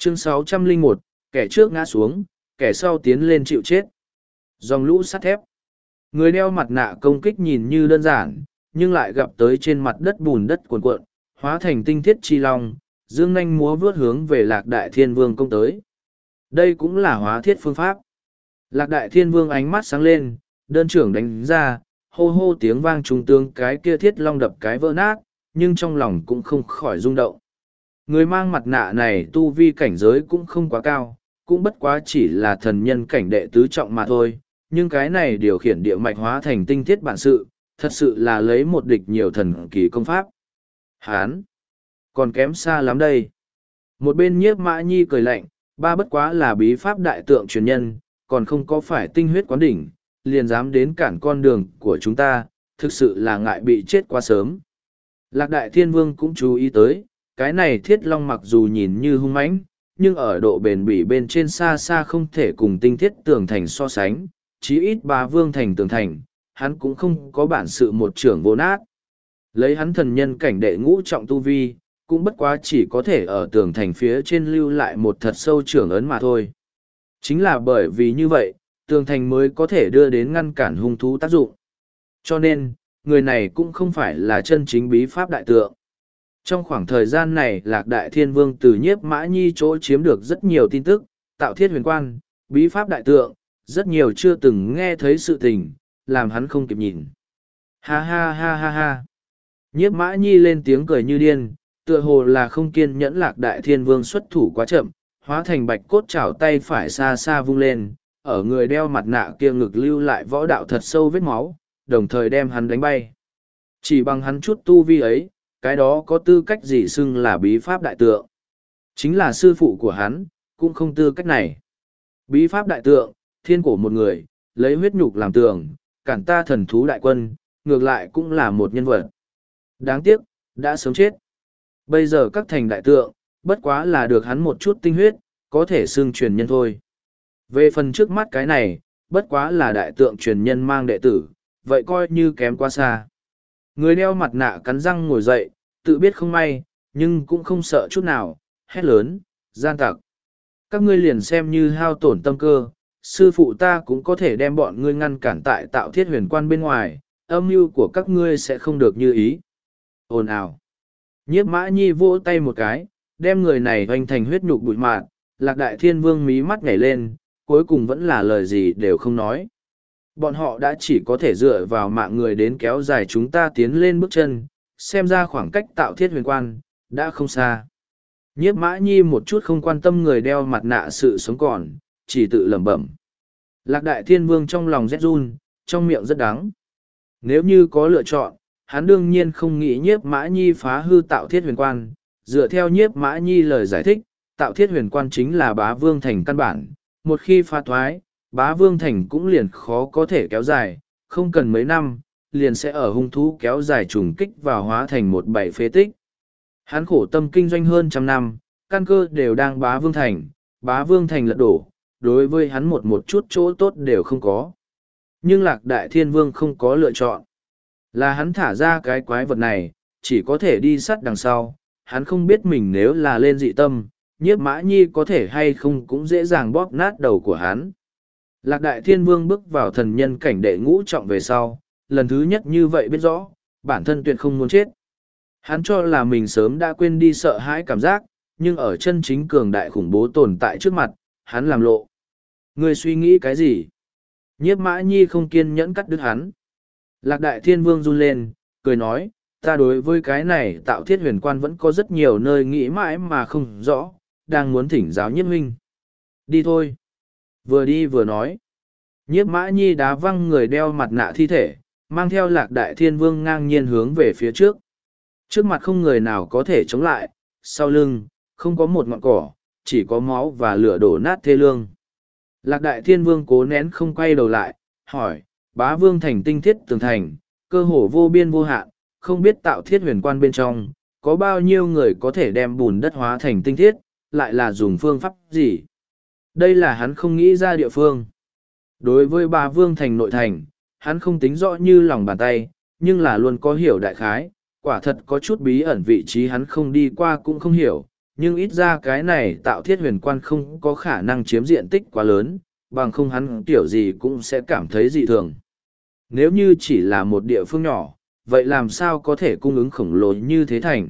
Chương 601, kẻ trước ngã xuống, kẻ sau tiến lên chịu chết. Dòng lũ sắt thép. Người đeo mặt nạ công kích nhìn như đơn giản, nhưng lại gặp tới trên mặt đất bùn đất cuồn cuộn, hóa thành tinh thiết chi long, dương nanh múa vướt hướng về Lạc Đại Thiên Vương công tới. Đây cũng là hóa thiết phương pháp. Lạc Đại Thiên Vương ánh mắt sáng lên, đơn trưởng đánh ra, hô hô tiếng vang trung tướng cái kia thiết long đập cái vỡ nát, nhưng trong lòng cũng không khỏi rung động. Người mang mặt nạ này tu vi cảnh giới cũng không quá cao, cũng bất quá chỉ là thần nhân cảnh đệ tứ trọng mà thôi, nhưng cái này điều khiển địa mạch hóa thành tinh thiết bản sự, thật sự là lấy một địch nhiều thần kỳ công pháp. Hán! Còn kém xa lắm đây. Một bên Nhiếp Mã Nhi cười lạnh, ba bất quá là bí pháp đại tượng truyền nhân, còn không có phải tinh huyết quán đỉnh, liền dám đến cản con đường của chúng ta, thực sự là ngại bị chết quá sớm. Lạc Đại Thiên Vương cũng chú ý tới, cái này thiết long mặc dù nhìn như hung mãnh, nhưng ở độ bền bỉ bên trên xa xa không thể cùng tinh thiết tường thành so sánh, chí ít Bá Vương thành tường thành, hắn cũng không có bản sự một trưởng vô nát. Lấy hắn thần nhân cảnh đệ ngũ trọng tu vi, cũng bất quá chỉ có thể ở tường thành phía trên lưu lại một thật sâu trưởng ấn mà thôi. Chính là bởi vì như vậy, tường thành mới có thể đưa đến ngăn cản hung thú tác dụng. Cho nên, người này cũng không phải là chân chính bí pháp đại tượng. Trong khoảng thời gian này Lạc Đại Thiên Vương từ Nhiếp Mã Nhi chỗ chiếm được rất nhiều tin tức, tạo thiết huyền quan, bí pháp đại tượng, rất nhiều chưa từng nghe thấy sự tình, làm hắn không kịp nhìn. Ha ha ha ha ha. Nhiếp Mã Nhi lên tiếng cười như điên, tựa hồ là không kiên nhẫn Lạc Đại Thiên Vương xuất thủ quá chậm, hóa thành bạch cốt chảo tay phải xa xa vung lên, ở người đeo mặt nạ kia ngực lưu lại võ đạo thật sâu vết máu, đồng thời đem hắn đánh bay. Chỉ bằng hắn chút tu vi ấy, cái đó có tư cách gì xưng là bí pháp đại tượng. Chính là sư phụ của hắn, cũng không tư cách này. Bí pháp đại tượng, thiên cổ một người, lấy huyết nhục làm tường, cản ta thần thú đại quân, ngược lại cũng là một nhân vật. Đáng tiếc, đã sớm chết. Bây giờ các thành đại tượng, bất quá là được hắn một chút tinh huyết, có thể xưng truyền nhân thôi. Về phần trước mắt cái này, bất quá là đại tượng truyền nhân mang đệ tử, vậy coi như kém quá xa. Người đeo mặt nạ cắn răng ngồi dậy, tự biết không may, nhưng cũng không sợ chút nào, hét lớn, gian tặc. Các ngươi liền xem như hao tổn tâm cơ, sư phụ ta cũng có thể đem bọn ngươi ngăn cản tại tạo thiết huyền quan bên ngoài, âm mưu của các ngươi sẽ không được như ý. Ồn ào. Nhiếp Mã Nhi vỗ tay một cái, đem người này hoành thành huyết nhục bụi mạt, Lạc Đại Thiên Vương mí mắt nhảy lên, cuối cùng vẫn là lời gì đều không nói. Bọn họ đã chỉ có thể dựa vào mạng người đến kéo dài chúng ta tiến lên bước chân, xem ra khoảng cách tạo thiết huyền quan, đã không xa. Nhiếp Mã Nhi một chút không quan tâm người đeo mặt nạ sự sống còn, chỉ tự lẩm bẩm. Lạc Đại Thiên Vương trong lòng rét run, trong miệng rất đắng. Nếu như có lựa chọn, hắn đương nhiên không nghĩ Nhiếp Mã Nhi phá hư tạo thiết huyền quan. Dựa theo Nhiếp Mã Nhi lời giải thích, tạo thiết huyền quan chính là Bá Vương thành căn bản. Một khi phá thoái, Bá Vương thành cũng liền khó có thể kéo dài, không cần mấy năm, liền sẽ ở hung thú kéo dài trùng kích vào hóa thành một bảy phế tích. Hắn khổ tâm kinh doanh hơn trăm năm, căn cơ đều đang Bá Vương thành lật đổ, đối với hắn một chút chỗ tốt đều không có. Nhưng Lạc Đại Thiên Vương không có lựa chọn. Là hắn thả ra cái quái vật này, chỉ có thể đi sát đằng sau, hắn không biết mình nếu là lên dị tâm, Nhiếp Mã Nhi có thể hay không cũng dễ dàng bóp nát đầu của hắn. Lạc Đại Thiên Vương bước vào thần nhân cảnh đệ ngũ trọng về sau, lần thứ nhất như vậy biết rõ, bản thân tuyệt không muốn chết. Hắn cho là mình sớm đã quên đi sợ hãi cảm giác, nhưng ở chân chính cường đại khủng bố tồn tại trước mặt, hắn làm lộ. Ngươi suy nghĩ cái gì? Nhiếp Mã Nhi không kiên nhẫn cắt đứt hắn. Lạc Đại Thiên Vương run lên, cười nói, ta đối với cái này tạo thiết huyền quan vẫn có rất nhiều nơi nghĩ mãi mà không rõ, đang muốn thỉnh giáo Nhiếp huynh. Đi thôi. Vừa đi vừa nói. Nhiếp Mã Nhi đá văng người đeo mặt nạ thi thể, mang theo Lạc Đại Thiên Vương ngang nhiên hướng về phía trước. Trước mặt không người nào có thể chống lại, sau lưng, không có một ngọn cỏ, chỉ có máu và lửa đổ nát thê lương. Lạc Đại Thiên Vương cố nén không quay đầu lại, hỏi, Bá Vương thành tinh thiết tường thành, cơ hồ vô biên vô hạn, không biết tạo thiết huyền quan bên trong, có bao nhiêu người có thể đem bùn đất hóa thành tinh thiết, lại là dùng phương pháp gì? Đây là hắn không nghĩ ra địa phương. Đối với Bá Vương thành nội thành, hắn không tính rõ như lòng bàn tay, nhưng là luôn có hiểu đại khái, quả thật có chút bí ẩn vị trí hắn không đi qua cũng không hiểu, nhưng ít ra cái này Tạo Thiết Huyền Quan không có khả năng chiếm diện tích quá lớn, bằng không hắn kiểu gì cũng sẽ cảm thấy dị thường. Nếu như chỉ là một địa phương nhỏ, vậy làm sao có thể cung ứng khổng lồ như thế thành?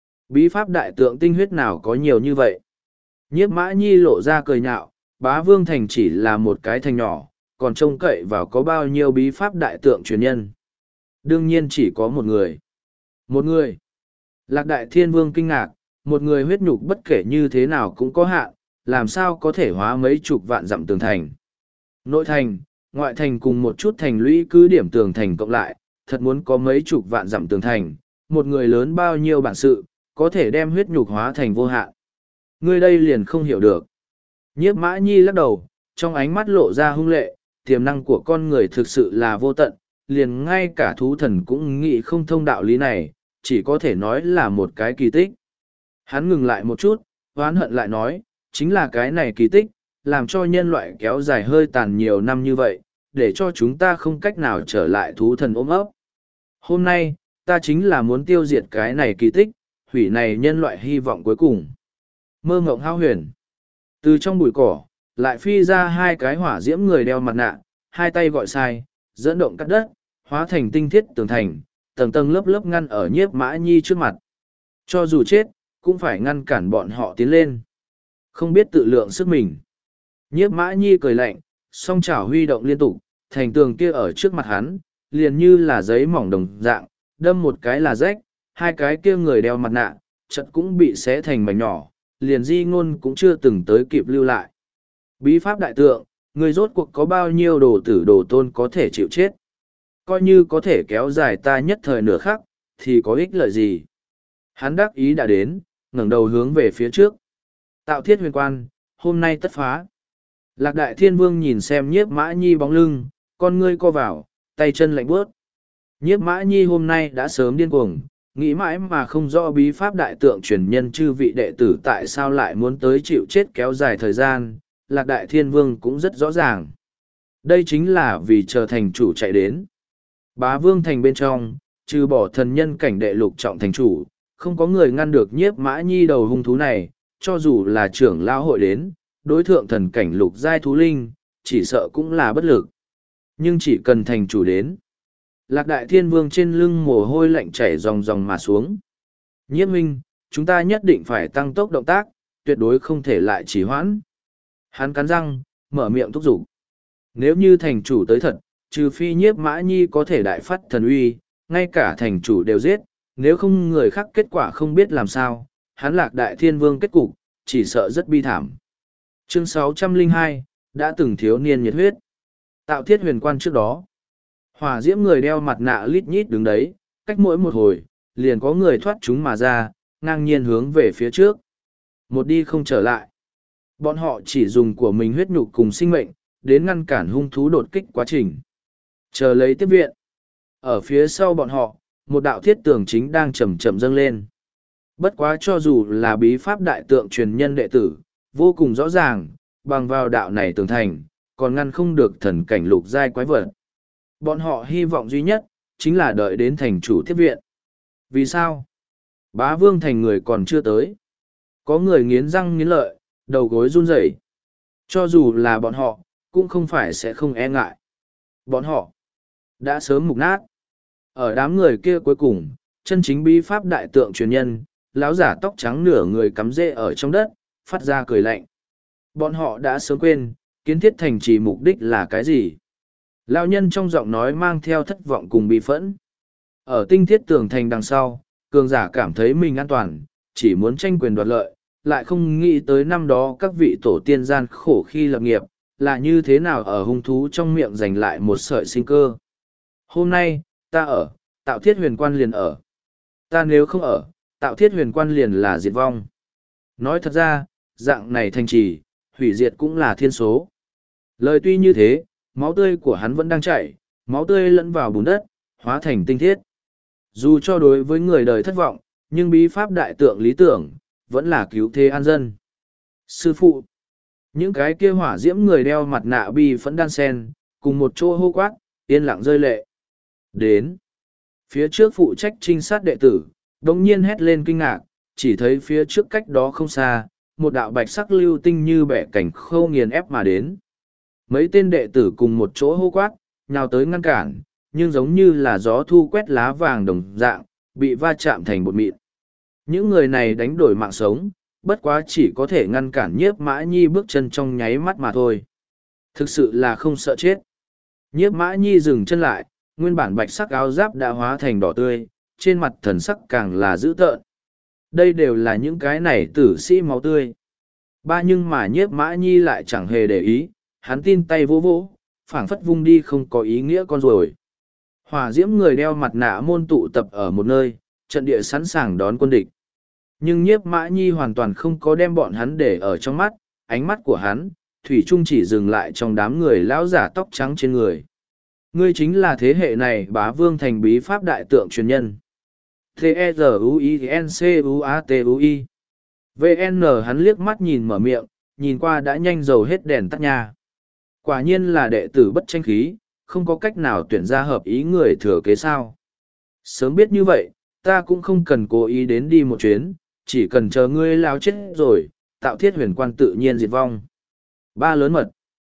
Bí pháp đại tượng tinh huyết nào có nhiều như vậy? Nhiếp Mã Nhi lộ ra cười nhạo, Bá Vương Thành chỉ là một cái thành nhỏ, còn trông cậy vào có bao nhiêu bí pháp đại tượng truyền nhân. Đương nhiên chỉ có một người. Một người. Lạc Đại Thiên Vương kinh ngạc, một người huyết nhục bất kể như thế nào cũng có hạn, làm sao có thể hóa mấy chục vạn dặm tường thành. Nội thành, ngoại thành cùng một chút thành lũy cứ điểm tường thành cộng lại, thật muốn có mấy chục vạn dặm tường thành, một người lớn bao nhiêu bản sự, có thể đem huyết nhục hóa thành vô hạn. Ngươi đây liền không hiểu được. Nhiếp Mã Nhi lắc đầu, trong ánh mắt lộ ra hung lệ, tiềm năng của con người thực sự là vô tận, liền ngay cả thú thần cũng nghĩ không thông đạo lý này, chỉ có thể nói là một cái kỳ tích. Hắn ngừng lại một chút, oán hận lại nói, chính là cái này kỳ tích, làm cho nhân loại kéo dài hơi tàn nhiều năm như vậy, để cho chúng ta không cách nào trở lại thú thần ôm ấp. Hôm nay, ta chính là muốn tiêu diệt cái này kỳ tích, hủy này nhân loại hy vọng cuối cùng. Mơ ngộng hao huyền. Từ trong bụi cỏ, lại phi ra hai cái hỏa diễm người đeo mặt nạ, hai tay gọi sai, dẫn động cắt đất, hóa thành tinh thiết tường thành, tầng tầng lớp lớp ngăn ở Nhiếp Mã Nhi trước mặt. Cho dù chết, cũng phải ngăn cản bọn họ tiến lên. Không biết tự lượng sức mình. Nhiếp Mã Nhi cười lạnh, song chảo huy động liên tục, thành tường kia ở trước mặt hắn, liền như là giấy mỏng đồng dạng, đâm một cái là rách, hai cái kia người đeo mặt nạ, chật cũng bị xé thành mảnh nhỏ, liền di ngôn cũng chưa từng tới kịp lưu lại. Bí pháp đại tượng, người rốt cuộc có bao nhiêu đồ tử đồ tôn có thể chịu chết. Coi như có thể kéo dài ta nhất thời nửa khắc, thì có ích lợi gì. Hắn đắc ý đã đến, ngẩng đầu hướng về phía trước. Tạo Thiết Huyền Quan, hôm nay tất phá. Lạc Đại Thiên Vương nhìn xem Nhiếp Mã Nhi bóng lưng, con ngươi co vào, tay chân lạnh bước. Nhiếp Mã Nhi hôm nay đã sớm điên cuồng, nghĩ mãi mà không rõ bí pháp đại tượng truyền nhân chư vị đệ tử tại sao lại muốn tới chịu chết kéo dài thời gian, Lạc Đại Thiên Vương cũng rất rõ ràng. Đây chính là vì chờ thành chủ chạy đến. Bá Vương Thành bên trong, trừ bỏ thần nhân cảnh đệ lục trọng thành chủ, không có người ngăn được Nhiếp Mã Nhi đầu hung thú này, cho dù là trưởng lão hội đến, đối thượng thần cảnh lục giai thú linh, chỉ sợ cũng là bất lực. Nhưng chỉ cần thành chủ đến. Lạc Đại Thiên Vương trên lưng mồ hôi lạnh chảy ròng ròng mà xuống. Nhiếp minh, chúng ta nhất định phải tăng tốc động tác, tuyệt đối không thể lại trì hoãn. Hắn cắn răng, mở miệng thúc giục. Nếu như thành chủ tới thật, trừ phi Nhiếp Mã Nhi có thể đại phát thần uy, ngay cả thành chủ đều giết, nếu không người khác kết quả không biết làm sao, hắn Lạc Đại Thiên Vương kết cục, chỉ sợ rất bi thảm. Chương 602, đã từng thiếu niên nhiệt huyết. Tạo Thiết Huyền Quan trước đó. Hỏa diễm người đeo mặt nạ lít nhít đứng đấy, cách mỗi một hồi, liền có người thoát chúng mà ra, ngang nhiên hướng về phía trước. Một đi không trở lại. Bọn họ chỉ dùng của mình huyết nhục cùng sinh mệnh, đến ngăn cản hung thú đột kích quá trình. Chờ lấy tiếp viện. Ở phía sau bọn họ, một đạo thiết tường chính đang chậm chậm dâng lên. Bất quá cho dù là bí pháp đại tượng truyền nhân đệ tử, vô cùng rõ ràng, bằng vào đạo này tường thành, còn ngăn không được thần cảnh lục giai quái vật. Bọn họ hy vọng duy nhất, chính là đợi đến thành chủ tiếp viện. Vì sao? Bá Vương Thành người còn chưa tới. Có người nghiến răng nghiến lợi, đầu gối run rẩy. Cho dù là bọn họ, cũng không phải sẽ không e ngại. Bọn họ đã sớm mục nát. Ở đám người kia cuối cùng, chân chính bí pháp đại tượng truyền nhân, lão giả tóc trắng nửa người cắm rễ ở trong đất, phát ra cười lạnh. Bọn họ đã sớm quên, kiến thiết thành trì mục đích là cái gì? Lão nhân trong giọng nói mang theo thất vọng cùng bi phẫn. Ở tinh thiết tường thành đằng sau, cường giả cảm thấy mình an toàn, chỉ muốn tranh quyền đoạt lợi, lại không nghĩ tới năm đó các vị tổ tiên gian khổ khi lập nghiệp, là như thế nào ở hung thú trong miệng giành lại một sợi sinh cơ. Hôm nay, ta ở, Tạo Thiết Huyền Quan liền ở. Ta nếu không ở, Tạo Thiết Huyền Quan liền là diệt vong. Nói thật ra, dạng này thành trì, hủy diệt cũng là thiên số. Lời tuy như thế, máu tươi của hắn vẫn đang chảy, máu tươi lẫn vào bùn đất, hóa thành tinh thiết. Dù cho đối với người đời thất vọng, nhưng bí pháp đại tượng lý tưởng, vẫn là cứu thế an dân. Sư phụ, những cái kia hỏa diễm người đeo mặt nạ bi phẫn đan sen, cùng một chỗ hô quát, yên lặng rơi lệ. Đến. Phía trước phụ trách trinh sát đệ tử, đồng nhiên hét lên kinh ngạc, chỉ thấy phía trước cách đó không xa, một đạo bạch sắc lưu tinh như bẻ cảnh khâu nghiền ép mà đến. Mấy tên đệ tử cùng một chỗ hô quát, nhào tới ngăn cản, nhưng giống như là gió thu quét lá vàng đồng dạng, bị va chạm thành bột mịn. Những người này đánh đổi mạng sống, bất quá chỉ có thể ngăn cản Nhiếp Mã Nhi bước chân trong nháy mắt mà thôi. Thực sự là không sợ chết. Nhiếp Mã Nhi dừng chân lại, nguyên bản bạch sắc áo giáp đã hóa thành đỏ tươi, trên mặt thần sắc càng là dữ tợn. Đây đều là những cái này tử sĩ máu tươi. Nhưng mà Nhiếp Mã Nhi lại chẳng hề để ý, hắn tin tay vỗ vỗ, phảng phất vung đi không có ý nghĩa con rồi. Hỏa diễm người đeo mặt nạ môn tụ tập ở một nơi, trận địa sẵn sàng đón quân địch. Nhưng Nhiếp Mã Nhi hoàn toàn không có đem bọn hắn để ở trong mắt, ánh mắt của hắn, thủy chung chỉ dừng lại trong đám người lão giả tóc trắng trên người. Ngươi chính là thế hệ này bá vương thành bí pháp đại tượng truyền nhân. T-E-Z-U-I-N-C-U-A-T-U-I VN hắn liếc mắt nhìn mở miệng, nhìn qua đã nhanh dầu hết đèn tắt nha. Quả nhiên là đệ tử bất tranh khí, không có cách nào tuyển ra hợp ý người thừa kế sao. Sớm biết như vậy, ta cũng không cần cố ý đến đi một chuyến, chỉ cần chờ ngươi lao chết rồi, tạo thiết huyền quan tự nhiên diệt vong. Ba lớn mật.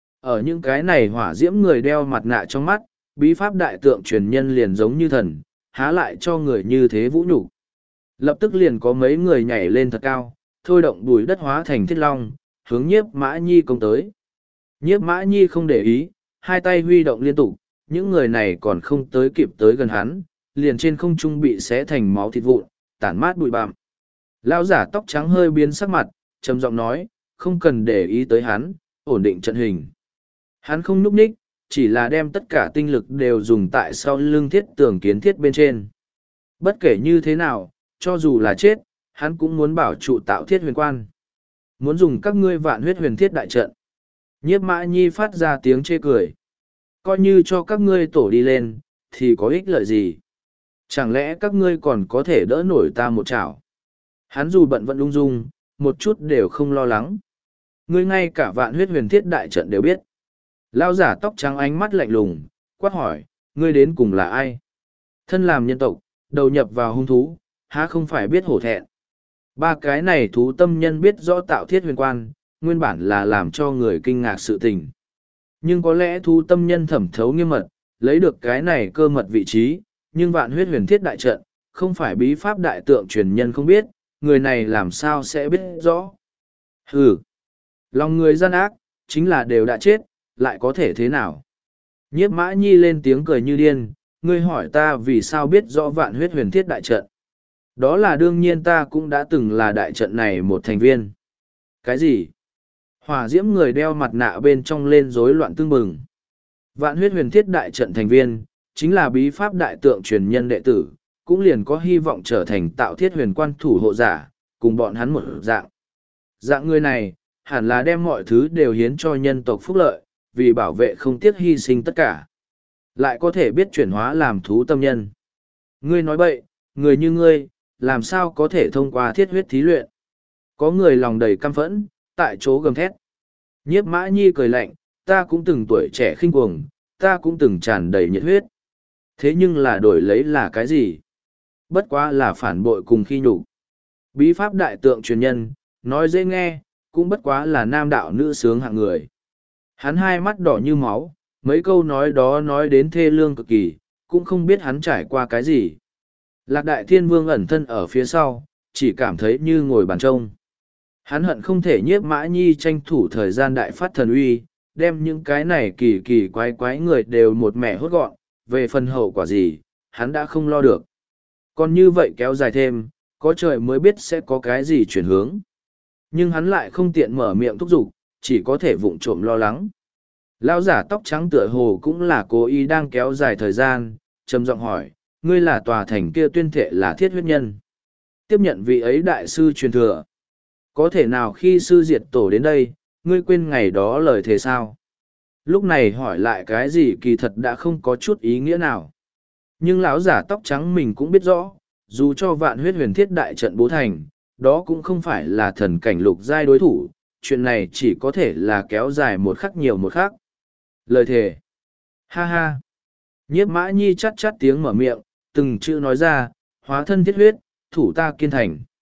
Ở những cái này hỏa diễm người đeo mặt nạ trong mắt, bí pháp đại tượng truyền nhân liền giống như thần, há lại cho người như thế vũ nhục. Lập tức liền có mấy người nhảy lên thật cao, thôi động bùi đất hóa thành thiết long, hướng Nhiếp Mã Nhi công tới. Nhiếp Mã Nhi không để ý, hai tay huy động liên tục, những người này còn không tới kịp tới gần hắn, liền trên không trung bị xé thành máu thịt vụn, tản mát bụi bặm. Lão giả tóc trắng hơi biến sắc mặt, trầm giọng nói, không cần để ý tới hắn, ổn định trận hình. Hắn không nhúc nhích, chỉ là đem tất cả tinh lực đều dùng tại sau lưng thiết tường kiến thiết bên trên. Bất kể như thế nào, cho dù là chết, hắn cũng muốn bảo trụ tạo thiết huyền quan. Muốn dùng các ngươi vạn huyết huyền thiết đại trận. Nhiếp Mã Nhi phát ra tiếng chê cười. Coi như cho các ngươi tổ đi lên, thì có ích lợi gì? Chẳng lẽ các ngươi còn có thể đỡ nổi ta một chảo? Hắn dù bận vẫn ung dung, một chút đều không lo lắng. Ngươi ngay cả vạn huyết huyền thiết đại trận đều biết. Lao giả tóc trắng ánh mắt lạnh lùng, quát hỏi, ngươi đến cùng là ai? Thân làm nhân tộc, đầu nhập vào hung thú, há không phải biết hổ thẹn. Ba cái này thú tâm nhân biết rõ tạo thiết huyền quan, nguyên bản là làm cho người kinh ngạc sự tình. Nhưng có lẽ thú tâm nhân thẩm thấu nghiêm mật, lấy được cái này cơ mật vị trí, nhưng vạn huyết huyền thiết đại trận, không phải bí pháp đại tượng truyền nhân không biết, người này làm sao sẽ biết rõ. Hừ, lòng người gian ác, chính là đều đã chết, lại có thể thế nào? Nhiếp Mã Nhi lên tiếng cười như điên, ngươi hỏi ta vì sao biết rõ vạn huyết huyền thiết đại trận. Đó là đương nhiên ta cũng đã từng là đại trận này một thành viên. Cái gì? Hỏa diễm người đeo mặt nạ bên trong lên rối loạn tương bừng. Vạn huyết huyền thiết đại trận thành viên, chính là bí pháp đại tượng truyền nhân đệ tử, cũng liền có hy vọng trở thành tạo thiết huyền quan thủ hộ giả, cùng bọn hắn một dạng. Dạng người này, hẳn là đem mọi thứ đều hiến cho nhân tộc phúc lợi, vì bảo vệ không tiếc hy sinh tất cả. Lại có thể biết chuyển hóa làm thú tâm nhân. Ngươi nói bậy, người như ngươi, làm sao có thể thông qua thiết huyết thí luyện. Có người lòng đầy căm phẫn, tại chỗ gầm thét. Nhiếp Mã Nhi cười lạnh, ta cũng từng tuổi trẻ khinh cuồng, ta cũng từng tràn đầy nhiệt huyết. Thế nhưng là đổi lấy là cái gì? Bất quá là phản bội cùng khi nhục. Bí pháp đại tượng truyền nhân, nói dễ nghe, cũng bất quá là nam đạo nữ sướng hạng người. Hắn hai mắt đỏ như máu, mấy câu nói đó nói đến thê lương cực kỳ, cũng không biết hắn trải qua cái gì. Lạc Đại Thiên Vương ẩn thân ở phía sau, chỉ cảm thấy như ngồi bàn trông. Hắn hận không thể Nhiếp Mã Nhi tranh thủ thời gian đại phát thần uy, đem những cái này kỳ kỳ quái quái người đều một mẻ hốt gọn, về phần hậu quả gì, hắn đã không lo được. Còn như vậy kéo dài thêm, có trời mới biết sẽ có cái gì chuyển hướng. Nhưng hắn lại không tiện mở miệng thúc giục, chỉ có thể vụng trộm lo lắng. Lão giả tóc trắng tựa hồ cũng là cố ý đang kéo dài thời gian, trầm giọng hỏi, ngươi là tòa thành kia tuyên thệ là thiết huyết nhân. Tiếp nhận vị ấy đại sư truyền thừa. Có thể nào khi sư diệt tổ đến đây, ngươi quên ngày đó lời thề sao? Lúc này hỏi lại cái gì kỳ thật đã không có chút ý nghĩa nào. Nhưng lão giả tóc trắng mình cũng biết rõ, dù cho vạn huyết huyền thiết đại trận bố thành, đó cũng không phải là thần cảnh lục giai đối thủ, chuyện này chỉ có thể là kéo dài một khắc nhiều một khắc. Lời thề. Ha ha. Nhiếp Mã Nhi chắt chắt tiếng mở miệng, từng chữ nói ra, hóa thân thiết huyết, thủ ta kiên thành.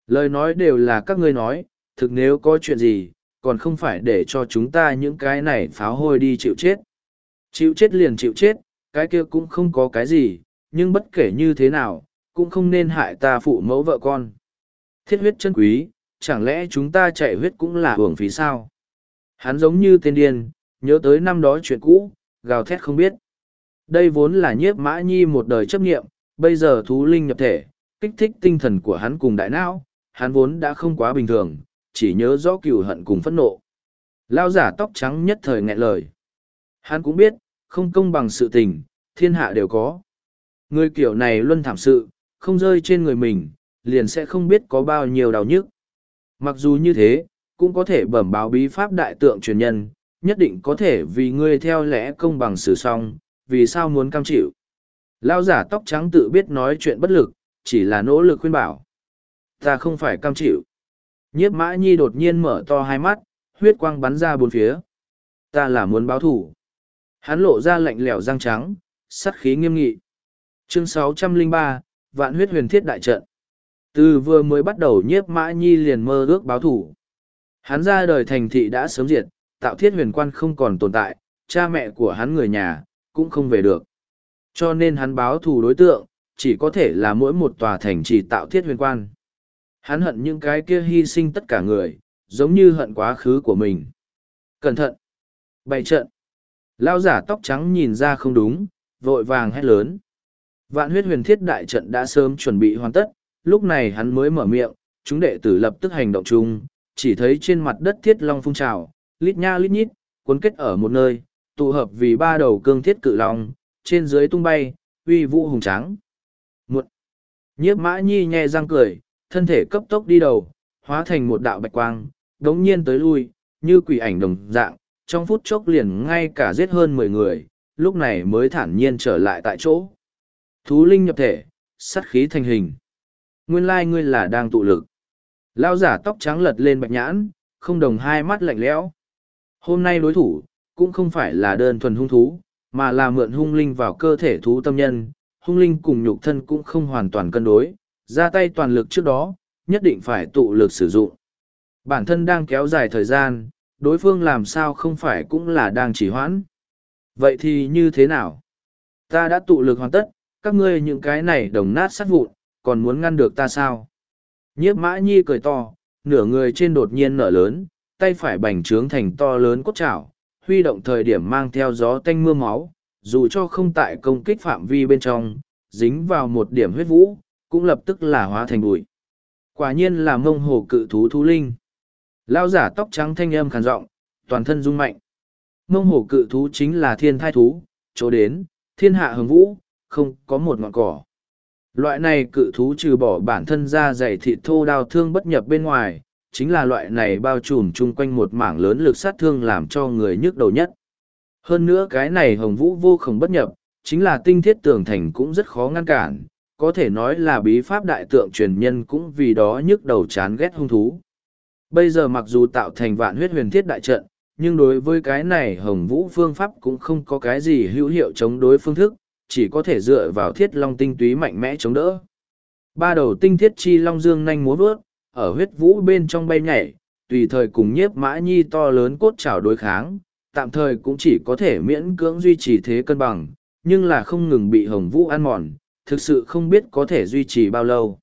Lời nói đều là các ngươi nói, thực nếu có chuyện gì, còn không phải để cho chúng ta những cái này pháo hôi đi chịu chết. Chịu chết liền chịu chết, cái kia cũng không có cái gì, nhưng bất kể như thế nào, cũng không nên hại ta phụ mẫu vợ con. Thiết huyết chân quý, chẳng lẽ chúng ta chạy huyết cũng là hưởng phí sao? Hắn giống như tên điên, nhớ tới năm đó chuyện cũ, gào thét không biết. Đây vốn là Nhiếp Mã Nhi một đời chấp nghiệm, bây giờ thú linh nhập thể, kích thích tinh thần của hắn cùng đại não, hắn vốn đã không quá bình thường, chỉ nhớ rõ cừu hận cùng phẫn nộ. Lao giả tóc trắng nhất thời nghẹn lời. Hắn cũng biết, không công bằng sự tình, thiên hạ đều có. Người kiểu này luân thảm sự, không rơi trên người mình, liền sẽ không biết có bao nhiêu đau nhức. Mặc dù như thế, cũng có thể bẩm báo bí pháp đại tượng truyền nhân, nhất định có thể vì ngươi theo lẽ công bằng xử xong, vì sao muốn cam chịu. Lao giả tóc trắng tự biết nói chuyện bất lực, chỉ là nỗ lực khuyên bảo. Ta không phải cam chịu. Nhiếp Mã Nhi đột nhiên mở to hai mắt, huyết quang bắn ra bốn phía. Ta là muốn báo thủ. Hắn lộ ra lạnh lẽo răng trắng, sắt khí nghiêm nghị. Chương 603, Vạn huyết huyền thiết đại trận. Từ vừa mới bắt đầu Nhiếp Mã Nhi liền mơ ước báo thủ. Hắn ra đời thành thị đã sớm diệt, Tạo Thiết huyền quan không còn tồn tại, cha mẹ của hắn người nhà, cũng không về được. Cho nên hắn báo thù đối tượng, chỉ có thể là mỗi một tòa thành trì Tạo Thiết huyền quan. Hắn hận những cái kia hy sinh tất cả người, giống như hận quá khứ của mình. Cẩn thận! Bày trận! Lao giả tóc trắng nhìn ra không đúng, vội vàng hét lớn. Vạn huyết huyền thiết đại trận đã sớm chuẩn bị hoàn tất, lúc này hắn mới mở miệng, chúng đệ tử lập tức hành động chung, chỉ thấy trên mặt đất thiết long phun trào, lít nha lít nhít, cuốn kết ở một nơi, tụ hợp vì ba đầu cương thiết cự long, trên dưới tung bay, uy vũ hùng tráng. Một Nhiếp Mã Nhi nhẹ răng cười, thân thể cấp tốc đi đầu, hóa thành một đạo bạch quang, đống nhiên tới lui, như quỷ ảnh đồng dạng, trong phút chốc liền ngay cả giết hơn 10 người, lúc này mới thản nhiên trở lại tại chỗ. Thú linh nhập thể, sắt khí thành hình. Nguyên lai ngươi là đang tụ lực. Lao giả tóc trắng lật lên bạch nhãn, không đồng hai mắt lạnh lẽo. Hôm nay đối thủ, cũng không phải là đơn thuần hung thú, mà là mượn hung linh vào cơ thể thú tâm nhân. Hung linh cùng nhục thân cũng không hoàn toàn cân đối, ra tay toàn lực trước đó, nhất định phải tụ lực sử dụng. Bản thân đang kéo dài thời gian, đối phương làm sao không phải cũng là đang chỉ hoãn. Vậy thì như thế nào? Ta đã tụ lực hoàn tất, các ngươi những cái này đồng nát sát vụn, còn muốn ngăn được ta sao? Nhiếp Mã Nhi cười to, nửa người trên đột nhiên nở lớn, tay phải bành trướng thành to lớn cốt chảo, huy động thời điểm mang theo gió tanh mưa máu, dù cho không tại công kích phạm vi bên trong, dính vào một điểm huyết vũ, cũng lập tức là hóa thành bụi. Quả nhiên là Mông Hồ cự thú thú linh. Lao giả tóc trắng thanh âm khàn giọng, toàn thân rung mạnh. Mông Hồ cự thú chính là thiên thai thú, chỗ đến, thiên hạ hồng vũ, không có một ngọn cỏ. Loại này cự thú trừ bỏ bản thân ra dày thịt thô đao thương bất nhập bên ngoài, chính là loại này bao trùm chung quanh một mảng lớn lực sát thương làm cho người nhức đầu nhất. Hơn nữa cái này hồng vũ vô khổng bất nhập, chính là tinh thiết tường thành cũng rất khó ngăn cản, có thể nói là bí pháp đại tượng truyền nhân cũng vì đó nhức đầu chán ghét hung thú. Bây giờ mặc dù tạo thành vạn huyết huyền thiết đại trận, nhưng đối với cái này hồng vũ phương pháp cũng không có cái gì hữu hiệu chống đối phương thức, chỉ có thể dựa vào thiết long tinh túy mạnh mẽ chống đỡ. Ba đầu tinh thiết chi long dương nhanh múa vớt, ở huyết vũ bên trong bay nhảy, tùy thời cùng Nhiếp Mã Nhi to lớn cốt chảo đối kháng, tạm thời cũng chỉ có thể miễn cưỡng duy trì thế cân bằng, nhưng là không ngừng bị hồng vũ ăn mòn, thực sự không biết có thể duy trì bao lâu.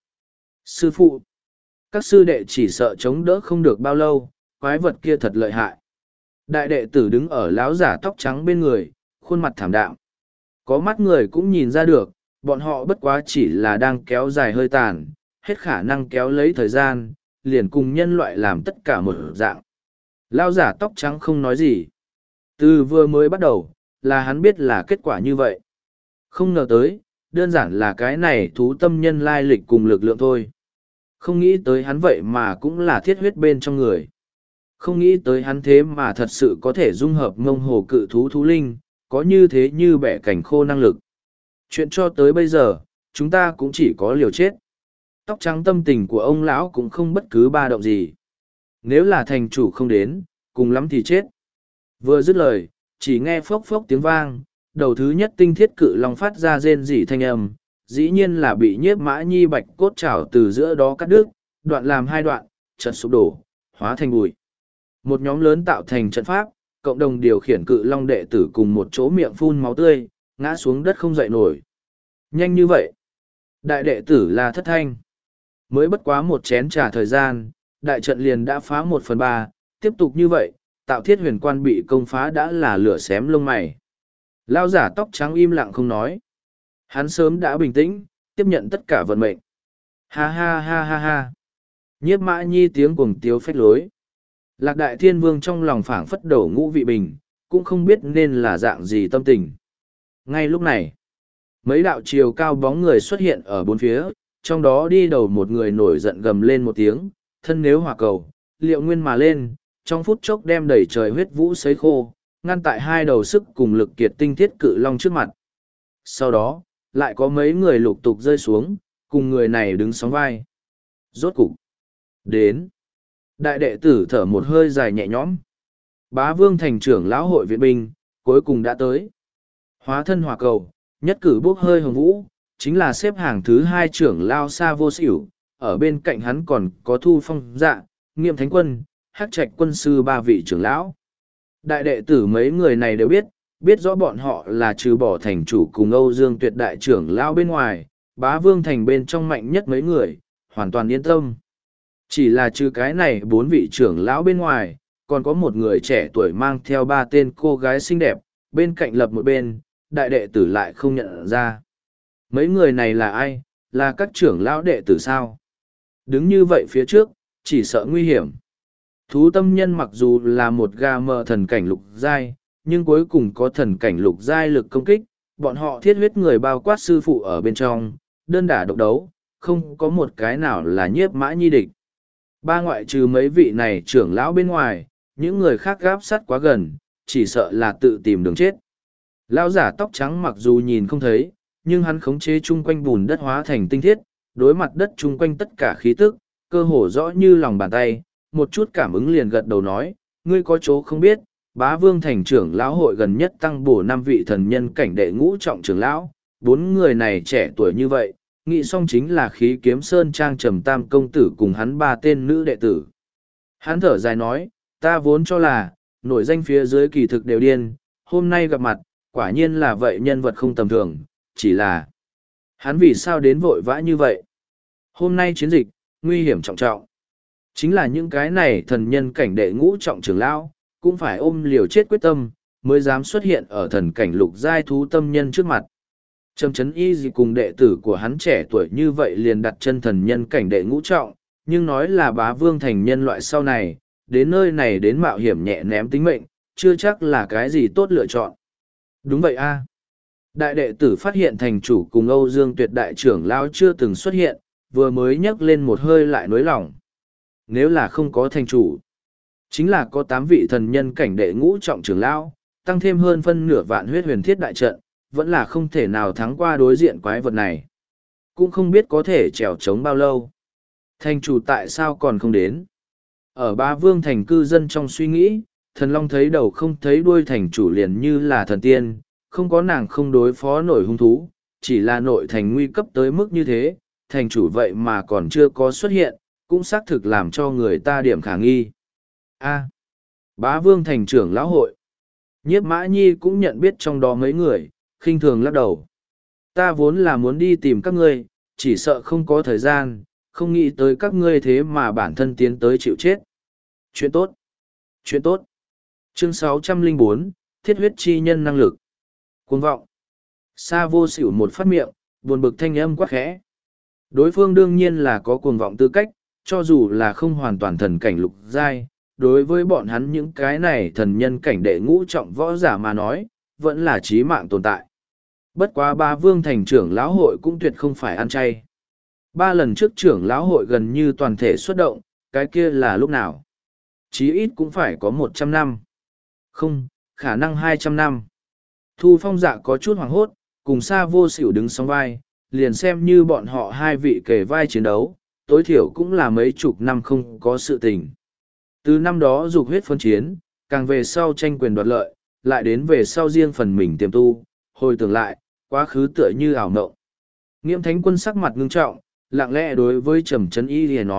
Sư phụ, các sư đệ chỉ sợ chống đỡ không được bao lâu, quái vật kia thật lợi hại. Đại đệ tử đứng ở láo giả tóc trắng bên người, khuôn mặt thảm đạm. Có mắt người cũng nhìn ra được, bọn họ bất quá chỉ là đang kéo dài hơi tàn, hết khả năng kéo lấy thời gian, liền cùng nhân loại làm tất cả một dạng. Lao giả tóc trắng không nói gì. Từ vừa mới bắt đầu, là hắn biết là kết quả như vậy. Không ngờ tới, đơn giản là cái này thú tâm nhân lai lịch cùng lực lượng thôi. Không nghĩ tới hắn vậy mà cũng là thiết huyết bên trong người. Không nghĩ tới hắn thế mà thật sự có thể dung hợp Mông Hồ cự thú thú linh, có như thế như bẻ cảnh khô năng lực. Chuyện cho tới bây giờ, chúng ta cũng chỉ có liều chết. Tóc trắng tâm tình của ông lão cũng không bất cứ ba động gì. Nếu là thành chủ không đến, cùng lắm thì chết. Vừa dứt lời, chỉ nghe phốc phốc tiếng vang, đầu thứ nhất tinh thiết cự long phát ra rên rỉ thanh âm, dĩ nhiên là bị Nhiếp Mã Nhi bạch cốt chảo từ giữa đó cắt đứt, đoạn làm hai đoạn, chợt sụp đổ, hóa thành bụi. Một nhóm lớn tạo thành trận pháp, cộng đồng điều khiển cự long đệ tử cùng một chỗ miệng phun máu tươi, ngã xuống đất không dậy nổi. Nhanh như vậy. Đại đệ tử là Thất Thanh. Mới bất quá một chén trà thời gian, đại trận liền đã phá 1/3, tiếp tục như vậy, tạo thiết huyền quan bị công phá đã là lửa xém lông mày. Lao giả tóc trắng im lặng không nói. Hắn sớm đã bình tĩnh, tiếp nhận tất cả vận mệnh. Ha ha ha ha ha. Nhiếp Mã Nhi tiếng cuồng tiếu phách lối. Lạc Đại Thiên Vương trong lòng phảng phất đổ ngũ vị bình, cũng không biết nên là dạng gì tâm tình. Ngay lúc này, mấy đạo chiều cao bóng người xuất hiện ở bốn phía, trong đó đi đầu một người nổi giận gầm lên một tiếng, thân nếu hỏa cầu, liệu nguyên mà lên, trong phút chốc đem đẩy trời huyết vũ sấy khô, ngăn tại hai đầu sức cùng lực kiệt tinh thiết cự long trước mặt. Sau đó, lại có mấy người lục tục rơi xuống, cùng người này đứng sóng vai. Rốt cục, đến. Đại đệ tử thở một hơi dài nhẹ nhõm. Bá Vương thành trưởng lão hội viện binh, cuối cùng đã tới. Hóa thân hỏa cầu, nhất cử bốc hơi hồng vũ, chính là xếp hàng thứ 2 trưởng lao Sa Vô Xỉu, ở bên cạnh hắn còn có Thu Phong Dạ, Nghiêm Thánh Quân, Hắc Trạch Quân sư 3 vị trưởng lão. Đại đệ tử mấy người này đều biết rõ bọn họ là trừ bỏ thành chủ cùng Âu Dương Tuyệt đại trưởng lão bên ngoài, Bá Vương thành bên trong mạnh nhất mấy người, hoàn toàn yên tâm. Chỉ là trừ cái này 4 vị trưởng lão bên ngoài, còn có một người trẻ tuổi mang theo 3 tên cô gái xinh đẹp, bên cạnh lập một bên, đại đệ tử lại không nhận ra. Mấy người này là ai, là các trưởng lão đệ tử sao? Đứng như vậy phía trước, chỉ sợ nguy hiểm. Thú tâm nhân mặc dù là một gà mờ thần cảnh lục giai, nhưng cuối cùng có thần cảnh lục giai lực công kích, bọn họ thiết huyết người bao quát sư phụ ở bên trong, đơn đả độc đấu, không có một cái nào là Nhiếp Mã Nhi địch. Ba ngoại trừ mấy vị này trưởng lão bên ngoài, những người khác gáp sát quá gần, chỉ sợ là tự tìm đường chết. Lão giả tóc trắng mặc dù nhìn không thấy, nhưng hắn khống chế chung quanh bùn đất hóa thành tinh thiết, đối mặt đất chung quanh tất cả khí tức, cơ hồ rõ như lòng bàn tay, một chút cảm ứng liền gật đầu nói, ngươi có chỗ không biết, Bá Vương thành trưởng lão hội gần nhất tăng bổ 5 vị thần nhân cảnh đệ ngũ trọng trưởng lão, 4 người này trẻ tuổi như vậy, nghĩ xong chính là Khí Kiếm Sơn Trang Trầm Tam công tử cùng hắn 3 tên nữ đệ tử. Hắn thở dài nói, ta vốn cho là, nổi danh phía dưới kỳ thực đều điên, hôm nay gặp mặt, quả nhiên là vậy nhân vật không tầm thường, chỉ là hắn vì sao đến vội vã như vậy. Hôm nay chiến dịch, nguy hiểm trọng trọng. Chính là những cái này thần nhân cảnh đệ ngũ trọng trưởng lão, cũng phải ôm liều chết quyết tâm, mới dám xuất hiện ở thần cảnh lục giai thú tâm nhân trước mặt. Trầm Chấn Y gì cùng đệ tử của hắn trẻ tuổi như vậy liền đặt chân thần nhân cảnh đệ ngũ trọng, nhưng nói là Bá Vương thành nhân loại sau này, đến nơi này đến mạo hiểm nhẹ ném tính mệnh, chưa chắc là cái gì tốt lựa chọn. Đúng vậy a. Đại đệ tử phát hiện thành chủ cùng Âu Dương Tuyệt đại trưởng lão chưa từng xuất hiện, vừa mới nhấc lên một hơi lại nối lòng. Nếu là không có thành chủ, chính là có 8 vị thần nhân cảnh đệ ngũ trọng trưởng lão, tăng thêm hơn phân nửa vạn huyết huyền thiết đại trận, vẫn là không thể nào thắng qua đối diện quái vật này. Cũng không biết có thể trèo trống bao lâu. Thành chủ tại sao còn không đến? Ở Bá Vương thành cư dân trong suy nghĩ, thần long thấy đầu không thấy đuôi thành chủ liền như là thần tiên, không có nàng không đối phó nổi hung thú, chỉ là nội thành nguy cấp tới mức như thế, thành chủ vậy mà còn chưa có xuất hiện, cũng xác thực làm cho người ta điểm khả nghi. A. Bá Vương thành trưởng lão hội. Nhiếp Mã Nhi cũng nhận biết trong đó mấy người, khinh thường lắc đầu. Ta vốn là muốn đi tìm các ngươi, chỉ sợ không có thời gian, không nghĩ tới các ngươi thế mà bản thân tiến tới chịu chết. Chuyện tốt. Chuyện tốt. Chương 604, Thiết huyết chi nhân năng lực. Cuồng vọng. Sa Vô Xỉu một phát miệng, buồn bực thanh âm quát khẽ. Đối phương đương nhiên là có cuồng vọng tư cách, cho dù là không hoàn toàn thần cảnh lục giai, đối với bọn hắn những cái này thần nhân cảnh đệ ngũ trọng võ giả mà nói, vẫn là chí mạng tồn tại. Bất quá Bá Vương thành trưởng lão hội cũng tuyệt không phải ăn chay. 3 lần trước trưởng lão hội gần như toàn thể xuất động, cái kia là lúc nào? Chí ít cũng phải có 100 năm. Không, khả năng 200 năm. Thu Phong Dạ có chút hoảng hốt, cùng Sa Vô Xỉu đứng song vai, liền xem như bọn họ hai vị kề vai chiến đấu, tối thiểu cũng là mấy chục năm không có sự tình. Từ năm đó dục huyết phân chiến, càng về sau tranh quyền đoạt lợi, lại đến về sau riêng phần mình tiềm tu, hồi tưởng lại, quá khứ tựa như ảo mộng. Nghiêm Thánh Quân sắc mặt ngưng trọng, lặng lẽ đối với Trầm Chấn Y liền nói,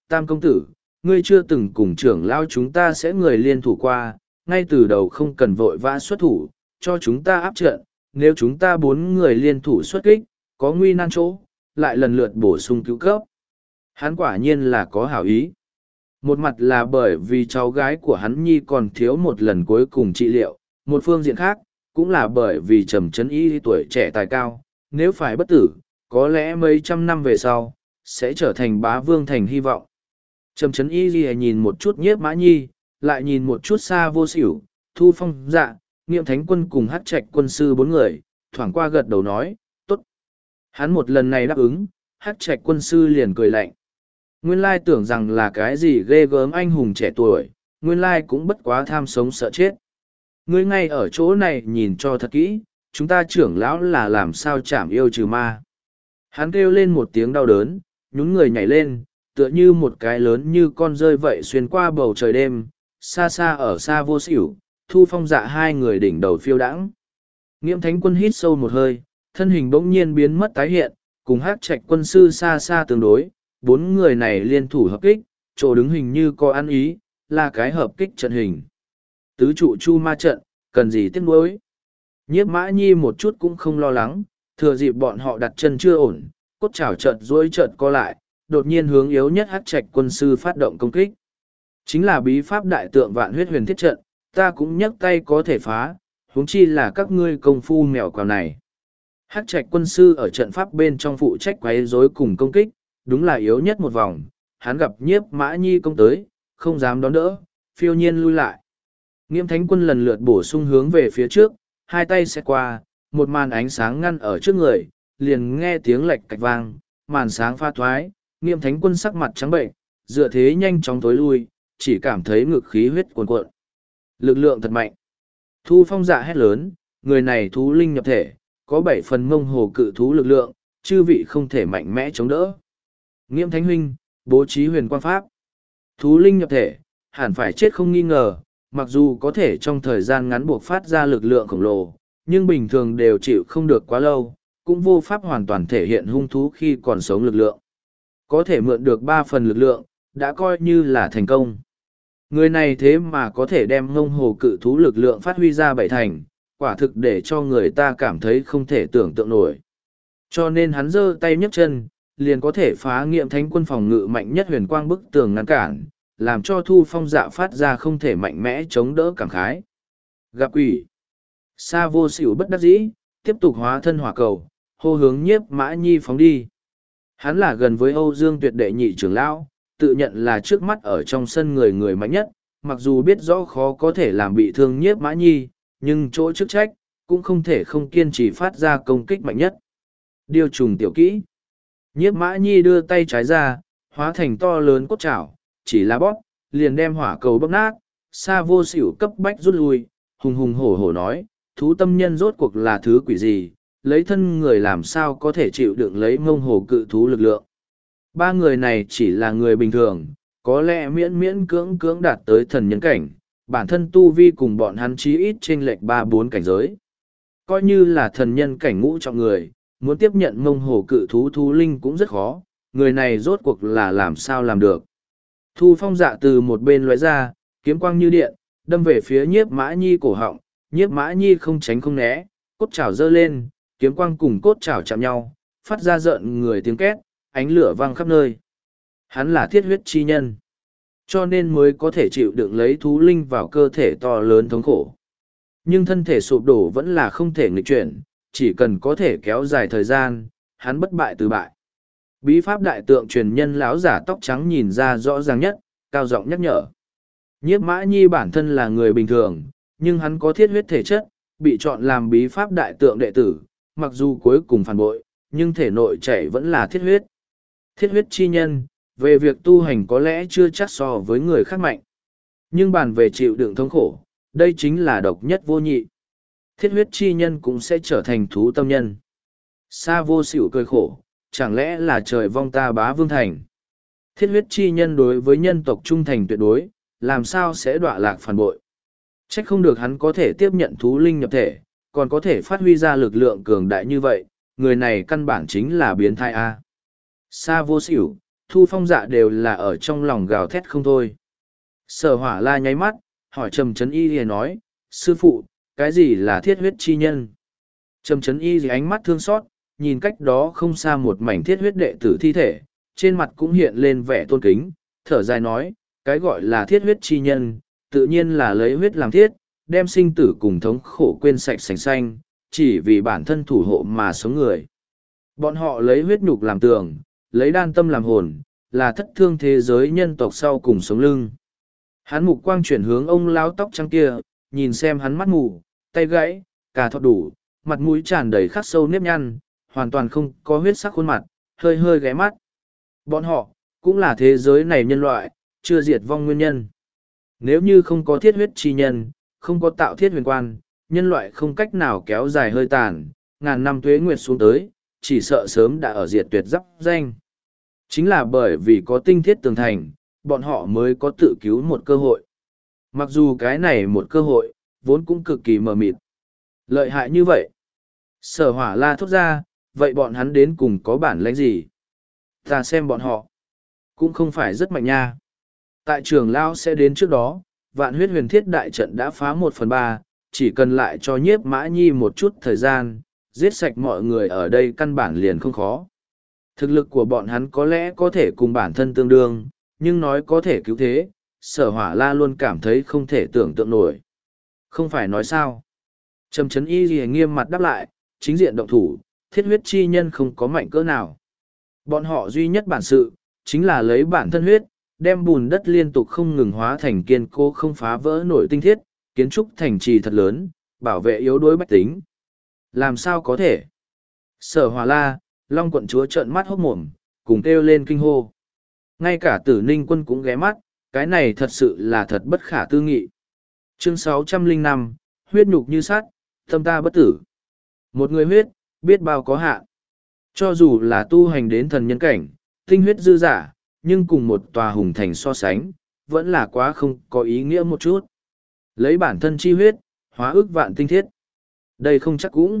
Tam công tử, ngươi chưa từng cùng trưởng lão chúng ta sẽ người liên thủ qua, ngay từ đầu không cần vội vã xuất thủ, cho chúng ta áp trận, nếu chúng ta 4 người liên thủ xuất kích, có nguy nan chỗ, lại lần lượt bổ sung cứu cấp. Hắn quả nhiên là có hảo ý. Một mặt là bởi vì cháu gái của hắn nhi còn thiếu một lần cuối cùng trị liệu, một phương diện khác, cũng là bởi vì Trầm Trấn Y tuổi trẻ tài cao, nếu phải bất tử, có lẽ mấy trăm năm về sau, sẽ trở thành bá vương thành hy vọng. Trầm Trấn Y nhìn một chút Nhiếp Mã Nhi, lại nhìn một chút Xa Vô Xỉu, Thu Phong Dạ, Nghiệm Thánh Quân cùng Hắc Trạch quân sư 4 người, thoảng qua gật đầu nói, tốt. Hắn một lần này đáp ứng, Hắc Trạch quân sư liền cười lạnh. Nguyên lai tưởng rằng là cái gì ghê gớm anh hùng trẻ tuổi, nguyên lai cũng bất quá tham sống sợ chết. Ngươi ngay ở chỗ này nhìn cho thật kỹ, chúng ta trưởng lão là làm sao chảm yêu trừ ma. Hắn kêu lên một tiếng đau đớn, nhún người nhảy lên, tựa như một cái lớn như con rơi vậy xuyên qua bầu trời đêm, xa xa ở Xa Vô Xỉu, Thu Phong Dạ 2 người đỉnh đầu phiêu đãng. Nghiệm Thánh Quân hít sâu một hơi, thân hình bỗng nhiên biến mất tái hiện, cùng Hắc Trạch quân sư xa xa tương đối, 4 người này liên thủ hợp kích, chỗ đứng hình như có ăn ý, là cái hợp kích trận hình. Tứ trụ chu ma trận, cần gì tiếc nuối. Nhiếp Mã Nhi một chút cũng không lo lắng, thừa dịp bọn họ đặt chân chưa ổn, cốt chảo chợt duỗi chợt co lại, đột nhiên hướng yếu nhất Hắc Trạch quân sư phát động công kích. Chính là bí pháp đại tượng vạn huyết huyền thiết trận, ta cũng nhấc tay có thể phá, huống chi là các ngươi công phu mèo quào này. Hắc Trạch quân sư ở trận pháp bên trong phụ trách quấy rối cùng công kích, đúng là yếu nhất một vòng, hắn gặp Nhiếp Mã Nhi công tới, không dám đón đỡ, phiêu nhiên lui lại. Nghiệm Thánh Quân lần lượt bổ sung hướng về phía trước, hai tay xẹt qua, một màn ánh sáng ngăn ở trước người, liền nghe tiếng lệch cạch vang, màn sáng pha thoái, Nghiệm Thánh Quân sắc mặt trắng bệnh, dựa thế nhanh chóng tối lui, chỉ cảm thấy ngực khí huyết cuồn cuộn. Lực lượng thật mạnh. Thu Phong Dạ hét lớn, người này thú linh nhập thể, có 7 phần mông hồ cự thú lực lượng, chư vị không thể mạnh mẽ chống đỡ. Nghiệm Thánh Huynh, bố trí huyền quang pháp. Thú linh nhập thể, hẳn phải chết không nghi ngờ, mặc dù có thể trong thời gian ngắn buộc phát ra lực lượng khổng lồ, nhưng bình thường đều chịu không được quá lâu, cũng vô pháp hoàn toàn thể hiện hung thú khi còn sống lực lượng. Có thể mượn được 3 phần lực lượng, đã coi như là thành công. Người này thế mà có thể đem ngông hồ cự thú lực lượng phát huy ra 7 thành, quả thực để cho người ta cảm thấy không thể tưởng tượng nổi. Cho nên hắn giơ tay nhấc chân, liền có thể phá Nghiệm Thánh Quân phòng ngự mạnh nhất huyền quang bức tường ngăn cản, làm cho Thu Phong Dạ phát ra không thể mạnh mẽ chống đỡ cảm khái. Gặp quỷ. Xa Vô Xỉu bất đắc dĩ, tiếp tục hóa thân hỏa cầu, hô hướng Nhiếp Mã Nhi phóng đi. Hắn là gần với Âu Dương Tuyệt đệ nhị trưởng lão, tự nhận là trước mắt ở trong sân người mạnh nhất, mặc dù biết rõ khó có thể làm bị thương Nhiếp Mã Nhi, nhưng chỗ chức trách, cũng không thể không kiên trì phát ra công kích mạnh nhất. Điều trùng tiểu kỹ. Nhiếp Mã Nhi đưa tay trái ra, hóa thành to lớn cốt chảo, chỉ là bóp, liền đem hỏa cầu bóp nát. Xa Vô Xỉu cấp bách rút lui, hùng hùng hổ hổ nói, thú tâm nhân rốt cuộc là thứ quỷ gì, lấy thân người làm sao có thể chịu đựng lấy ngông hồ cự thú lực lượng. 3 người này chỉ là người bình thường, có lẽ miễn miễn cưỡng cưỡng đạt tới thần nhân cảnh, bản thân tu vi cùng bọn hắn chí ít chênh lệch 3-4 cảnh giới. Coi như là thần nhân cảnh ngũ trọng người, muốn tiếp nhận ngông hồ cự thú thú linh cũng rất khó, người này rốt cuộc là làm sao làm được. Thu Phong Dạ từ một bên lóe ra, kiếm quang như điện, đâm về phía Nhiếp Mã Nhi cổ họng, Nhiếp Mã Nhi không tránh không né, cốt chảo giơ lên, kiếm quang cùng cốt chảo chạm nhau, phát ra rợn người tiếng két, ánh lửa vang khắp nơi. Hắn là thiết huyết chi nhân, cho nên mới có thể chịu đựng lấy thú linh vào cơ thể to lớn thống khổ. Nhưng thân thể sụp đổ vẫn là không thể nghịch chuyển, chỉ cần có thể kéo dài thời gian, hắn bất bại từ bại. Bí pháp đại tượng truyền nhân lão giả tóc trắng nhìn ra rõ ràng nhất, cao giọng nhắc nhở. Nhiếp Mã Nhi bản thân là người bình thường, nhưng hắn có thiết huyết thể chất, bị chọn làm bí pháp đại tượng đệ tử, mặc dù cuối cùng phản bội, nhưng thể nội chảy vẫn là thiết huyết. Thiết huyết chi nhân, về việc tu hành có lẽ chưa chắc so với người khác mạnh. Nhưng bàn về chịu đựng thống khổ, đây chính là độc nhất vô nhị. Thiết huyết chi nhân cũng sẽ trở thành thú tâm nhân. Xa Vô Xỉu cười khổ, chẳng lẽ là trời vong ta bá vương thành. Thiết huyết chi nhân đối với nhân tộc trung thành tuyệt đối, làm sao sẽ đọa lạc phản bội. Trách không được hắn có thể tiếp nhận thú linh nhập thể, còn có thể phát huy ra lực lượng cường đại như vậy, người này căn bản chính là biến thái A. Xa Vô Xỉu, Thu Phong Dạ đều là ở trong lòng gào thét không thôi. Sở Hỏa La nháy mắt, hỏi Trầm Trấn Y thì nói, sư phụ, cái gì là thiết huyết chi nhân? Trầm Trấn Y thì ánh mắt thương xót, nhìn cách đó không xa một mảnh thiết huyết đệ tử thi thể, trên mặt cũng hiện lên vẻ tôn kính, thở dài nói, cái gọi là thiết huyết chi nhân, tự nhiên là lấy huyết làm thiết, đem sinh tử cùng thống khổ quên sạch sành xanh, chỉ vì bản thân thủ hộ mà sống người. Bọn họ lấy huyết nhục làm tường, lấy đan tâm làm hồn, là thất thương thế giới nhân tộc sau cùng sống lưng. Hắn mục quang chuyển hướng ông lão tóc trắng kia, nhìn xem hắn mắt mù, tay gãy, cà thọt đủ, mặt mũi tràn đầy khắc sâu nếp nhăn, hoàn toàn không có huyết sắc khuôn mặt, hơi hơi ghé mắt. Bọn họ, cũng là thế giới này nhân loại, chưa diệt vong nguyên nhân. Nếu như không có thiết huyết chi nhân, không có tạo thiết huyền quan, nhân loại không cách nào kéo dài hơi tàn, ngàn năm tuế nguyệt xuống tới, chỉ sợ sớm đã ở diệt tuyệt giáp danh. Chính là bởi vì có tinh thiết tường thành, bọn họ mới có tự cứu một cơ hội. Mặc dù cái này một cơ hội, vốn cũng cực kỳ mờ mịt. Lợi hại như vậy. Sở Hỏa La thốt ra, vậy bọn hắn đến cùng có bản lĩnh gì? Ta xem bọn họ, cũng không phải rất mạnh nha. Tại trường Lao sẽ đến trước đó, vạn huyết huyền thiết đại trận đã phá 1/3, chỉ cần lại cho nhiếp mã nhi một chút thời gian, giết sạch mọi người ở đây căn bản liền không khó. Thực lực của bọn hắn có lẽ có thể cùng bản thân tương đương, nhưng nói có thể cứu thế, Sở Hỏa La luôn cảm thấy không thể tưởng tượng nổi. Không phải nói sao. Trầm Trấn Y Ghi nghiêm mặt đáp lại, chính diện động thủ, thiết huyết chi nhân không có mạnh cỡ nào. Bọn họ duy nhất bản sự, chính là lấy bản thân huyết, đem bùn đất liên tục không ngừng hóa thành kiên cố không phá vỡ nổi tinh thiết, kiến trúc thành trì thật lớn, bảo vệ yếu đuối bách tính. Làm sao có thể? Sở Hỏa La, Long quận chúa trợn mắt hốt mồm, cùng kêu lên kinh hô. Ngay cả Tử Ninh Quân cũng ghé mắt, cái này thật sự là thật bất khả tư nghị. Chương 605, huyết nhục như sắt, tâm ta bất tử. Một người huyết, biết bao có hạn. Cho dù là tu hành đến thần nhân cảnh, tinh huyết dư giả, nhưng cùng một tòa hùng thành so sánh, vẫn là quá không có ý nghĩa một chút. Lấy bản thân chi huyết, hóa ức vạn tinh thiết. Đây không chắc cũng.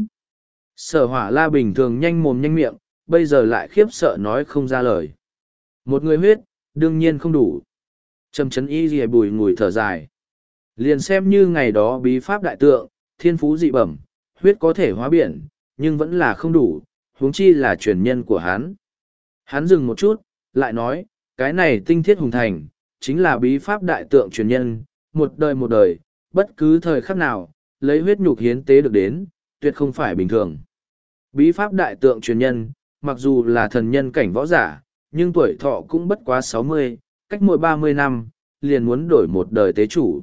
Sở Hỏa La bình thường nhanh mồm nhanh miệng, bây giờ lại khiếp sợ nói không ra lời. Một người huyết, đương nhiên không đủ. Trầm Trấn Y Ghi bùi ngùi thở dài. Liền xem như ngày đó bí pháp đại tượng, thiên phú dị bẩm, huyết có thể hóa biển, nhưng vẫn là không đủ, huống chi là truyền nhân của hắn. Hắn dừng một chút, lại nói, cái này tinh thiết hùng thành, chính là bí pháp đại tượng truyền nhân, một đời, bất cứ thời khắc nào, lấy huyết nhục hiến tế được đến, tuyệt không phải bình thường. Bí pháp đại tượng truyền nhân, mặc dù là thần nhân cảnh võ giả, nhưng tuổi thọ cũng bất quá 60, cách mỗi 30 năm, liền muốn đổi một đời tế chủ.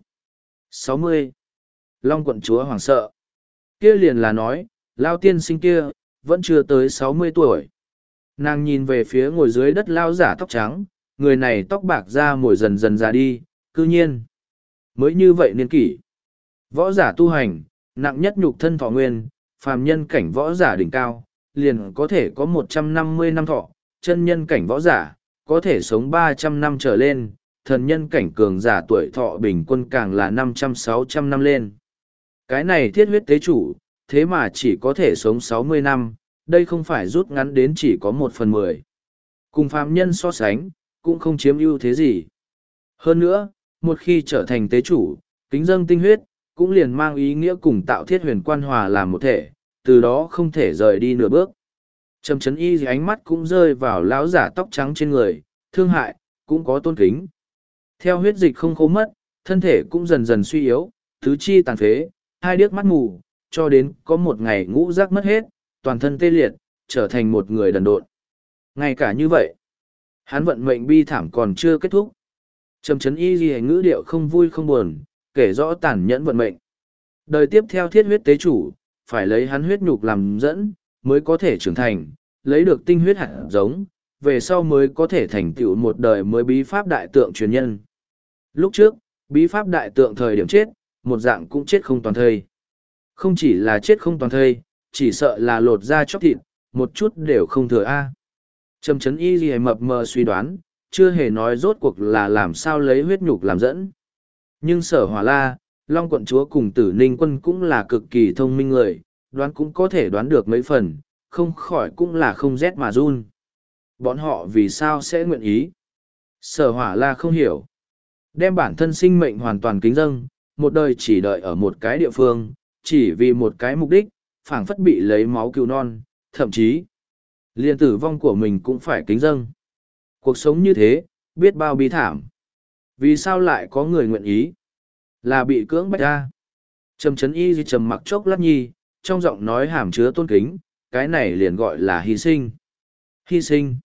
60. Long quận chúa hoảng sợ. Kia liền là nói, Lao tiên sinh kia, vẫn chưa tới 60 tuổi. Nàng nhìn về phía ngồi dưới đất Lao giả tóc trắng, người này tóc bạc ra mồi dần dần ra đi, cư nhiên. Mới như vậy niên kỷ. Võ giả tu hành, nặng nhất nhục thân thọ nguyên, phàm nhân cảnh võ giả đỉnh cao, liền có thể có 150 năm thọ, chân nhân cảnh võ giả, có thể sống 300 năm trở lên, thần nhân cảnh cường giả tuổi thọ bình quân càng là 500-600 năm lên. Cái này thiết huyết tế chủ, thế mà chỉ có thể sống 60 năm, đây không phải rút ngắn đến chỉ có 1/10. Cùng phàm nhân so sánh, cũng không chiếm ưu thế gì. Hơn nữa, một khi trở thành tế chủ, kính dâng tinh huyết, cũng liền mang ý nghĩa cùng tạo thiết huyền quan hòa làm một thể, từ đó không thể rời đi nửa bước. Trầm Trấn Y ánh mắt cũng rơi vào lão giả tóc trắng trên người, thương hại, cũng có tôn kính. Theo huyết dịch không khô mất, thân thể cũng dần dần suy yếu, tứ chi tàn phế, hai điếc mắt mù, cho đến có một ngày ngũ giác mất hết, toàn thân tê liệt, trở thành một người đần độn. Ngay cả như vậy, hắn vận mệnh bi thảm còn chưa kết thúc. Trầm Trấn Y ghi ngữ điệu không vui không buồn, kể rõ tàn nhẫn vận mệnh. Đời tiếp theo thiết huyết tế chủ, phải lấy hắn huyết nhục làm dẫn, mới có thể trưởng thành, lấy được tinh huyết hạt giống, về sau mới có thể thành tựu một đời mới bí pháp đại tượng truyền nhân. Lúc trước, bí pháp đại tượng thời điểm chết, một dạng cũng chết không toàn thây. Không chỉ là chết không toàn thây, chỉ sợ là lột da chóc thịt, một chút đều không thừa a. Trầm Trấn Y ghi mập mờ suy đoán, chưa hề nói rốt cuộc là làm sao lấy huyết nhục làm dẫn. Nhưng Sở Hỏa La, Long quận chúa cùng Tử Ninh Quân cũng là cực kỳ thông minh người, đoán cũng có thể đoán được mấy phần, không khỏi cũng là không rét mà run. bọn họ vì sao sẽ nguyện ý? Sở Hỏa La không hiểu. Đem bản thân sinh mệnh hoàn toàn kính dâng, một đời chỉ đợi ở một cái địa phương, chỉ vì một cái mục đích, phảng phất bị lấy máu cứu non, thậm chí, liền tử vong của mình cũng phải kính dâng. Cuộc sống như thế, biết bao bi thảm. Vì sao lại có người nguyện ý? Là bị cưỡng bách ra. Trầm Chấn Y trầm mặc chốc lát nhi, trong giọng nói hàm chứa tôn kính, cái này liền gọi là hy sinh. Hy sinh.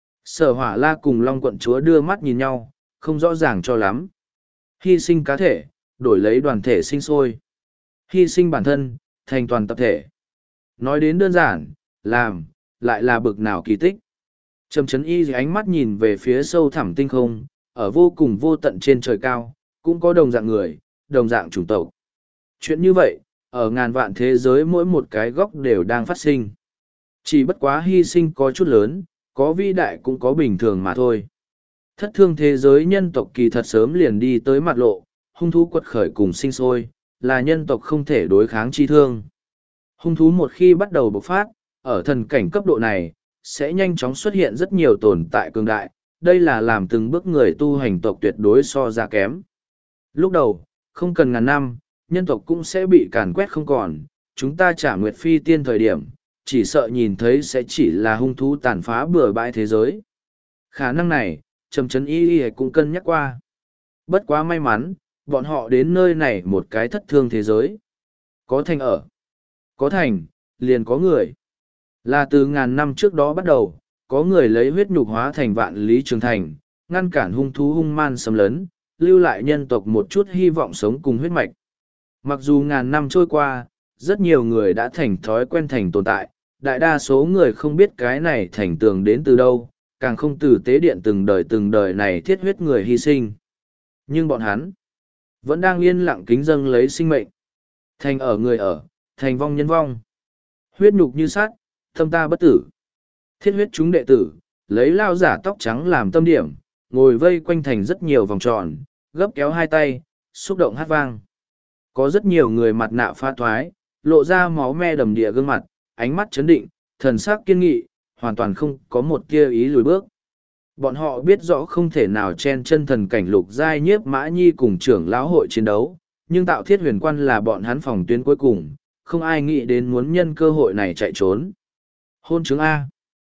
Sở Hỏa La cùng Long quận chúa đưa mắt nhìn nhau, không rõ ràng cho lắm. Hy sinh cá thể, đổi lấy đoàn thể sinh sôi. Hy sinh bản thân, thành toàn tập thể. Nói đến đơn giản, làm, lại là bực nào kỳ tích. Trầm Chấn Y ánh mắt nhìn về phía sâu thẳm tinh không, ở vô cùng vô tận trên trời cao, cũng có đồng dạng người, đồng dạng chủng tộc. Chuyện như vậy, ở ngàn vạn thế giới mỗi một cái góc đều đang phát sinh. Chỉ bất quá hy sinh có chút lớn, có vĩ đại cũng có bình thường mà thôi. Thất thương thế giới nhân tộc kỳ thật sớm liền đi tới mặt lộ, hung thú quật khởi cùng sinh sôi, là nhân tộc không thể đối kháng chi thương. Hung thú một khi bắt đầu bộc phát, ở thần cảnh cấp độ này, sẽ nhanh chóng xuất hiện rất nhiều tồn tại cường đại, đây là làm từng bước người tu hành tộc tuyệt đối so ra kém. Lúc đầu, không cần ngàn năm, nhân tộc cũng sẽ bị càn quét không còn, chúng ta trả nguyệt phi tiên thời điểm, chỉ sợ nhìn thấy sẽ chỉ là hung thú tàn phá bừa bãi thế giới. Khả năng này, Trầm Chấn Y cũng cân nhắc qua. Bất quá may mắn, bọn họ đến nơi này một cái thất thương thế giới. Có thành ở. Có thành, liền có người. Là từ ngàn năm trước đó bắt đầu, có người lấy huyết nhục hóa thành vạn lý trường thành, ngăn cản hung thú hung man xâm lấn, lưu lại nhân tộc một chút hy vọng sống cùng huyết mạch. Mặc dù ngàn năm trôi qua, rất nhiều người đã thành thói quen thành tồn tại, đại đa số người không biết cái này thành tường đến từ đâu, càng không từ tế điện từng đời này thiết huyết người hy sinh. Nhưng bọn hắn vẫn đang yên lặng kính dâng lấy sinh mệnh. Thành ở người ở, thành vong nhân vong. Huyết nhục như sắt, tâm ta bất tử. Thiết huyết chúng đệ tử, lấy lao giả tóc trắng làm tâm điểm, ngồi vây quanh thành rất nhiều vòng tròn, gấp kéo hai tay, xúc động hát vang. Có rất nhiều người mặt nạ pha thoái, lộ ra máu me đầm địa gương mặt, ánh mắt chấn định, thần sắc kiên nghị, hoàn toàn không có một tia ý lùi bước. Bọn họ biết rõ không thể nào chen chân thần cảnh lục giai nhiếp mã nhi cùng trưởng lão hội chiến đấu, nhưng tạo thiết huyền quan là bọn hắn phòng tuyến cuối cùng, không ai nghĩ đến muốn nhân cơ hội này chạy trốn. Hôn chứng A.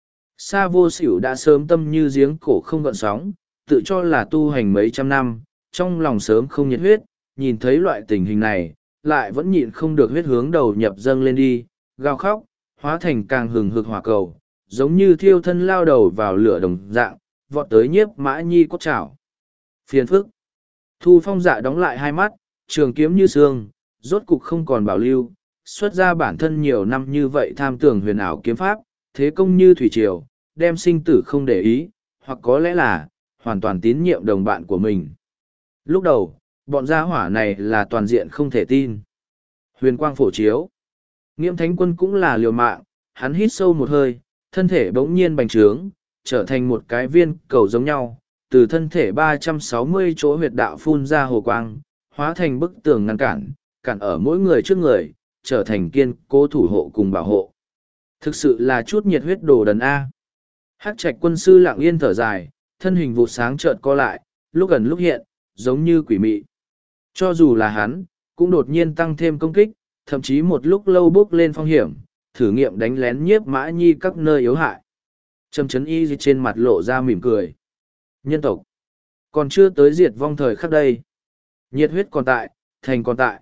Sa vô xỉu đã sớm tâm như giếng cổ không gợn sóng, tự cho là tu hành mấy trăm năm, trong lòng sớm không nhiệt huyết, nhìn thấy loại tình hình này, lại vẫn nhịn không được huyết hướng đầu nhập dâng lên đi, gào khóc, hóa thành càng hừng hực hỏa cầu, giống như thiêu thân lao đầu vào lửa đồng dạng, vọt tới nhiếp mã nhi cốt chảo. Phiền phức. Thu Phong Dạ đóng lại hai mắt, trường kiếm như xương, rốt cục không còn bảo lưu, xuất ra bản thân nhiều năm như vậy tham tưởng huyền ảo kiếm pháp, thế công như thủy triều, đem sinh tử không để ý, hoặc có lẽ là, hoàn toàn tín nhiệm đồng bạn của mình. Lúc đầu, bọn gia hỏa này là toàn diện không thể tin. Huyền quang phổ chiếu. Nghiễm Thánh Quân cũng là liều mạng, hắn hít sâu một hơi, thân thể bỗng nhiên bành trướng, trở thành một cái viên cầu giống nhau, từ thân thể 360 chỗ huyệt đạo phun ra hồ quang, hóa thành bức tường ngăn cản, cản ở mỗi người trước người, trở thành kiên cố thủ hộ cùng bảo hộ. Thực sự là chút nhiệt huyết đồ đần A. Hắc Trạch Quân sư lặng yên thở dài, thân hình vụ sáng chợt co lại, lúc gần lúc hiện, giống như quỷ mị. Cho dù là hắn, cũng đột nhiên tăng thêm công kích, thậm chí một lúc lâu bước lên phong hiểm, thử nghiệm đánh lén nhiếp mã nhi các nơi yếu hại. Trầm Chấn Y trên mặt lộ ra mỉm cười. Nhân tộc còn chưa tới diệt vong thời khắc đây. Nhiệt huyết còn tại, thành còn tại.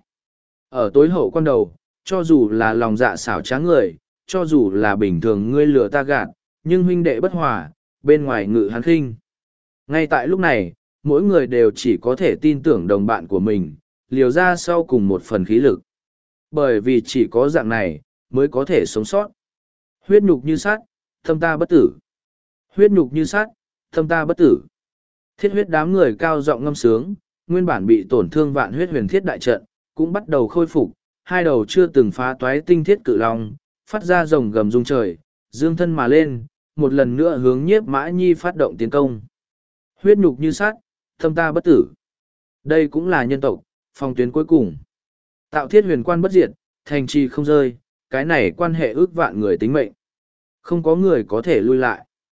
Ở tối hậu quan đầu, cho dù là lòng dạ xảo trá người, cho dù là bình thường ngươi lừa ta gạt, nhưng huynh đệ bất hòa, bên ngoài ngự hắn khinh. Ngay tại lúc này, mỗi người đều chỉ có thể tin tưởng đồng bạn của mình, liều ra sau cùng một phần khí lực. Bởi vì chỉ có dạng này, mới có thể sống sót. Huyết nhục như sắt, tâm ta bất tử. Huyết nhục như sắt, tâm ta bất tử. Thiết huyết đám người cao giọng ngâm sướng, nguyên bản bị tổn thương vạn huyết huyền thiết đại trận, cũng bắt đầu khôi phục, hai đầu chưa từng phá toái tinh thiết cự long, phát ra rồng gầm rung trời, dương thân mà lên, một lần nữa hướng nhiếp mã nhi phát động tiến công. Huyết nhục như sắt, tâm ta bất tử. Đây cũng là nhân tộc, phòng tuyến cuối cùng. Tạo thiết huyền quan bất diệt, thành trì không rơi, cái này quan hệ ước vạn người tính mệnh. Không có người có thể lui lại.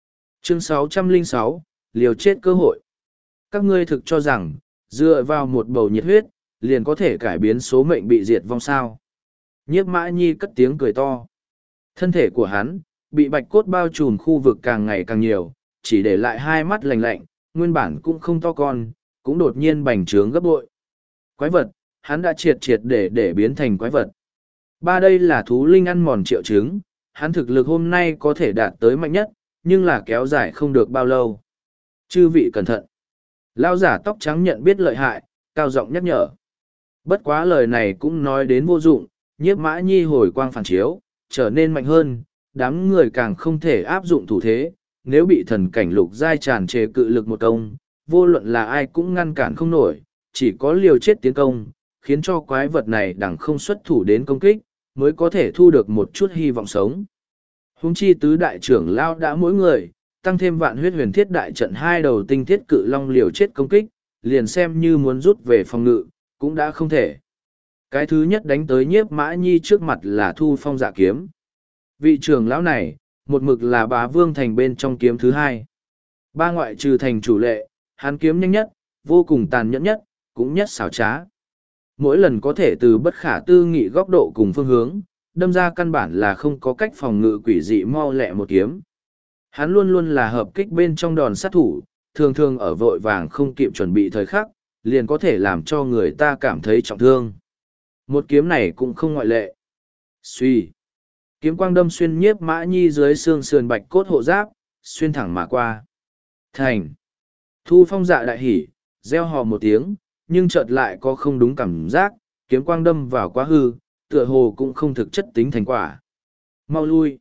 Chương 606, liều chết cơ hội. Các ngươi thực cho rằng, dựa vào một bầu nhiệt huyết, liền có thể cải biến số mệnh bị diệt vong sao. Nhiếp Mã Nhi cất tiếng cười to. Thân thể của hắn, bị bạch cốt bao trùm khu vực càng ngày càng nhiều, chỉ để lại hai mắt lạnh lạnh, nguyên bản cũng không to con, cũng đột nhiên bành trướng gấp bội. Quái vật, hắn đã triệt triệt để biến thành quái vật. Đây là thú linh ăn mòn triệu chứng, hắn thực lực hôm nay có thể đạt tới mạnh nhất, nhưng là kéo dài không được bao lâu. Chư vị cẩn thận. Lao giả tóc trắng nhận biết lợi hại, cao giọng nhắc nhở. Bất quá lời này cũng nói đến vô dụng, Nhiếp Mã Nhi hồi quang phản chiếu, trở nên mạnh hơn, đám người càng không thể áp dụng thủ thế, nếu bị thần cảnh lục giai tràn trề cự lực một công, vô luận là ai cũng ngăn cản không nổi, chỉ có liều chết tiến công, khiến cho quái vật này đẳng không xuất thủ đến công kích, mới có thể thu được một chút hy vọng sống. Huống chi tứ đại trưởng lao đã mỗi người, tăng thêm vạn huyết huyền thiết đại trận hai đầu tinh thiết cự long liều chết công kích, liền xem như muốn rút về phòng ngự, cũng đã không thể. Cái thứ nhất đánh tới Nhiếp Mã Nhi trước mặt là Thu Phong Dạ kiếm. Vị trưởng lão này, một mực là Bá Vương Thành bên trong kiếm thứ hai. Ba ngoại trừ thành chủ lệ, hắn kiếm nhanh nhất, vô cùng tàn nhẫn nhất, cũng nhất xảo trá. Mỗi lần có thể từ bất khả tư nghị góc độ cùng phương hướng, đâm ra căn bản là không có cách phòng ngự quỷ dị mau lẹ một kiếm. Hắn luôn luôn là hợp kích bên trong đòn sát thủ, thường thường ở vội vàng không kịp chuẩn bị thời khắc, liền có thể làm cho người ta cảm thấy trọng thương. Một kiếm này cũng không ngoại lệ. Xuy. Kiếm quang đâm xuyên Nhiếp Mã Nhi dưới xương sườn bạch cốt hộ giáp, xuyên thẳng mà qua. Thành. Thu Phong Dạ đại hỉ, reo hò một tiếng, nhưng chợt lại có không đúng cảm giác, kiếm quang đâm vào quá hư, tựa hồ cũng không thực chất tính thành quả. Mau lui.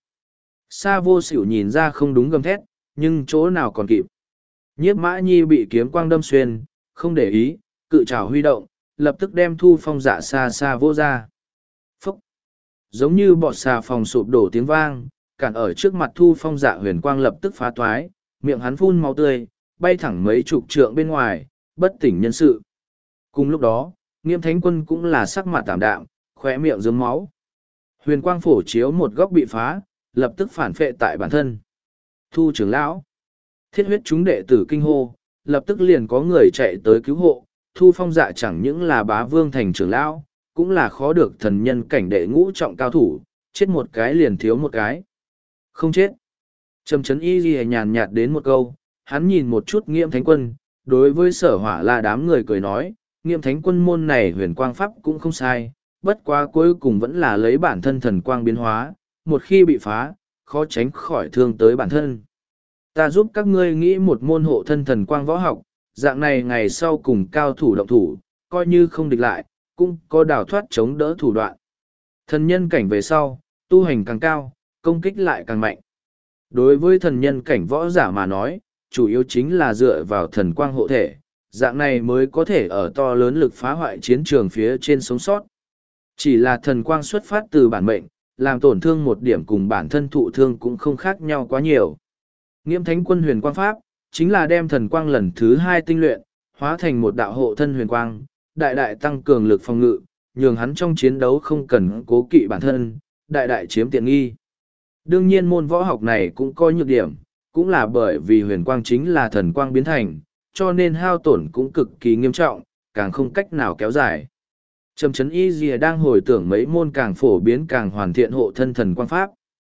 Sa Vô Xỉu nhìn ra không đúng gầm thét, nhưng chỗ nào còn kịp. Nhiếp Mã Nhi bị kiếm quang đâm xuyên, không để ý, cự trảo huy động, lập tức đem Thu Phong Dạ xa xa vô ra. Phúc! Giống như bọt xà phòng sụp đổ tiếng vang, cản ở trước mặt Thu Phong Dạ huyền quang lập tức phá toái, miệng hắn phun máu tươi, bay thẳng mấy chục trượng bên ngoài, bất tỉnh nhân sự. Cùng lúc đó, Nghiêm Thánh Quân cũng là sắc mặt tảm đạm, khóe miệng rớm máu. Huyền quang phổ chiếu một góc bị phá, lập tức phản phệ tại bản thân. Thu trưởng lão, thiết huyết chúng đệ tử kinh hô, lập tức liền có người chạy tới cứu hộ. Thu Phong Dạ chẳng những là Bá Vương Thành trưởng lão, cũng là khó được thần nhân cảnh đệ ngũ trọng cao thủ, chết một cái liền thiếu một cái. Không chết. Trầm Chấn Y Ghi nhàn nhạt đến một câu, hắn nhìn một chút Nghiêm Thánh Quân, đối với Sở Hỏa là đám người cười nói, Nghiêm Thánh Quân môn này huyền quang pháp cũng không sai, bất quá cuối cùng vẫn là lấy bản thân thần quang biến hóa, một khi bị phá, khó tránh khỏi thương tới bản thân. Ta giúp các ngươi nghĩ một môn hộ thân thần quang võ học, dạng này ngày sau cùng cao thủ động thủ, coi như không địch lại, cũng có đào thoát chống đỡ thủ đoạn. Thần nhân cảnh về sau, tu hành càng cao, công kích lại càng mạnh. Đối với thần nhân cảnh võ giả mà nói, chủ yếu chính là dựa vào thần quang hộ thể, dạng này mới có thể ở to lớn lực phá hoại chiến trường phía trên sống sót. Chỉ là thần quang xuất phát từ bản mệnh, làm tổn thương một điểm cùng bản thân thụ thương cũng không khác nhau quá nhiều. Nghiêm Thánh Quân huyền quang pháp, chính là đem thần quang lần thứ hai tinh luyện, hóa thành một đạo hộ thân huyền quang, đại đại tăng cường lực phòng ngự, nhường hắn trong chiến đấu không cần cố kỵ bản thân, đại đại chiếm tiện nghi. Đương nhiên môn võ học này cũng có nhược điểm, cũng là bởi vì huyền quang chính là thần quang biến thành, cho nên hao tổn cũng cực kỳ nghiêm trọng, càng không cách nào kéo dài. Trầm Chấn Y Dìa đang hồi tưởng mấy môn càng phổ biến càng hoàn thiện hộ thân thần quang pháp.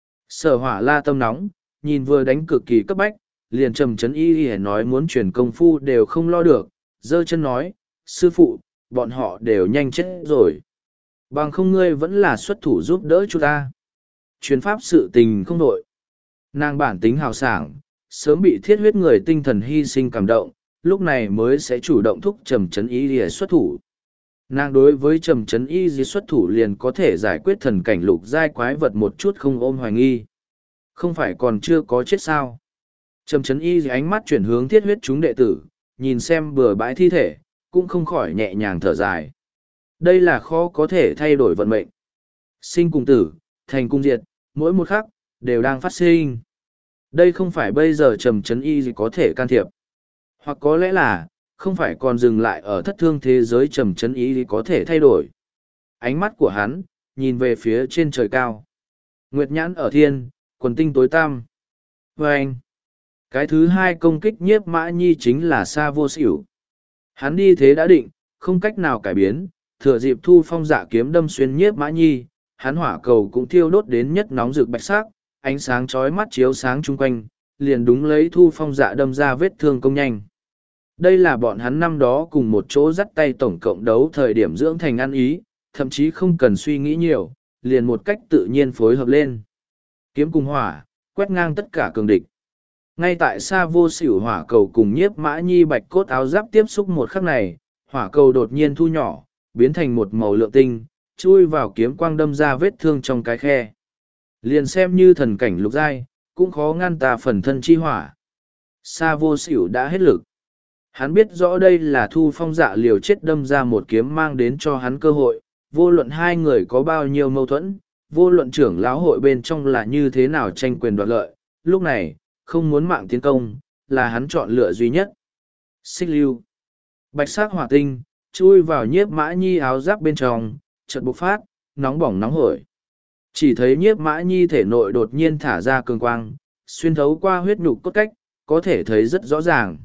Sở Hỏa la tâm nóng, nhìn vừa đánh cực kỳ cấp bách, liền Trầm Chấn Y Dìa nói muốn truyền công phu đều không lo được, giơ chân nói, sư phụ, bọn họ đều nhanh chết rồi. Bằng không ngươi vẫn là xuất thủ giúp đỡ chúng ta. Truyền pháp sự tình không đội. Nàng bản tính hào sảng, sớm bị thiết huyết người tinh thần hy sinh cảm động, lúc này mới sẽ chủ động thúc Trầm Chấn Y Dìa xuất thủ. Nàng đối với Trầm Chấn Y Dìa xuất thủ liền có thể giải quyết thần cảnh lục giai quái vật một chút không ôm hoài nghi. Không phải còn chưa có chết sao. Trầm Chấn Y Dìa ánh mắt chuyển hướng thiết huyết chúng đệ tử, nhìn xem bừa bãi thi thể, cũng không khỏi nhẹ nhàng thở dài. Đây là khó có thể thay đổi vận mệnh. Sinh cùng tử, thành cùng diệt, mỗi một khắc, đều đang phát sinh. Đây không phải bây giờ Trầm Chấn Y gì có thể can thiệp. Hoặc có lẽ là, không phải còn dừng lại ở thất thương thế giới Trầm Chấn Y gì có thể thay đổi. Ánh mắt của hắn, nhìn về phía trên trời cao. Nguyệt nhãn ở thiên, quần tinh tối tăm. Và anh, Cái thứ hai công kích nhiếp mã nhi chính là Sa Vô Xỉu. Hắn đi thế đã định, không cách nào cải biến, thừa dịp Thu Phong Dạ kiếm đâm xuyên nhiếp mã nhi, hắn hỏa cầu cũng thiêu đốt đến nhất nóng rực bạch sắc, ánh sáng chói mắt chiếu sáng chung quanh, liền đúng lấy Thu Phong Dạ đâm ra vết thương công nhanh. Đây là bọn hắn năm đó cùng một chỗ dắt tay tổng cộng đấu thời điểm dưỡng thành ăn ý, thậm chí không cần suy nghĩ nhiều, liền một cách tự nhiên phối hợp lên. Kiếm cùng hỏa, quét ngang tất cả cường địch. Ngay tại Sa Vô Xỉu hỏa cầu cùng nhiếp mã nhi bạch cốt áo giáp tiếp xúc một khắc này, hỏa cầu đột nhiên thu nhỏ, biến thành một màu lượng tinh, chui vào kiếm quang đâm ra vết thương trong cái khe. Liền xem như thần cảnh lục giai, cũng khó ngăn tà phần thân chi hỏa. Sa Vô Xỉu đã hết lực. Hắn biết rõ đây là Thu Phong Dạ liều chết đâm ra một kiếm mang đến cho hắn cơ hội, vô luận hai người có bao nhiêu mâu thuẫn, vô luận trưởng lão hội bên trong là như thế nào tranh quyền đoạt lợi, lúc này, không muốn mạng tiến công, là hắn chọn lựa duy nhất. Xích lưu. Bạch sắc hỏa tinh, chui vào nhiếp mã nhi áo giáp bên trong, chợt bộc phát, nóng bỏng nóng hổi. Chỉ thấy nhiếp mã nhi thể nội đột nhiên thả ra cường quang, xuyên thấu qua huyết nhục cốt cách, có thể thấy rất rõ ràng.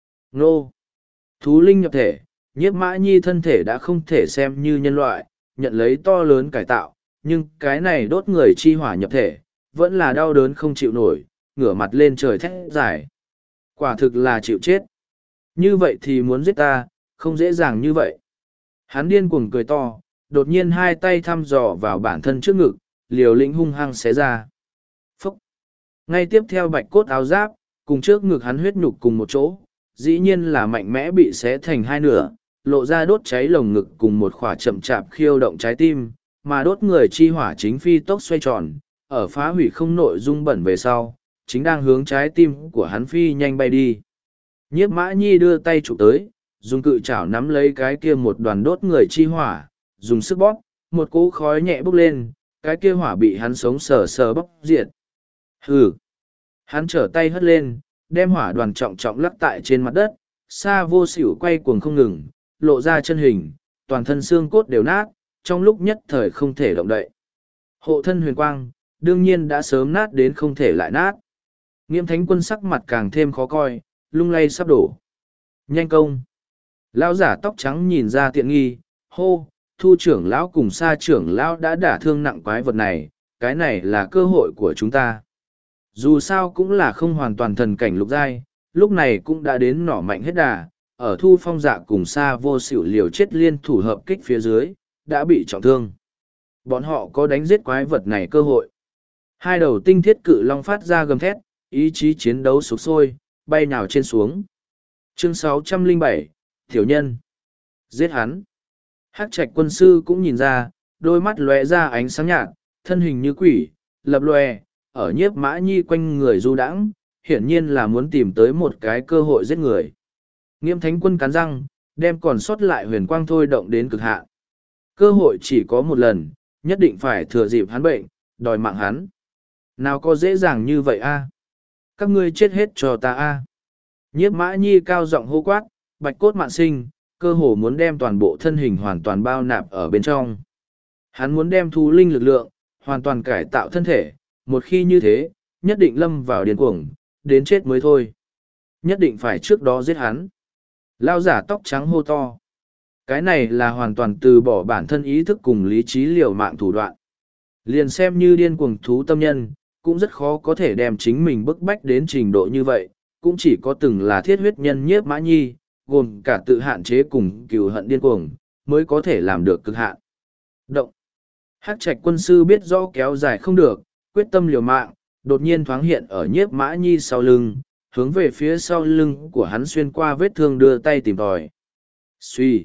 Nô! Thú linh nhập thể, nhiếp mã nhi thân thể đã không thể xem như nhân loại, nhận lấy to lớn cải tạo, nhưng cái này đốt người chi hỏa nhập thể, vẫn là đau đớn không chịu nổi, ngửa mặt lên trời thét dài. Quả thực là chịu chết. Như vậy thì muốn giết ta, không dễ dàng như vậy. Hắn điên cuồng cười to, đột nhiên hai tay thăm dò vào bản thân trước ngực, liều lĩnh hung hăng xé ra. Phúc! Ngay tiếp theo bạch cốt áo giáp, cùng trước ngực hắn huyết nhục cùng một chỗ, dĩ nhiên là mạnh mẽ bị xé thành hai nửa, lộ ra đốt cháy lồng ngực cùng một khỏa chậm chạp khiêu động trái tim, mà đốt người chi hỏa chính phi tốc xoay tròn, ở phá hủy không nội dung bẩn về sau, chính đang hướng trái tim của hắn phi nhanh bay đi. Nhiếp mã nhi đưa tay chụp tới, dùng cự chảo nắm lấy cái kia một đoàn đốt người chi hỏa, dùng sức bóp, một cỗ khói nhẹ bốc lên, cái kia hỏa bị hắn sống sờ sờ bóp diệt. Hừ! Hắn trở tay hất lên, đem hỏa đoàn trọng trọng lắc tại trên mặt đất, Sa Vô Xỉu quay cuồng không ngừng, lộ ra chân hình, toàn thân xương cốt đều nát, trong lúc nhất thời không thể động đậy. Hộ thân huyền quang, đương nhiên đã sớm nát đến không thể lại nát. Nghiêm Thánh Quân sắc mặt càng thêm khó coi, lung lay sắp đổ. Nhanh công! Lão giả tóc trắng nhìn ra tiện nghi, hô, Thu trưởng lão cùng Sa trưởng lão đã đả thương nặng quái vật này, cái này là cơ hội của chúng ta. Dù sao cũng là không hoàn toàn thần cảnh lục giai, lúc này cũng đã đến nỏ mạnh hết đà, ở Thu Phong Dạ cùng Sa Vô Xỉu liều chết liên thủ hợp kích phía dưới, đã bị trọng thương. Bọn họ có đánh giết quái vật này cơ hội. Hai đầu tinh thiết cự long phát ra gầm thét, ý chí chiến đấu sục sôi, bay nhào trên xuống. Chương 607, Tiểu Nhân. Giết hắn. Hắc Trạch quân sư cũng nhìn ra, đôi mắt lóe ra ánh sáng nhạt, thân hình như quỷ, lập lòe, ở nhiếp mã nhi quanh người du đãng, hiển nhiên là muốn tìm tới một cái cơ hội giết người. Nghiêm Thánh Quân cắn răng, đem còn sót lại huyền quang thôi động đến cực hạn. Cơ hội chỉ có một lần, nhất định phải thừa dịp hắn bệnh, đòi mạng hắn. Nào có dễ dàng như vậy a? Các ngươi chết hết cho ta a! Nhiếp mã nhi cao giọng hô quát, bạch cốt mạn sinh, cơ hồ muốn đem toàn bộ thân hình hoàn toàn bao nạp ở bên trong. Hắn muốn đem thú linh lực lượng, hoàn toàn cải tạo thân thể, một khi như thế, nhất định lâm vào điên cuồng, đến chết mới thôi. Nhất định phải trước đó giết hắn. Lao giả tóc trắng hô to. Cái này là hoàn toàn từ bỏ bản thân ý thức cùng lý trí liều mạng thủ đoạn. Liền xem như điên cuồng thú tâm nhân, cũng rất khó có thể đem chính mình bức bách đến trình độ như vậy, cũng chỉ có từng là thiết huyết nhân nhiếp mã nhi, gồm cả tự hạn chế cùng cừu hận điên cuồng, mới có thể làm được cực hạn. Động. Hắc Trạch quân sư biết rõ kéo dài không được, quyết tâm liều mạng, đột nhiên thoáng hiện ở nhiếp mã nhi sau lưng, hướng về phía sau lưng của hắn xuyên qua vết thương đưa tay tìm tòi. Xuy.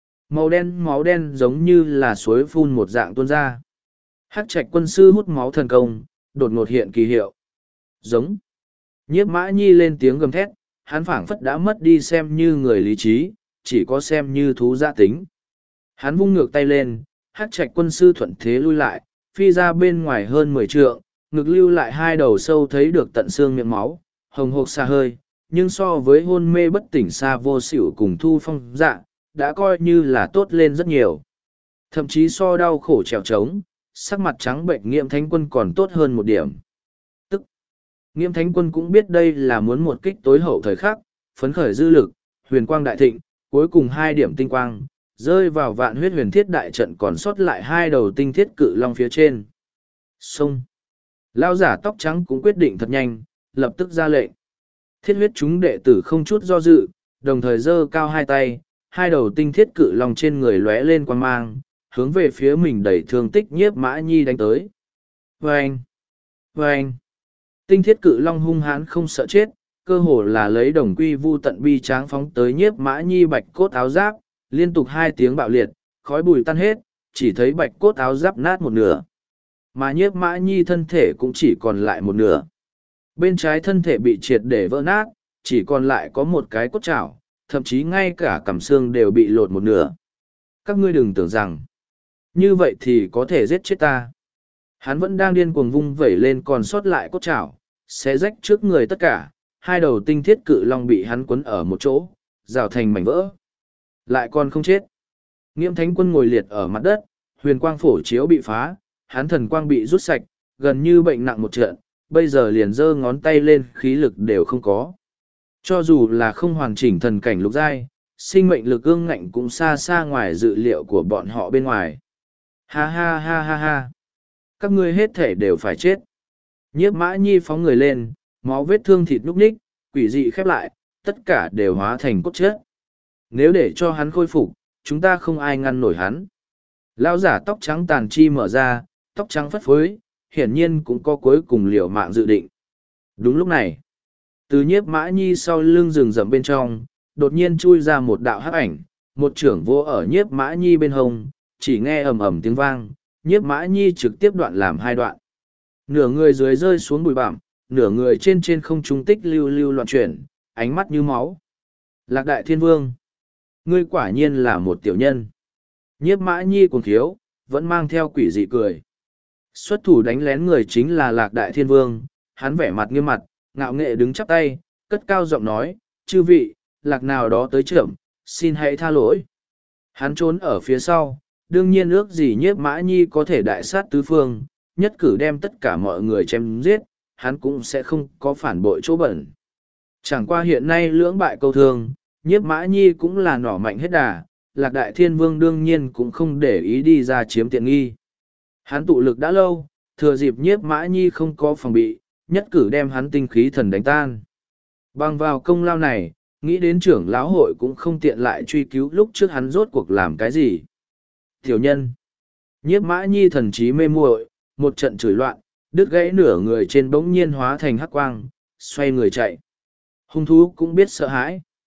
Máu đen giống như là suối phun một dạng tuôn ra. Hắc Trạch quân sư hút máu thần công, đột ngột hiện kỳ hiệu. Giống. Nhiếp mã nhi lên tiếng gầm thét, hắn phảng phất đã mất đi xem như người lý trí, chỉ có xem như thú giã tính. Hắn vung ngược tay lên, Hắc Trạch quân sư thuận thế lui lại, phi ra bên ngoài hơn 10 trượng, ngực lưu lại hai đầu sâu thấy được tận xương miệng máu, hồng hộc xa hơi, nhưng so với hôn mê bất tỉnh Sa Vô Xỉu cùng Thu Phong Dạ, đã coi như là tốt lên rất nhiều. Thậm chí so đau khổ trèo trống, sắc mặt trắng bệnh Nghiêm Thánh Quân còn tốt hơn một điểm. Tức, Nghiêm Thánh Quân cũng biết đây là muốn một kích tối hậu thời khắc, phấn khởi dư lực, huyền quang đại thịnh, cuối cùng 2 điểm tinh quang, rơi vào vạn huyết huyền thiết đại trận còn sót lại 2 đầu tinh thiết cự long phía trên. Xông! Lao giả tóc trắng cũng quyết định thật nhanh, lập tức ra lệnh. Thiết huyết chúng đệ tử không chút do dự, đồng thời giơ cao 2 tay, 2 đầu tinh thiết cự long trên người lóe lên quang mang, hướng về phía mình đẩy thương tích Nhiếp Mã Nhi đánh tới. Vâng! Vâng! Tinh thiết cự long hung hãn không sợ chết, cơ hồ là lấy đồng quy vu tận bi tráng phóng tới Nhiếp Mã Nhi bạch cốt áo giáp, liên tục 2 tiếng bạo liệt, khói bụi tan hết, chỉ thấy bạch cốt áo giáp nát một nửa. Mà Nhiếp Mã Nhi thân thể cũng chỉ còn lại một nửa. Bên trái thân thể bị triệt để vỡ nát, chỉ còn lại có một cái cốt chảo, thậm chí ngay cả cằm xương đều bị lột một nửa. Các ngươi đừng tưởng rằng, như vậy thì có thể giết chết ta. Hắn vẫn đang điên cuồng vung vẩy lên còn sót lại cốt chảo, xé rách trước người tất cả, 2 đầu tinh thiết cự long bị hắn quấn ở một chỗ, rào thành mảnh vỡ. Lại còn không chết. Nghiêm Thánh Quân ngồi liệt ở mặt đất, huyền quang phổ chiếu bị phá, hắn thần quang bị rút sạch, gần như bệnh nặng một trận, bây giờ liền giơ ngón tay lên khí lực đều không có. Cho dù là không hoàn chỉnh thần cảnh lục giai, sinh mệnh lực ương ngạnh cũng xa xa ngoài dự liệu của bọn họ bên ngoài. Ha ha ha ha ha. Các ngươi hết thể đều phải chết. Nhiếp Mã Nhi phóng người lên, máu vết thương thịt núc ních, quỷ dị khép lại, tất cả đều hóa thành cốt chất. Nếu để cho hắn khôi phục, chúng ta không ai ngăn nổi hắn. Lão giả tóc trắng tàn chi mở ra, tóc trắng phất phới, hiển nhiên cũng có cuối cùng liều mạng dự định. Đúng lúc này, từ Nhiếp Mã Nhi sau lưng rừng rậm bên trong, đột nhiên chui ra một đạo hắc ảnh, một trưởng vô ở Nhiếp Mã Nhi bên hông, chỉ nghe ầm ầm tiếng vang, Nhiếp Mã Nhi trực tiếp đoạn làm 2 đoạn. Nửa người dưới rơi xuống bụi bặm, nửa người trên không trung tích lưu lưu loạn chuyển, ánh mắt như máu. Lạc Đại Thiên Vương, ngươi quả nhiên là một tiểu nhân. Nhiếp Mã Nhi cuồng khiếu, vẫn mang theo quỷ dị cười. Xuất thủ đánh lén người chính là Lạc Đại Thiên Vương, hắn vẻ mặt nghiêm mặt, ngạo nghệ đứng chắp tay, cất cao giọng nói, chư vị, lạc nào đó tới trưởng, xin hãy tha lỗi. Hắn trốn ở phía sau, đương nhiên ước gì Nhiếp Mã Nhi có thể đại sát tứ phương, nhất cử đem tất cả mọi người chém giết, hắn cũng sẽ không có phản bội chỗ bẩn. Chẳng qua hiện nay lưỡng bại câu thương, Nhiếp Mã Nhi cũng là nỏ mạnh hết đà, Lạc Đại Thiên Vương đương nhiên cũng không để ý đi ra chiếm tiện nghi. Hắn tụ lực đã lâu, thừa dịp Nhiếp Mã Nhi không có phòng bị, nhất cử đem hắn tinh khí thần đánh tan. Bằng vào công lao này, nghĩ đến trưởng lão hội cũng không tiện lại truy cứu lúc trước hắn rốt cuộc làm cái gì. Tiểu nhân, Nhiếp Mã Nhi thần trí mê muội, một trận chửi loạn, đứt gãy nửa người trên bỗng nhiên hóa thành hắc quang, xoay người chạy. Hung thú cũng biết sợ hãi.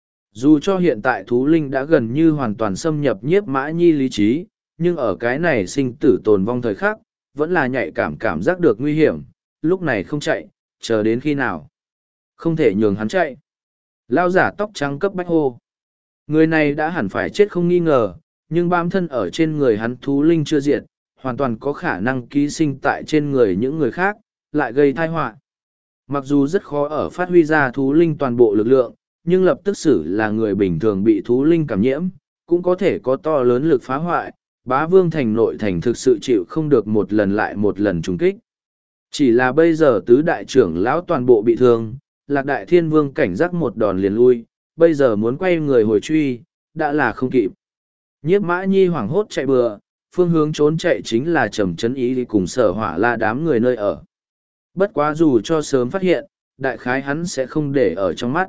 Dù cho hiện tại thú linh đã gần như hoàn toàn xâm nhập Nhiếp Mã Nhi lý trí, nhưng ở cái này sinh tử tồn vong thời khắc, vẫn là nhạy cảm giác được nguy hiểm, lúc này không chạy, chờ đến khi nào. Không thể nhường hắn chạy. Lao giả tóc trắng cấp bách hô. Người này đã hẳn phải chết không nghi ngờ, nhưng bám thân ở trên người hắn thú linh chưa diệt, hoàn toàn có khả năng ký sinh tại trên người những người khác, lại gây tai họa. Mặc dù rất khó ở phát huy ra thú linh toàn bộ lực lượng, nhưng lập tức xử là người bình thường bị thú linh cảm nhiễm, cũng có thể có to lớn lực phá hoại, Bá Vương thành nội thành thực sự chịu không được một lần lại một lần trùng kích. Chỉ là bây giờ tứ đại trưởng lão toàn bộ bị thương, Lạc Đại Thiên Vương cảnh giác một đòn liền lui, bây giờ muốn quay người hồi truy, đã là không kịp. Nhiếp Mã Nhi hoảng hốt chạy bừa, phương hướng trốn chạy chính là Trầm Chấn Ý cùng Sở Hỏa La đám người nơi ở. Bất quá dù cho sớm phát hiện, đại khái hắn sẽ không để ở trong mắt.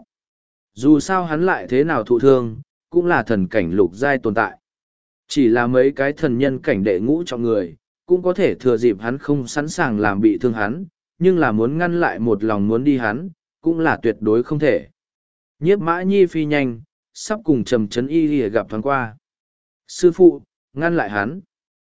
Dù sao hắn lại thế nào thụ thương, cũng là thần cảnh lục giai tồn tại. Chỉ là mấy cái thần nhân cảnh đệ ngũ trọng người, cũng có thể thừa dịp hắn không sẵn sàng làm bị thương hắn, nhưng là muốn ngăn lại một lòng muốn đi hắn, cũng là tuyệt đối không thể. Nhiếp Mã Nhi phi nhanh, sắp cùng Trầm Chấn Y gặp thoáng qua. Sư phụ, ngăn lại hắn.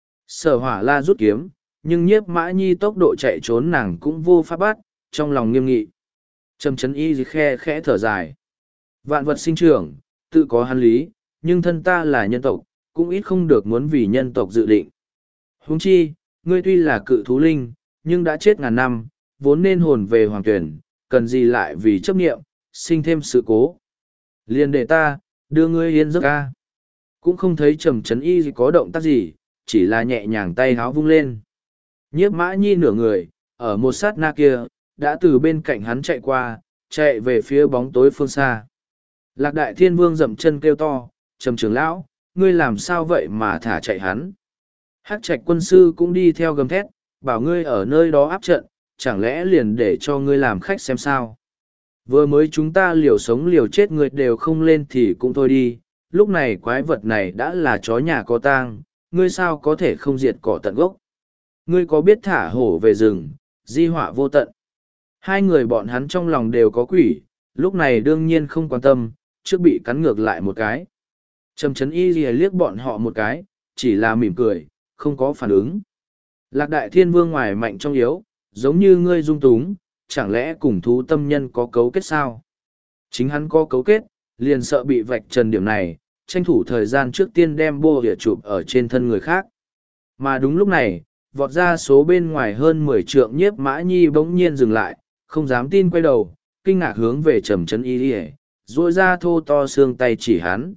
Sở Hỏa La rút kiếm, nhưng Nhiếp Mã Nhi tốc độ chạy trốn nàng cũng vô pháp bắt, trong lòng nghiêm nghị. Trầm Chấn Y khe khẽ thở dài. Vạn vật sinh trưởng, tự có hắn lý, nhưng thân ta là nhân tộc, cũng ít không được muốn vì nhân tộc dự định. Huống chi, ngươi tuy là cự thú linh, nhưng đã chết ngàn năm, vốn nên hồn về hoàng tuyển, cần gì lại vì chấp niệm, sinh thêm sự cố. Liền để ta, đưa ngươi yên giấc ca. Cũng không thấy Trầm Chấn Y có động tác gì, chỉ là nhẹ nhàng tay háo vung lên. Nhiếp Mã Nhi nửa người, ở một sát na kia, đã từ bên cạnh hắn chạy qua, chạy về phía bóng tối phương xa. Lạc Đại Thiên Vương dậm chân kêu to, Trầm trưởng lão, ngươi làm sao vậy mà thả chạy hắn? Hắc Trạch quân sư cũng đi theo gầm thét, bảo ngươi ở nơi đó áp trận, chẳng lẽ liền để cho ngươi làm khách xem sao? Vừa mới chúng ta liều sống liều chết người đều không lên thì cũng thôi đi, lúc này quái vật này đã là chó nhà có tang, ngươi sao có thể không diệt cỏ tận gốc? Ngươi có biết thả hổ về rừng, di họa vô tận? Hai người bọn hắn trong lòng đều có quỷ, lúc này đương nhiên không quan tâm, trước bị cắn ngược lại một cái. Trầm Trấn Y lìa liếc bọn họ một cái, chỉ là mỉm cười, không có phản ứng. Lạc Đại Thiên Vương ngoài mạnh trong yếu, giống như ngươi dung túng, chẳng lẽ cùng thú tâm nhân có cấu kết sao? Chính hắn có cấu kết, liền sợ bị vạch trần điểm này, tranh thủ thời gian trước tiên đem bô địa chụp ở trên thân người khác. Mà đúng lúc này, vọt ra số bên ngoài hơn 10 trượng Nhiếp Mã Nhi bỗng nhiên dừng lại, không dám tin quay đầu, kinh ngạc hướng về Trầm Trấn Y lìa, duỗi ra thô to xương tay chỉ hắn.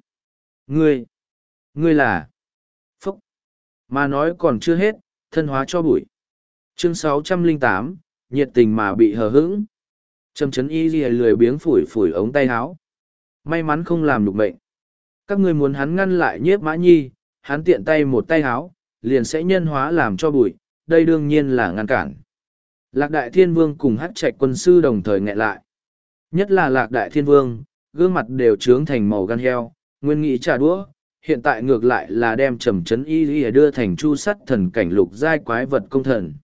Ngươi là... Phúc! Mà nói còn chưa hết, thân hóa cho bụi. Chương 608, nhiệt tình mà bị hờ hững. Trầm Trấn Y lìa lười biếng phủi phủi ống tay áo. May mắn không làm nhục mệnh. Các ngươi muốn hắn ngăn lại Nhiếp Mã Nhi, hắn tiện tay một tay áo, liền sẽ nhân hóa làm cho bụi, đây đương nhiên là ngăn cản. Lạc Đại Thiên Vương cùng Hắc Trạch quân sư đồng thời nghẹn lại. Nhất là Lạc Đại Thiên Vương, gương mặt đều trướng thành màu gan heo, nguyên nghị trả đũa, hiện tại ngược lại là đem Trầm Trấn Y lìa đưa thành chu sắt thần cảnh lục giai quái vật công thần.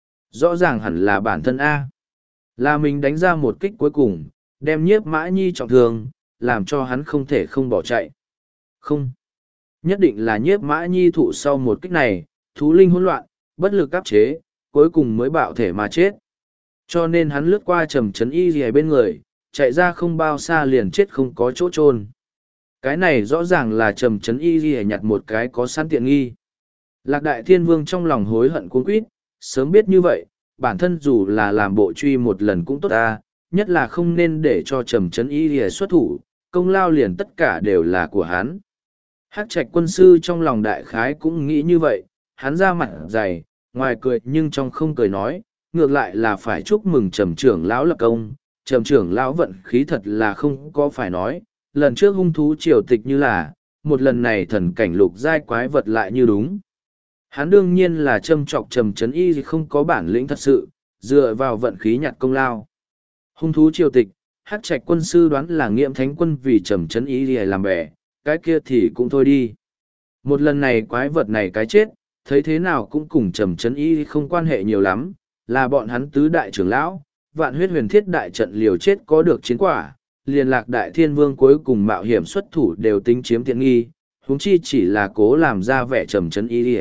Rõ ràng hẳn là bản thân A. Là mình đánh ra một kích cuối cùng, đem Nhiếp Mã Nhi trọng thương, làm cho hắn không thể không bỏ chạy. Không. Nhất định là Nhiếp Mã Nhi thụ sau một kích này, thú linh hỗn loạn, bất lực áp chế, cuối cùng mới bạo thể mà chết. Cho nên hắn lướt qua Trầm Trấn Y lìa bên người, chạy ra không bao xa liền chết không có chỗ chôn. Cái này rõ ràng là Trầm Trấn Y lìa nhặt một cái có sẵn tiện nghi. Lạc Đại Thiên Vương trong lòng hối hận cuống quýt, sớm biết như vậy, bản thân dù là làm bộ truy một lần cũng tốt ta, nhất là không nên để cho Trầm Trấn Y lìa xuất thủ, công lao liền tất cả đều là của hắn. Hắc Trạch quân sư trong lòng đại khái cũng nghĩ như vậy, hắn ra mặt dày, ngoài cười nhưng trong không cười nói, ngược lại là phải chúc mừng Trầm trưởng lão lập công, Trầm trưởng lão vận khí thật là không có phải nói, lần trước hung thú triều tịch như là, một lần này thần cảnh lục giai quái vật lại như đúng. Hắn đương nhiên là châm chọc Trầm Trấn Y không có bản lĩnh thật sự, dựa vào vận khí nhặt công lao. Hung thú triều tịch, Hắc Trạch quân sư đoán là Nghiệm Thánh quân vì Trầm Trấn Y làm bẻ, cái kia thì cũng thôi đi. Một lần này quái vật này cái chết, thấy thế nào cũng cùng Trầm Trấn Y không quan hệ nhiều lắm, là bọn hắn tứ đại trưởng lão, vạn huyết huyền thiết đại trận liều chết có được chiến quả, liền Lạc Đại Thiên Vương cuối cùng mạo hiểm xuất thủ đều tính chiếm tiện nghi, huống chi chỉ là cố làm ra vẻ Trầm Trấn Y.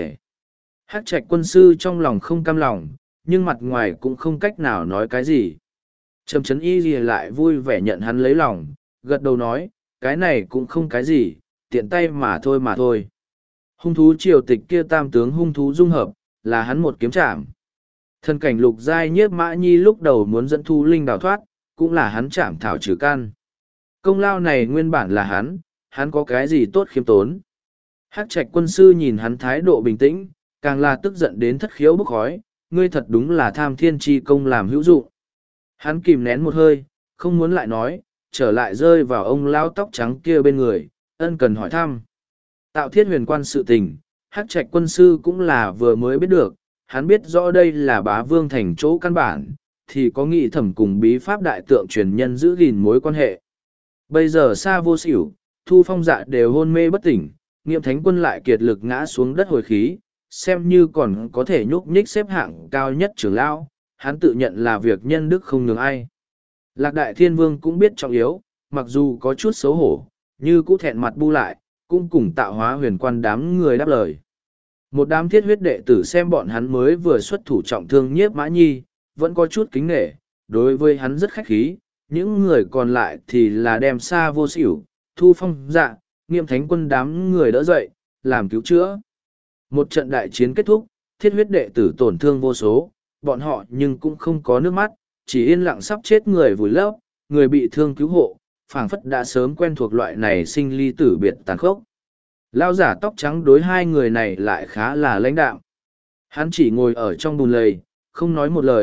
Hắc Trạch quân sư trong lòng không cam lòng, nhưng mặt ngoài cũng không cách nào nói cái gì. Trầm Trấn Y lại vui vẻ nhận hắn lấy lòng, gật đầu nói, cái này cũng không cái gì, tiện tay mà thôi mà thôi. Hung thú triều tịch kia tam tướng hung thú dung hợp, là hắn một kiếm chạm. Thần cảnh lục giai Nhiếp Mã Nhi lúc đầu muốn dẫn thú linh đào thoát, cũng là hắn chạm thảo trừ căn. Công lao này nguyên bản là hắn có cái gì tốt khiêm tốn. Hắc Trạch quân sư nhìn hắn thái độ bình tĩnh, càng là tức giận đến thất khiếu bốc khói, ngươi thật đúng là tham thiên chi công làm hữu dụng. Hắn kìm nén một hơi, không muốn lại nói, trở lại rơi vào ông lão tóc trắng kia bên người, ân cần hỏi thăm. Tạo thiết huyền quan sự tình, Hắc Trạch quân sư cũng là vừa mới biết được, hắn biết rõ đây là Bá Vương thành chỗ căn bản, thì có nghị thẩm cùng bí pháp đại tượng truyền nhân giữ gìn mối quan hệ. Bây giờ xa vô xỉu, Thu Phong Dạ đều hôn mê bất tỉnh, Nghiệm Thánh quân lại kiệt lực ngã xuống đất hồi khí, xem như còn có thể nhúc nhích xếp hạng cao nhất trưởng lão, hắn tự nhận là việc nhân đức không nhường ai. Lạc Đại Thiên Vương cũng biết trọng yếu, mặc dù có chút xấu hổ, như cũ thẹn mặt bu lại, cũng cùng tạo hóa huyền quan đám người đáp lời. Một đám thiết huyết đệ tử xem bọn hắn mới vừa xuất thủ trọng thương Nhiếp Mã Nhi, vẫn có chút kính nể, đối với hắn rất khách khí, những người còn lại thì là đem xa vô xỉu, Thu Phong Dạ, Nghiệm Thánh quân đám người đỡ dậy, làm cứu chữa. Một trận đại chiến kết thúc, thiết huyết đệ tử tổn thương vô số, bọn họ nhưng cũng không có nước mắt, chỉ yên lặng sắp chết người vùi lấp, người bị thương cứu hộ, phảng phất đã sớm quen thuộc loại này sinh ly tử biệt tàn khốc. Lao giả tóc trắng đối hai người này lại khá là lãnh đạm. Hắn chỉ ngồi ở trong bùn lầy, không nói một lời,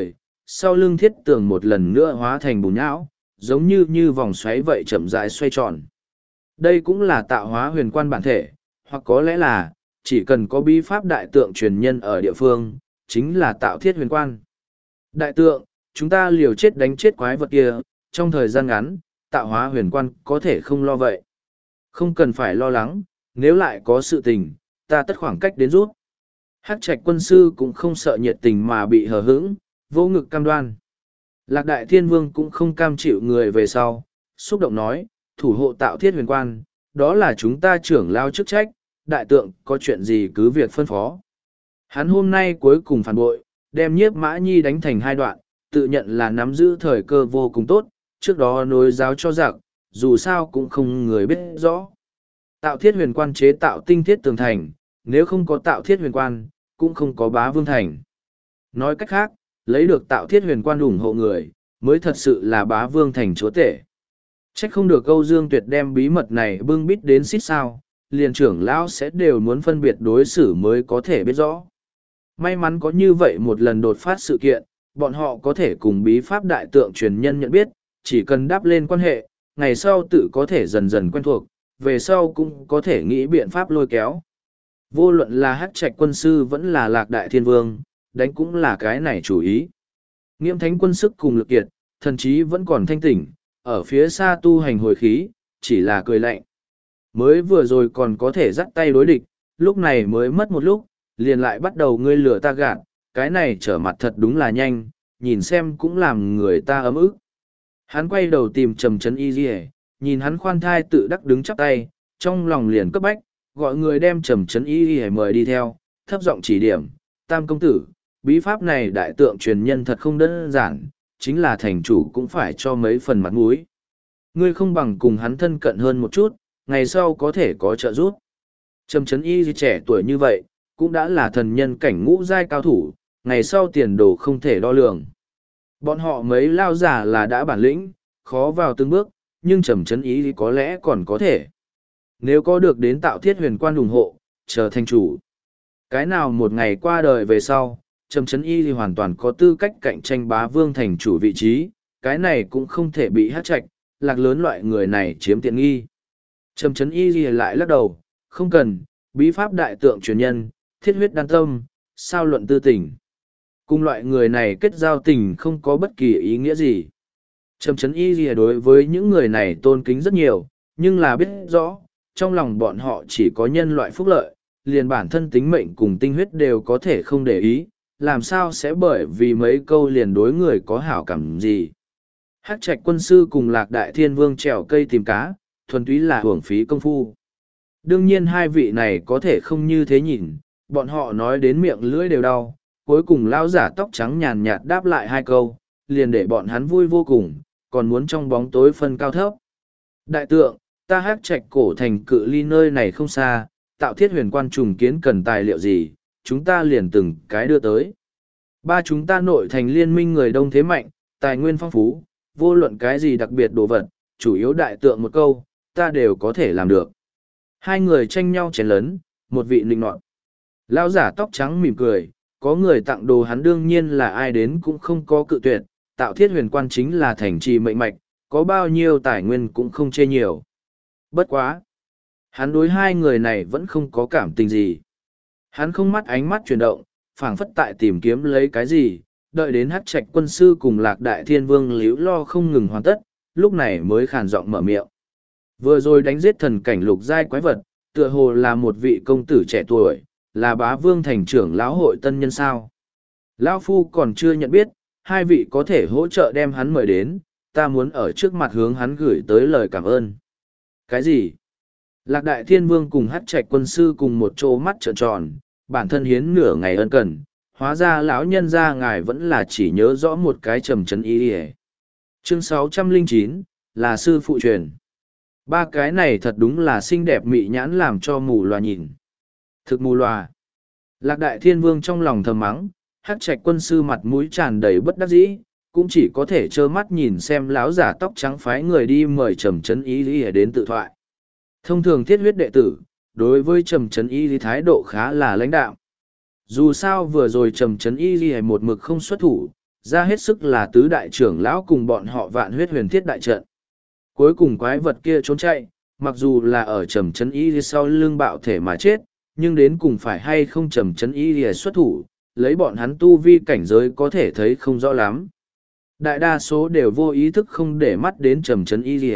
sau lưng thiết tường một lần nữa hóa thành bùn nhão, giống như vòng xoáy vậy chậm rãi xoay tròn. Đây cũng là tạo hóa huyền quan bản thể, hoặc có lẽ là, chỉ cần có bí pháp đại tượng truyền nhân ở địa phương, chính là tạo thiết huyền quan. Đại tượng, chúng ta liều chết đánh chết quái vật kia, trong thời gian ngắn, tạo hóa huyền quan có thể không lo vậy. Không cần phải lo lắng, nếu lại có sự tình, ta tất khoảng cách đến rút. Hắc Trạch quân sư cũng không sợ nhiệt tình mà bị hờ hững, vô ngực cam đoan. Lạc Đại Thiên Vương cũng không cam chịu người về sau, xúc động nói, thủ hộ tạo thiết huyền quan, đó là chúng ta trưởng lao chức trách, đại tượng có chuyện gì cứ việc phân phó. Hắn hôm nay cuối cùng phản bội, đem Nhiếp Mã Nhi đánh thành hai đoạn, tự nhận là nắm giữ thời cơ vô cùng tốt, trước đó nối giáo cho giặc, dù sao cũng không người biết rõ. Tạo thiết huyền quan chế tạo tinh thiết tường thành, nếu không có tạo thiết huyền quan, cũng không có bá vương thành. Nói cách khác, lấy được tạo thiết huyền quan ủng hộ người, mới thật sự là bá vương thành chúa tể. Trách không được Âu Dương Tuyệt đem bí mật này bưng bít đến xít sao, liền trưởng lão sẽ đều muốn phân biệt đối xử mới có thể biết rõ. May mắn có như vậy một lần đột phát sự kiện, bọn họ có thể cùng bí pháp đại tượng truyền nhân nhận biết, chỉ cần đáp lên quan hệ, ngày sau tự có thể dần dần quen thuộc, về sau cũng có thể nghĩ biện pháp lôi kéo. Vô luận là Hắc Trạch quân sư vẫn là Lạc Đại Thiên Vương, đánh cũng là cái này chủ ý. Nghiễm Thánh quân sức cùng lực kiệt, thần chí vẫn còn thanh tỉnh, ở phía xa tu hành hồi khí, chỉ là cười lạnh. Mới vừa rồi còn có thể dắt tay đối địch, lúc này mới mất một lúc, liền lại bắt đầu ngươi lửa ta gạt, cái này trở mặt thật đúng là nhanh, nhìn xem cũng làm người ta ấm ức. Hắn quay đầu tìm Trầm Trấn Y Dì, nhìn hắn khoan thai tự đắc đứng chắp tay, trong lòng liền cấp bách, gọi người đem Trầm Trấn Y Dì mời đi theo, thấp giọng chỉ điểm, Tam công tử, bí pháp này đại tượng truyền nhân thật không đơn giản, chính là thành chủ cũng phải cho mấy phần mặt mũi. Ngươi không bằng cùng hắn thân cận hơn một chút, ngày sau có thể có trợ giúp. Trầm Trấn Y trẻ tuổi như vậy, cũng đã là thần nhân cảnh ngũ giai cao thủ, ngày sau tiền đồ không thể đo lường. Bọn họ mấy lao giả là đã bản lĩnh, khó vào từng bước, nhưng Trầm Trấn Y có lẽ còn có thể. Nếu có được đến tạo thiết huyền quan ủng hộ, trở thành chủ. Cái nào một ngày qua đời về sau, Trầm Trấn Y thì hoàn toàn có tư cách cạnh tranh bá vương thành chủ vị trí, cái này cũng không thể bị hát trạch, lạc lớn loại người này chiếm tiện nghi. Trầm Trấn Y thì lại lắc đầu, không cần, bí pháp đại tượng truyền nhân, thiết huyết đan tâm, sao luận tư tình. Cùng loại người này kết giao tình không có bất kỳ ý nghĩa gì. Trầm Trấn Y thì đối với những người này tôn kính rất nhiều, nhưng là biết rõ, trong lòng bọn họ chỉ có nhân loại phúc lợi, liền bản thân tính mệnh cùng tinh huyết đều có thể không để ý, làm sao sẽ bởi vì mấy câu liền đối người có hảo cảm gì. Hắc Trạch quân sư cùng Lạc Đại Thiên Vương trèo cây tìm cá, thuần túy là hưởng phí công phu. Đương nhiên hai vị này có thể không như thế nhìn, bọn họ nói đến miệng lưỡi đều đau, cuối cùng lão giả tóc trắng nhàn nhạt đáp lại hai câu, liền để bọn hắn vui vô cùng, còn muốn trong bóng tối phân cao thấp. Đại tượng, ta Hắc Trạch cổ thành cự ly nơi này không xa, tạo thiết huyền quan trùng kiến cần tài liệu gì, chúng ta liền từng cái đưa tới. Ba chúng ta nội thành liên minh người đông thế mạnh, tài nguyên phong phú, vô luận cái gì đặc biệt đồ vật, chủ yếu đại tượng một câu, ta đều có thể làm được. Hai người tranh nhau chén lớn, một vị nịnh nọt. Lão giả tóc trắng mỉm cười, có người tặng đồ hắn đương nhiên là ai đến cũng không có cự tuyệt, tạo thiết huyền quan chính là thành trì mệnh mạch, có bao nhiêu tài nguyên cũng không chê nhiều. Bất quá. Hắn đối hai người này vẫn không có cảm tình gì. Hắn không mắt ánh mắt chuyển động, phảng phất tại tìm kiếm lấy cái gì, đợi đến Hắc Trạch quân sư cùng Lạc Đại Thiên Vương líu lo không ngừng hoàn tất, lúc này mới khàn giọng mở miệng. Vừa rồi đánh giết thần cảnh lục giai quái vật, tựa hồ là một vị công tử trẻ tuổi, là bá vương thành trưởng lão hội tân nhân sao. Lão Phu còn chưa nhận biết, hai vị có thể hỗ trợ đem hắn mời đến, ta muốn ở trước mặt hướng hắn gửi tới lời cảm ơn. Cái gì? Lạc Đại Thiên Vương cùng Hắc Trạch quân sư cùng một chỗ mắt trợn tròn, bản thân hiến nửa ngày ân cần, hóa ra lão nhân gia ngài vẫn là chỉ nhớ rõ một cái Trầm Trấn Y. Chương 609, là sư phụ truyền. Ba cái này thật đúng là xinh đẹp mị nhãn làm cho mù loà nhìn. Thực mù loà. Lạc Đại Thiên Vương trong lòng thầm mắng, Hắc Trạch quân sư mặt mũi tràn đầy bất đắc dĩ, cũng chỉ có thể trơ mắt nhìn xem lão giả tóc trắng phái người đi mời Trầm Trấn Y đến tự thoại. Thông thường thiết huyết đệ tử, đối với Trầm Trấn Y thái độ khá là lãnh đạm. Dù sao vừa rồi Trầm Trấn Y một mực không xuất thủ, ra hết sức là tứ đại trưởng lão cùng bọn họ vạn huyết huyền thiết đại trận. Cuối cùng quái vật kia trốn chạy, mặc dù là ở trầm chấn y sau lưng bạo thể mà chết, nhưng đến cùng phải hay không trầm chấn y xuất thủ, lấy bọn hắn tu vi cảnh giới có thể thấy không rõ lắm. Đại đa số đều vô ý thức không để mắt đến trầm chấn y,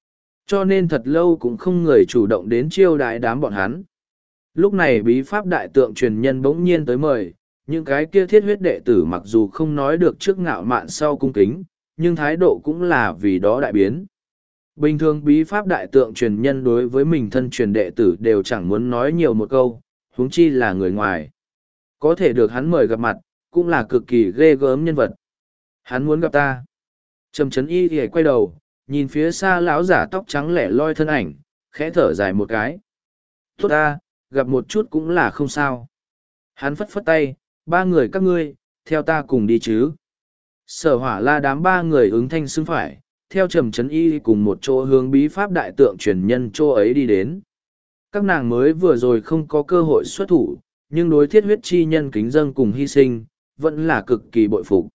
cho nên thật lâu cũng không người chủ động đến chiêu đại đám bọn hắn. Lúc này bí pháp đại tượng truyền nhân bỗng nhiên tới mời, những cái kia thiết huyết đệ tử mặc dù không nói được trước ngạo mạn sau cung kính, nhưng thái độ cũng là vì đó đại biến. Bình thường bí pháp đại tượng truyền nhân đối với mình thân truyền đệ tử đều chẳng muốn nói nhiều một câu, huống chi là người ngoài. Có thể được hắn mời gặp mặt, cũng là cực kỳ ghê gớm nhân vật. Hắn muốn gặp ta. Trầm chấn y thì quay đầu, nhìn phía xa lão giả tóc trắng lẻ loi thân ảnh, khẽ thở dài một cái. Tốt ta, gặp một chút cũng là không sao. Hắn phất phất tay, ba người các ngươi, theo ta cùng đi chứ. Sở hỏa la đám ba người ứng thanh xưng phải, theo trầm chấn y cùng một chỗ hướng bí pháp đại tượng truyền nhân chỗ ấy đi đến. Các nàng mới vừa rồi không có cơ hội xuất thủ, nhưng đối thiết huyết chi nhân kính dâng cùng hy sinh, vẫn là cực kỳ bội phục.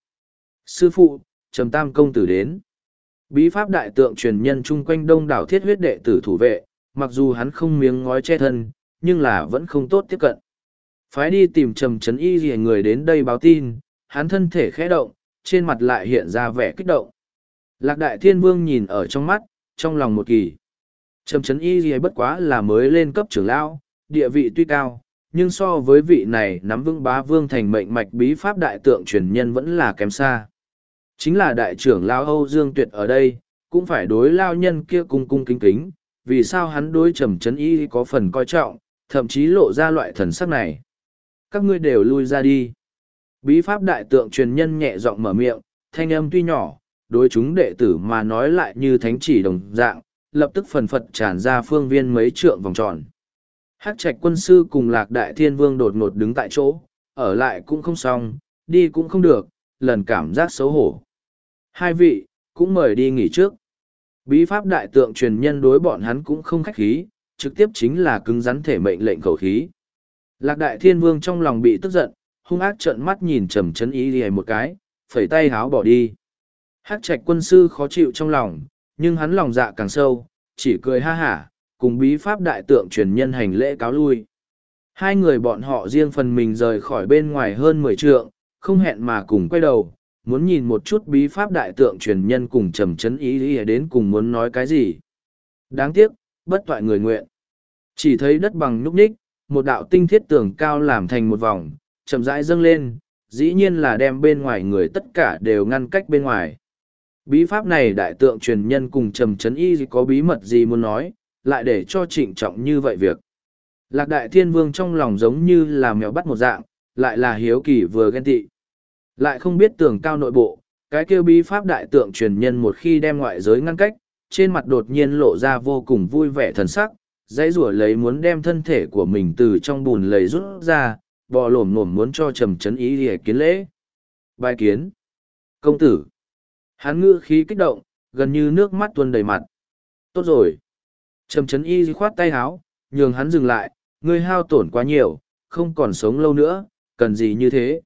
Sư phụ, trầm tam công tử đến. Bí pháp đại tượng truyền nhân chung quanh đông đảo thiết huyết đệ tử thủ vệ, mặc dù hắn không miếng ngói che thân, nhưng là vẫn không tốt tiếp cận. Phái đi tìm trầm chấn y gì người đến đây báo tin, hắn thân thể khẽ động, trên mặt lại hiện ra vẻ kích động. Lạc đại thiên vương nhìn ở trong mắt, trong lòng một kỳ. Trầm chấn y gì bất quá là mới lên cấp trưởng lão, địa vị tuy cao, nhưng so với vị này nắm vững bá vương thành mệnh mạch bí pháp đại tượng truyền nhân vẫn là kém xa. Chính là đại trưởng lão Âu Dương Tuyệt ở đây, cũng phải đối lao nhân kia cung cung kính kính, vì sao hắn đối trầm chấn y có phần coi trọng, thậm chí lộ ra loại thần sắc này. Các ngươi đều lui ra đi. Bí pháp đại tượng truyền nhân nhẹ giọng mở miệng, thanh âm tuy nhỏ, đối chúng đệ tử mà nói lại như thánh chỉ đồng dạng, lập tức phần phật tràn ra phương viên mấy trượng vòng tròn. Hắc Trạch quân sư cùng Lạc Đại Thiên Vương đột ngột đứng tại chỗ, ở lại cũng không xong, đi cũng không được, lần cảm giác xấu hổ. Hai vị, cũng mời đi nghỉ trước. Bí pháp đại tượng truyền nhân đối bọn hắn cũng không khách khí, trực tiếp chính là cứng rắn thể mệnh lệnh khẩu khí. Lạc Đại Thiên Vương trong lòng bị tức giận, hung ác trợn mắt nhìn trầm chấn ý lìa một cái, phẩy tay háo bỏ đi. Hắc Trạch quân sư khó chịu trong lòng, nhưng hắn lòng dạ càng sâu, chỉ cười ha hả, cùng bí pháp đại tượng truyền nhân hành lễ cáo lui. Hai người bọn họ riêng phần mình rời khỏi bên ngoài hơn 10 trượng, không hẹn mà cùng quay đầu, muốn nhìn một chút bí pháp đại tượng truyền nhân cùng trầm chấn ý lìa đến cùng muốn nói cái gì. Đáng tiếc, bất toại người nguyện. Chỉ thấy đất bằng nhúc nhích, một đạo tinh thiết tường cao làm thành một vòng, chậm rãi dâng lên, dĩ nhiên là đem bên ngoài người tất cả đều ngăn cách bên ngoài. Bí pháp này đại tượng truyền nhân cùng trầm chấn y có bí mật gì muốn nói, lại để cho trịnh trọng như vậy việc. Lạc Đại Thiên Vương trong lòng giống như là mèo bắt một dạng, lại là hiếu kỳ vừa ghen tị. Lại không biết tường cao nội bộ, cái kêu bí pháp đại tượng truyền nhân một khi đem ngoại giới ngăn cách, trên mặt đột nhiên lộ ra vô cùng vui vẻ thần sắc, dãy rủa lấy muốn đem thân thể của mình từ trong bùn lầy rút ra, bò lổm lổm muốn cho trầm chấn ý để kiến lễ. Bài kiến. Công tử. Hắn ngữ khí kích động, gần như nước mắt tuôn đầy mặt. Tốt rồi. Trầm chấn y khoát tay háo, nhường hắn dừng lại, ngươi hao tổn quá nhiều, không còn sống lâu nữa, cần gì như thế.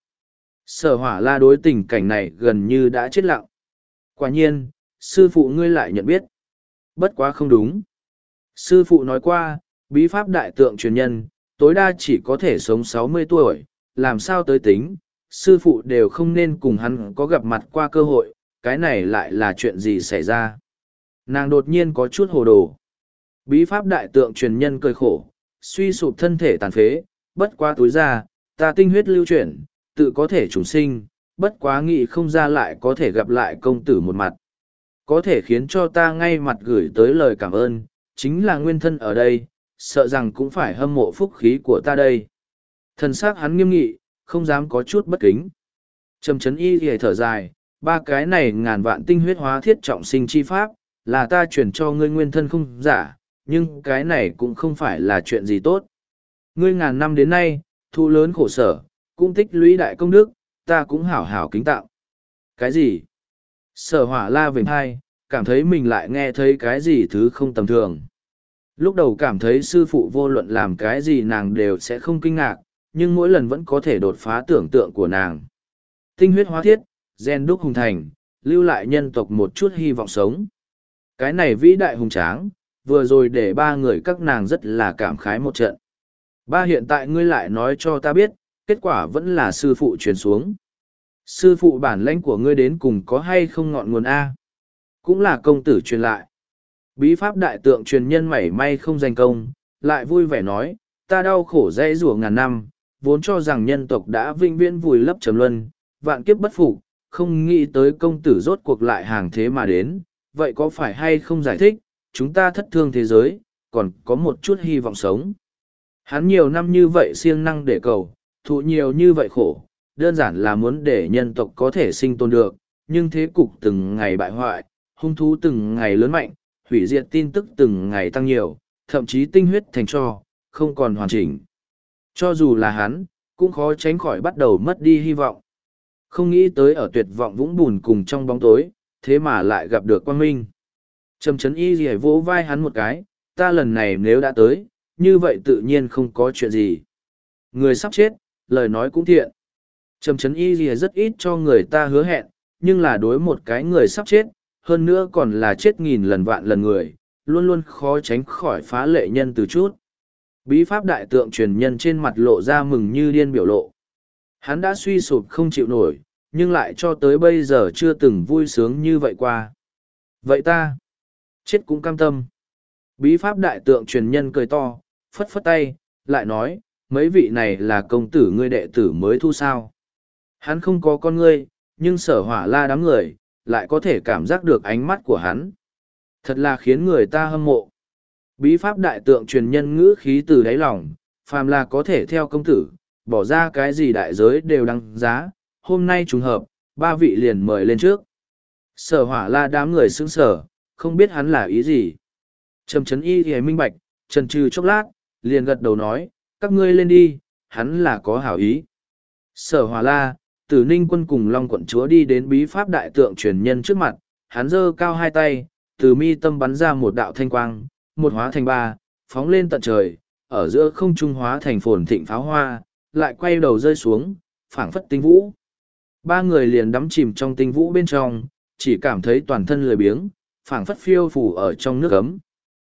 Sở hỏa la đối tình cảnh này gần như đã chết lặng. Quả nhiên, sư phụ ngươi lại nhận biết. Bất quá không đúng. Sư phụ nói qua, bí pháp đại tượng truyền nhân, tối đa chỉ có thể sống 60 tuổi, làm sao tới tính, sư phụ đều không nên cùng hắn có gặp mặt qua cơ hội, cái này lại là chuyện gì xảy ra. Nàng đột nhiên có chút hồ đồ. Bí pháp đại tượng truyền nhân cười khổ, suy sụp thân thể tàn phế, bất quá túi ra, ta tinh huyết lưu chuyển, tự có thể trùng sinh, bất quá nghĩ không ra lại có thể gặp lại công tử một mặt. Có thể khiến cho ta ngay mặt gửi tới lời cảm ơn, chính là nguyên thân ở đây, sợ rằng cũng phải hâm mộ phúc khí của ta đây. Thần sắc hắn nghiêm nghị, không dám có chút bất kính. Trầm chấn y thì thở dài, ba cái này ngàn vạn tinh huyết hóa thiết trọng sinh chi pháp, là ta chuyển cho ngươi nguyên thân không giả, nhưng cái này cũng không phải là chuyện gì tốt. Ngươi ngàn năm đến nay, thu lớn khổ sở, cũng tích lũy đại công đức, ta cũng hảo hảo kính tạo. Cái gì? Sở hỏa la vểnh hai, cảm thấy mình lại nghe thấy cái gì thứ không tầm thường. Lúc đầu cảm thấy sư phụ vô luận làm cái gì nàng đều sẽ không kinh ngạc, nhưng mỗi lần vẫn có thể đột phá tưởng tượng của nàng. Tinh huyết hóa thiết, gen đúc hùng thành, lưu lại nhân tộc một chút hy vọng sống. Cái này vĩ đại hùng tráng, vừa rồi để ba người các nàng rất là cảm khái một trận. Ba hiện tại ngươi lại nói cho ta biết, kết quả vẫn là sư phụ truyền xuống. Sư phụ bản lãnh của ngươi đến cùng có hay không ngọn nguồn A? Cũng là công tử truyền lại. Bí pháp đại tượng truyền nhân mảy may không danh công, lại vui vẻ nói, ta đau khổ dãy rủa ngàn năm, vốn cho rằng nhân tộc đã vinh viễn vùi lấp trầm luân, vạn kiếp bất phục, không nghĩ tới công tử rốt cuộc lại hàng thế mà đến, vậy có phải hay không giải thích, chúng ta thất thương thế giới, còn có một chút hy vọng sống. Hắn nhiều năm như vậy siêng năng để cầu, thụ nhiều như vậy khổ, đơn giản là muốn để nhân tộc có thể sinh tồn được, nhưng thế cục từng ngày bại hoại, hung thú từng ngày lớn mạnh, hủy diệt tin tức từng ngày tăng nhiều, thậm chí tinh huyết thành tro, không còn hoàn chỉnh. Cho dù là hắn, cũng khó tránh khỏi bắt đầu mất đi hy vọng. Không nghĩ tới ở tuyệt vọng vũng bùn cùng trong bóng tối, thế mà lại gặp được quang minh. Trầm Chấn Y Lìa vỗ vai hắn một cái, ta lần này nếu đã tới, như vậy tự nhiên không có chuyện gì. Người sắp chết, lời nói cũng thiện. Trầm Chấn Y Lìa rất ít cho người ta hứa hẹn, nhưng là đối một cái người sắp chết, hơn nữa còn là chết nghìn lần vạn lần người, luôn luôn khó tránh khỏi phá lệ nhân từ chút. Bí pháp đại tượng truyền nhân trên mặt lộ ra mừng như điên biểu lộ. Hắn đã suy sụp không chịu nổi, nhưng lại cho tới bây giờ chưa từng vui sướng như vậy qua. Vậy ta, chết cũng cam tâm. Bí pháp đại tượng truyền nhân cười to, phất phất tay, lại nói, mấy vị này là công tử ngươi đệ tử mới thu sao. Hắn không có con ngươi, nhưng Sở Hỏa La đám người, lại có thể cảm giác được ánh mắt của hắn. Thật là khiến người ta hâm mộ. Bí pháp đại tượng truyền nhân ngữ khí từ đáy lòng, phàm là có thể theo công tử, bỏ ra cái gì đại giới đều đăng giá, hôm nay trùng hợp, ba vị liền mời lên trước. Sở Hỏa La đám người sững sờ, không biết hắn là ý gì. Trầm Chấn Y thì minh bạch, chần chừ chốc lát, liền gật đầu nói, các ngươi lên đi, hắn là có hảo ý. Sở Hỏa La, Tử Ninh Quân cùng Long Quận Chúa đi đến bí pháp đại tượng truyền nhân trước mặt, hắn giơ cao hai tay, từ mi tâm bắn ra một đạo thanh quang, một hóa thành ba, phóng lên tận trời, ở giữa không trung hóa thành phồn thịnh pháo hoa, lại quay đầu rơi xuống, phảng phất tinh vũ. Ba người liền đắm chìm trong tinh vũ bên trong, chỉ cảm thấy toàn thân lười biếng, phảng phất phiêu phủ ở trong nước ấm.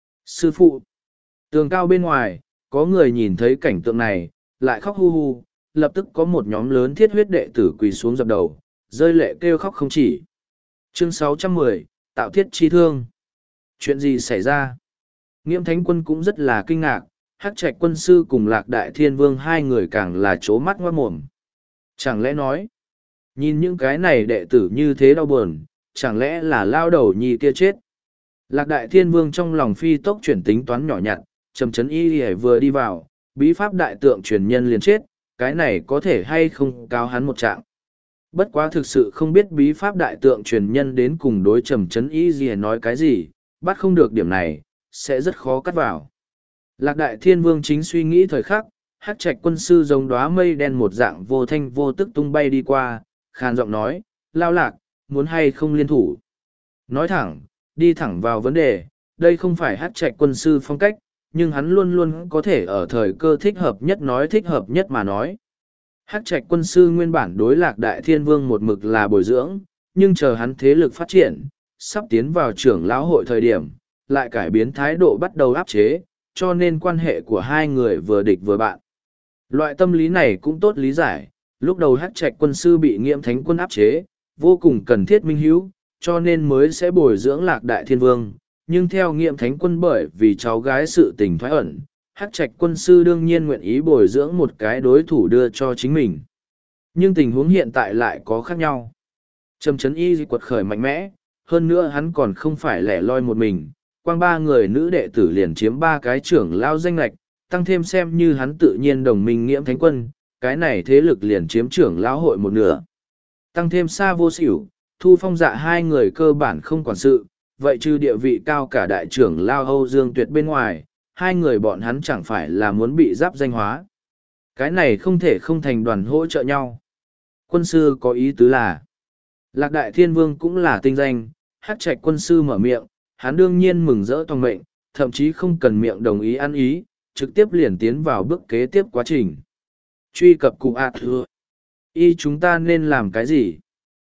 Sư phụ! Tường cao bên ngoài, có người nhìn thấy cảnh tượng này, lại khóc hu hu, lập tức có một nhóm lớn thiết huyết đệ tử quỳ xuống dập đầu, rơi lệ kêu khóc không chỉ. Chương 610, Tạo thiết chi thương. Chuyện gì xảy ra? Nghiễm Thánh Quân cũng rất là kinh ngạc, Hắc Trạch Quân Sư cùng Lạc Đại Thiên Vương hai người càng là trố mắt ngoát mồm. Chẳng lẽ nói, nhìn những cái này đệ tử như thế đau buồn, chẳng lẽ là lao đầu nhi kia chết? Lạc Đại Thiên Vương trong lòng phi tốc chuyển tính toán nhỏ nhặt, Trầm Chấn Y vừa đi vào, bí pháp đại tượng truyền nhân liền chết, cái này có thể hay không cáo hắn một trạng. Bất quá thực sự không biết bí pháp đại tượng truyền nhân đến cùng đối Trầm Chấn Y nói cái gì, bắt không được điểm này, sẽ rất khó cắt vào. Lạc Đại Thiên Vương chính suy nghĩ thời khắc, Hắc Trạch Quân Sư giống đóa mây đen một dạng vô thanh vô tức tung bay đi qua, khàn giọng nói, Lao Lạc, muốn hay không liên thủ. Nói thẳng, đi thẳng vào vấn đề, đây không phải Hắc Trạch Quân Sư phong cách, nhưng hắn luôn luôn có thể ở thời cơ thích hợp nhất nói thích hợp nhất mà nói. Hắc Trạch Quân Sư nguyên bản đối Lạc Đại Thiên Vương một mực là bồi dưỡng, nhưng chờ hắn thế lực phát triển, sắp tiến vào trưởng lão hội thời điểm, lại cải biến thái độ bắt đầu áp chế, cho nên quan hệ của hai người vừa địch vừa bạn. Loại tâm lý này cũng tốt lý giải, lúc đầu Hắc Trạch Quân Sư bị Nghiễm Thánh Quân áp chế, vô cùng cần thiết minh hữu, cho nên mới sẽ bồi dưỡng Lạc Đại Thiên Vương, nhưng theo Nghiễm Thánh Quân bởi vì cháu gái sự tình thoái ẩn, Hắc Trạch Quân Sư đương nhiên nguyện ý bồi dưỡng một cái đối thủ đưa cho chính mình. Nhưng tình huống hiện tại lại có khác nhau. Trầm Chấn Y quật khởi mạnh mẽ, hơn nữa hắn còn không phải lẻ loi một mình, quang ba người nữ đệ tử liền chiếm ba cái trưởng lao danh lạch, tăng thêm xem như hắn tự nhiên đồng minh Nghiễm Thánh Quân, cái này thế lực liền chiếm trưởng lão hội một nửa. Tăng thêm Sa Vô Xỉu, Thu Phong Dạ hai người cơ bản không quản sự, vậy trừ địa vị cao cả đại trưởng lao Âu Dương Tuyệt bên ngoài, hai người bọn hắn chẳng phải là muốn bị giáp danh hóa. Cái này không thể không thành đoàn hỗ trợ nhau. Quân sư có ý tứ là, Lạc Đại Thiên Vương cũng là tinh danh, Hắc Trạch Quân Sư mở miệng, hắn đương nhiên mừng rỡ toàn mệnh, thậm chí không cần miệng đồng ý ăn ý, trực tiếp liền tiến vào bước kế tiếp quá trình. Truy cập cùng thưa. Y chúng ta nên làm cái gì?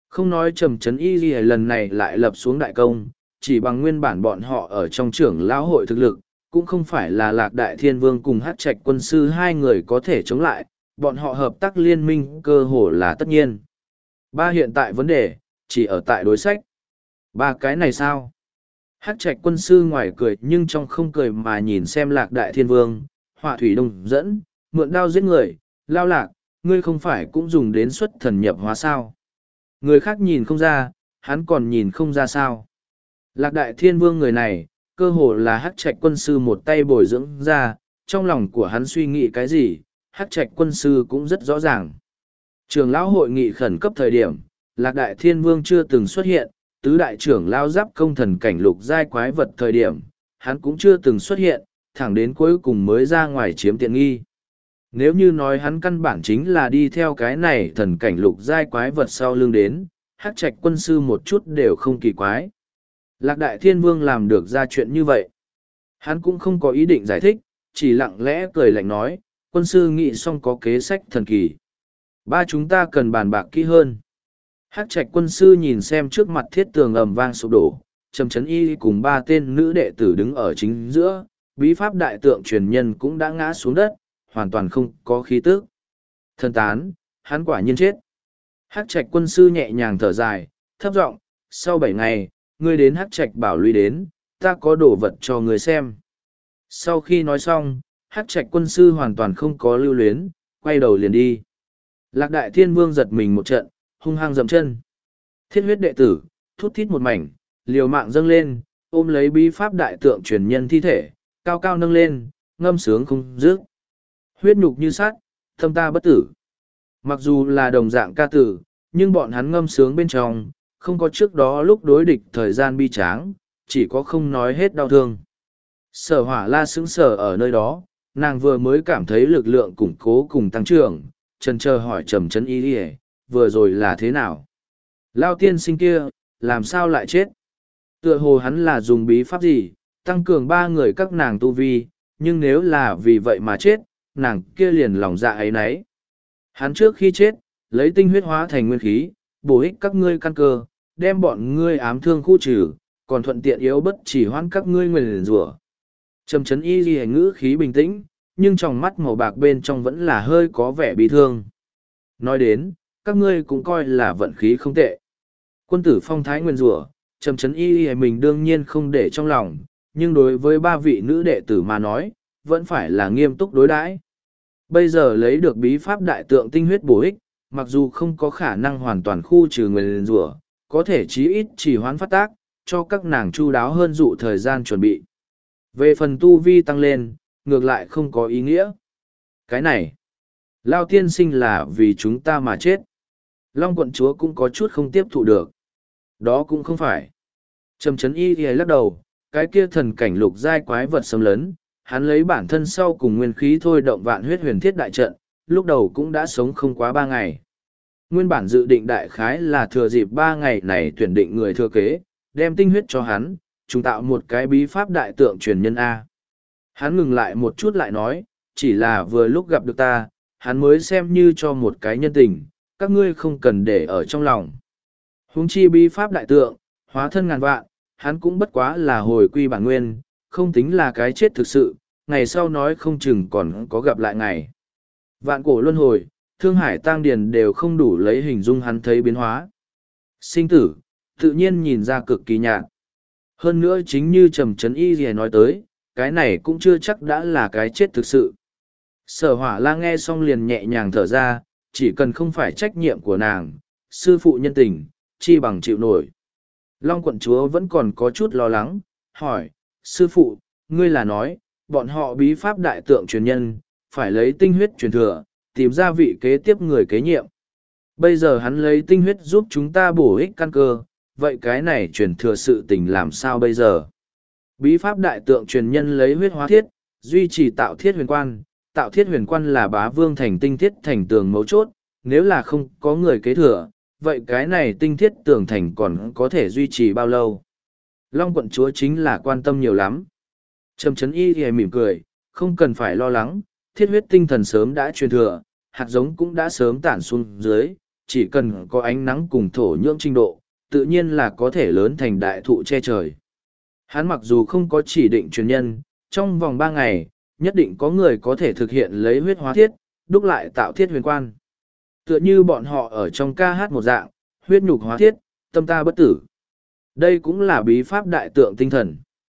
Không nói Trầm Trấn Y Ghi lần này lại lập xuống đại công, chỉ bằng nguyên bản bọn họ ở trong trưởng lão hội thực lực, cũng không phải là Lạc Đại Thiên Vương cùng Hát Trạch Quân sư hai người có thể chống lại, bọn họ hợp tác liên minh cơ hồ là tất nhiên. Ba hiện tại vấn đề, chỉ ở tại đối sách. Ba cái này sao? Hát Trạch Quân sư ngoài cười nhưng trong không cười mà nhìn xem Lạc Đại Thiên Vương, Họa Thủy Đông dẫn, mượn đao giết người, Lao Lạc, ngươi không phải cũng dùng đến xuất thần nhập hóa sao? Người khác nhìn không ra, hắn còn nhìn không ra sao? Lạc Đại Thiên Vương người này, cơ hồ là Hắc Trạch Quân sư một tay bồi dưỡng ra, trong lòng của hắn suy nghĩ cái gì, Hắc Trạch Quân sư cũng rất rõ ràng. Trường lão hội nghị khẩn cấp thời điểm, Lạc Đại Thiên Vương chưa từng xuất hiện, tứ đại trưởng lao giáp công thần cảnh lục giai quái vật thời điểm, hắn cũng chưa từng xuất hiện, thẳng đến cuối cùng mới ra ngoài chiếm tiện nghi. Nếu như nói hắn căn bản chính là đi theo cái này thần cảnh lục giai quái vật sau lưng đến, Hắc Trạch Quân sư một chút đều không kỳ quái. Lạc Đại Thiên Vương làm được ra chuyện như vậy. Hắn cũng không có ý định giải thích, chỉ lặng lẽ cười lạnh nói, quân sư nghĩ xong có kế sách thần kỳ. Ba chúng ta cần bàn bạc kỹ hơn. Hắc Trạch Quân sư nhìn xem trước mặt thiết tường ầm vang sụp đổ, Trầm Trấn Y cùng ba tên nữ đệ tử đứng ở chính giữa, bí pháp đại tượng truyền nhân cũng đã ngã xuống đất, hoàn toàn không có khí tức. Thân tán, hắn quả nhiên chết. Hắc Trạch Quân sư nhẹ nhàng thở dài, thấp giọng, sau 7 ngày, ngươi đến Hắc Trạch Bảo Lũy đến, ta có đồ vật cho ngươi xem. Sau khi nói xong, Hắc Trạch Quân sư hoàn toàn không có lưu luyến, quay đầu liền đi. Lạc Đại Thiên Vương giật mình một trận, hung hăng dậm chân. Thiết huyết đệ tử, thút thít một mảnh, liều mạng dâng lên, ôm lấy bí pháp đại tượng truyền nhân thi thể, cao cao nâng lên, ngâm sướng không dứt. Huyết nhục như sắt, thâm ta bất tử. Mặc dù là đồng dạng ca tử, nhưng bọn hắn ngâm sướng bên trong, không có trước đó lúc đối địch thời gian bi tráng, chỉ có không nói hết đau thương. Sở Hỏa La sững sờ ở nơi đó, nàng vừa mới cảm thấy lực lượng củng cố cùng tăng trưởng, chần chờ hỏi Trầm Trấn Y đi, vừa rồi là thế nào? Lao tiên sinh kia, làm sao lại chết? Tựa hồ hắn là dùng bí pháp gì, tăng cường ba người các nàng tu vi, nhưng nếu là vì vậy mà chết, nàng kia liền lòng dạ ấy nấy. Hắn trước khi chết, lấy tinh huyết hóa thành nguyên khí, bổ ích các ngươi căn cơ, đem bọn ngươi ám thương khu trừ, còn thuận tiện yếu bất chỉ hoãn các ngươi nguyền rủa. Trầm Trấn Y ghi ngữ khí bình tĩnh, nhưng trong mắt màu bạc bên trong vẫn là hơi có vẻ bị thương. Nói đến, các ngươi cũng coi là vận khí không tệ. Quân tử phong thái nguyền rủa, Trầm Trấn Y mình đương nhiên không để trong lòng, nhưng đối với ba vị nữ đệ tử mà nói, vẫn phải là nghiêm túc đối đãi. Bây giờ lấy được bí pháp đại tượng tinh huyết bổ ích, mặc dù không có khả năng hoàn toàn khu trừ nguyền rủa, có thể chí ít chỉ hoãn phát tác, cho các nàng chu đáo hơn dụ thời gian chuẩn bị. Về phần tu vi tăng lên, ngược lại không có ý nghĩa. Cái này, Lao tiên sinh là vì chúng ta mà chết. Long quận chúa cũng có chút không tiếp thụ được. Đó cũng không phải. Trầm Trấn Y thì lắc đầu, cái kia thần cảnh lục giai quái vật xâm lấn, hắn lấy bản thân sau cùng nguyên khí thôi động vạn huyết huyền thiết đại trận, lúc đầu cũng đã sống không quá 3 ngày. Nguyên bản dự định đại khái là thừa dịp 3 ngày này tuyển định người thừa kế, đem tinh huyết cho hắn, trùng tạo một cái bí pháp đại tượng truyền nhân A. Hắn ngừng lại một chút lại nói, chỉ là vừa lúc gặp được ta, hắn mới xem như cho một cái nhân tình, các ngươi không cần để ở trong lòng. Huống chi bí pháp đại tượng, hóa thân ngàn vạn, hắn cũng bất quá là hồi quy bản nguyên, không tính là cái chết thực sự, ngày sau nói không chừng còn có gặp lại ngày. Vạn cổ luân hồi, thương hải tang điền đều không đủ lấy hình dung hắn thấy biến hóa. Sinh tử, tự nhiên nhìn ra cực kỳ nhạt. Hơn nữa chính như Trầm Trấn Y gì nói tới, cái này cũng chưa chắc đã là cái chết thực sự. Sở Hỏa La nghe xong liền nhẹ nhàng thở ra, chỉ cần không phải trách nhiệm của nàng, sư phụ nhân tình, chi bằng chịu nổi. Long quận chúa vẫn còn có chút lo lắng, hỏi, sư phụ, ngươi là nói, bọn họ bí pháp đại tượng truyền nhân, phải lấy tinh huyết truyền thừa, tìm ra vị kế tiếp người kế nhiệm. Bây giờ hắn lấy tinh huyết giúp chúng ta bổ ích căn cơ, vậy cái này truyền thừa sự tình làm sao bây giờ? Bí pháp đại tượng truyền nhân lấy huyết hóa thiết, duy trì tạo thiết huyền quan là bá vương thành tinh thiết thành tường mấu chốt, nếu là không có người kế thừa, vậy cái này tinh thiết tường thành còn có thể duy trì bao lâu? Long quận chúa chính là quan tâm nhiều lắm. Trầm Trấn Y thì mỉm cười, không cần phải lo lắng, thiết huyết tinh thần sớm đã truyền thừa, hạt giống cũng đã sớm tản xuống dưới, chỉ cần có ánh nắng cùng thổ nhưỡng trình độ, tự nhiên là có thể lớn thành đại thụ che trời. Hắn mặc dù không có chỉ định truyền nhân, trong vòng 3 ngày, nhất định có người có thể thực hiện lấy huyết hóa thiết, đúc lại tạo thiết huyền quan. Tựa như bọn họ ở trong ca hát một dạng, huyết nhục hóa thiết, tâm ta bất tử. Đây cũng là bí pháp đại tượng tinh thần.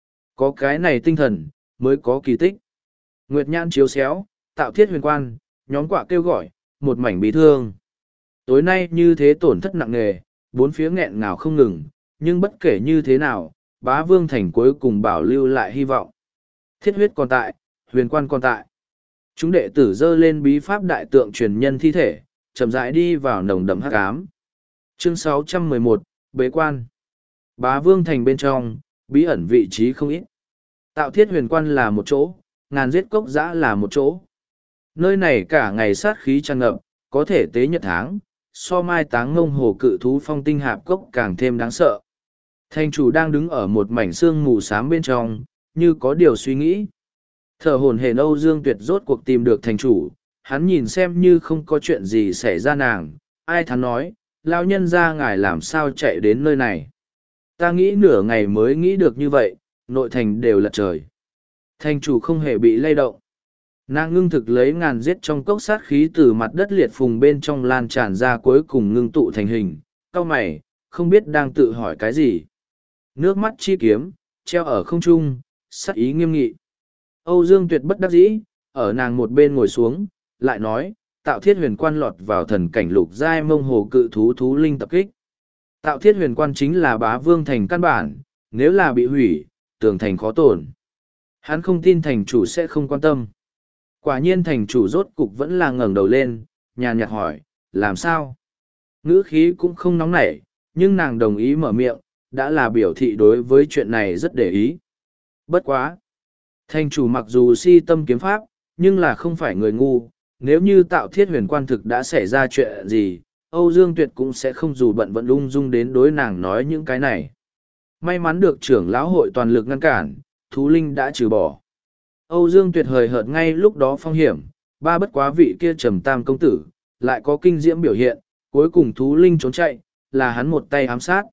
Có cái này tinh thần, mới có kỳ tích. Nguyệt nhãn chiếu xéo, tạo thiết huyền quan, nhóm quạ kêu gọi, một mảnh bí thương. Tối nay như thế tổn thất nặng nề, bốn phía nghẹn ngào không ngừng, nhưng bất kể như thế nào, Bá Vương Thành cuối cùng bảo lưu lại hy vọng. Thiết huyết còn tại, huyền quan còn tại. Chúng đệ tử dơ lên bí pháp đại tượng truyền nhân thi thể, chậm rãi đi vào nồng đậm hắc ám. Chương 611, Bế quan. Bá Vương Thành bên trong, bí ẩn vị trí không ít. Tạo thiết huyền quan là một chỗ, ngàn giết cốc giã là một chỗ. Nơi này cả ngày sát khí tràn ngập, có thể tế nhật tháng, so mai táng ngông hồ cự thú phong tinh hạp cốc càng thêm đáng sợ. Thành chủ đang đứng ở một mảnh xương mù xám bên trong, như có điều suy nghĩ. Thở hổn hển Âu Dương Tuyệt rốt cuộc tìm được thành chủ, hắn nhìn xem như không có chuyện gì xảy ra nàng, ai thắn nói, lao nhân ra ngài làm sao chạy đến nơi này. Ta nghĩ nửa ngày mới nghĩ được như vậy, nội thành đều lật trời. Thành chủ không hề bị lay động. Nàng ngưng thực lấy ngàn giết trong cốc sát khí từ mặt đất liệt phùng bên trong lan tràn ra cuối cùng ngưng tụ thành hình, cau mày, không biết đang tự hỏi cái gì. Nước mắt chi kiếm, treo ở không trung, sát ý nghiêm nghị. Âu Dương Tuyệt bất đắc dĩ, ở nàng một bên ngồi xuống, lại nói, tạo thiết huyền quan lọt vào thần cảnh lục giai mông hồ cự thú thú linh tập kích. Tạo thiết huyền quan chính là Bá Vương Thành căn bản, nếu là bị hủy, tường thành khó tổn. Hắn không tin thành chủ sẽ không quan tâm. Quả nhiên thành chủ rốt cục vẫn là ngẩng đầu lên, nhàn nhạt hỏi, làm sao? Ngữ khí cũng không nóng nảy, nhưng nàng đồng ý mở miệng, đã là biểu thị đối với chuyện này rất để ý. Bất quá. Thành chủ mặc dù si tâm kiếm pháp, nhưng là không phải người ngu, nếu như tạo thiết huyền quan thực đã xảy ra chuyện gì, Âu Dương Tuyệt cũng sẽ không dù bận vận ung dung đến đối nàng nói những cái này. May mắn được trưởng lão hội toàn lực ngăn cản, thú linh đã trừ bỏ. Âu Dương Tuyệt hời hợt ngay lúc đó phong hiểm, ba bất quá vị kia trầm tam công tử, lại có kinh diễm biểu hiện, cuối cùng thú linh trốn chạy, là hắn một tay ám sát.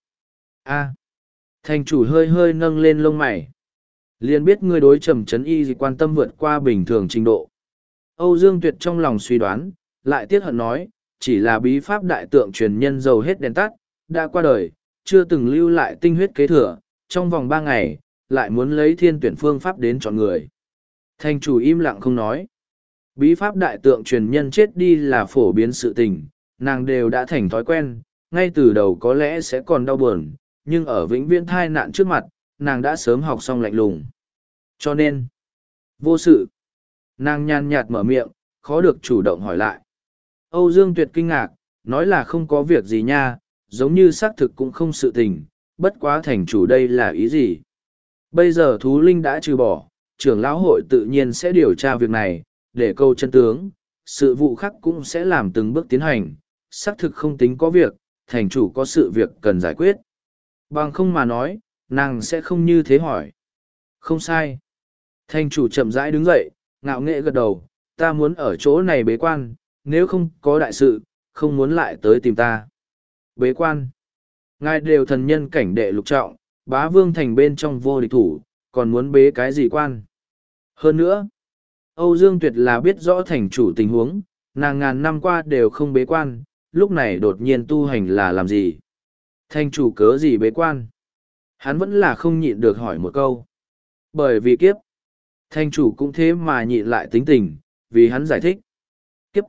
A. Thành chủ hơi hơi nâng lên lông mày. Liền biết ngươi đối trầm chấn y gì quan tâm vượt qua bình thường trình độ. Âu Dương Tuyệt trong lòng suy đoán, lại tiếc hận nói, chỉ là bí pháp đại tượng truyền nhân dầu hết đèn tắt, đã qua đời, chưa từng lưu lại tinh huyết kế thừa, trong vòng 3 ngày, lại muốn lấy thiên tuyển phương pháp đến chọn người. Thành chủ im lặng không nói. Bí pháp đại tượng truyền nhân chết đi là phổ biến sự tình, nàng đều đã thành thói quen, ngay từ đầu có lẽ sẽ còn đau buồn, nhưng ở vĩnh viễn thai nạn trước mặt, nàng đã sớm học xong lạnh lùng. Cho nên, vô sự. Nàng nhàn nhạt mở miệng, khó được chủ động hỏi lại. Âu Dương Tuyệt kinh ngạc, nói là không có việc gì nha, giống như xác thực cũng không sự tình, bất quá thành chủ đây là ý gì. Bây giờ thú linh đã trừ bỏ, trưởng lão hội tự nhiên sẽ điều tra việc này, để câu chân tướng, sự vụ khác cũng sẽ làm từng bước tiến hành, xác thực không tính có việc, thành chủ có sự việc cần giải quyết. Bằng không mà nói, nàng sẽ không như thế hỏi. Không sai. Thành chủ chậm rãi đứng dậy, ngạo nghễ gật đầu, ta muốn ở chỗ này bế quan, nếu không có đại sự, không muốn lại tới tìm ta. Bế quan. Ngài đều thần nhân cảnh đệ lục trọng, Bá Vương Thành bên trong vô địch thủ, còn muốn bế cái gì quan? Hơn nữa, Âu Dương Tuyệt là biết rõ thành chủ tình huống, nàng ngàn năm qua đều không bế quan, lúc này đột nhiên tu hành là làm gì? Thành chủ cớ gì bế quan? Hắn vẫn là không nhịn được hỏi một câu. Bởi vì kiếp. Thành chủ cũng thế mà nhịn lại tính tình, vì hắn giải thích. Kiếp.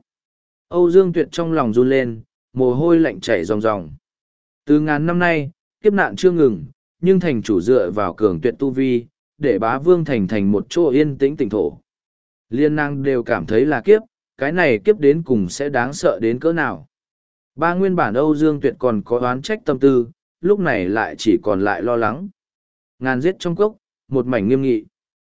Âu Dương Tuyệt trong lòng run lên, mồ hôi lạnh chảy ròng ròng. Từ ngàn năm nay, kiếp nạn chưa ngừng, nhưng thành chủ dựa vào cường tuyệt tu vi, để Bá Vương Thành thành một chỗ yên tĩnh tỉnh thổ. Liên năng đều cảm thấy là kiếp, cái này kiếp đến cùng sẽ đáng sợ đến cỡ nào. Ba nguyên bản Âu Dương Tuyệt còn có oán trách tâm tư, lúc này lại chỉ còn lại lo lắng. Ngàn giết trong cốc, một mảnh nghiêm nghị.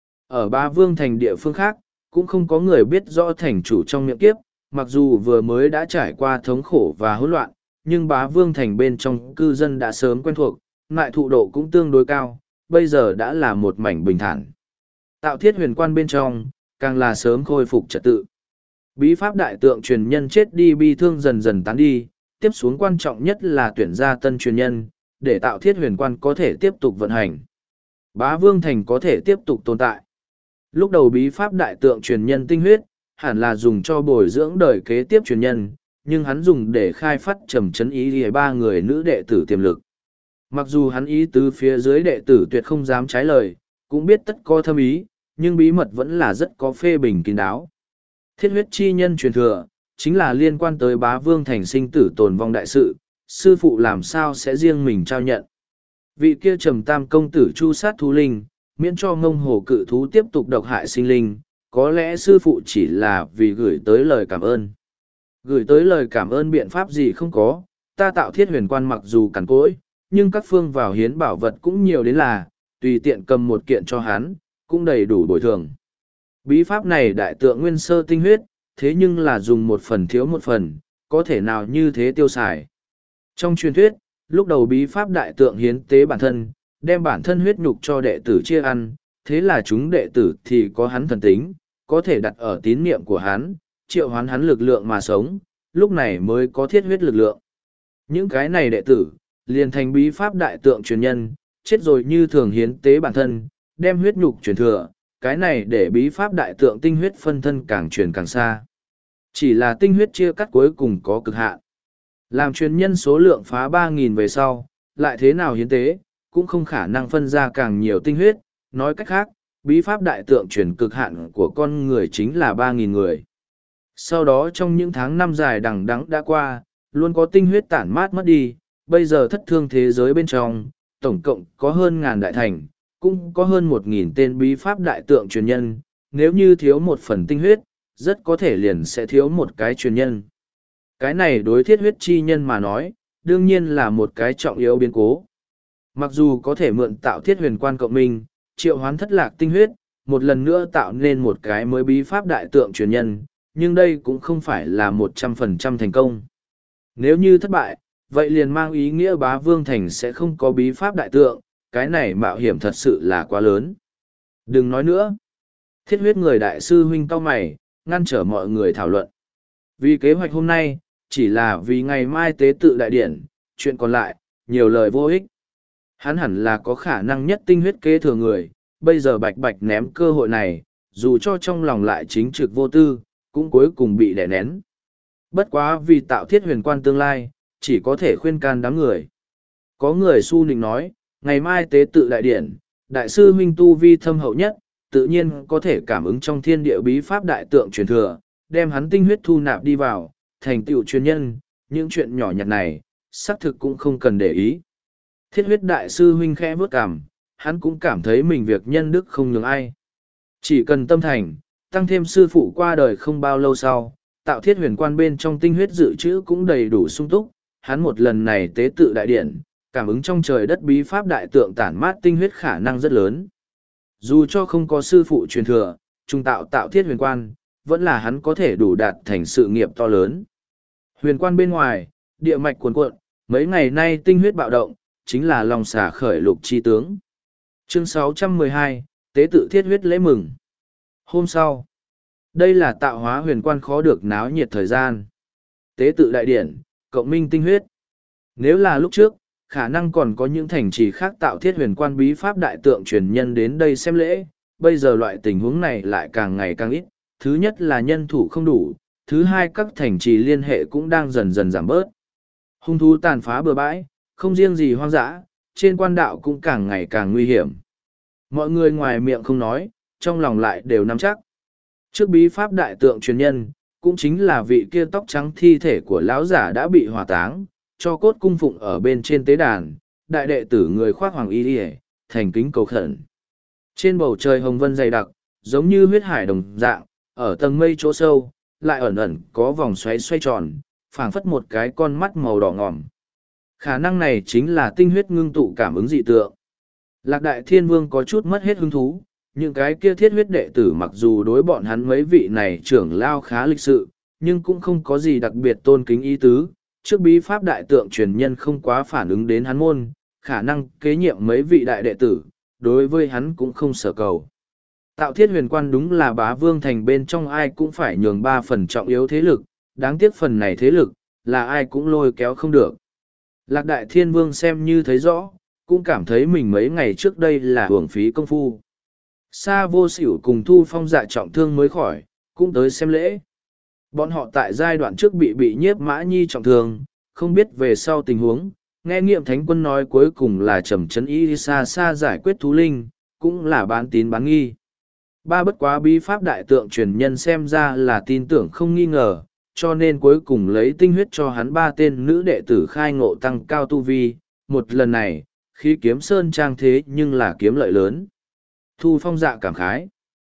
Ở Bá Vương Thành địa phương khác, cũng không có người biết rõ thành chủ trong miệng kiếp, mặc dù vừa mới đã trải qua thống khổ và hỗn loạn, nhưng Bá Vương Thành bên trong cư dân đã sớm quen thuộc, ngại thụ độ cũng tương đối cao, bây giờ đã là một mảnh bình thản. Tạo thiết huyền quan bên trong, càng là sớm khôi phục trật tự. Bí pháp đại tượng truyền nhân chết đi bi thương dần dần tán đi, tiếp xuống quan trọng nhất là tuyển ra tân truyền nhân, để tạo thiết huyền quan có thể tiếp tục vận hành. Bá Vương Thành có thể tiếp tục tồn tại. Lúc đầu bí pháp đại tượng truyền nhân tinh huyết, hẳn là dùng cho bồi dưỡng đời kế tiếp truyền nhân, nhưng hắn dùng để khai phát trầm chấn ý ba người nữ đệ tử tiềm lực. Mặc dù hắn ý tứ phía dưới đệ tử tuyệt không dám trái lời, cũng biết tất có thâm ý, nhưng bí mật vẫn là rất có phê bình kín đáo. Thiết huyết chi nhân truyền thừa, chính là liên quan tới Bá Vương Thành sinh tử tồn vong đại sự, sư phụ làm sao sẽ riêng mình trao nhận. Vị kia trầm tam công tử chu sát thú linh, miễn cho ngông hồ cự thú tiếp tục độc hại sinh linh, có lẽ sư phụ chỉ là vì gửi tới lời cảm ơn. Gửi tới lời cảm ơn biện pháp gì không có, ta tạo thiết huyền quan mặc dù cằn cỗi, nhưng các phương vào hiến bảo vật cũng nhiều đến là, tùy tiện cầm một kiện cho hắn, cũng đầy đủ bồi thường. Bí pháp này đại tượng nguyên sơ tinh huyết, thế nhưng là dùng một phần thiếu một phần, có thể nào như thế tiêu xài. Trong truyền thuyết, lúc đầu bí pháp đại tượng hiến tế bản thân, đem bản thân huyết nhục cho đệ tử chia ăn, thế là chúng đệ tử thì có hắn thần tính, có thể đặt ở tín niệm của hắn, triệu hoán hắn lực lượng mà sống, lúc này mới có thiết huyết lực lượng. Những cái này đệ tử, liền thành bí pháp đại tượng truyền nhân, chết rồi như thường hiến tế bản thân, đem huyết nhục truyền thừa, cái này để bí pháp đại tượng tinh huyết phân thân càng truyền càng xa. Chỉ là tinh huyết chia cắt cuối cùng có cực hạn. Làm truyền nhân số lượng phá 3.000 về sau, lại thế nào hiến tế, cũng không khả năng phân ra càng nhiều tinh huyết, nói cách khác, bí pháp đại tượng truyền cực hạn của con người chính là 3.000 người. Sau đó trong những tháng năm dài đằng đẵng đã qua, luôn có tinh huyết tản mát mất đi, bây giờ thất thương thế giới bên trong, tổng cộng có hơn ngàn đại thành, cũng có hơn 1.000 tên bí pháp đại tượng truyền nhân, nếu như thiếu một phần tinh huyết, rất có thể liền sẽ thiếu một cái truyền nhân. Cái này đối thiết huyết chi nhân mà nói, đương nhiên là một cái trọng yếu biến cố. Mặc dù có thể mượn tạo thiết huyền quan cộng minh, triệu hoán thất lạc tinh huyết, một lần nữa tạo nên một cái mới bí pháp đại tượng truyền nhân, nhưng đây cũng không phải là 100% thành công. Nếu như thất bại, vậy liền mang ý nghĩa Bá Vương Thành sẽ không có bí pháp đại tượng, cái này mạo hiểm thật sự là quá lớn. Đừng nói nữa. Thiết huyết người đại sư huynh cao mày, ngăn trở mọi người thảo luận. Vì kế hoạch hôm nay, chỉ là vì ngày mai tế tự đại điển, chuyện còn lại, nhiều lời vô ích. Hắn hẳn là có khả năng nhất tinh huyết kế thừa người, bây giờ bạch bạch ném cơ hội này, dù cho trong lòng lại chính trực vô tư, cũng cuối cùng bị đè nén. Bất quá vì tạo thiết huyền quan tương lai, chỉ có thể khuyên can đám người. Có người su nịnh nói, ngày mai tế tự đại điển, đại sư huynh tu vi thâm hậu nhất, tự nhiên có thể cảm ứng trong thiên địa bí pháp đại tượng truyền thừa, đem hắn tinh huyết thu nạp đi vào, thành tựu truyền nhân, những chuyện nhỏ nhặt này, xác thực cũng không cần để ý. Thiết huyết đại sư huynh khẽ vớt cảm, hắn cũng cảm thấy mình việc nhân đức không nhường ai. Chỉ cần tâm thành, tăng thêm sư phụ qua đời không bao lâu sau, tạo thiết huyền quan bên trong tinh huyết dự trữ cũng đầy đủ sung túc, hắn một lần này tế tự đại điển, cảm ứng trong trời đất bí pháp đại tượng tản mát tinh huyết khả năng rất lớn. Dù cho không có sư phụ truyền thừa, trung tạo thiết huyền quan, vẫn là hắn có thể đủ đạt thành sự nghiệp to lớn. Huyền quan bên ngoài, địa mạch cuồn cuộn, mấy ngày nay tinh huyết bạo động, chính là lòng xả khởi lục chi tướng. Chương 612, Tế tự thiết huyết lễ mừng. Hôm sau, đây là tạo hóa huyền quan khó được náo nhiệt thời gian. Tế tự đại điển, cộng minh tinh huyết. Nếu là lúc trước, khả năng còn có những thành trì khác tạo thiết huyền quan bí pháp đại tượng truyền nhân đến đây xem lễ, bây giờ loại tình huống này lại càng ngày càng ít. Thứ nhất là nhân thủ không đủ, thứ hai các thành trì liên hệ cũng đang dần dần giảm bớt. Hung thú tàn phá bừa bãi, không riêng gì hoang dã, trên quan đạo cũng càng ngày càng nguy hiểm. Mọi người ngoài miệng không nói, trong lòng lại đều nắm chắc. Trước bí pháp đại tượng truyền nhân, cũng chính là vị kia tóc trắng thi thể của lão giả đã bị hỏa táng, cho cốt cung phụng ở bên trên tế đàn, đại đệ tử người khoác hoàng y điề, thành kính cầu khẩn. Trên bầu trời hồng vân dày đặc, giống như huyết hải đồng dạng, ở tầng mây chỗ sâu, lại ẩn ẩn có vòng xoáy xoay tròn, phảng phất một cái con mắt màu đỏ ngòm. Khả năng này chính là tinh huyết ngưng tụ cảm ứng dị tượng. Lạc Đại Thiên Vương có chút mất hết hứng thú, những cái kia thiết huyết đệ tử mặc dù đối bọn hắn mấy vị này trưởng lao khá lịch sự, nhưng cũng không có gì đặc biệt tôn kính ý tứ. Trước bí pháp đại tượng truyền nhân không quá phản ứng đến hắn môn, khả năng kế nhiệm mấy vị đại đệ tử, đối với hắn cũng không sở cầu. Tạo thiết huyền quan đúng là Bá Vương Thành bên trong ai cũng phải nhường 3 phần trọng yếu thế lực, đáng tiếc phần này thế lực, là ai cũng lôi kéo không được. Lạc Đại Thiên Vương xem như thấy rõ, cũng cảm thấy mình mấy ngày trước đây là hưởng phí công phu. Sa Vô Xỉu cùng Thu Phong Dạ trọng thương mới khỏi, cũng tới xem lễ. Bọn họ tại giai đoạn trước bị nhiếp Mã Nhi trọng thương, không biết về sau tình huống, nghe Nghiệm Thánh Quân nói cuối cùng là Trầm Trấn Y xa xa giải quyết thú linh, cũng là bán tín bán nghi. Ba bất quá bí pháp đại tượng truyền nhân xem ra là tin tưởng không nghi ngờ, cho nên cuối cùng lấy tinh huyết cho hắn ba tên nữ đệ tử khai ngộ tăng cao tu vi. Một lần này, khí kiếm sơn trang thế nhưng là kiếm lợi lớn. Thu Phong Dạ cảm khái.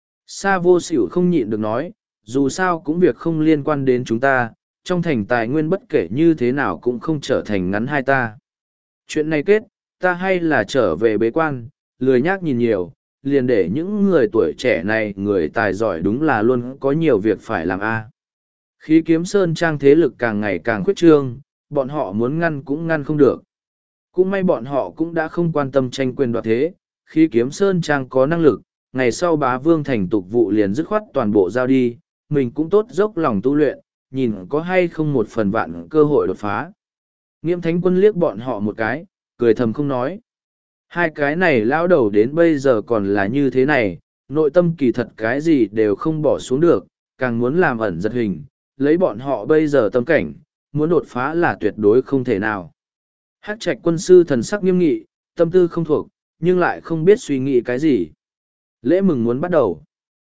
Sa Vô Xỉu không nhịn được nói, dù sao cũng việc không liên quan đến chúng ta, trong thành tài nguyên bất kể như thế nào cũng không trở thành ngắn hai ta. Chuyện này kết, ta hay là trở về bế quan, lười nhác nhìn nhiều, liền để những người tuổi trẻ này người tài giỏi đúng là luôn có nhiều việc phải làm a. Khí kiếm sơn trang thế lực càng ngày càng khuyết trương, bọn họ muốn ngăn cũng ngăn không được. Cũng may bọn họ cũng đã không quan tâm tranh quyền đoạt thế, khí kiếm sơn trang có năng lực, ngày sau bá vương thành tục vụ liền dứt khoát toàn bộ giao đi, mình cũng tốt dốc lòng tu luyện, nhìn có hay không một phần vạn cơ hội đột phá. Nghiêm Thánh Quân liếc bọn họ một cái, cười thầm không nói. Hai cái này lão đầu đến bây giờ còn là như thế này, nội tâm kỳ thật cái gì đều không bỏ xuống được, càng muốn làm ẩn giật hình, lấy bọn họ bây giờ tâm cảnh, muốn đột phá là tuyệt đối không thể nào. Hắc Trạch Quân sư thần sắc nghiêm nghị, tâm tư không thuộc, nhưng lại không biết suy nghĩ cái gì. Lễ mừng muốn bắt đầu.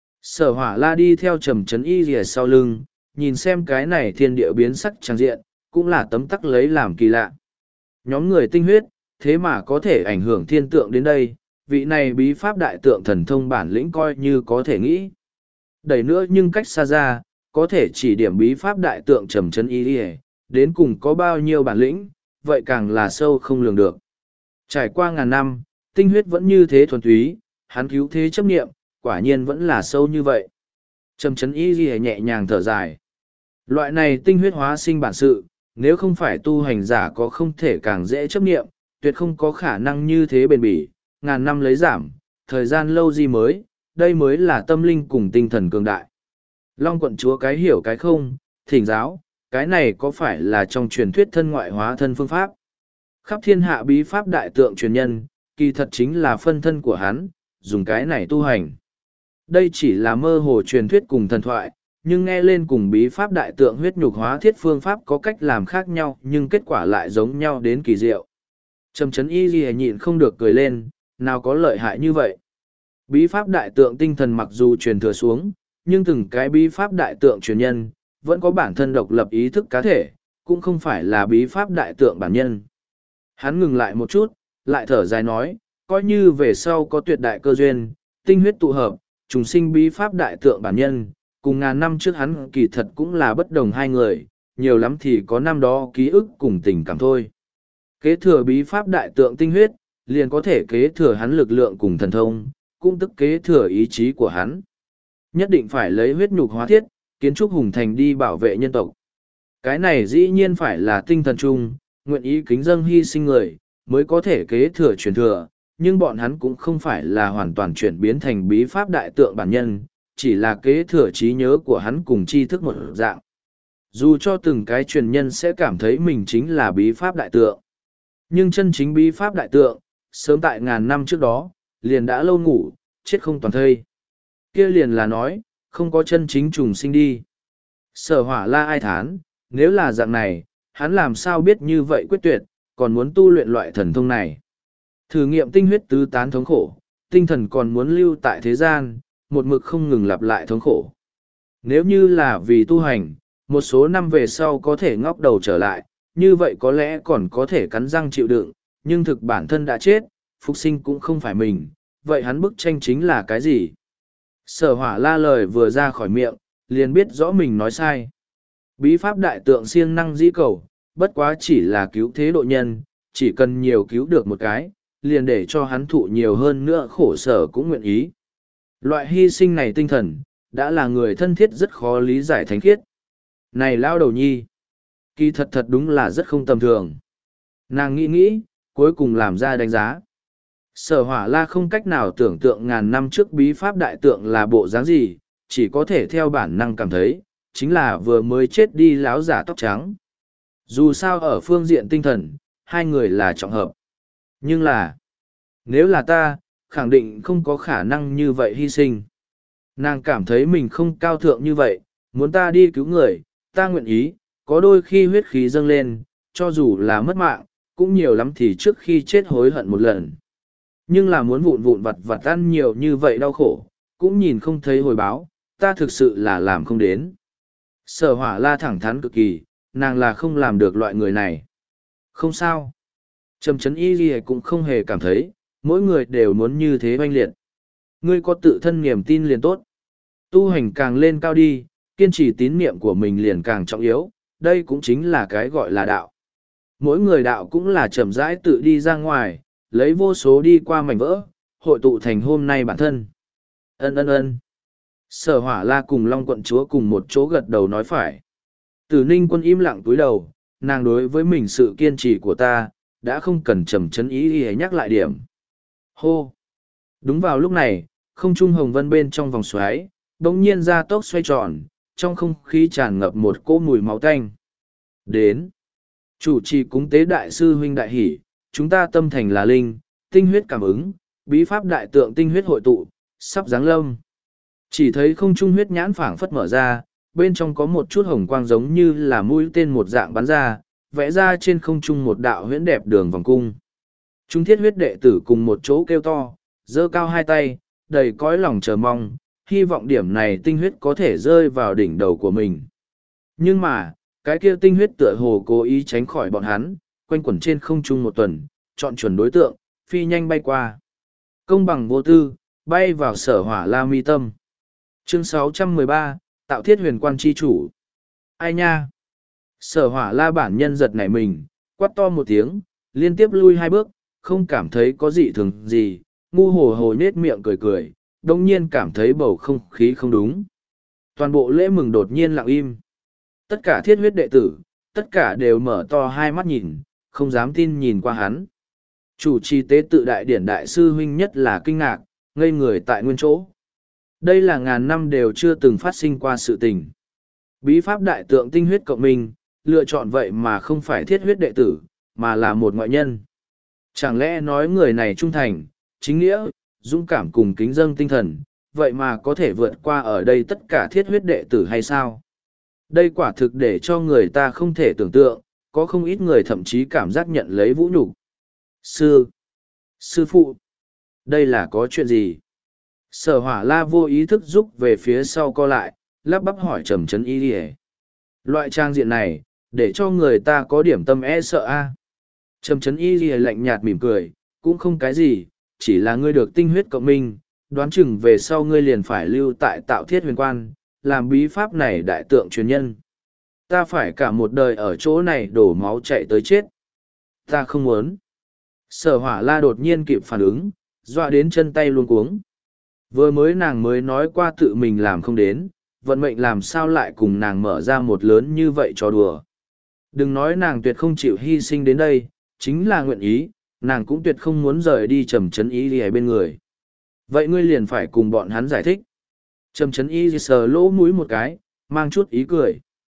Sở Hỏa La đi theo Trầm Trấn Y rìa sau lưng, nhìn xem cái này thiên địa biến sắc trang diện, cũng là tấm tắc lấy làm kỳ lạ. Nhóm người tinh huyết, thế mà có thể ảnh hưởng thiên tượng đến đây, vị này bí pháp đại tượng thần thông bản lĩnh coi như có thể nghĩ. Đẩy nữa nhưng cách xa ra, có thể chỉ điểm bí pháp đại tượng Trầm Trấn Y rìa, đến cùng có bao nhiêu bản lĩnh, vậy càng là sâu không lường được. Trải qua ngàn năm, tinh huyết vẫn như thế thuần túy, hắn cứu thế chấp niệm, quả nhiên vẫn là sâu như vậy. Trầm Trấn Y ghi nhẹ nhàng thở dài. Loại này tinh huyết hóa sinh bản sự, nếu không phải tu hành giả có không thể càng dễ chấp niệm, tuyệt không có khả năng như thế bền bỉ, ngàn năm lấy giảm, thời gian lâu gì mới, đây mới là tâm linh cùng tinh thần cường đại. Long quận chúa cái hiểu cái không, thỉnh giáo, cái này có phải là trong truyền thuyết thân ngoại hóa thân phương pháp? Khắp thiên hạ bí pháp đại tượng truyền nhân, kỳ thật chính là phân thân của hắn, dùng cái này tu hành. Đây chỉ là mơ hồ truyền thuyết cùng thần thoại, nhưng nghe lên cùng bí pháp đại tượng huyết nhục hóa thiết phương pháp có cách làm khác nhau nhưng kết quả lại giống nhau đến kỳ diệu. Trầm Trấn Y ghi nhịn không được cười lên, nào có lợi hại như vậy. Bí pháp đại tượng tinh thần mặc dù truyền thừa xuống, nhưng từng cái bí pháp đại tượng truyền nhân, vẫn có bản thân độc lập ý thức cá thể, cũng không phải là bí pháp đại tượng bản nhân. Hắn ngừng lại một chút, lại thở dài nói, coi như về sau có tuyệt đại cơ duyên, tinh huyết tụ hợp, trùng sinh bí pháp đại tượng bản nhân, cùng ngàn năm trước hắn kỳ thật cũng là bất đồng hai người, nhiều lắm thì có năm đó ký ức cùng tình cảm thôi. Kế thừa bí pháp đại tượng tinh huyết, liền có thể kế thừa hắn lực lượng cùng thần thông, cũng tức kế thừa ý chí của hắn. Nhất định phải lấy huyết nhục hóa thiết, kiến trúc hùng thành đi bảo vệ nhân tộc. Cái này dĩ nhiên phải là tinh thần chung, nguyện ý kính dâng hy sinh người, mới có thể kế thừa truyền thừa, nhưng bọn hắn cũng không phải là hoàn toàn chuyển biến thành bí pháp đại tượng bản nhân, chỉ là kế thừa trí nhớ của hắn cùng tri thức một dạng. Dù cho từng cái truyền nhân sẽ cảm thấy mình chính là bí pháp đại tượng, nhưng chân chính bí pháp đại tượng, sớm tại ngàn năm trước đó, liền đã lâu ngủ, chết không toàn thây. Kia liền là nói, không có chân chính trùng sinh đi. Sở Hỏa La ai thán, nếu là dạng này, hắn làm sao biết như vậy quyết tuyệt, còn muốn tu luyện loại thần thông này. Thử nghiệm tinh huyết tứ tán thống khổ, tinh thần còn muốn lưu tại thế gian, một mực không ngừng lặp lại thống khổ. Nếu như là vì tu hành, một số năm về sau có thể ngóc đầu trở lại, như vậy có lẽ còn có thể cắn răng chịu đựng, nhưng thực bản thân đã chết, phục sinh cũng không phải mình, vậy hắn bức tranh chính là cái gì? Sở Hỏa La lời vừa ra khỏi miệng, liền biết rõ mình nói sai. Bí pháp đại tượng siêng năng dĩ cầu, bất quá chỉ là cứu thế độ nhân, chỉ cần nhiều cứu được một cái, liền để cho hắn thụ nhiều hơn nữa khổ sở cũng nguyện ý. Loại hy sinh này tinh thần, đã là người thân thiết rất khó lý giải thánh khiết. Này lao đầu nhi, kỳ thật thật đúng là rất không tầm thường. Nàng nghĩ, cuối cùng làm ra đánh giá. Sở Hỏa La không cách nào tưởng tượng ngàn năm trước bí pháp đại tượng là bộ dáng gì, chỉ có thể theo bản năng cảm thấy, chính là vừa mới chết đi láo giả tóc trắng. Dù sao ở phương diện tinh thần, hai người là trọng hợp. Nhưng là, nếu là ta, khẳng định không có khả năng như vậy hy sinh. Nàng cảm thấy mình không cao thượng như vậy, muốn ta đi cứu người, ta nguyện ý, có đôi khi huyết khí dâng lên, cho dù là mất mạng, cũng nhiều lắm thì trước khi chết hối hận một lần. Nhưng là muốn vụn vụn vặt vặt ăn nhiều như vậy đau khổ, cũng nhìn không thấy hồi báo, ta thực sự là làm không đến. Sở Hỏa La thẳng thắn cực kỳ, nàng là không làm được loại người này. Không sao. Trầm Chấn Y Ghi cũng không hề cảm thấy, mỗi người đều muốn như thế oanh liệt. Ngươi có tự thân niềm tin liền tốt. Tu hành càng lên cao đi, kiên trì tín niệm của mình liền càng trọng yếu, đây cũng chính là cái gọi là đạo. Mỗi người đạo cũng là chậm rãi tự đi ra ngoài, lấy vô số đi qua mảnh vỡ, hội tụ thành hôm nay bản thân. Ân ân ân. Sở Hỏa La cùng Long quận chúa cùng một chỗ gật đầu nói phải. Tử Ninh Quân im lặng túi đầu, nàng đối với mình sự kiên trì của ta, đã không cần Trầm Chấn ý ý nhắc lại điểm. Hô! Đúng vào lúc này, không trung hồng vân bên trong vòng xoáy, bỗng nhiên ra tốc xoay tròn, trong không khí tràn ngập một cỗ mùi máu tanh. Đến! Chủ trì cúng tế đại sư huynh đại hỷ, chúng ta tâm thành là linh, tinh huyết cảm ứng, bí pháp đại tượng tinh huyết hội tụ, sắp giáng lâm. Chỉ thấy không trung huyết nhãn phảng phất mở ra, bên trong có một chút hồng quang giống như là mũi tên một dạng bắn ra, vẽ ra trên không trung một đạo huyễn đẹp đường vòng cung. Chúng thiết huyết đệ tử cùng một chỗ kêu to, giơ cao hai tay, đầy cõi lòng chờ mong, hy vọng điểm này tinh huyết có thể rơi vào đỉnh đầu của mình. Nhưng mà, cái kia tinh huyết tựa hồ cố ý tránh khỏi bọn hắn, quanh quẩn trên không trung một tuần, chọn chuẩn đối tượng, phi nhanh bay qua. Công bằng vô tư, bay vào Sở Hỏa La mi tâm. Chương 613, Tạo Thiết Huyền Quan chi chủ. Ai nha? Sở Hỏa La bản nhân giật nảy mình, quát to một tiếng, liên tiếp lui hai bước, không cảm thấy có gì thường gì, ngu hồ hồ nết miệng cười cười, đồng nhiên cảm thấy bầu không khí không đúng. Toàn bộ lễ mừng đột nhiên lặng im. Tất cả thiết huyết đệ tử, tất cả đều mở to hai mắt nhìn, không dám tin nhìn qua hắn. Chủ trì tế tự đại điển đại sư huynh nhất là kinh ngạc, ngây người tại nguyên chỗ. Đây là ngàn năm đều chưa từng phát sinh qua sự tình. Bí pháp đại tượng tinh huyết cộng minh, lựa chọn vậy mà không phải thiết huyết đệ tử, mà là một ngoại nhân. Chẳng lẽ nói người này trung thành, chính nghĩa, dũng cảm cùng kính dâng tinh thần, vậy mà có thể vượt qua ở đây tất cả thiết huyết đệ tử hay sao? Đây quả thực để cho người ta không thể tưởng tượng, có không ít người thậm chí cảm giác nhận lấy vũ nhục. Sư phụ, đây là có chuyện gì? Sở Hỏa La vô ý thức rúc về phía sau co lại, lắp bắp hỏi Trầm Chấn Y Lìa. Loại trang diện này, để cho người ta có điểm tâm e sợ a. Trầm Chấn Y Lìa lạnh nhạt mỉm cười, cũng không cái gì, chỉ là ngươi được tinh huyết cộng minh, đoán chừng về sau ngươi liền phải lưu tại Tạo Thiết Huyền Quan, làm bí pháp này đại tượng truyền nhân. Ta phải cả một đời ở chỗ này đổ máu chạy tới chết. Ta không muốn. Sở Hỏa La đột nhiên kịp phản ứng, dọa đến chân tay luống cuống. Vừa mới nàng mới nói qua tự mình làm không đến, vận mệnh làm sao lại cùng nàng mở ra một lớn như vậy cho đùa. Đừng nói nàng tuyệt không chịu hy sinh đến đây, chính là nguyện ý, nàng cũng tuyệt không muốn rời đi Trầm Chấn Y Lìa bên người. Vậy ngươi liền phải cùng bọn hắn giải thích. Trầm Chấn Y sờ lỗ mũi một cái, mang chút ý cười.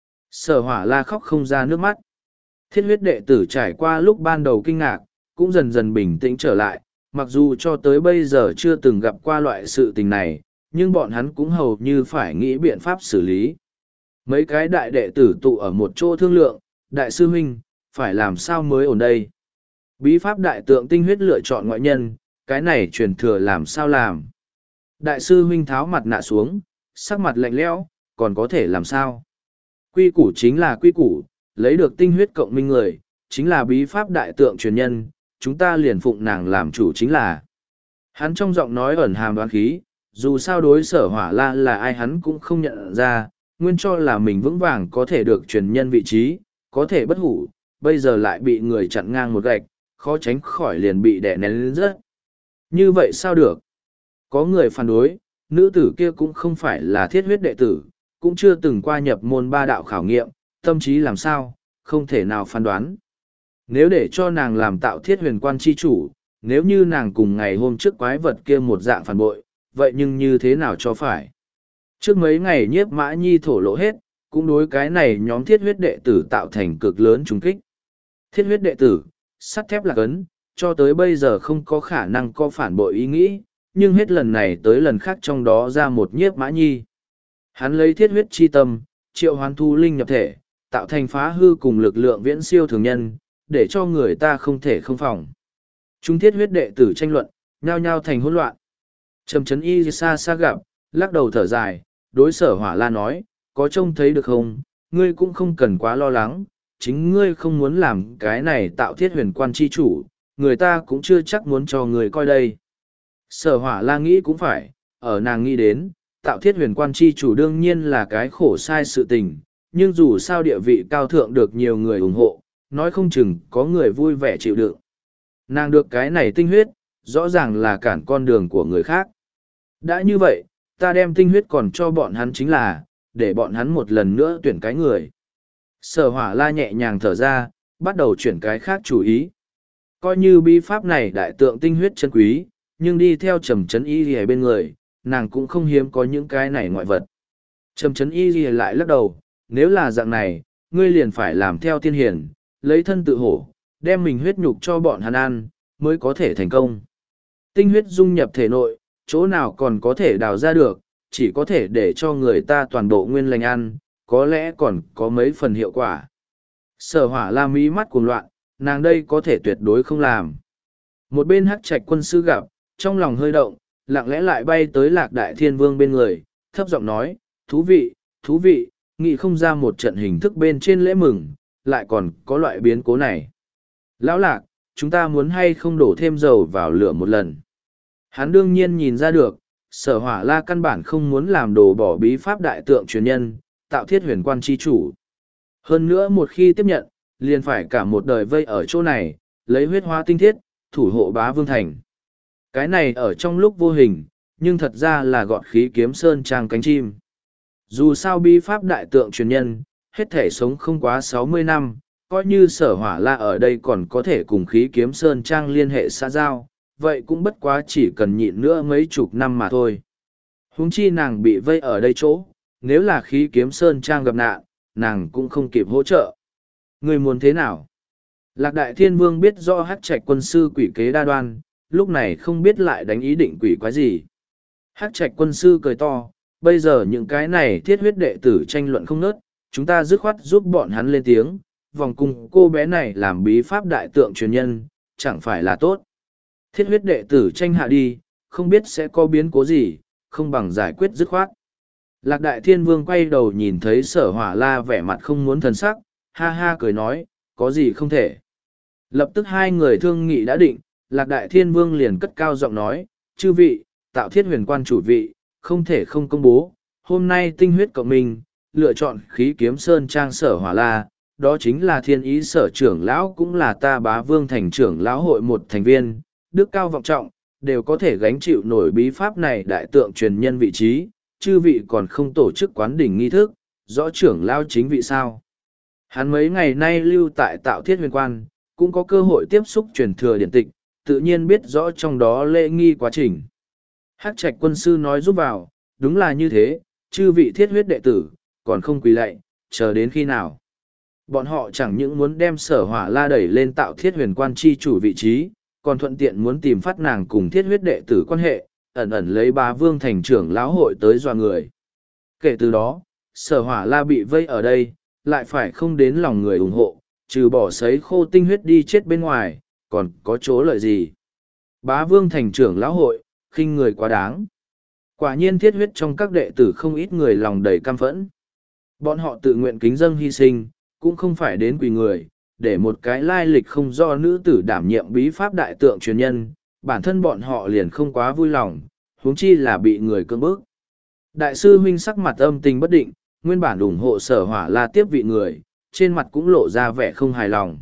Sở Hỏa La khóc không ra nước mắt. Thiết huyết đệ tử trải qua lúc ban đầu kinh ngạc, cũng dần dần bình tĩnh trở lại, mặc dù cho tới bây giờ chưa từng gặp qua loại sự tình này, nhưng bọn hắn cũng hầu như phải nghĩ biện pháp xử lý. Mấy cái đại đệ tử tụ ở một chỗ thương lượng, đại sư huynh, phải làm sao mới ổn đây? Bí pháp đại tượng tinh huyết lựa chọn ngoại nhân, cái này truyền thừa làm sao làm? Đại sư huynh tháo mặt nạ xuống, sắc mặt lạnh lẽo, còn có thể làm sao? Quy củ chính là quy củ, lấy được tinh huyết cộng minh người, chính là bí pháp đại tượng truyền nhân, chúng ta liền phụng nàng làm chủ chính là. Hắn trong giọng nói ẩn hàm đoán khí, dù sao đối Sở Hỏa La là ai hắn cũng không nhận ra, nguyên cho là mình vững vàng có thể được truyền nhân vị trí, có thể bất hủ, bây giờ lại bị người chặn ngang một gạch, khó tránh khỏi liền bị đè nén lên rất. Như vậy sao được? Có người phản đối, nữ tử kia cũng không phải là thiết huyết đệ tử, cũng chưa từng qua nhập môn ba đạo khảo nghiệm, tâm trí làm sao, không thể nào phán đoán. Nếu để cho nàng làm Tạo Thiết Huyền Quan chi chủ, nếu như nàng cùng ngày hôm trước quái vật kia một dạng phản bội, vậy nhưng như thế nào cho phải? Trước mấy ngày Nhiếp Mã Nhi thổ lộ hết, cũng đối cái này nhóm thiết huyết đệ tử tạo thành cực lớn trùng kích. Thiết huyết đệ tử, sắt thép lạc ấn, cho tới bây giờ không có khả năng có phản bội ý nghĩ, nhưng hết lần này tới lần khác trong đó ra một nhiếp mã nhi. Hắn lấy thiết huyết chi tâm, triệu hoán thu linh nhập thể, tạo thành phá hư cùng lực lượng viễn siêu thường nhân, để cho người ta không thể không phòng. Chúng thiết huyết đệ tử tranh luận, nhao nhao thành hỗn loạn. Trầm chấn y xa xa gặp, lắc đầu thở dài, đối Sở Hỏa La nói, có trông thấy được không, ngươi cũng không cần quá lo lắng, chính ngươi không muốn làm cái này tạo thiết huyền quan chi chủ, người ta cũng chưa chắc muốn cho người coi đây. Sở Hỏa La nghĩ cũng phải, ở nàng nghĩ đến, tạo thiết huyền quan chi chủ đương nhiên là cái khổ sai sự tình, nhưng dù sao địa vị cao thượng được nhiều người ủng hộ, nói không chừng có người vui vẻ chịu đựng. Nàng được cái này tinh huyết, rõ ràng là cản con đường của người khác. Đã như vậy, ta đem tinh huyết còn cho bọn hắn chính là, để bọn hắn một lần nữa tuyển cái người. Sở Hỏa La nhẹ nhàng thở ra, bắt đầu chuyển cái khác chủ ý. Coi như bí pháp này đại tượng tinh huyết chân quý, nhưng đi theo Trầm Chấn Y Lìa bên người, nàng cũng không hiếm có những cái này ngoại vật. Trầm Chấn Y Lìa lại lắc đầu, nếu là dạng này, ngươi liền phải làm theo tiên hiển, lấy thân tự hổ, đem mình huyết nhục cho bọn hắn ăn, mới có thể thành công. Tinh huyết dung nhập thể nội, chỗ nào còn có thể đào ra được, chỉ có thể để cho người ta toàn bộ nguyên lành ăn, có lẽ còn có mấy phần hiệu quả. Sở Hỏa La mí mắt cuồng loạn, nàng đây có thể tuyệt đối không làm. Một bên Hắc Trạch quân sư gặp, trong lòng hơi động, lặng lẽ lại bay tới Lạc Đại Thiên Vương bên người, thấp giọng nói, thú vị, nghĩ không ra một trận hình thức bên trên lễ mừng, lại còn có loại biến cố này. Lão Lạc, chúng ta muốn hay không đổ thêm dầu vào lửa một lần. Hắn đương nhiên nhìn ra được, Sở Hỏa La căn bản không muốn làm đổ bỏ bí pháp đại tượng truyền nhân, tạo thiết huyền quan chi chủ. Hơn nữa một khi tiếp nhận, liền phải cả một đời vây ở chỗ này, lấy huyết hóa tinh thiết, thủ hộ Bá Vương Thành. Cái này ở trong lúc vô hình, nhưng thật ra là gọt khí kiếm sơn trang cánh chim. Dù sao bí pháp đại tượng truyền nhân, hết thể sống không quá 60 năm, coi như Sở Hỏa La ở đây còn có thể cùng khí kiếm sơn trang liên hệ xã giao, vậy cũng bất quá chỉ cần nhịn nữa mấy chục năm mà thôi. Huống chi nàng bị vây ở đây chỗ, nếu là khí kiếm sơn trang gặp nạn, nàng cũng không kịp hỗ trợ. Người muốn thế nào? Lạc Đại Thiên Vương biết rõ Hắc Trạch quân sư quỷ kế đa đoan, lúc này không biết lại đánh ý định quỷ quái gì. Hắc Trạch quân sư cười to, bây giờ những cái này thiết huyết đệ tử tranh luận không nớt, chúng ta dứt khoát giúp bọn hắn lên tiếng, vòng cùng cô bé này làm bí pháp đại tượng truyền nhân, chẳng phải là tốt. Thiết huyết đệ tử tranh hạ đi, không biết sẽ có biến cố gì, không bằng giải quyết dứt khoát. Lạc Đại Thiên Vương quay đầu nhìn thấy Sở Hỏa La vẻ mặt không muốn thần sắc, ha ha cười nói, có gì không thể. Lập tức hai người thương nghị đã định, Lạc Đại Thiên Vương liền cất cao giọng nói, chư vị, tạo thiết huyền quan chủ vị, không thể không công bố, hôm nay tinh huyết cộng minh, lựa chọn khí kiếm sơn trang Sở Hỏa La, đó chính là thiên ý sở trưởng lão cũng là ta Bá Vương thành trưởng lão hội một thành viên, đức cao vọng trọng, đều có thể gánh chịu nổi bí pháp này đại tượng truyền nhân vị trí, chư vị còn không tổ chức quán đỉnh nghi thức, rõ trưởng lão chính vị sao. Hắn mấy ngày nay lưu tại tạo thiết huyền quan, cũng có cơ hội tiếp xúc truyền thừa điển tịch, tự nhiên biết rõ trong đó lễ nghi quá trình. Hắc Trạch quân sư nói giúp vào, đúng là như thế, chư vị thiết huyết đệ tử, còn không quỳ lạy, chờ đến khi nào. Bọn họ chẳng những muốn đem Sở Hỏa La đẩy lên tạo thiết huyền quan chi chủ vị trí, còn thuận tiện muốn tìm phát nàng cùng thiết huyết đệ tử quan hệ, ẩn ẩn lấy Bá Vương thành trưởng lão hội tới dọa người. Kể từ đó, Sở Hỏa La bị vây ở đây, lại phải không đến lòng người ủng hộ, trừ bỏ sấy khô tinh huyết đi chết bên ngoài, còn có chỗ lợi gì. Bá Vương thành trưởng lão hội, khinh người quá đáng. Quả nhiên thiết huyết trong các đệ tử không ít người lòng đầy căm phẫn. Bọn họ tự nguyện kính dâng hy sinh, cũng không phải đến quỳ người, để một cái lai lịch không do nữ tử đảm nhiệm bí pháp đại tượng truyền nhân, bản thân bọn họ liền không quá vui lòng, huống chi là bị người cưỡng bức. Đại sư huynh sắc mặt âm tình bất định, nguyên bản ủng hộ Sở Hỏa La tiếp vị người, trên mặt cũng lộ ra vẻ không hài lòng.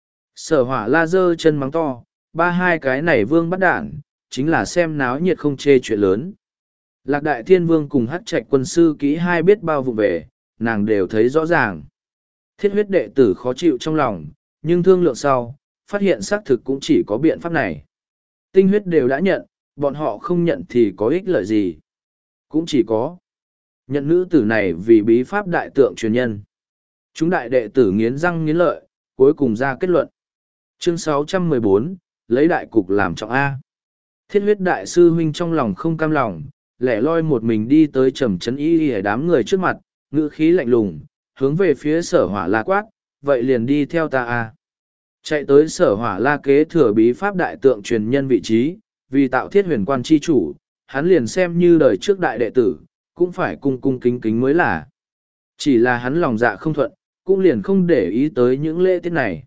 Sở Hỏa La giơ chân mắng to, ba hai cái này vương bắt đản, chính là xem náo nhiệt không chê chuyện lớn. Lạc Đại Thiên Vương cùng Hắc Trạch quân sư kỹ hai biết bao vụ về, nàng đều thấy rõ ràng. Thiết huyết đệ tử khó chịu trong lòng, nhưng thương lượng sau, phát hiện xác thực cũng chỉ có biện pháp này. Tinh huyết đều đã nhận, bọn họ không nhận thì có ích lợi gì. Cũng chỉ có Nhận nữ tử này vì bí pháp đại tượng truyền nhân. Chúng đại đệ tử nghiến răng nghiến lợi, cuối cùng ra kết luận. Chương 614, lấy đại cục làm trọng A. Thiết huyết đại sư huynh trong lòng không cam lòng, lẻ loi một mình đi tới trầm trấn y ở đám người trước mặt, ngữ khí lạnh lùng, hướng về phía sở hỏa la quát, vậy liền đi theo ta A. Chạy tới sở hỏa la kế thừa bí pháp đại tượng truyền nhân vị trí, vì tạo thiết huyền quan chi chủ, hắn liền xem như đời trước đại đệ tử, cũng phải cung cung kính kính mới là. Chỉ là hắn lòng dạ không thuận, cũng liền không để ý tới những lễ tiết này.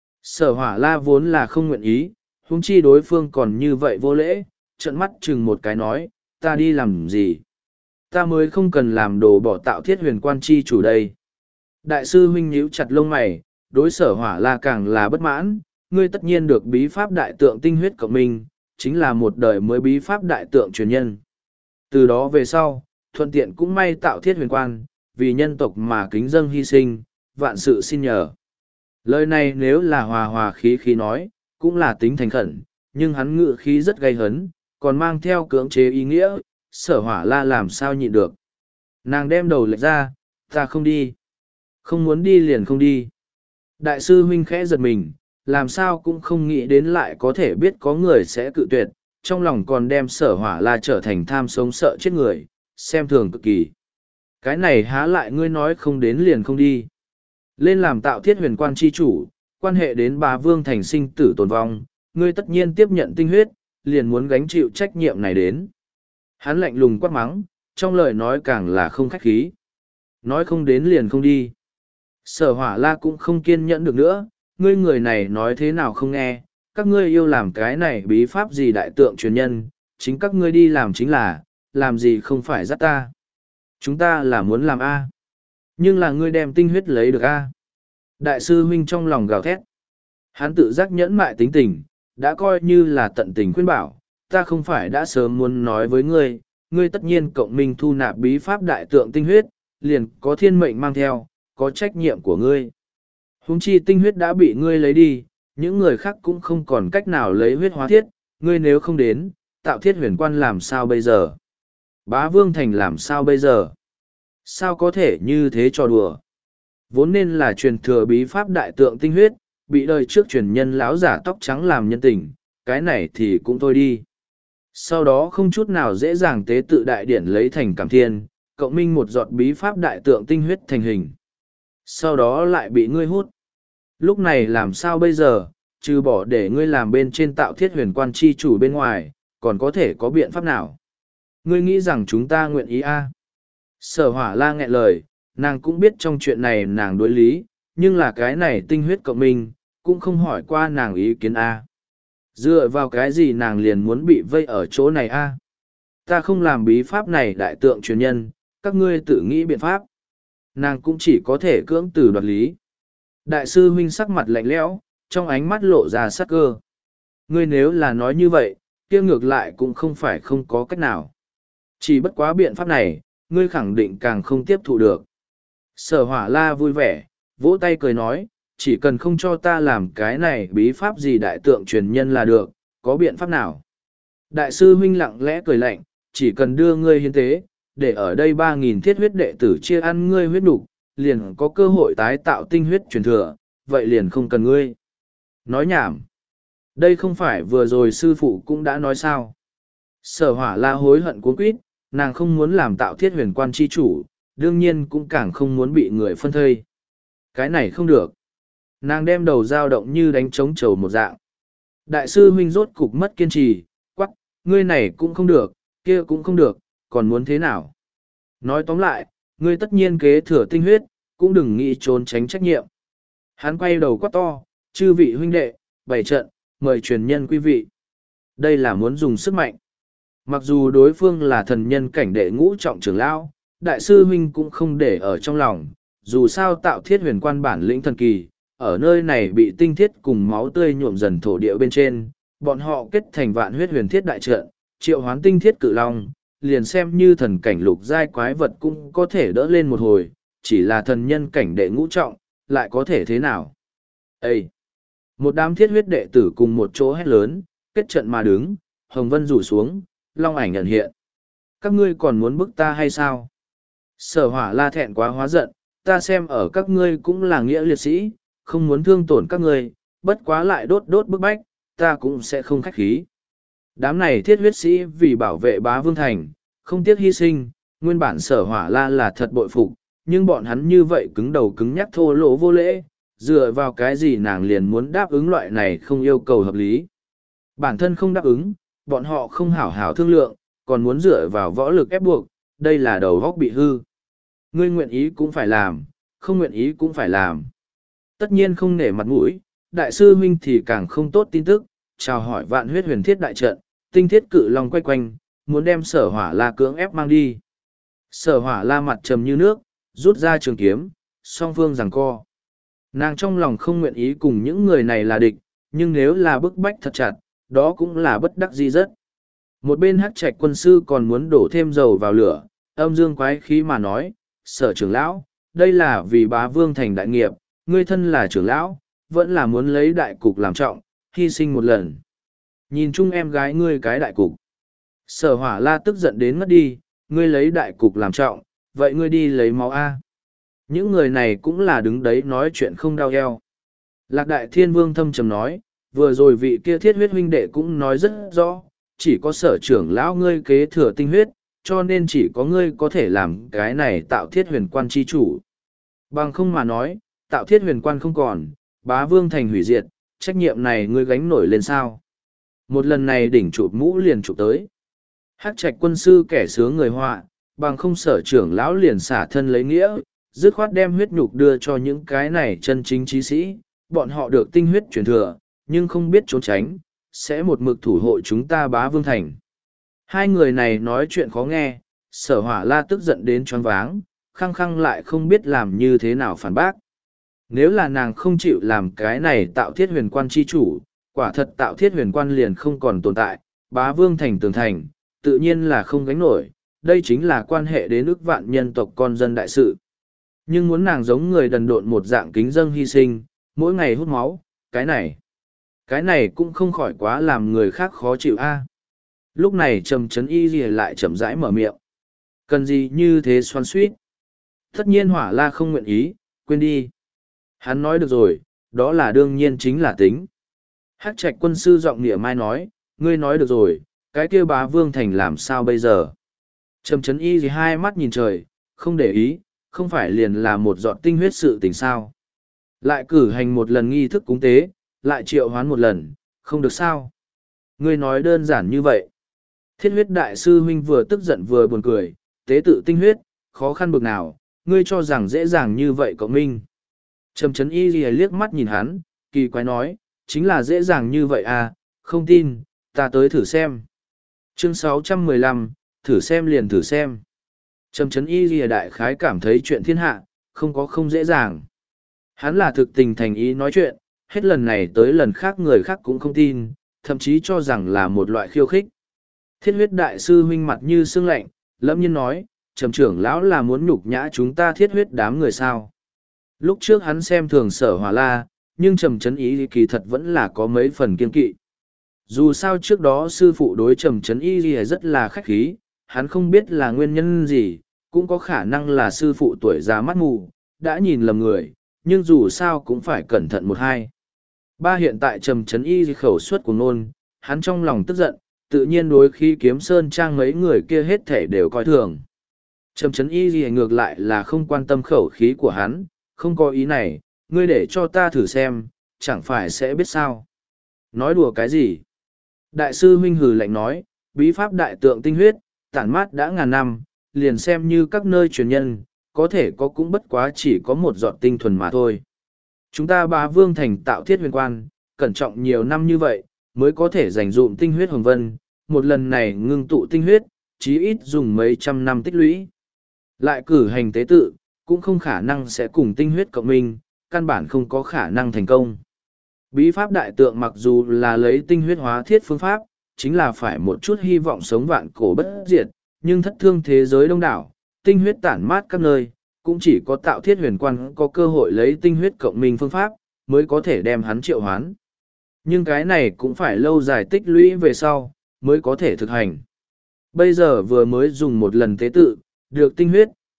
Sở hỏa la vốn là không nguyện ý, huống chi đối phương còn như vậy vô lễ, trợn mắt chừng một cái nói, ta đi làm gì? Ta mới không cần làm đồ bỏ tạo thiết huyền quan chi chủ đây. Đại sư huynh nhíu chặt lông mày, đối sở hỏa la càng là bất mãn, ngươi tất nhiên được bí pháp đại tượng tinh huyết cộng minh, chính là một đời mới bí pháp đại tượng truyền nhân. Từ đó về sau, thuận tiện cũng may tạo thiết huyền quan, vì nhân tộc mà kính dâng hy sinh, vạn sự xin nhờ. Lời này nếu là hòa hòa khí khí nói, cũng là tính thành khẩn, nhưng hắn ngự khí rất gay hấn, còn mang theo cưỡng chế ý nghĩa, sở hỏa la làm sao nhịn được. Nàng đem đầu lệch ra, ta không đi. Không muốn đi liền không đi. Đại sư huynh khẽ giật mình, làm sao cũng không nghĩ đến lại có thể biết có người sẽ cự tuyệt, trong lòng còn đem sở hỏa la trở thành tham sống sợ chết người, xem thường cực kỳ. Cái này há lại ngươi nói không đến liền không đi. Lên làm tạo thiết huyền quan chi chủ, quan hệ đến Bá Vương thành sinh tử tồn vong, ngươi tất nhiên tiếp nhận tinh huyết, liền muốn gánh chịu trách nhiệm này đến. Hắn lạnh lùng quát mắng, trong lời nói càng là không khách khí. Nói không đến liền không đi. Sở hỏa la cũng không kiên nhẫn được nữa, ngươi người này nói thế nào không nghe, các ngươi yêu làm cái này bí pháp gì đại tượng truyền nhân, chính các ngươi đi làm chính là, làm gì không phải dắt ta. Chúng ta là muốn làm A. Nhưng là ngươi đem tinh huyết lấy được A. Đại sư huynh trong lòng gào thét. Hắn tự giác nhẫn mại tính tình, đã coi như là tận tình khuyên bảo, ta không phải đã sớm muốn nói với ngươi, ngươi tất nhiên cộng minh thu nạp bí pháp đại tượng tinh huyết, liền có thiên mệnh mang theo, có trách nhiệm của ngươi. Huống chi tinh huyết đã bị ngươi lấy đi, những người khác cũng không còn cách nào lấy huyết hóa thiết, ngươi nếu không đến, tạo thiết huyền quan làm sao bây giờ? Bá Vương Thành làm sao bây giờ? Sao có thể như thế cho đùa? Vốn nên là truyền thừa bí pháp đại tượng tinh huyết, bị đời trước truyền nhân lão giả tóc trắng làm nhân tình, cái này thì cũng thôi đi. Sau đó không chút nào dễ dàng tế tự đại điển lấy thành cảm thiên, cộng minh một giọt bí pháp đại tượng tinh huyết thành hình. Sau đó lại bị ngươi hút. Lúc này làm sao bây giờ, trừ bỏ để ngươi làm bên trên tạo thiết huyền quan chi chủ bên ngoài, còn có thể có biện pháp nào? Ngươi nghĩ rằng chúng ta nguyện ý a? Sở hỏa la nghẹn lời, nàng cũng biết trong chuyện này nàng đối lý, nhưng là cái này tinh huyết cộng minh, cũng không hỏi qua nàng ý kiến a. Dựa vào cái gì nàng liền muốn bị vây ở chỗ này a? Ta không làm bí pháp này đại tượng truyền nhân, các ngươi tự nghĩ biện pháp. Nàng cũng chỉ có thể cưỡng từ đoạt lý. Đại sư huynh sắc mặt lạnh lẽo, trong ánh mắt lộ ra sát cơ. Ngươi nếu là nói như vậy, kia ngược lại cũng không phải không có cách nào. Chỉ bất quá biện pháp này, ngươi khẳng định càng không tiếp thụ được. Sở hỏa la vui vẻ, vỗ tay cười nói, chỉ cần không cho ta làm cái này bí pháp gì đại tượng truyền nhân là được, có biện pháp nào? Đại sư huynh lặng lẽ cười lạnh, chỉ cần đưa ngươi hiến tế, để ở đây 3.000 thiết huyết đệ tử chia ăn ngươi huyết nục, liền có cơ hội tái tạo tinh huyết truyền thừa, vậy liền không cần ngươi. Nói nhảm. Đây không phải vừa rồi sư phụ cũng đã nói sao. Sở hỏa la hối hận cuống quýt, nàng không muốn làm tạo thiết huyền quan chi chủ, đương nhiên cũng càng không muốn bị người phân thây. Cái này không được. Nàng đem đầu dao động như đánh trống trầu một dạng. Đại sư huynh rốt cục mất kiên trì, quắc, ngươi này cũng không được, kia cũng không được, còn muốn thế nào? Nói tóm lại, ngươi tất nhiên kế thừa tinh huyết, cũng đừng nghĩ trốn tránh trách nhiệm. Hắn quay đầu quát to, chư vị huynh đệ, bày trận, mời truyền nhân quý vị. Đây là muốn dùng sức mạnh. Mặc dù đối phương là thần nhân cảnh đệ ngũ trọng trưởng lão, đại sư huynh cũng không để ở trong lòng, dù sao tạo thiết huyền quan bản lĩnh thần kỳ, ở nơi này bị tinh thiết cùng máu tươi nhuộm dần thổ địa bên trên, bọn họ kết thành vạn huyết huyền thiết đại trận, triệu hoán tinh thiết cự long, liền xem như thần cảnh lục giai quái vật cũng có thể đỡ lên một hồi, chỉ là thần nhân cảnh đệ ngũ trọng, lại có thể thế nào? Ê! Một đám thiết huyết đệ tử cùng một chỗ hét lớn, kết trận mà đứng, hồng vân rủ xuống, long ảnh nhận hiện. Các ngươi còn muốn bức ta hay sao? Sở Hỏa La thẹn quá hóa giận, ta xem ở các ngươi cũng là nghĩa liệt sĩ, không muốn thương tổn các ngươi, bất quá lại đốt đốt bức bách, ta cũng sẽ không khách khí. Đám này thiết huyết sĩ vì bảo vệ bá vương thành, không tiếc hy sinh, nguyên bản Sở Hỏa La là thật bội phục, nhưng bọn hắn như vậy cứng đầu cứng nhắc thô lỗ vô lễ, dựa vào cái gì nàng liền muốn đáp ứng loại này không yêu cầu hợp lý. Bản thân không đáp ứng, bọn họ không hảo hảo thương lượng, còn muốn dựa vào võ lực ép buộc, đây là đầu góc bị hư. Ngươi nguyện ý cũng phải làm, không nguyện ý cũng phải làm. Tất nhiên không nể mặt mũi, đại sư huynh thì càng không tốt tin tức, chào hỏi vạn huyết huyền thiết đại trận, tinh thiết cự long quay quanh, muốn đem Sở Hỏa La cưỡng ép mang đi. Sở Hỏa La mặt trầm như nước, rút ra trường kiếm, song phương giằng co. Nàng trong lòng không nguyện ý cùng những người này là địch, nhưng nếu là bức bách thật chặt, đó cũng là bất đắc dĩ rất. Một bên Hắc Trạch quân sư còn muốn đổ thêm dầu vào lửa, âm dương quái khí mà nói, Sở trưởng lão, đây là vì bá vương thành đại nghiệp, ngươi thân là trưởng lão, vẫn là muốn lấy đại cục làm trọng, hy sinh một lần. Nhìn chung em gái ngươi cái đại cục. Sở Hỏa La tức giận đến ngất đi, ngươi lấy đại cục làm trọng, vậy ngươi đi lấy máu A. Những người này cũng là đứng đấy nói chuyện không đau eo. Lạc Đại Thiên Vương thâm trầm nói, vừa rồi vị kia thiết huyết huynh đệ cũng nói rất rõ, chỉ có Sở trưởng lão ngươi kế thừa tinh huyết, cho nên chỉ có ngươi có thể làm cái này tạo thiết huyền quan chi chủ. Bằng không mà nói, tạo thiết huyền quan không còn, bá vương thành hủy diệt, trách nhiệm này ngươi gánh nổi lên sao. Một lần này đỉnh chụp mũ liền chụp tới. Hắc Trạch quân sư kẻ sướng người họa, bằng không Sở trưởng lão liền xả thân lấy nghĩa, dứt khoát đem huyết nhục đưa cho những cái này chân chính trí sĩ, bọn họ được tinh huyết truyền thừa, nhưng không biết trốn tránh, sẽ một mực thủ hộ chúng ta bá vương thành. Hai người này nói chuyện khó nghe, Sở Hỏa La tức giận đến choáng váng, khăng khăng lại không biết làm như thế nào phản bác. Nếu là nàng không chịu làm cái này tạo thiết huyền quan chi chủ, quả thật tạo thiết huyền quan liền không còn tồn tại, bá vương thành tường thành, tự nhiên là không gánh nổi, đây chính là quan hệ đến ức vạn nhân tộc con dân đại sự. Nhưng muốn nàng giống người đần độn một dạng kính dâng hy sinh, mỗi ngày hút máu, cái này cũng không khỏi quá làm người khác khó chịu a. Lúc này Trầm Trấn Y Lìa lại chậm rãi mở miệng. Cần gì như thế xoắn suýt? Tất nhiên Hỏa La không nguyện ý, quên đi. Hắn nói được rồi, đó là đương nhiên chính là tính. Hắc Trạch quân sư giọng nịa mai nói, ngươi nói được rồi, cái kia bá vương thành làm sao bây giờ? Trầm Trấn Y Lìa hai mắt nhìn trời, không để ý, không phải liền là một giọt tinh huyết sự tình sao. Lại cử hành một lần nghi thức cúng tế, lại triệu hoán một lần, không được sao. Ngươi nói đơn giản như vậy. Thiết huyết đại sư huynh vừa tức giận vừa buồn cười, tế tự tinh huyết, khó khăn bực nào, ngươi cho rằng dễ dàng như vậy cậu Minh. Trầm Trấn Y Ghi liếc mắt nhìn hắn, kỳ quái nói, chính là dễ dàng như vậy à, không tin, ta tới thử xem. Chương 615, thử xem liền thử xem. Trầm Trấn Y Ghi đại khái cảm thấy chuyện thiên hạ, không có không dễ dàng. Hắn là thực tình thành ý nói chuyện, hết lần này tới lần khác người khác cũng không tin, thậm chí cho rằng là một loại khiêu khích. Thiết huyết đại sư huynh mặt như sương lạnh, lẫm nhiên nói, Trầm trưởng lão là muốn nhục nhã chúng ta thiết huyết đám người sao. Lúc trước hắn xem thường Sở Hỏa La, nhưng Trầm Trấn Y kỳ thật vẫn là có mấy phần kiên kỵ. Dù sao trước đó sư phụ đối Trầm Trấn Y rất là khách khí, hắn không biết là nguyên nhân gì, cũng có khả năng là sư phụ tuổi già mắt mù, đã nhìn lầm người, nhưng dù sao cũng phải cẩn thận một hai. Ba hiện tại Trầm Trấn Y khẩu suất của nôn, hắn trong lòng tức giận, tự nhiên đối khi Kiếm Sơn Trang mấy người kia hết thể đều coi thường. Trầm Trấn Y ngược lại là không quan tâm khẩu khí của hắn, không có ý này, ngươi để cho ta thử xem, chẳng phải sẽ biết sao. Nói đùa cái gì? Đại sư huynh hừ lạnh nói, bí pháp đại tượng tinh huyết, tản mát đã ngàn năm, liền xem như các nơi truyền nhân, có thể có cũng bất quá chỉ có một giọt tinh thuần mà thôi. Chúng ta bá vương thành tạo thiết huyền quan, cẩn trọng nhiều năm như vậy, mới có thể dành dụm tinh huyết hồng vân, một lần này ngưng tụ tinh huyết, chí ít dùng mấy trăm năm tích lũy. Lại cử hành tế tự, cũng không khả năng sẽ cùng tinh huyết cộng minh, căn bản không có khả năng thành công. Bí pháp đại tượng mặc dù là lấy tinh huyết hóa thiết phương pháp, chính là phải một chút hy vọng sống vạn cổ bất diệt, nhưng thất thương thế giới đông đảo, tinh huyết tản mát các nơi, cũng chỉ có tạo thiết huyền quan có cơ hội lấy tinh huyết cộng minh phương pháp, mới có thể đem hắn triệu hoán. Nhưng cái này cũng phải lâu dài tích lũy về sau, mới có thể thực hành. Bây giờ vừa mới dùng một lần tế tự, được tinh huyết,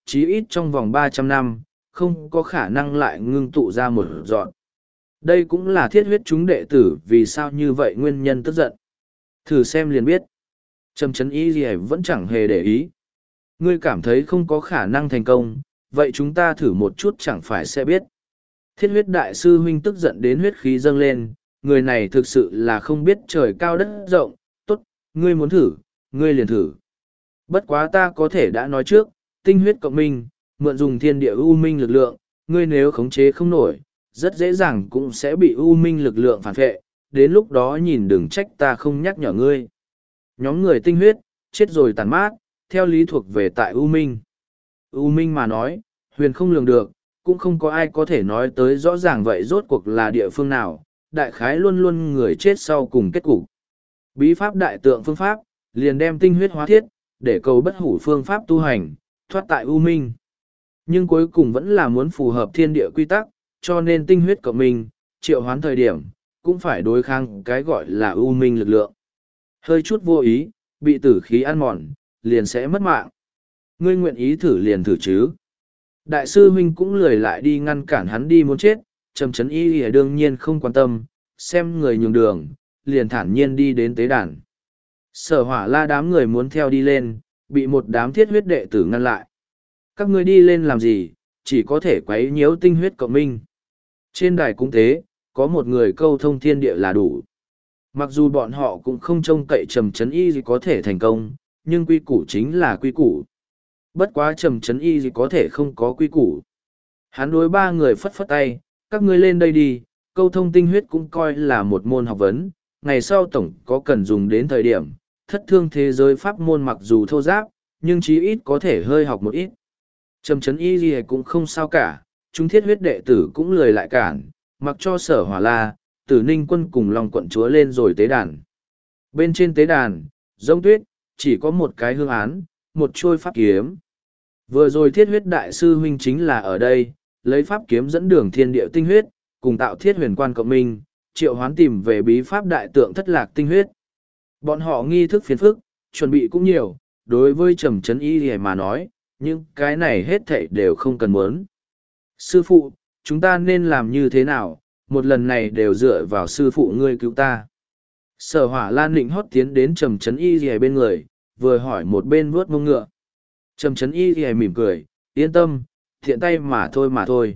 chí ít trong vòng 300 năm, không có khả năng lại ngưng tụ ra một giọt. Đây cũng là thiết huyết chúng đệ tử vì sao như vậy nguyên nhân tức giận. Thử xem liền biết. Trầm Trấn Y gì vẫn chẳng hề để ý. Ngươi cảm thấy không có khả năng thành công, vậy chúng ta thử một chút chẳng phải sẽ biết. Thiết huyết đại sư huynh tức giận đến huyết khí dâng lên, người này thực sự là không biết trời cao đất rộng. Tốt, ngươi muốn thử, ngươi liền thử. Bất quá ta có thể đã nói trước, tinh huyết cộng minh, mượn dùng thiên địa u minh lực lượng, ngươi nếu khống chế không nổi, rất dễ dàng cũng sẽ bị u minh lực lượng phản vệ, đến lúc đó nhìn đừng trách ta không nhắc nhở ngươi. Nhóm người tinh huyết, chết rồi tàn mát, theo lý thuộc về tại u minh. U minh mà nói, huyền không lường được, cũng không có ai có thể nói tới rõ ràng vậy rốt cuộc là địa phương nào, đại khái luôn luôn người chết sau cùng kết cục. Bí pháp đại tượng phương pháp, liền đem tinh huyết hóa thiết, để cầu bất hủ phương pháp tu hành, thoát tại u minh. Nhưng cuối cùng vẫn là muốn phù hợp thiên địa quy tắc, cho nên tinh huyết cộng minh, triệu hoán thời điểm, cũng phải đối kháng cái gọi là u minh lực lượng. Hơi chút vô ý, bị tử khí ăn mòn, liền sẽ mất mạng. Ngươi nguyện ý thử liền thử chứ. Đại sư huynh cũng lười lại đi ngăn cản hắn đi muốn chết, Trầm Trấn Y đương nhiên không quan tâm, xem người nhường đường, liền thản nhiên đi đến tế đàn. Sở Hỏa La đám người muốn theo đi lên, bị một đám thiết huyết đệ tử ngăn lại. Các ngươi đi lên làm gì, chỉ có thể quấy nhiễu tinh huyết cộng minh. Trên đài cung tế, có một người câu thông thiên địa là đủ. Mặc dù bọn họ cũng không trông cậy Trầm Trấn Y có thể thành công, nhưng quy củ chính là quy củ. Bất quá Trầm Trấn Y có thể không có quy củ. Hắn đối ba người phất phất tay, các ngươi lên đây đi, câu thông tinh huyết cũng coi là một môn học vấn, ngày sau tổng có cần dùng đến thời điểm, thất thương thế giới pháp môn mặc dù thô giáp, nhưng chí ít có thể hơi học một ít. Trầm Trấn Y cũng không sao cả, chúng thiết huyết đệ tử cũng lười lại cản, mặc cho Sở Hỏa La, Tử Ninh Quân cùng Long Quận Chúa lên rồi tế đàn. Bên trên tế đàn, giống tuyết, chỉ có một cái hương án, một trôi pháp kiếm. Vừa rồi thiết huyết đại sư huynh chính là ở đây, lấy pháp kiếm dẫn đường thiên địa tinh huyết, cùng tạo thiết huyền quan cộng minh, triệu hoán tìm về bí pháp đại tượng thất lạc tinh huyết. Bọn họ nghi thức phiền phức, chuẩn bị cũng nhiều, đối với Trầm Trấn Y mà nói, nhưng cái này hết thảy đều không cần muốn. Sư phụ, chúng ta nên làm như thế nào, một lần này đều dựa vào sư phụ ngươi cứu ta. Sở Hỏa Lan định hót tiến đến Trầm Trấn Y bên người, vừa hỏi một bên vuốt mông ngựa. Trầm Trấn Y mỉm cười, yên tâm, thiện tay mà thôi.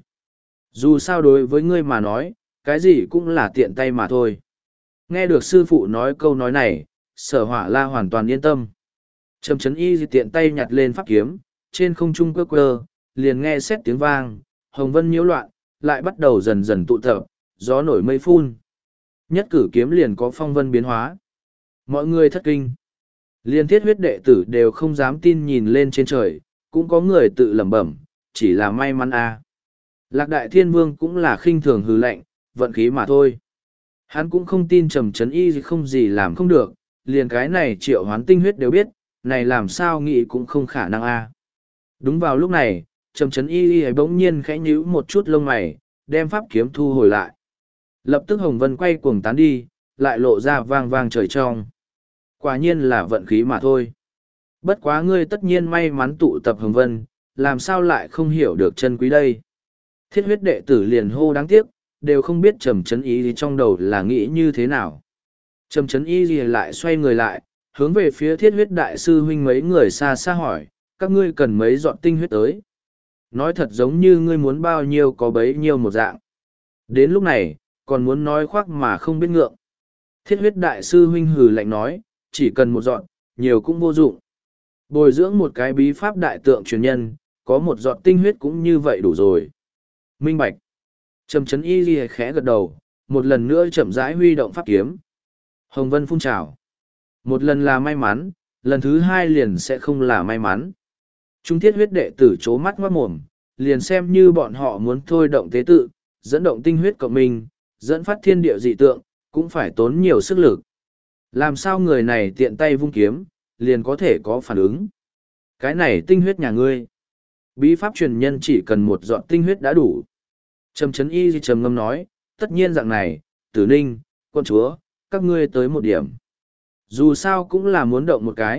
Dù sao đối với ngươi mà nói, cái gì cũng là tiện tay mà thôi. Nghe được sư phụ nói câu nói này, Sở Hỏa La hoàn toàn yên tâm. Trầm Trấn Y tiện tay nhặt lên pháp kiếm, trên không trung quơ quơ, liền nghe xét tiếng vang, hồng vân nhiễu loạn, lại bắt đầu dần dần tụ tập, gió nổi mây phun. Nhất cử kiếm liền có phong vân biến hóa. Mọi người thất kinh. Liên thiết huyết đệ tử đều không dám tin nhìn lên trên trời, cũng có người tự lẩm bẩm, chỉ là may mắn a. Lạc Đại Thiên Vương cũng là khinh thường hừ lạnh, vận khí mà thôi. Hắn cũng không tin Trầm Trấn Y không gì làm không được, liền cái này triệu hoán tinh huyết đều biết, này làm sao nghĩ cũng không khả năng a. Đúng vào lúc này, Trầm Trấn Y bỗng nhiên khẽ nhíu một chút lông mày, đem pháp kiếm thu hồi lại. Lập tức hồng vân quay cuồng tán đi, lại lộ ra vang vang trời trong. Quả nhiên là vận khí mà thôi. Bất quá ngươi tất nhiên may mắn tụ tập hồng vân, làm sao lại không hiểu được chân quý đây. Thiết huyết đệ tử liền hô đáng tiếc, đều không biết Trầm Trấn Y trong đầu là nghĩ như thế nào. Trầm Trấn Y lại xoay người lại, hướng về phía thiết huyết đại sư huynh mấy người xa xa hỏi, các ngươi cần mấy giọt tinh huyết tới. Nói thật giống như ngươi muốn bao nhiêu có bấy nhiêu một dạng. Đến lúc này, còn muốn nói khoác mà không biết ngượng. Thiết huyết đại sư huynh hừ lạnh nói, chỉ cần một giọt, nhiều cũng vô dụng. Bồi dưỡng một cái bí pháp đại tượng truyền nhân, có một giọt tinh huyết cũng như vậy đủ rồi. Minh bạch. Trầm Trấn Y khẽ gật đầu, một lần nữa chậm rãi huy động pháp kiếm. Hồng vân phun trào. Một lần là may mắn, lần thứ hai liền sẽ không là may mắn. Chúng thiết huyết đệ tử chố mắt ngoát mồm, liền xem như bọn họ muốn thôi động tế tự, dẫn động tinh huyết cộng minh, dẫn phát thiên địa dị tượng, cũng phải tốn nhiều sức lực. Làm sao người này tiện tay vung kiếm, liền có thể có phản ứng. Cái này tinh huyết nhà ngươi. Bí pháp truyền nhân chỉ cần một giọt tinh huyết đã đủ. Trầm Trấn Y trầm ngâm nói, tất nhiên dạng này, Tử Ninh, Quân Chúa, các ngươi tới một điểm. Dù sao cũng là muốn động một cái,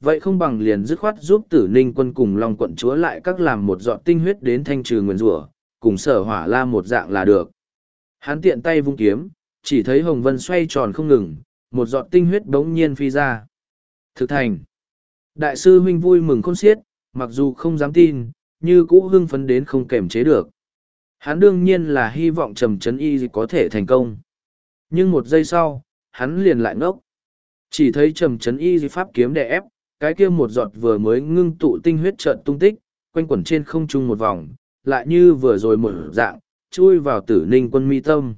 vậy không bằng liền dứt khoát giúp Tử Ninh quân cùng Long quận chúa lại các làm một giọt tinh huyết đến thanh trừ nguyền rủa, cùng Sở Hỏa La một dạng là được. Hắn tiện tay vung kiếm, chỉ thấy hồng vân xoay tròn không ngừng, một giọt tinh huyết bỗng nhiên phi ra. Thực thành. Đại sư huynh vui mừng khôn xiết, mặc dù không dám tin, như cũ hưng phấn đến không kềm chế được. Hắn đương nhiên là hy vọng Trầm Trấn Y có thể thành công. Nhưng một giây sau, hắn liền lại ngốc. Chỉ thấy Trầm Trấn Y pháp kiếm đè ép, cái kia một giọt vừa mới ngưng tụ tinh huyết chợt tung tích, quanh quẩn trên không trung một vòng, lại như vừa rồi một dạng, chui vào Tử Ninh quân mi tâm.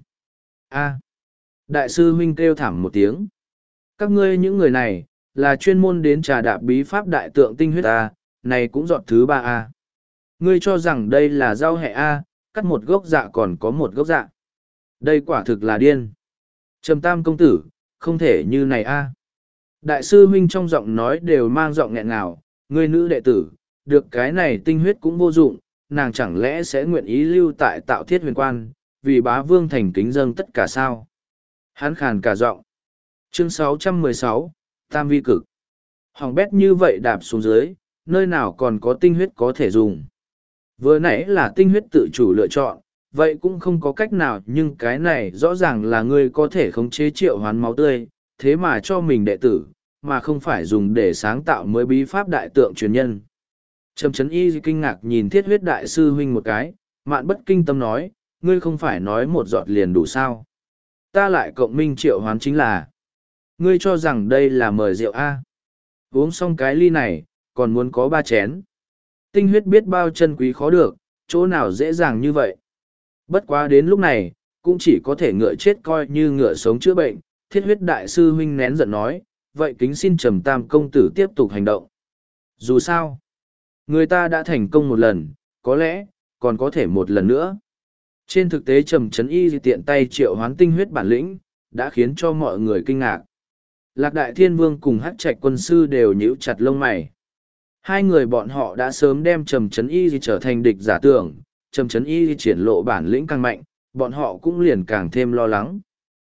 A. Đại sư huynh kêu thảm một tiếng. Các ngươi những người này, là chuyên môn đến trà đạp bí pháp đại tượng tinh huyết A, này cũng giọt thứ 3 A. Ngươi cho rằng đây là rau hẹ A, cắt một gốc dạ còn có một gốc dạ. Đây quả thực là điên. Trầm Tam công tử, không thể như này A. Đại sư huynh trong giọng nói đều mang giọng nghẹn ngào, ngươi nữ đệ tử, được cái này tinh huyết cũng vô dụng, nàng chẳng lẽ sẽ nguyện ý lưu tại Tạo Thiết Huyền Quan, vì bá vương thành kính dâng tất cả sao? Hắn khàn cả giọng. Chương 616, Tam vi cực. Hỏng bét như vậy đạp xuống dưới, nơi nào còn có tinh huyết có thể dùng. Vừa nãy là tinh huyết tự chủ lựa chọn, vậy cũng không có cách nào, nhưng cái này rõ ràng là ngươi có thể khống chế triệu hoán máu tươi, thế mà cho mình đệ tử, mà không phải dùng để sáng tạo mới bí pháp đại tượng truyền nhân. Trầm Trấn Y kinh ngạc nhìn Thiết Huyết đại sư huynh một cái, Mạn Bất Kinh Tâm nói, ngươi không phải nói một giọt liền đủ sao? Ta lại cộng minh triệu hoán chính là, ngươi cho rằng đây là mời rượu A. Uống xong cái ly này, còn muốn có 3 chén. Tinh huyết biết bao chân quý khó được, chỗ nào dễ dàng như vậy. Bất quá đến lúc này, cũng chỉ có thể ngựa chết coi như ngựa sống chữa bệnh. Thiết Huyết đại sư huynh nén giận nói, vậy kính xin Trầm Tam công tử tiếp tục hành động. Dù sao, người ta đã thành công một lần, có lẽ, còn có thể một lần nữa. Trên thực tế Trầm Trấn Y tiện tay triệu hoán tinh huyết bản lĩnh, đã khiến cho mọi người kinh ngạc. Lạc Đại Thiên Vương cùng Hắc Trạch quân sư đều nhíu chặt lông mày. Hai người bọn họ đã sớm đem Trầm Trấn Y trở thành địch giả tưởng, Trầm Trấn Y triển lộ bản lĩnh càng mạnh, bọn họ cũng liền càng thêm lo lắng.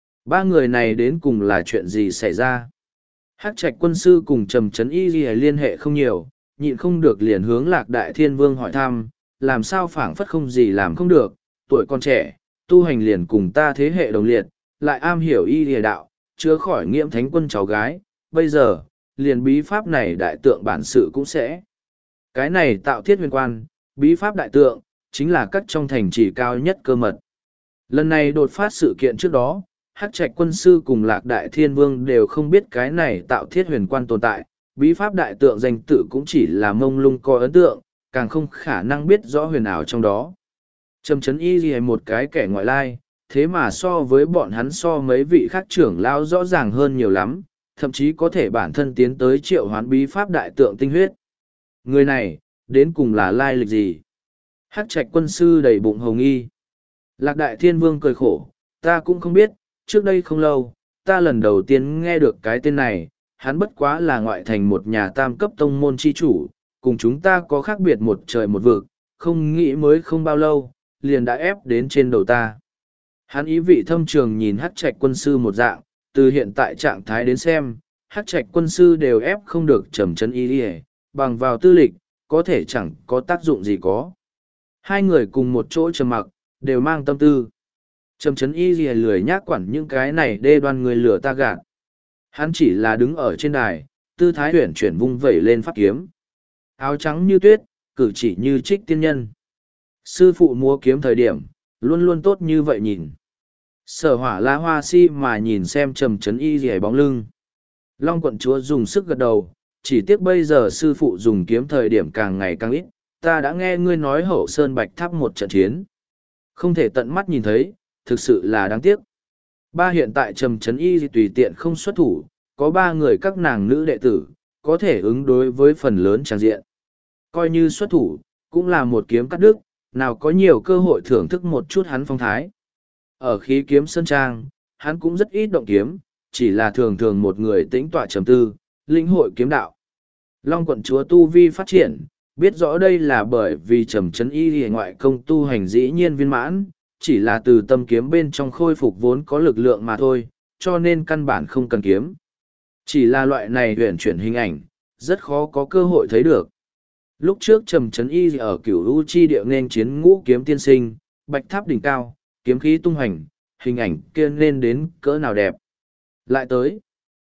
3 người này đến cùng là chuyện gì xảy ra? Hắc Trạch quân sư cùng Trầm Trấn Y liên hệ không nhiều, nhịn không được liền hướng Lạc Đại Thiên Vương hỏi thăm, làm sao phảng phất không gì làm không được, tuổi còn trẻ, tu hành liền cùng ta thế hệ đồng liệt, lại am hiểu y lìa đạo, chứa khỏi nghiễm thánh quân cháu gái, bây giờ, liền bí pháp này đại tượng bản sự cũng sẽ. Cái này Tạo Thiết Huyền Quan, bí pháp đại tượng, chính là các trong thành trì cao nhất cơ mật. Lần này đột phát sự kiện trước đó, Hắc Trạch quân sư cùng Lạc Đại Thiên Vương đều không biết cái này Tạo Thiết Huyền Quan tồn tại, bí pháp đại tượng danh tự cũng chỉ là mông lung có ấn tượng, càng không khả năng biết rõ huyền ảo trong đó. Trầm Trấn Y gì một cái kẻ ngoại lai, thế mà so với bọn hắn so mấy vị khác trưởng lao rõ ràng hơn nhiều lắm, thậm chí có thể bản thân tiến tới triệu hoán bí pháp đại tượng tinh huyết. Người này, đến cùng là lai lịch gì? Hắc Trạch quân sư đầy bụng hồng y. Lạc Đại Thiên Vương cười khổ, ta cũng không biết, trước đây không lâu, ta lần đầu tiên nghe được cái tên này, hắn bất quá là ngoại thành một nhà tam cấp tông môn chi chủ, cùng chúng ta có khác biệt một trời một vực, không nghĩ mới không bao lâu, liền đã ép đến trên đầu ta. Hắn ý vị thâm trường nhìn Hắc Trạch quân sư một dạng, từ hiện tại trạng thái đến xem, Hắc Trạch quân sư đều ép không được Trầm Trấn Y, bằng vào tư lịch, có thể chẳng có tác dụng gì có. Hai người cùng một chỗ trầm mặc, đều mang tâm tư. Trầm Trấn Y lười nhác quản những cái này đê đoan người lừa ta gạt. Hắn chỉ là đứng ở trên đài, tư thái huyển chuyển vung vẩy lên pháp kiếm. Áo trắng như tuyết, cử chỉ như trích tiên nhân. Sư phụ múa kiếm thời điểm, luôn luôn tốt như vậy nhìn. Sở Hỏa La hoa si mà nhìn xem Trầm Trấn Y rỉa bóng lưng. Long quận chúa dùng sức gật đầu, chỉ tiếc bây giờ sư phụ dùng kiếm thời điểm càng ngày càng ít. Ta đã nghe ngươi nói Hậu Sơn Bạch Tháp một trận chiến. Không thể tận mắt nhìn thấy, thực sự là đáng tiếc. Hiện tại Trầm Trấn Y tùy tiện không xuất thủ, có 3 người các nàng nữ đệ tử, có thể ứng đối với phần lớn tràng diện. Coi như xuất thủ, cũng là một kiếm cắt đứt, nào có nhiều cơ hội thưởng thức một chút hắn phong thái. Ở khí kiếm sơn trang, hắn cũng rất ít động kiếm, chỉ là thường thường một người tĩnh tọa trầm tư, lĩnh hội kiếm đạo. Long quận chúa tu vi phát triển, biết rõ đây là bởi vì Trầm Trấn Y ngoại công tu hành dĩ nhiên viên mãn, chỉ là từ tâm kiếm bên trong khôi phục vốn có lực lượng mà thôi, cho nên căn bản không cần kiếm. Chỉ là loại này huyền chuyển hình ảnh, rất khó có cơ hội thấy được. Lúc trước Trầm Trấn Y ở Cửu U chi địa nên chiến Ngũ Kiếm tiên sinh, bạch tháp đỉnh cao, kiếm khí tung hành, hình ảnh kia nên đến cỡ nào đẹp. Lại tới,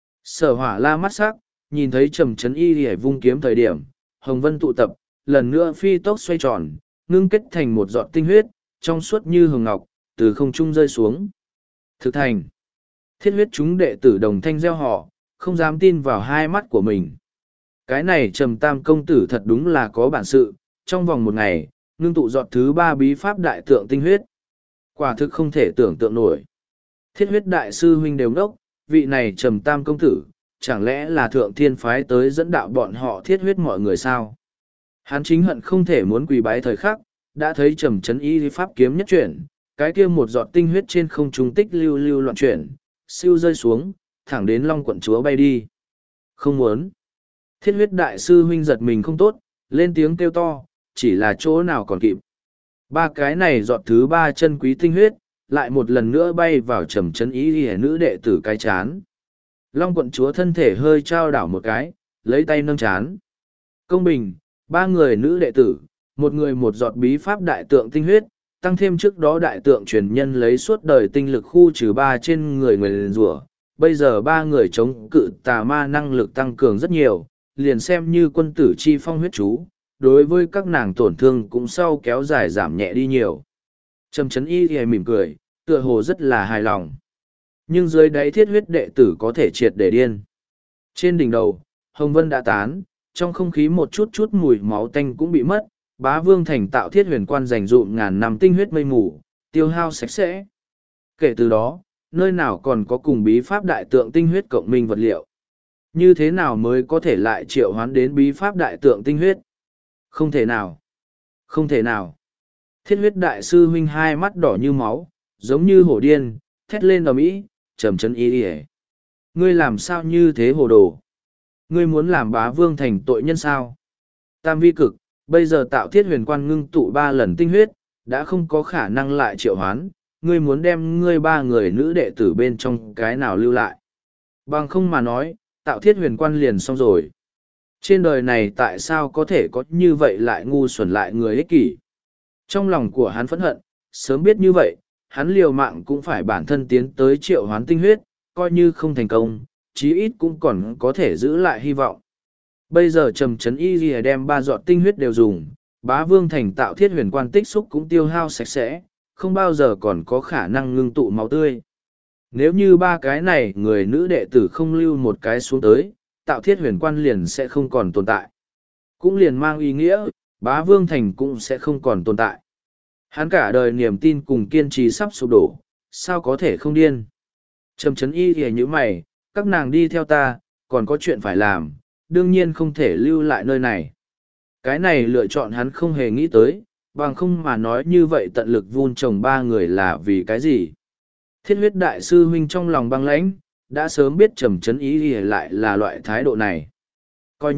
Sở Hỏa la mắt sắc, nhìn thấy Trầm Trấn Y vung kiếm thời điểm, hồng vân tụ tập, lần nữa phi tốc xoay tròn, ngưng kết thành một giọt tinh huyết, trong suốt như hồng ngọc, từ không trung rơi xuống. Thực thành, thiết huyết chúng đệ tử đồng thanh reo hò, không dám tin vào hai mắt của mình. Cái này Trầm Tam công tử thật đúng là có bản sự, trong vòng một ngày, ngưng tụ giọt thứ 3 bí pháp đại tượng tinh huyết. Quả thực không thể tưởng tượng nổi. Thiết huyết đại sư huynh đều ngốc, vị này Trầm Tam công tử, chẳng lẽ là thượng thiên phái tới dẫn đạo bọn họ thiết huyết mọi người sao? Hắn chính hận không thể muốn quỳ bái thời khắc, đã thấy Trầm Trấn Y pháp kiếm nhất chuyển, cái kia một giọt tinh huyết trên không trung tích lưu lưu loạn chuyển, siêu rơi xuống, thẳng đến Long quận chúa bay đi. Không muốn. Thiết huyết đại sư huynh giật mình không tốt, lên tiếng kêu to, chỉ là chỗ nào còn kịp. Ba cái này giọt thứ 3 chân quý tinh huyết, lại một lần nữa bay vào Trầm Trấn Y nữ đệ tử cái chán. Long quận chúa thân thể hơi trao đảo một cái, lấy tay nâng chán. Công bình, 3 người nữ đệ tử, một người một giọt bí pháp đại tượng tinh huyết, tăng thêm trước đó đại tượng truyền nhân lấy suốt đời tinh lực khu trừ 3 trên người nguyền rủa. Bây giờ 3 người chống cự tà ma năng lực tăng cường rất nhiều, liền xem như quân tử chi phong huyết chú, đối với các nàng tổn thương cũng sau kéo dài giảm nhẹ đi nhiều. Trầm Trấn Y thì mỉm cười, tựa hồ rất là hài lòng. Nhưng dưới đáy thiết huyết đệ tử có thể triệt để điên. Trên đỉnh đầu, hồng vân đã tán, trong không khí một chút chút mùi máu tanh cũng bị mất, Bá Vương thành tạo thiết huyền quan dành dụm ngàn năm tinh huyết mây mù, tiêu hao sạch sẽ. Kể từ đó, nơi nào còn có cùng bí pháp đại tượng tinh huyết cộng minh vật liệu. Như thế nào mới có thể lại triệu hoán đến bí pháp đại tượng tinh huyết? Không thể nào. Không thể nào. Thiết huyết đại sư huynh hai mắt đỏ như máu, giống như hổ điên, thét lên ầm ĩ, Trầm Trấn Y. Ngươi làm sao như thế hồ đồ? Ngươi muốn làm Bá Vương thành tội nhân sao? Tam vi cực, bây giờ tạo thiết huyền quan ngưng tụ 3 lần tinh huyết, đã không có khả năng lại triệu hoán, ngươi muốn đem ngươi 3 người nữ đệ tử bên trong cái nào lưu lại. Bằng không mà nói, tạo thiết huyền quan liền xong rồi. Trên đời này tại sao có thể có như vậy lại ngu xuẩn lại người ích kỷ? Trong lòng của hắn phẫn hận, sớm biết như vậy, hắn liều mạng cũng phải bản thân tiến tới triệu hoán tinh huyết, coi như không thành công, chí ít cũng còn có thể giữ lại hy vọng. Bây giờ Trầm Trấn Y đem 3 giọt tinh huyết đều dùng, Bá Vương thành tạo thiết huyền quan tích xúc cũng tiêu hao sạch sẽ, không bao giờ còn có khả năng ngưng tụ máu tươi. Nếu như 3 cái này người nữ đệ tử không lưu một cái xuống tới, tạo thiết huyền quan liền sẽ không còn tồn tại. Cũng liền mang ý nghĩa, Bá Vương thành cũng sẽ không còn tồn tại. Hắn cả đời niềm tin cùng kiên trì sắp sụp đổ, sao có thể không điên. Trầm Trấn Y thì như mày, các nàng đi theo ta, còn có chuyện phải làm, đương nhiên không thể lưu lại nơi này. Cái này lựa chọn hắn không hề nghĩ tới, bằng không mà nói như vậy tận lực vun trồng 3 người là vì cái gì. Thiết huyết đại sư huynh trong lòng băng lãnh, đã sớm biết Trầm Trấn Y lại là loại thái độ này. Coi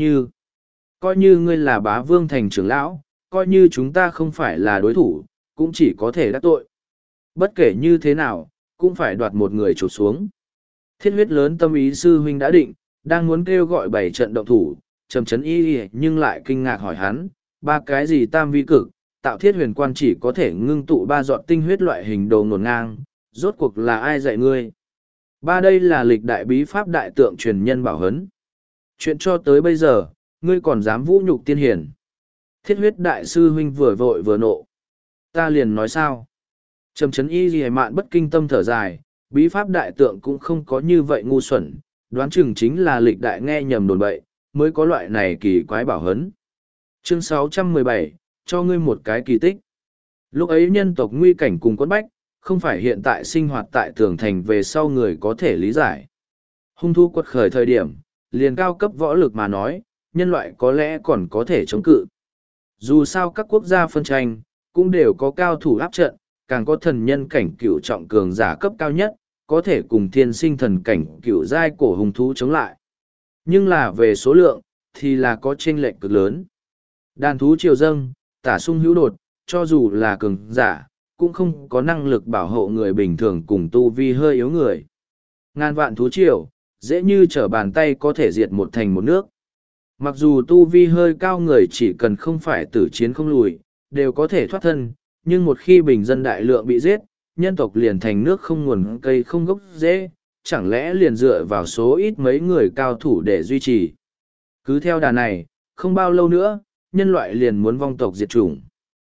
như ngươi là Bá Vương thành trưởng lão, coi như chúng ta không phải là đối thủ, cũng chỉ có thể đắc tội. Bất kể như thế nào, cũng phải đoạt một người chụp xuống. Thiết huyết lớn tâm ý sư huynh đã định, đang muốn kêu gọi 7 trận động thủ, Trầm Trấn Y nhưng lại kinh ngạc hỏi hắn, 3 cái gì tam vi cực, tạo thiết huyền quan chỉ có thể ngưng tụ 3 giọt tinh huyết loại hình đồ ngổn ngang, rốt cuộc là ai dạy ngươi? Đây là lịch đại bí pháp đại tượng truyền nhân bảo hấn. Chuyện cho tới bây giờ, ngươi còn dám vũ nhục tiên hiển. Thiết huyết đại sư huynh vừa vội vừa nộ. Ta liền nói sao? Trầm Trấn Y gì mạn bất kinh tâm thở dài, bí pháp đại tượng cũng không có như vậy ngu xuẩn, đoán chừng chính là lịch đại nghe nhầm đồn bậy, mới có loại này kỳ quái bảo hấn. Chương 617, cho ngươi một cái kỳ tích. Lúc ấy nhân tộc nguy cảnh cùng quất bách, không phải hiện tại sinh hoạt tại tường thành về sau người có thể lý giải. Hung thú quật khởi thời điểm, liền cao cấp võ lực mà nói, nhân loại có lẽ còn có thể chống cự. Dù sao các quốc gia phân tranh, cũng đều có cao thủ áp trận, càng có thần nhân cảnh cửu trọng cường giả cấp cao nhất, có thể cùng thiên sinh thần cảnh cửu giai cổ hung thú chống lại. Nhưng là về số lượng, thì là có chênh lệch cực lớn. Đàn thú triều dâng, tả sung hữu đột, cho dù là cường giả, cũng không có năng lực bảo hộ người bình thường cùng tu vi hơi yếu người. Ngàn vạn thú triều, dễ như trở bàn tay có thể diệt một thành một nước. Mặc dù tu vi hơi cao người chỉ cần không phải tử chiến không lùi, đều có thể thoát thân, nhưng một khi bình dân đại lượng bị giết, nhân tộc liền thành nước không nguồn cây không gốc rễ, chẳng lẽ liền dựa vào số ít mấy người cao thủ để duy trì. Cứ theo đà này, không bao lâu nữa, nhân loại liền muốn vong tộc diệt chủng.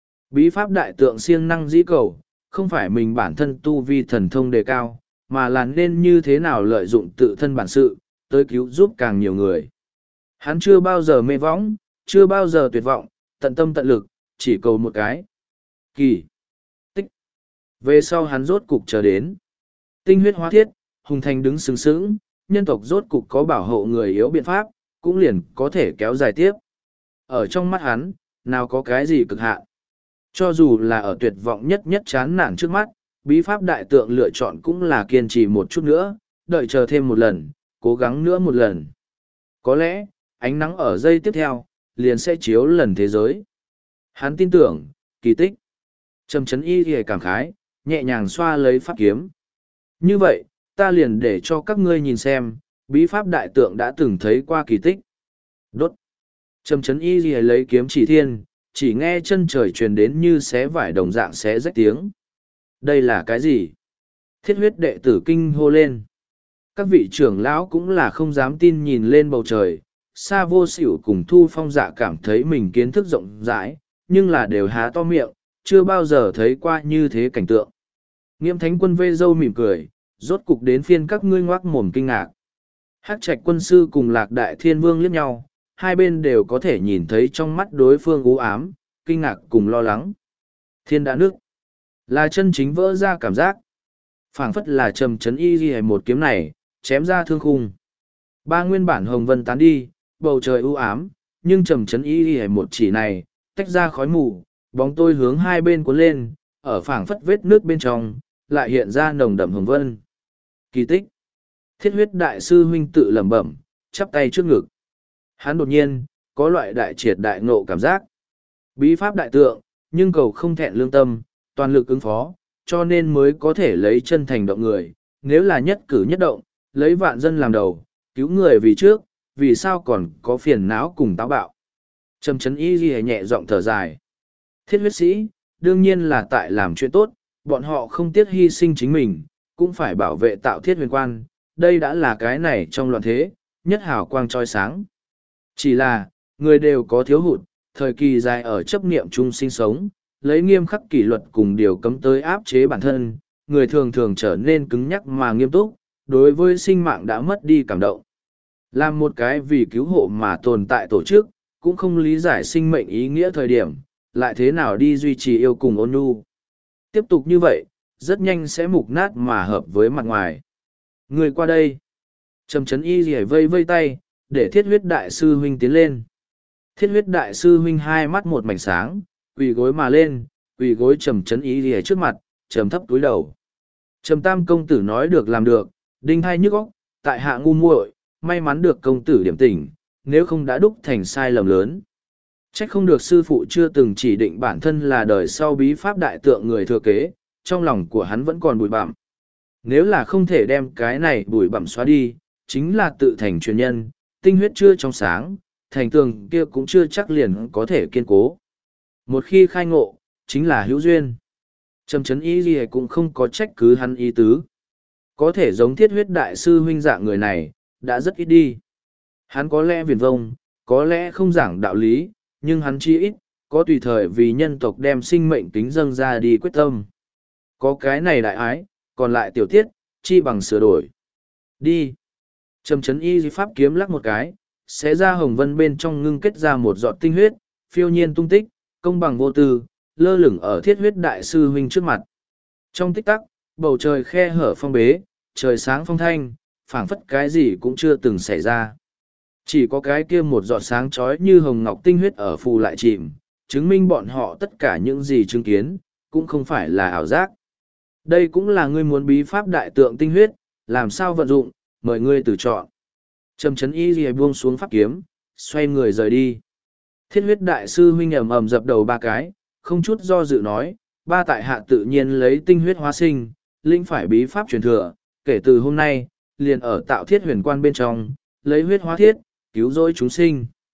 Bí pháp đại tượng siêng năng dĩ cầu, không phải mình bản thân tu vi thần thông đề cao, mà là nên như thế nào lợi dụng tự thân bản sự, tới cứu giúp càng nhiều người. Hắn chưa bao giờ mê võng, chưa bao giờ tuyệt vọng, tận tâm tận lực, chỉ cầu một cái. Kỳ. Tích. Về sau hắn rốt cục chờ đến. Tinh huyết hóa thiết, hùng thành đứng sướng sướng, nhân tộc rốt cục có bảo hộ người yếu biện pháp, cũng liền có thể kéo dài tiếp. Ở trong mắt hắn, nào có cái gì cực hạn. Cho dù là ở tuyệt vọng nhất nhất chán nản trước mắt, bí pháp đại tượng lựa chọn cũng là kiên trì một chút nữa, đợi chờ thêm một lần, cố gắng nữa một lần. Có lẽ, ánh nắng ở giây tiếp theo, liền sẽ chiếu lần thế giới. Hắn tin tưởng, kỳ tích. Trầm chấn y thì cảm khái, nhẹ nhàng xoa lấy pháp kiếm. Như vậy, ta liền để cho các ngươi nhìn xem, bí pháp đại tượng đã từng thấy qua kỳ tích. Đốt. Trầm chấn y thì lấy kiếm chỉ thiên, chỉ nghe chân trời truyền đến như xé vải đồng dạng xé rách tiếng. Đây là cái gì? Thiết huyết đệ tử kinh hô lên. Các vị trưởng lão cũng là không dám tin nhìn lên bầu trời. Sa Vô Xỉu cùng Thu Phong Dạ cảm thấy mình kiến thức rộng rãi, nhưng là đều há to miệng, chưa bao giờ thấy qua như thế cảnh tượng. Nghiêm Thánh Quân vê râu mỉm cười, rốt cục đến phiên các ngươi ngoác mồm kinh ngạc. Hắc Trạch Quân sư cùng Lạc Đại Thiên Vương liếc nhau, hai bên đều có thể nhìn thấy trong mắt đối phương u ám, kinh ngạc cùng lo lắng. Thiên đã nước, là chân chính vỡ ra cảm giác. Phảng phất là trầm chấn y ghi một kiếm này, chém ra thương khung. Ba nguyên bản hồng vân tán đi, bầu trời u ám, nhưng trầm chấn y ghi một chỉ này, tách ra khói mù, bóng tôi hướng hai bên cuốn lên, ở phảng phất vết nước bên trong, lại hiện ra nồng đậm hồng vân. Kỳ tích. Thiết huyết đại sư huynh tự lẩm bẩm, chắp tay trước ngực. Hắn đột nhiên, có loại đại triệt đại ngộ cảm giác. Bí pháp đại tượng, nhưng cầu không thẹn lương tâm, toàn lực ứng phó, cho nên mới có thể lấy chân thành động người. Nếu là nhất cử nhất động, lấy vạn dân làm đầu, cứu người vì trước, vì sao còn có phiền não cùng táo bạo. Trầm chấn y ghi nhẹ giọng thở dài. Thiết huyết sĩ, đương nhiên là tại làm chuyện tốt, bọn họ không tiếc hy sinh chính mình, cũng phải bảo vệ tạo thiết huyền quan. Đây đã là cái này trong loạn thế, nhất hào quang trói sáng. Chỉ là, người đều có thiếu hụt, thời kỳ dài ở chấp niệm chung sinh sống, lấy nghiêm khắc kỷ luật cùng điều cấm tới áp chế bản thân, người thường thường trở nên cứng nhắc mà nghiêm túc, đối với sinh mạng đã mất đi cảm động. Làm một cái vì cứu hộ mà tồn tại tổ chức, cũng không lý giải sinh mệnh ý nghĩa thời điểm, lại thế nào đi duy trì yêu cùng ôn nhu. Tiếp tục như vậy, rất nhanh sẽ mục nát mà hợp với mặt ngoài. Người qua đây. Trầm chấn y rỉa vây vây tay, để thiết huyết đại sư huynh tiến lên. Thiết huyết đại sư huynh hai mắt một mảnh sáng, quỳ gối mà lên, quỳ gối trầm chấn y rỉa trước mặt, trầm thấp túi đầu. Trầm tam công tử nói được làm được, đinh hai nhức óc, tại hạ ngu muội, may mắn được công tử điểm tỉnh, nếu không đã đúc thành sai lầm lớn. Trách không được sư phụ chưa từng chỉ định bản thân là đời sau bí pháp đại tượng người thừa kế, trong lòng của hắn vẫn còn bụi bặm. Nếu là không thể đem cái này bụi bặm xóa đi, chính là tự thành truyền nhân, tinh huyết chưa trong sáng, thành tường kia cũng chưa chắc liền có thể kiên cố. Một khi khai ngộ, chính là hữu duyên. Trầm chấn ý gì cũng không có trách cứ hắn ý tứ. Có thể giống thiết huyết đại sư huynh dạng người này, đã rất ít đi. Hắn có lẽ viển vông, có lẽ không giảng đạo lý, nhưng hắn chi ít, có tùy thời vì nhân tộc đem sinh mệnh tính dâng ra đi quyết tâm. Có cái này đại ái, còn lại tiểu tiết, chi bằng sửa đổi. Đi. Trầm chấn y pháp kiếm lắc một cái, xé ra hồng vân bên trong ngưng kết ra một giọt tinh huyết, phiêu nhiên tung tích, công bằng vô tư, lơ lửng ở thiết huyết đại sư huynh trước mặt. Trong tích tắc, bầu trời khe hở phong bế, trời sáng phong thanh, phảng phất cái gì cũng chưa từng xảy ra. Chỉ có cái kia một giọt sáng chói như hồng ngọc tinh huyết ở phù lại chìm, chứng minh bọn họ tất cả những gì chứng kiến, cũng không phải là ảo giác. Đây cũng là ngươi muốn bí pháp đại tượng tinh huyết, làm sao vận dụng, mời ngươi tự chọn. Trầm chấn y ghi buông xuống pháp kiếm, xoay người rời đi. Thiết huyết đại sư huynh ầm ầm dập đầu ba cái, không chút do dự nói, ba tại hạ tự nhiên lấy tinh huyết hóa sinh, linh phải bí pháp truyền thừa, kể từ hôm nay, liền ở tạo thiết huyền quan bên trong, lấy huyết hóa thiết, cứu rỗi chúng sinh.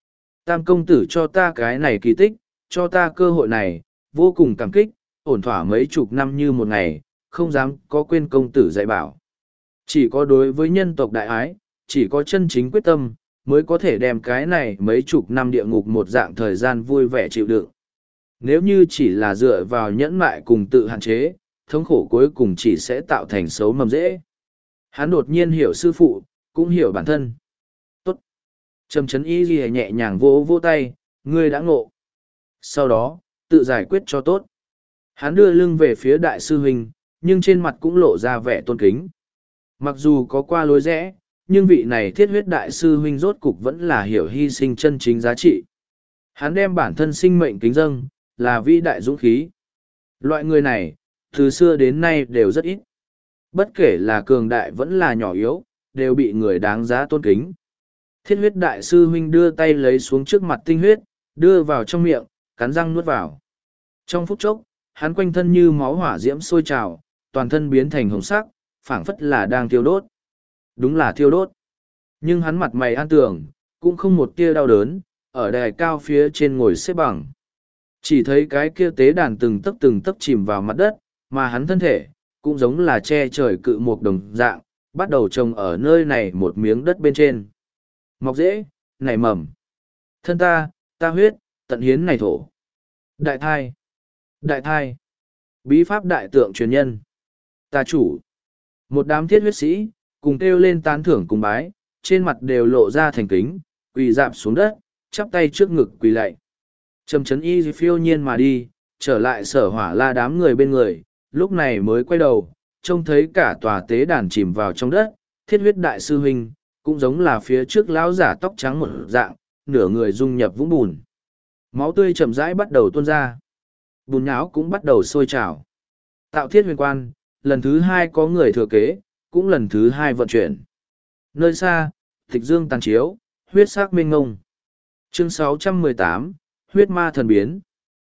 Tam công tử cho ta cái này kỳ tích, cho ta cơ hội này, vô cùng cảm kích, ổn thỏa mấy chục năm như một ngày, không dám có quên công tử dạy bảo. Chỉ có đối với nhân tộc đại ái, chỉ có chân chính quyết tâm, mới có thể đem cái này mấy chục năm địa ngục một dạng thời gian vui vẻ chịu đựng. Nếu như chỉ là dựa vào nhẫn mại cùng tự hạn chế, thống khổ cuối cùng chỉ sẽ tạo thành xấu mầm dễ. Hắn đột nhiên hiểu sư phụ, cũng hiểu bản thân. Tốt. Trầm chấn y ghi nhẹ nhàng vỗ vỗ tay, ngươi đã ngộ. Sau đó, tự giải quyết cho tốt. Hắn đưa lưng về phía đại sư huynh, nhưng trên mặt cũng lộ ra vẻ tôn kính. Mặc dù có qua lối rẽ, nhưng vị này thiết huyết đại sư huynh rốt cục vẫn là hiểu hy sinh chân chính giá trị. Hắn đem bản thân sinh mệnh kính dâng, là vĩ đại dũng khí. Loại người này, từ xưa đến nay đều rất ít. Bất kể là cường đại vẫn là nhỏ yếu, đều bị người đáng giá tôn kính. Thiết huyết đại sư huynh đưa tay lấy xuống trước mặt tinh huyết, đưa vào trong miệng, cắn răng nuốt vào. Trong phút chốc, hắn quanh thân như máu hỏa diễm sôi trào, toàn thân biến thành hồng sắc, phảng phất là đang thiêu đốt. Đúng là thiêu đốt. Nhưng hắn mặt mày an tường, cũng không một tia đau đớn, ở đài cao phía trên ngồi xếp bằng. Chỉ thấy cái kia tế đàn từng tấc chìm vào mặt đất, mà hắn thân thể, cũng giống là che trời cự một đồng dạng, bắt đầu trồng ở nơi này một miếng đất bên trên. Mọc rễ, nảy mầm. Thân ta huyết, tận hiến này thổ. Đại thai. Đại thai. Bí pháp đại tượng truyền nhân. Ta chủ. Một đám thiết huyết sĩ, cùng kêu lên tán thưởng cùng bái, trên mặt đều lộ ra thành kính, quỳ dạp xuống đất, chắp tay trước ngực quỳ lạy. Trầm chấn y phiêu nhiên mà đi, trở lại sở hỏa la đám người bên người, lúc này mới quay đầu, trông thấy cả tòa tế đàn chìm vào trong đất, thiết huyết đại sư huynh, cũng giống là phía trước lão giả tóc trắng một dạng, nửa người dung nhập vũng bùn. Máu tươi chậm rãi bắt đầu tuôn ra. Bùn nháo cũng bắt đầu sôi trào. Tạo thiết huyền quan, lần thứ hai có người thừa kế, cũng lần thứ hai vận chuyển. Nơi xa, tịch dương tàn chiếu, huyết sắc mênh ngông. Chương 618, huyết ma thần biến.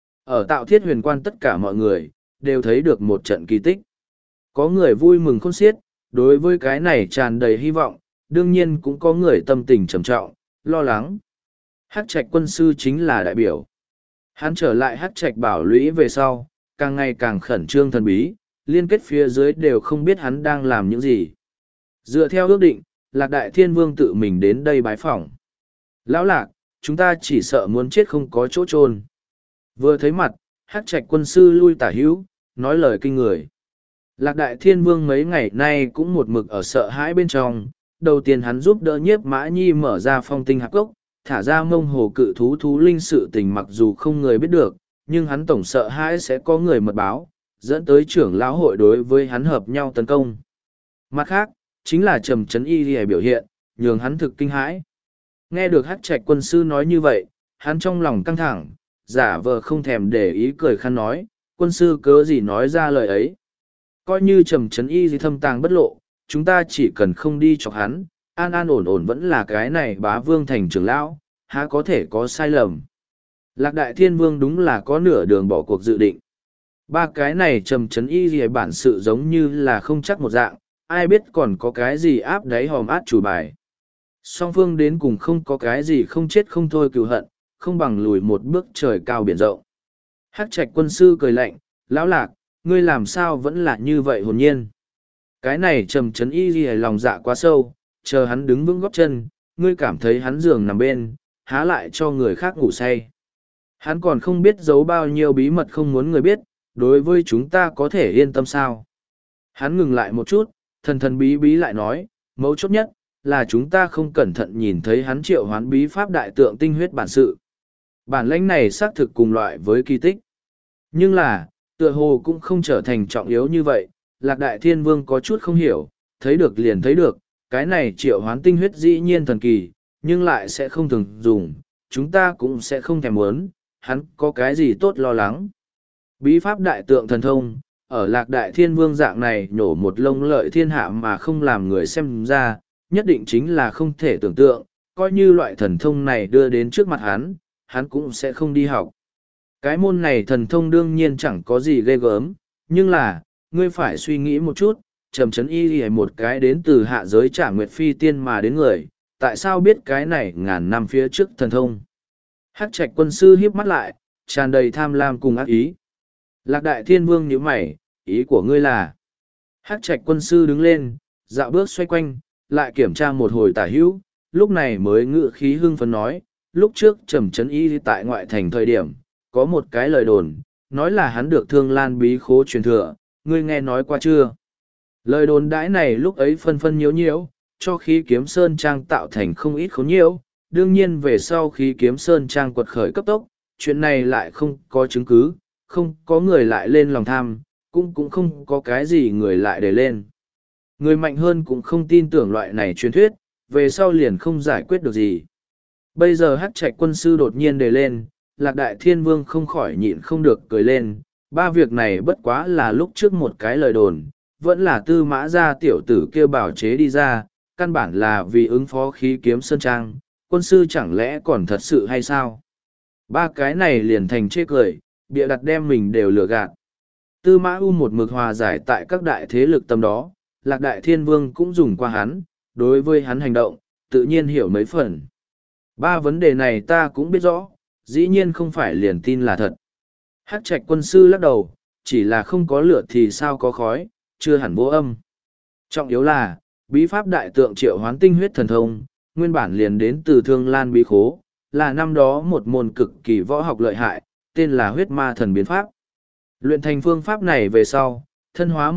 Ở tạo thiết huyền quan tất cả mọi người, đều thấy được một trận kỳ tích. Có người vui mừng khôn xiết, đối với cái này tràn đầy hy vọng, đương nhiên cũng có người tâm tình trầm trọng, lo lắng. Hắc Trạch quân sư chính là đại biểu. Hắn trở lại Hắc Trạch bảo lũy về sau, càng ngày càng khẩn trương thần bí, liên kết phía dưới đều không biết hắn đang làm những gì. Dựa theo ước định, Lạc Đại Thiên Vương tự mình đến đây bái phỏng. Lão Lạc, chúng ta chỉ sợ muốn chết không có chỗ chôn. Vừa thấy mặt, Hắc Trạch quân sư lui tả hữu, nói lời kinh người. Lạc Đại Thiên Vương mấy ngày nay cũng một mực ở sợ hãi bên trong. Đầu tiên hắn giúp đỡ Nhiếp Mã Nhi mở ra phong tinh hạp cốc, thả ra mông hồ cự thú thú linh sự tình, mặc dù không người biết được, nhưng hắn tổng sợ hãi sẽ có người mật báo, dẫn tới trưởng lão hội đối với hắn hợp nhau tấn công. Mặt khác, chính là trầm trấn y lìa biểu hiện, nhường hắn thực kinh hãi. Nghe được Hắc Trạch quân sư nói như vậy, hắn trong lòng căng thẳng, giả vờ không thèm để ý cười khăn nói, quân sư cớ gì nói ra lời ấy. Coi như trầm trấn y gì thâm tàng bất lộ, chúng ta chỉ cần không đi chọc hắn, an an ổn ổn vẫn là cái này bá vương thành trưởng lão, há có thể có sai lầm. Lạc Đại Thiên Vương đúng là có nửa đường bỏ cuộc dự định. Ba cái này trầm trấn y gì bản sự giống như là không chắc một dạng, ai biết còn có cái gì áp đáy hòm át chủ bài. Song phương đến cùng không có cái gì không chết không thôi cừu hận, không bằng lùi một bước trời cao biển rộng. Hắc Trạch quân sư cười lạnh, lão Lạc, ngươi làm sao vẫn là như vậy hồn nhiên. Cái này trầm trấn y gì lòng dạ quá sâu, chờ hắn đứng vững góp chân, ngươi cảm thấy hắn giường nằm bên, há lại cho người khác ngủ say. Hắn còn không biết giấu bao nhiêu bí mật không muốn người biết, đối với chúng ta có thể yên tâm sao. Hắn ngừng lại một chút, thần thần bí bí lại nói, mấu chốt nhất, là chúng ta không cẩn thận nhìn thấy hắn triệu hoán bí pháp đại tượng tinh huyết bản sự. Bản lãnh này xác thực cùng loại với kỳ tích. Nhưng là, tựa hồ cũng không trở thành trọng yếu như vậy, Lạc Đại Thiên Vương có chút không hiểu, thấy được liền thấy được, cái này triệu hoán tinh huyết dĩ nhiên thần kỳ, nhưng lại sẽ không thường dùng, chúng ta cũng sẽ không thèm muốn, hắn có cái gì tốt lo lắng. Bí pháp đại tượng thần thông, ở Lạc Đại Thiên Vương dạng này nhổ một lông lợi thiên hạ mà không làm người xem ra, nhất định chính là không thể tưởng tượng, coi như loại thần thông này đưa đến trước mặt hắn cũng sẽ không đi học. Cái môn này thần thông đương nhiên chẳng có gì ghê gớm, nhưng là, ngươi phải suy nghĩ một chút, trầm trấn y một cái đến từ hạ giới Trả Nguyệt Phi tiên mà đến người, tại sao biết cái này ngàn năm phía trước thần thông? Hắc trạch quân sư hiếp mắt lại, tràn đầy tham lam cùng ác ý. Lạc đại thiên vương nhíu mày, ý của ngươi là. Hắc trạch quân sư đứng lên, dạo bước xoay quanh, lại kiểm tra một hồi tả hữu, lúc này mới ngự khí hưng phấn nói, lúc trước trầm trấn y tại ngoại thành thời điểm, có một cái lời đồn, nói là hắn được thương lan bí khố truyền thừa, ngươi nghe nói qua chưa? Lời đồn đãi này lúc ấy phân phân nhiễu nhiễu, cho khí kiếm sơn trang tạo thành không ít khốn nhiễu, đương nhiên về sau khí kiếm sơn trang quật khởi cấp tốc, chuyện này lại không có chứng cứ, không có người lại lên lòng tham, cũng không có cái gì người lại để lên. Người mạnh hơn cũng không tin tưởng loại này truyền thuyết, về sau liền không giải quyết được gì. Bây giờ Hắc trạch quân sư đột nhiên đề lên, Lạc đại thiên vương không khỏi nhịn không được cười lên, ba việc này bất quá là lúc trước một cái lời đồn, vẫn là Tư Mã gia tiểu tử kia bảo chế đi ra, căn bản là vì ứng phó khí kiếm sơn trang, quân sư chẳng lẽ còn thật sự hay sao? Ba cái này liền thành chê cười, bịa đặt đem mình đều lừa gạt. Tư Mã U một mực hòa giải tại các đại thế lực tầm đó, Lạc đại thiên vương cũng dùng qua hắn, đối với hắn hành động, tự nhiên hiểu mấy phần. Ba vấn đề này ta cũng biết rõ, dĩ nhiên không phải liền tin là thật. Hắc trạch quân sư lắc đầu, chỉ là không có lửa thì sao có khói, chưa hẳn vô âm. Trọng yếu là, bí pháp đại tượng triệu hoán tinh huyết thần thông, nguyên bản liền đến từ thương lan bí khố, là năm đó một môn cực kỳ võ học lợi hại, tên là huyết ma thần biến pháp. Luyện thành phương pháp này về sau, thân hóa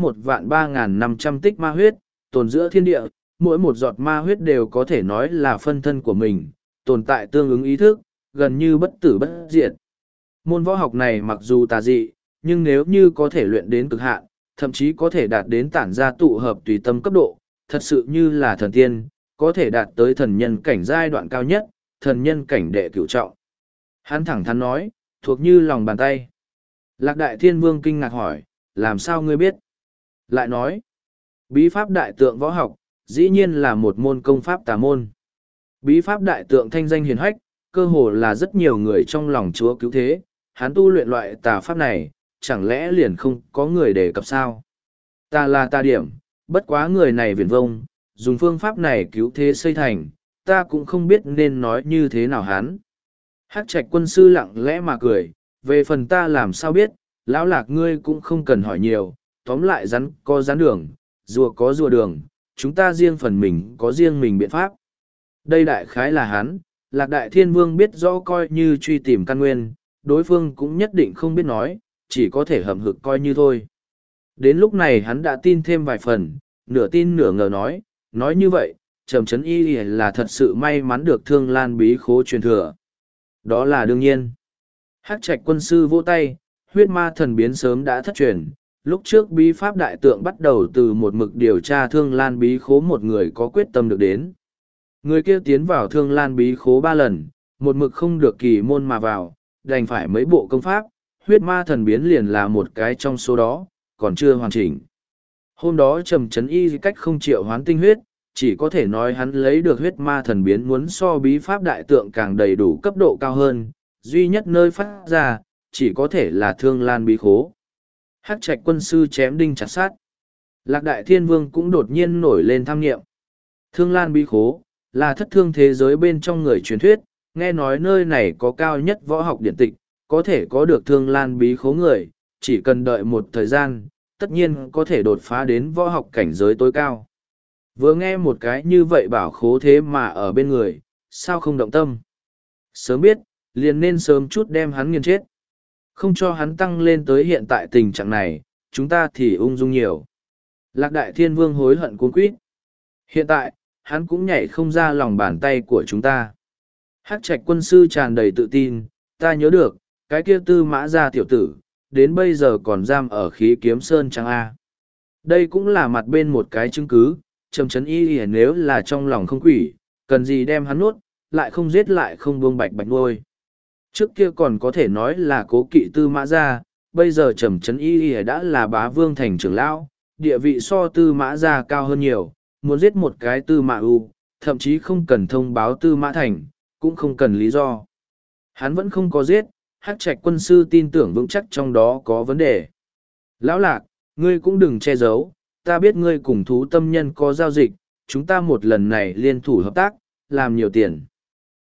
1.3500 tích ma huyết, tồn giữa thiên địa, mỗi một giọt ma huyết đều có thể nói là phân thân của mình, tồn tại tương ứng ý thức, gần như bất tử bất diệt. Môn võ học này mặc dù tà dị, nhưng nếu như có thể luyện đến cực hạn, thậm chí có thể đạt đến tản ra tụ hợp tùy tâm cấp độ, thật sự như là thần tiên, có thể đạt tới thần nhân cảnh giai đoạn cao nhất, thần nhân cảnh đệ cửu trọng. Hắn thẳng thắn nói, thuộc như lòng bàn tay. Lạc đại thiên vương kinh ngạc hỏi, làm sao ngươi biết? Lại nói, bí pháp đại tượng võ học, dĩ nhiên là một môn công pháp tà môn. Bí pháp đại tượng thanh danh hiền hách, cơ hồ là rất nhiều người trong lòng chúa cứu thế, hắn tu luyện loại tà pháp này, chẳng lẽ liền không có người đề cập sao? Ta là tà điểm, bất quá người này viển vông, dùng phương pháp này cứu thế xây thành, ta cũng không biết nên nói như thế nào hắn. Hắc trạch quân sư lặng lẽ mà cười, về phần ta làm sao biết, lão lạc ngươi cũng không cần hỏi nhiều, tóm lại rắn có rắn đường, rùa có rùa đường, chúng ta riêng phần mình có riêng mình biện pháp. Đây đại khái là hắn, Lạc đại thiên vương biết rõ coi như truy tìm căn nguyên, đối phương cũng nhất định không biết nói, chỉ có thể hậm hực coi như thôi. Đến lúc này hắn đã tin thêm vài phần, nửa tin nửa ngờ nói như vậy, trầm trấn y là thật sự may mắn được thương lan bí khố truyền thừa. Đó là đương nhiên. Hắc trạch quân sư vỗ tay, huyết ma thần biến sớm đã thất truyền. Lúc trước bí pháp đại tượng bắt đầu từ một mực điều tra thương lan bí khố một người có quyết tâm được đến. Người kia tiến vào thương lan bí khố 3 lần, một mực không được kỳ môn mà vào, đành phải mấy bộ công pháp, huyết ma thần biến liền là một cái trong số đó, còn chưa hoàn chỉnh. Hôm đó trầm trấn y cách không triệu hoán tinh huyết, chỉ có thể nói hắn lấy được huyết ma thần biến muốn so bí pháp đại tượng càng đầy đủ cấp độ cao hơn, duy nhất nơi phát ra, chỉ có thể là thương lan bí khố. Hắc trạch quân sư chém đinh chặt sát. Lạc đại thiên vương cũng đột nhiên nổi lên tham nghiệm. Thương lan bí khố, là thất thương thế giới bên trong người truyền thuyết, nghe nói nơi này có cao nhất võ học điển tịch, có thể có được thương lan bí khố người, chỉ cần đợi một thời gian, tất nhiên có thể đột phá đến võ học cảnh giới tối cao. Vừa nghe một cái như vậy bảo khố thế mà ở bên người, sao không động tâm? Sớm biết, liền nên sớm chút đem hắn nghiền chết. Không cho hắn tăng lên tới hiện tại tình trạng này, chúng ta thì ung dung nhiều. Lạc đại thiên vương hối hận cuốn quýt. Hiện tại, hắn cũng nhảy không ra lòng bàn tay của chúng ta. Hắc trạch quân sư tràn đầy tự tin, ta nhớ được, cái kia Tư Mã gia tiểu tử, đến bây giờ còn giam ở khí kiếm sơn trang A. Đây cũng là mặt bên một cái chứng cứ, trầm trấn y nếu là trong lòng không quỷ, cần gì đem hắn nuốt, lại không giết lại không buông bạch bạch nuôi. Trước kia còn có thể nói là cố kỵ Tư Mã gia, bây giờ trầm trấn y đã là bá vương thành trưởng lão, địa vị so Tư Mã gia cao hơn nhiều, muốn giết một cái Tư Mã U, thậm chí không cần thông báo Tư Mã Thành, cũng không cần lý do. Hắn vẫn không có giết, Hắc trạch quân sư tin tưởng vững chắc trong đó có vấn đề. Lão Lạc, ngươi cũng đừng che giấu, ta biết ngươi cùng thú tâm nhân có giao dịch, chúng ta một lần này liên thủ hợp tác, làm nhiều tiền.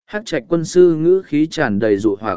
Hắc trạch quân sư ngữ khí tràn đầy dụ hoặc.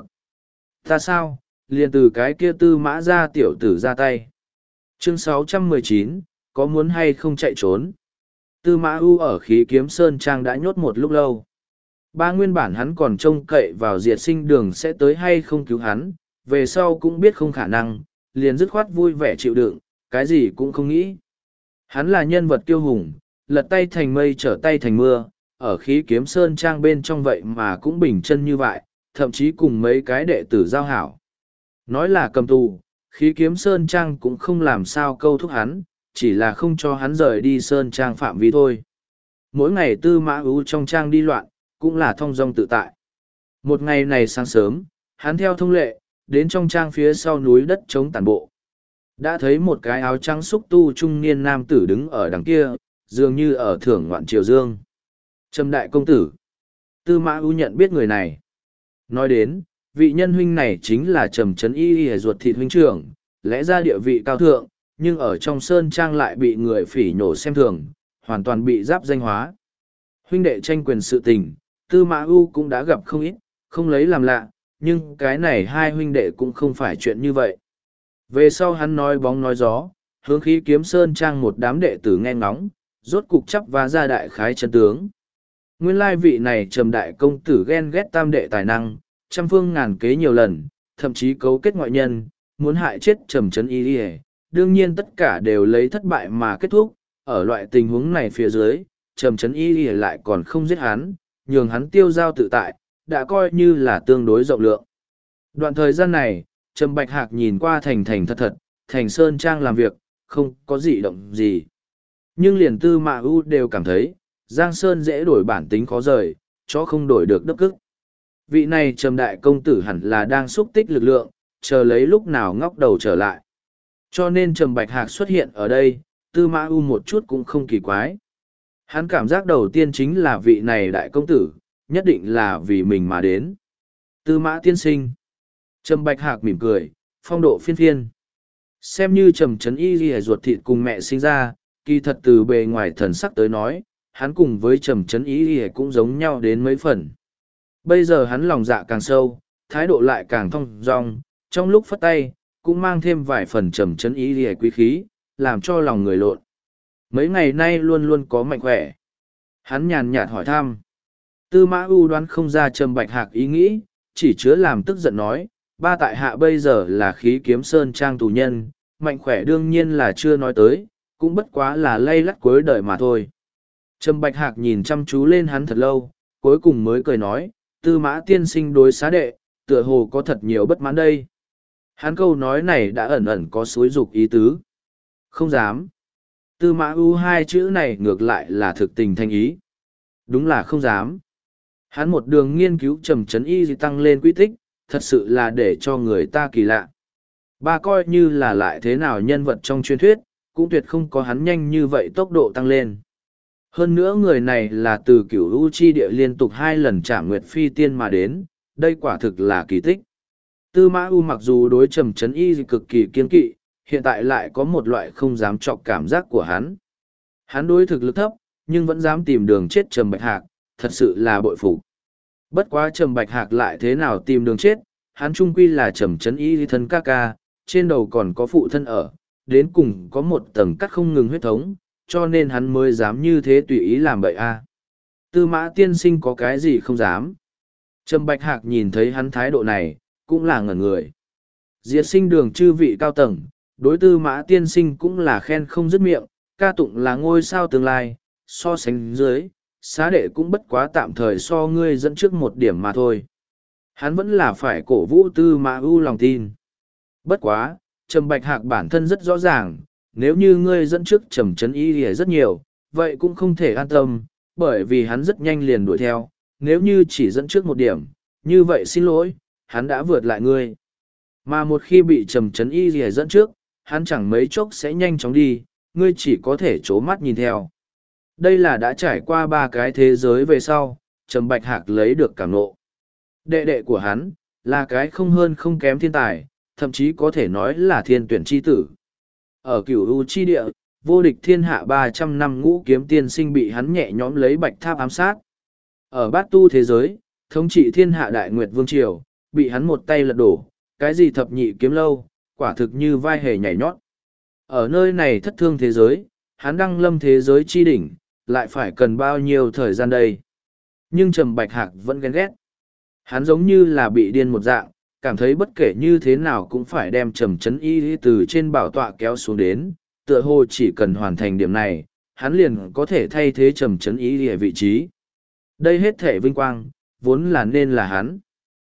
Ta sao, liền từ cái kia Tư Mã ra tiểu tử ra tay. Chương 619, có muốn hay không chạy trốn? Tư Mã U ở khí kiếm Sơn Trang đã nhốt một lúc lâu. Ba nguyên bản hắn còn trông cậy vào diệt sinh đường sẽ tới hay không cứu hắn, về sau cũng biết không khả năng, liền dứt khoát vui vẻ chịu đựng, cái gì cũng không nghĩ. Hắn là nhân vật kiêu hùng, lật tay thành mây trở tay thành mưa, ở khí kiếm Sơn Trang bên trong vậy mà cũng bình chân như vậy, thậm chí cùng mấy cái đệ tử giao hảo. Nói là cầm tù, khí kiếm Sơn Trang cũng không làm sao câu thúc hắn, chỉ là không cho hắn rời đi Sơn Trang phạm vi thôi. Mỗi ngày Tư Mã U trong trang đi loạn, cũng là thong dong tự tại. Một ngày này sáng sớm, hắn theo thông lệ, đến trong trang phía sau núi đất trống tàn bộ. Đã thấy một cái áo trắng xúc tu trung niên nam tử đứng ở đằng kia, dường như ở thưởng ngoạn triều dương. Trầm đại công tử. Tư Mã U nhận biết người này. Nói đến, vị nhân huynh này chính là Trầm Trấn Y ruột thịt huynh trưởng, lẽ ra địa vị cao thượng, nhưng ở trong sơn trang lại bị người phỉ nhổ xem thường, hoàn toàn bị giáp danh hóa. Huynh đệ tranh quyền sự tình, Tư Mã U cũng đã gặp không ít, không lấy làm lạ, nhưng cái này hai huynh đệ cũng không phải chuyện như vậy. Về sau hắn nói bóng nói gió, hướng khí kiếm sơn trang một đám đệ tử nghe ngóng, rốt cục chắp và ra đại khái chân tướng. Nguyên lai vị này Trầm đại công tử ghen ghét tam đệ tài năng, trăm phương ngàn kế nhiều lần, thậm chí cấu kết ngoại nhân, muốn hại chết Trầm Trấn Y. Đương nhiên tất cả đều lấy thất bại mà kết thúc, ở loại tình huống này phía dưới, Trầm Trấn Y lại còn không giết hắn, nhường hắn tiêu giao tự tại, đã coi như là tương đối rộng lượng. Đoạn thời gian này, Trầm Bạch Hạc nhìn qua thành thật thật, thành sơn trang làm việc, không có gì động gì. Nhưng liền Tư Mã U đều cảm thấy, Giang Sơn dễ đổi bản tính khó rời, chó không đổi được đất cức. Vị này Trầm đại công tử hẳn là đang xúc tích lực lượng, chờ lấy lúc nào ngóc đầu trở lại. Cho nên Trầm Bạch Hạc xuất hiện ở đây, Tư Mã U một chút cũng không kỳ quái. Hắn cảm giác đầu tiên chính là vị này đại công tử, nhất định là vì mình mà đến. Tư Mã tiên sinh. Trầm Bạch Hạc mỉm cười, phong độ phiên phiên. Xem như Trầm Trấn Y ghi ruột thịt cùng mẹ sinh ra, kỳ thật từ bề ngoài thần sắc tới nói, hắn cùng với Trầm Trấn Y ghi cũng giống nhau đến mấy phần. Bây giờ hắn lòng dạ càng sâu, thái độ lại càng thong dong, trong lúc phất tay, cũng mang thêm vài phần Trầm Trấn Y ghi quý khí, làm cho lòng người lộn. Mấy ngày nay luôn luôn có mạnh khỏe. Hắn nhàn nhạt hỏi thăm. Tư Mã U đoán không ra Trầm Bạch Hạc ý nghĩ, chỉ chứa làm tức giận nói, ba tại hạ bây giờ là khí kiếm sơn trang tù nhân, mạnh khỏe đương nhiên là chưa nói tới, cũng bất quá là lay lắt cuối đời mà thôi. Trầm Bạch Hạc nhìn chăm chú lên hắn thật lâu, cuối cùng mới cười nói, Tư Mã tiên sinh đối xá đệ, tựa hồ có thật nhiều bất mãn đây. Hắn câu nói này đã ẩn ẩn có xúi dục ý tứ. Không dám. Tư Mã U hai chữ này ngược lại là thực tình thanh ý. Đúng là không dám. Hắn một đường nghiên cứu Trầm Trấn Y tăng lên quy tích, thật sự là để cho người ta kỳ lạ. Ba coi như là lại thế nào nhân vật trong truyền thuyết, cũng tuyệt không có hắn nhanh như vậy tốc độ tăng lên. Hơn nữa người này là từ cửu u chi địa liên tục hai lần trảm nguyệt phi tiên mà đến, đây quả thực là kỳ tích. Tư Mã U mặc dù đối Trầm Trấn Y cực kỳ kiên kỵ, hiện tại lại có một loại không dám chọc cảm giác của hắn. Hắn đối thực lực thấp, nhưng vẫn dám tìm đường chết Trầm Bạch Hạc, thật sự là bội phục. Bất quá Trầm Bạch Hạc lại thế nào tìm đường chết, hắn trung quy là Trầm Trấn Y thân ca ca, trên đầu còn có phụ thân ở, đến cùng có một tầng cắt không ngừng huyết thống, cho nên hắn mới dám như thế tùy ý làm bậy a. Tư Mã tiên sinh có cái gì không dám. Trầm Bạch Hạc nhìn thấy hắn thái độ này, cũng là ngẩn người. Diệt sinh đường chư vị cao tầng, đối Tư Mã tiên sinh cũng là khen không dứt miệng, ca tụng là ngôi sao tương lai, so sánh dưới, xá đệ cũng bất quá tạm thời so ngươi dẫn trước một điểm mà thôi. Hắn vẫn là phải cổ vũ Tư Mã U lòng tin. Bất quá, Trầm Bạch Hạc bản thân rất rõ ràng, nếu như ngươi dẫn trước Trầm Trấn Y rất nhiều, vậy cũng không thể an tâm, bởi vì hắn rất nhanh liền đuổi theo, nếu như chỉ dẫn trước một điểm, như vậy xin lỗi, hắn đã vượt lại ngươi. Mà một khi bị Trầm Trấn Y dẫn trước, hắn chẳng mấy chốc sẽ nhanh chóng đi, ngươi chỉ có thể trố mắt nhìn theo. Đây là đã trải qua ba cái thế giới về sau, Trầm Bạch Hạc lấy được cảm nộ. Đệ đệ của hắn, là cái không hơn không kém thiên tài, thậm chí có thể nói là thiên tuyển chi tử. Ở cửu u chi địa, vô địch thiên hạ 300 năm ngũ kiếm tiên sinh bị hắn nhẹ nhõm lấy bạch tháp ám sát. Ở bát tu thế giới, thống trị thiên hạ Đại Nguyệt Vương Triều, bị hắn một tay lật đổ, cái gì thập nhị kiếm lâu, quả thực như vai hề nhảy nhót. Ở nơi này thất thương thế giới, hắn đăng lâm thế giới chi đỉnh, lại phải cần bao nhiêu thời gian đây. Nhưng Trầm Bạch Hạc vẫn ghen ghét. Hắn giống như là bị điên một dạng, cảm thấy bất kể như thế nào cũng phải đem Trầm Chấn Y từ trên bảo tọa kéo xuống đến, tựa hồ chỉ cần hoàn thành điểm này, hắn liền có thể thay thế Trầm Chấn Y ở vị trí. Đây hết thể vinh quang, vốn là nên là hắn.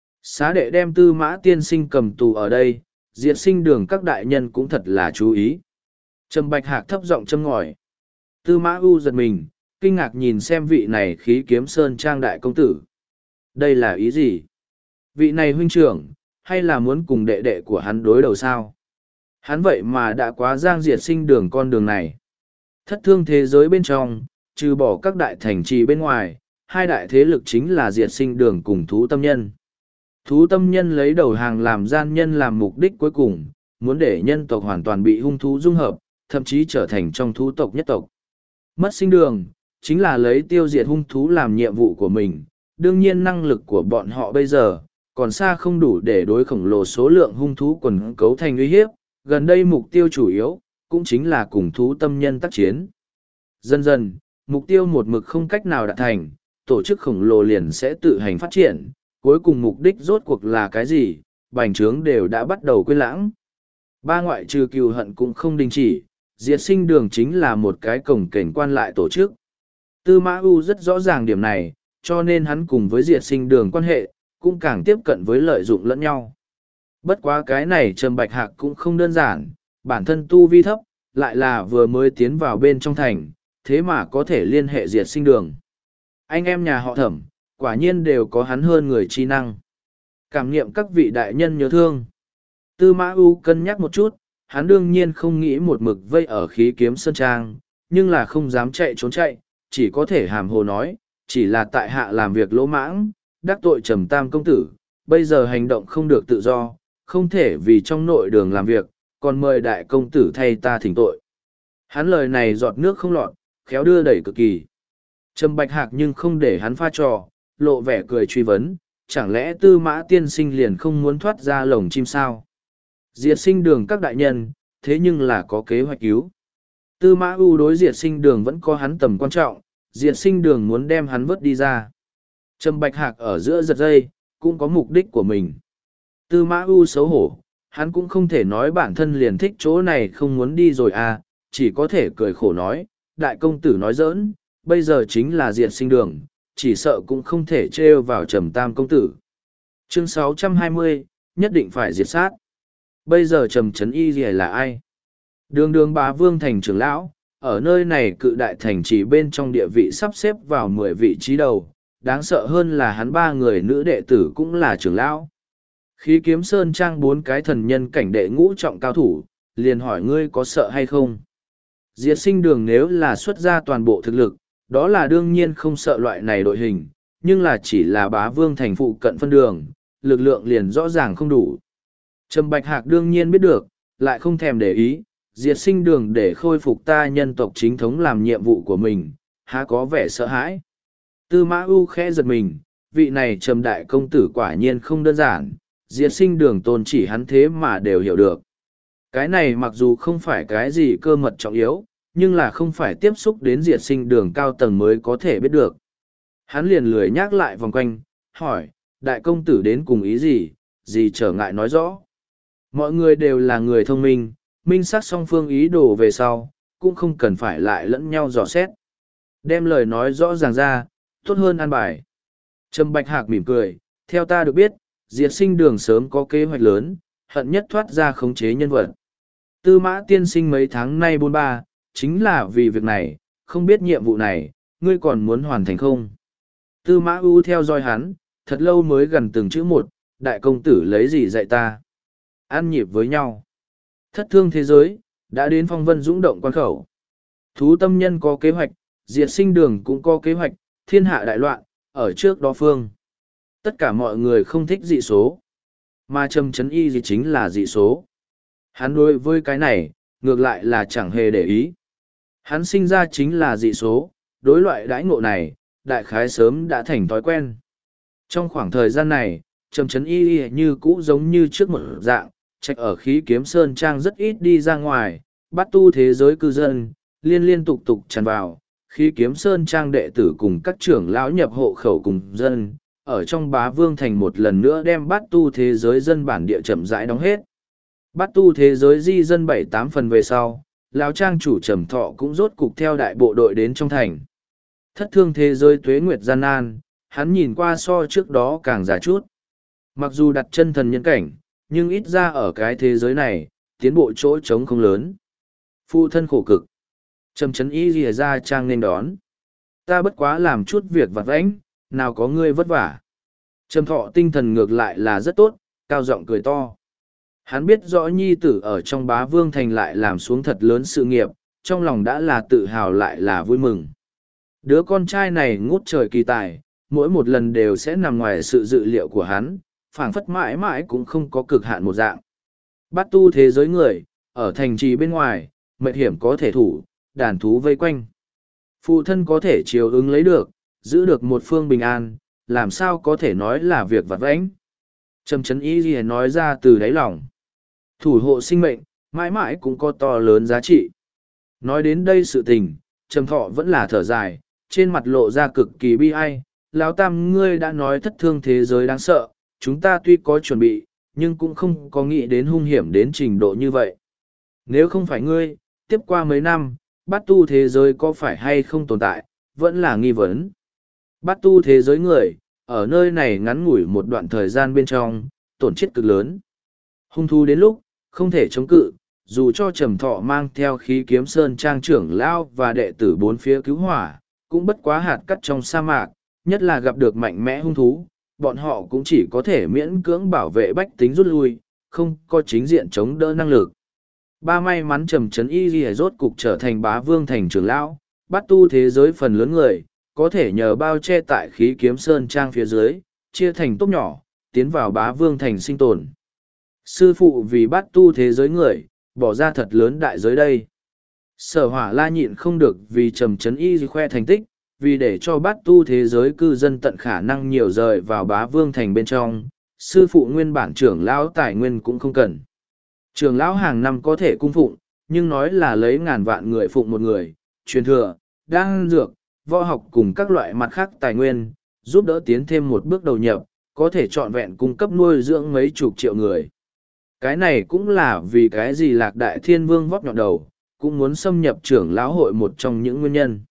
Xá đệ đem Tư Mã tiên sinh cầm tù ở đây, diệt sinh đường các đại nhân cũng thật là chú ý. Trầm Bạch Hạc thấp giọng châm ngòi. Tư Mã U giật mình, kinh ngạc nhìn xem vị này Khí Kiếm Sơn Trang đại công tử. Đây là ý gì? Vị này huynh trưởng, hay là muốn cùng đệ đệ của hắn đối đầu sao? Hắn vậy mà đã quá giang diệt sinh đường con đường này. Thất thương thế giới bên trong, trừ bỏ các đại thành trì bên ngoài, hai đại thế lực chính là diệt sinh đường cùng thú tâm nhân. Thú tâm nhân lấy đầu hàng làm gian nhân làm mục đích cuối cùng, muốn để nhân tộc hoàn toàn bị hung thú dung hợp, thậm chí trở thành trong thú tộc nhất tộc. Mất sinh đường, chính là lấy tiêu diệt hung thú làm nhiệm vụ của mình. Đương nhiên năng lực của bọn họ bây giờ, còn xa không đủ để đối khổng lồ số lượng hung thú quần cấu thành uy hiếp. Gần đây mục tiêu chủ yếu, cũng chính là cùng thú tâm nhân tác chiến. Dần dần, mục tiêu một mực không cách nào đạt thành, tổ chức khổng lồ liền sẽ tự hành phát triển. Cuối cùng mục đích rốt cuộc là cái gì, bành trướng đều đã bắt đầu quên lãng. Ba ngoại trừ cừu hận cũng không đình chỉ, diệt sinh đường chính là một cái cổng kềnh quan lại tổ chức. Tư Mã U rất rõ ràng điểm này, cho nên hắn cùng với diệt sinh đường quan hệ, cũng càng tiếp cận với lợi dụng lẫn nhau. Bất quá cái này Trầm Bạch Hạc cũng không đơn giản, bản thân tu vi thấp, lại là vừa mới tiến vào bên trong thành, thế mà có thể liên hệ diệt sinh đường. Anh em nhà họ Thẩm, quả nhiên đều có hắn hơn người chi năng. Cảm nghiệm các vị đại nhân nhớ thương. Tư Mã U cân nhắc một chút, hắn đương nhiên không nghĩ một mực vây ở Khí Kiếm Sơn Trang, nhưng là không dám chạy trốn chạy, chỉ có thể hàm hồ nói, chỉ là tại hạ làm việc lỗ mãng, đắc tội Trầm Tam công tử, bây giờ hành động không được tự do, không thể vì trong nội đường làm việc, còn mời đại công tử thay ta thỉnh tội. Hắn lời này giọt nước không lọt, khéo đưa đẩy cực kỳ. Trầm Bạch Hạc nhưng không để hắn pha trò, lộ vẻ cười truy vấn, chẳng lẽ Tư Mã tiên sinh liền không muốn thoát ra lồng chim sao? Diệt sinh đường các đại nhân, thế nhưng là có kế hoạch cứu. Tư Mã U đối diệt sinh đường vẫn có hắn tầm quan trọng, diệt sinh đường muốn đem hắn vớt đi ra. Trầm Bạch Hạc ở giữa giật dây, cũng có mục đích của mình. Tư Mã U xấu hổ, hắn cũng không thể nói bản thân liền thích chỗ này không muốn đi rồi à, chỉ có thể cười khổ nói, đại công tử nói giỡn, bây giờ chính là diệt sinh đường, chỉ sợ cũng không thể trêu vào Trầm Tam công tử. Chương 620, nhất định phải diệt sát. Bây giờ Trầm Chấn Y là ai? Đường đường bá vương thành trưởng lão, ở nơi này cự đại thành chỉ bên trong địa vị sắp xếp vào 10 vị trí đầu, đáng sợ hơn là hắn 3 người nữ đệ tử cũng là trưởng lão. Khí Kiếm Sơn Trang 4 cái thần nhân cảnh đệ ngũ trọng cao thủ, liền hỏi ngươi có sợ hay không? Diệt sinh đường nếu là xuất ra toàn bộ thực lực, đó là đương nhiên không sợ loại này đội hình, nhưng là chỉ là bá vương thành phụ cận phân đường, lực lượng liền rõ ràng không đủ. Trầm Bạch Hạc đương nhiên biết được, lại không thèm để ý, diệt sinh đường để khôi phục ta nhân tộc chính thống làm nhiệm vụ của mình, há có vẻ sợ hãi. Tư Mã U khẽ giật mình, vị này Trầm đại công tử quả nhiên không đơn giản, diệt sinh đường tôn chỉ hắn thế mà đều hiểu được. Cái này mặc dù không phải cái gì cơ mật trọng yếu, nhưng là không phải tiếp xúc đến diệt sinh đường cao tầng mới có thể biết được. Hắn liền lười nhắc lại vòng quanh, hỏi, đại công tử đến cùng ý gì trở ngại nói rõ. Mọi người đều là người thông minh, minh xác song phương ý đồ về sau, cũng không cần phải lại lẫn nhau dò xét. Đem lời nói rõ ràng ra, tốt hơn an bài. Trầm Bạch Hạc mỉm cười, theo ta được biết, diệt sinh đường sớm có kế hoạch lớn, hận nhất thoát ra khống chế nhân vật. Tư Mã tiên sinh mấy tháng nay bôn ba, chính là vì việc này, không biết nhiệm vụ này, ngươi còn muốn hoàn thành không? Tư Mã U theo dõi hắn, thật lâu mới gần từng chữ một, đại công tử lấy gì dạy ta? Ăn nhịp với nhau. Thất thương thế giới, đã đến phong vân dũng động quan khẩu. Thú tâm nhân có kế hoạch, diệt sinh đường cũng có kế hoạch, thiên hạ đại loạn, ở trước đó phương. Tất cả mọi người không thích dị số. Mà Trầm Chấn Y gì chính là dị số. Hắn đối với cái này, ngược lại là chẳng hề để ý. Hắn sinh ra chính là dị số, đối loại đãi ngộ này, đại khái sớm đã thành thói quen. Trong khoảng thời gian này, Trầm Trấn Y như cũ giống như trước một dạng, trạch ở khí kiếm sơn trang rất ít đi ra ngoài, bắt tu thế giới cư dân, liên tục tràn vào, khí kiếm sơn trang đệ tử cùng các trưởng lão nhập hộ khẩu cùng dân, ở trong Bá Vương Thành một lần nữa đem bắt tu thế giới dân bản địa chậm rãi đóng hết. Bắt tu thế giới di dân 7-8 phần về sau, lão trang chủ Trầm Thọ cũng rốt cục theo đại bộ đội đến trong thành. Thất thương thế giới tuế nguyệt gian nan, hắn nhìn qua so trước đó càng già chút. Mặc dù đặt chân thần nhân cảnh, nhưng ít ra ở cái thế giới này, tiến bộ chỗ trống không lớn. Phụ thân khổ cực. Trầm Trấn Y rìa ra trang nên đón. Ta bất quá làm chút việc vặt vãnh, nào có ngươi vất vả. Trầm Thọ tinh thần ngược lại là rất tốt, cao giọng cười to. Hắn biết rõ nhi tử ở trong Bá Vương Thành lại làm xuống thật lớn sự nghiệp, trong lòng đã là tự hào lại là vui mừng. Đứa con trai này ngút trời kỳ tài, mỗi một lần đều sẽ nằm ngoài sự dự liệu của hắn, phảng phất mãi mãi cũng không có cực hạn một dạng. Bắt tu thế giới người, ở thành trì bên ngoài, mệt hiểm có thể thủ, đàn thú vây quanh. Phụ thân có thể chiều ứng lấy được, giữ được một phương bình an, làm sao có thể nói là việc vặt vãnh. Trầm Trấn Y Ghi nói ra từ đáy lòng. Thủ hộ sinh mệnh, mãi mãi cũng có to lớn giá trị. Nói đến đây sự tình, Trầm Thọ vẫn là thở dài, trên mặt lộ ra cực kỳ bi ai. Lão Tam ngươi đã nói thất thương thế giới đáng sợ, chúng ta tuy có chuẩn bị, nhưng cũng không có nghĩ đến hung hiểm đến trình độ như vậy. Nếu không phải ngươi, tiếp qua mấy năm, bát tu thế giới có phải hay không tồn tại, vẫn là nghi vấn. Bát tu thế giới người, ở nơi này ngắn ngủi một đoạn thời gian bên trong, tổn chết cực lớn. Hung thú đến lúc, không thể chống cự, dù cho Trầm Thọ mang theo khí kiếm sơn trang trưởng lão và đệ tử bốn phía cứu hỏa, cũng bất quá hạt cắt trong sa mạc, nhất là gặp được mạnh mẽ hung thú, bọn họ cũng chỉ có thể miễn cưỡng bảo vệ bách tính rút lui, không có chính diện chống đỡ năng lực. Ba may mắn Trầm Trấn Y Ghi rốt cục trở thành Bá Vương Thành trưởng lão, bắt tu thế giới phần lớn người, có thể nhờ bao che tại khí kiếm sơn trang phía dưới, chia thành tốp nhỏ, tiến vào Bá Vương Thành sinh tồn. Sư phụ vì bắt tu thế giới người, bỏ ra thật lớn đại giới đây. Sở Hỏa La nhịn không được vì Trầm Trấn Y Ghi khoe thành tích, vì để cho bát tu thế giới cư dân tận khả năng nhiều rời vào Bá Vương Thành bên trong, sư phụ nguyên bản trưởng lão tài nguyên cũng không cần. Trưởng lão hàng năm có thể cung phụng, nhưng nói là lấy ngàn vạn người phụng một người, truyền thừa, đan dược, võ học cùng các loại mặt khác tài nguyên, giúp đỡ tiến thêm một bước đầu nhập, có thể trọn vẹn cung cấp nuôi dưỡng mấy chục triệu người. Cái này cũng là vì cái gì Lạc Đại Thiên Vương vót nhọn đầu, cũng muốn xâm nhập trưởng lão hội một trong những nguyên nhân.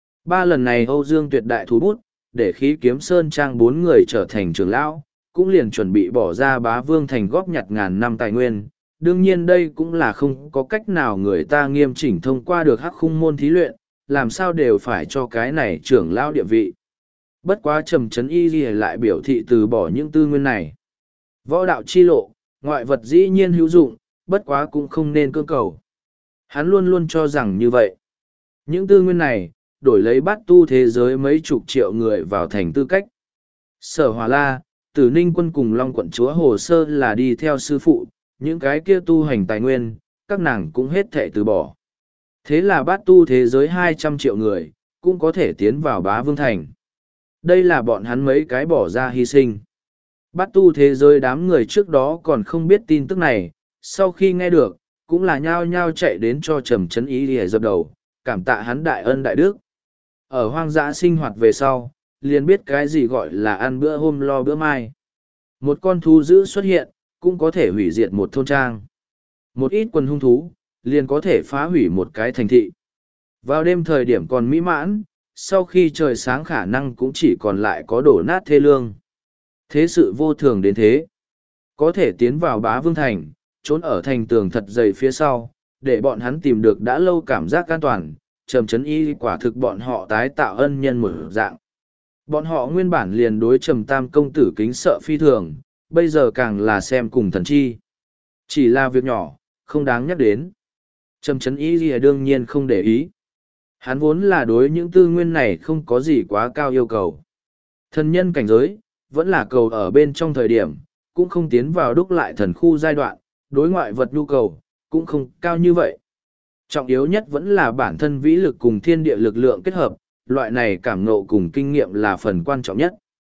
3 lần này Âu Dương tuyệt đại thú bút, để khí kiếm sơn trang 4 người trở thành trưởng lão, cũng liền chuẩn bị bỏ ra Bá Vương Thành góp nhặt ngàn năm tài nguyên. Đương nhiên đây cũng là không có cách nào người ta nghiêm chỉnh thông qua được hắc khung môn thí luyện, làm sao đều phải cho cái này trưởng lão địa vị. Bất quá Trầm Trấn Y Ghi lại biểu thị từ bỏ những tư nguyên này. Võ đạo chi lộ, ngoại vật dĩ nhiên hữu dụng, bất quá cũng không nên cưỡng cầu. Hắn luôn luôn cho rằng như vậy. Những tư nguyên này, đổi lấy bát tu thế giới mấy chục triệu người vào thành tư cách. Sở Hỏa La, Tử Ninh quân cùng Long quận chúa hồ sơ là đi theo sư phụ, những cái kia tu hành tài nguyên, các nàng cũng hết thệ từ bỏ. Thế là bát tu thế giới 200 triệu người, cũng có thể tiến vào Bá Vương Thành. Đây là bọn hắn mấy cái bỏ ra hy sinh. Bát tu thế giới đám người trước đó còn không biết tin tức này, sau khi nghe được, cũng là nhao nhao chạy đến cho Trầm Trấn Y để dập đầu, cảm tạ hắn đại ân đại đức. Ở hoang dã sinh hoạt về sau, liền biết cái gì gọi là ăn bữa hôm lo bữa mai. Một con thú dữ xuất hiện, cũng có thể hủy diệt một thôn trang. Một ít quần hung thú, liền có thể phá hủy một cái thành thị. Vào đêm thời điểm còn mỹ mãn, sau khi trời sáng khả năng cũng chỉ còn lại có đổ nát thê lương. Thế sự vô thường đến thế. Có thể tiến vào Bá Vương Thành, trốn ở thành tường thật dày phía sau, để bọn hắn tìm được đã lâu cảm giác an toàn. Trầm Trấn Y quả thực bọn họ tái tạo ân nhân một dạng. Bọn họ nguyên bản liền đối Trầm Tam công tử kính sợ phi thường, bây giờ càng là xem cùng thần chi. Chỉ là việc nhỏ, không đáng nhắc đến. Trầm Trấn Y đương nhiên không để ý. Hắn vốn là đối những tư nguyên này không có gì quá cao yêu cầu. Thần nhân cảnh giới, vẫn là cầu ở bên trong thời điểm, cũng không tiến vào đúc lại thần khu giai đoạn, đối ngoại vật nhu cầu, cũng không cao như vậy. Trọng yếu nhất vẫn là bản thân vĩ lực cùng thiên địa lực lượng kết hợp, loại này cảm ngộ cùng kinh nghiệm là phần quan trọng nhất.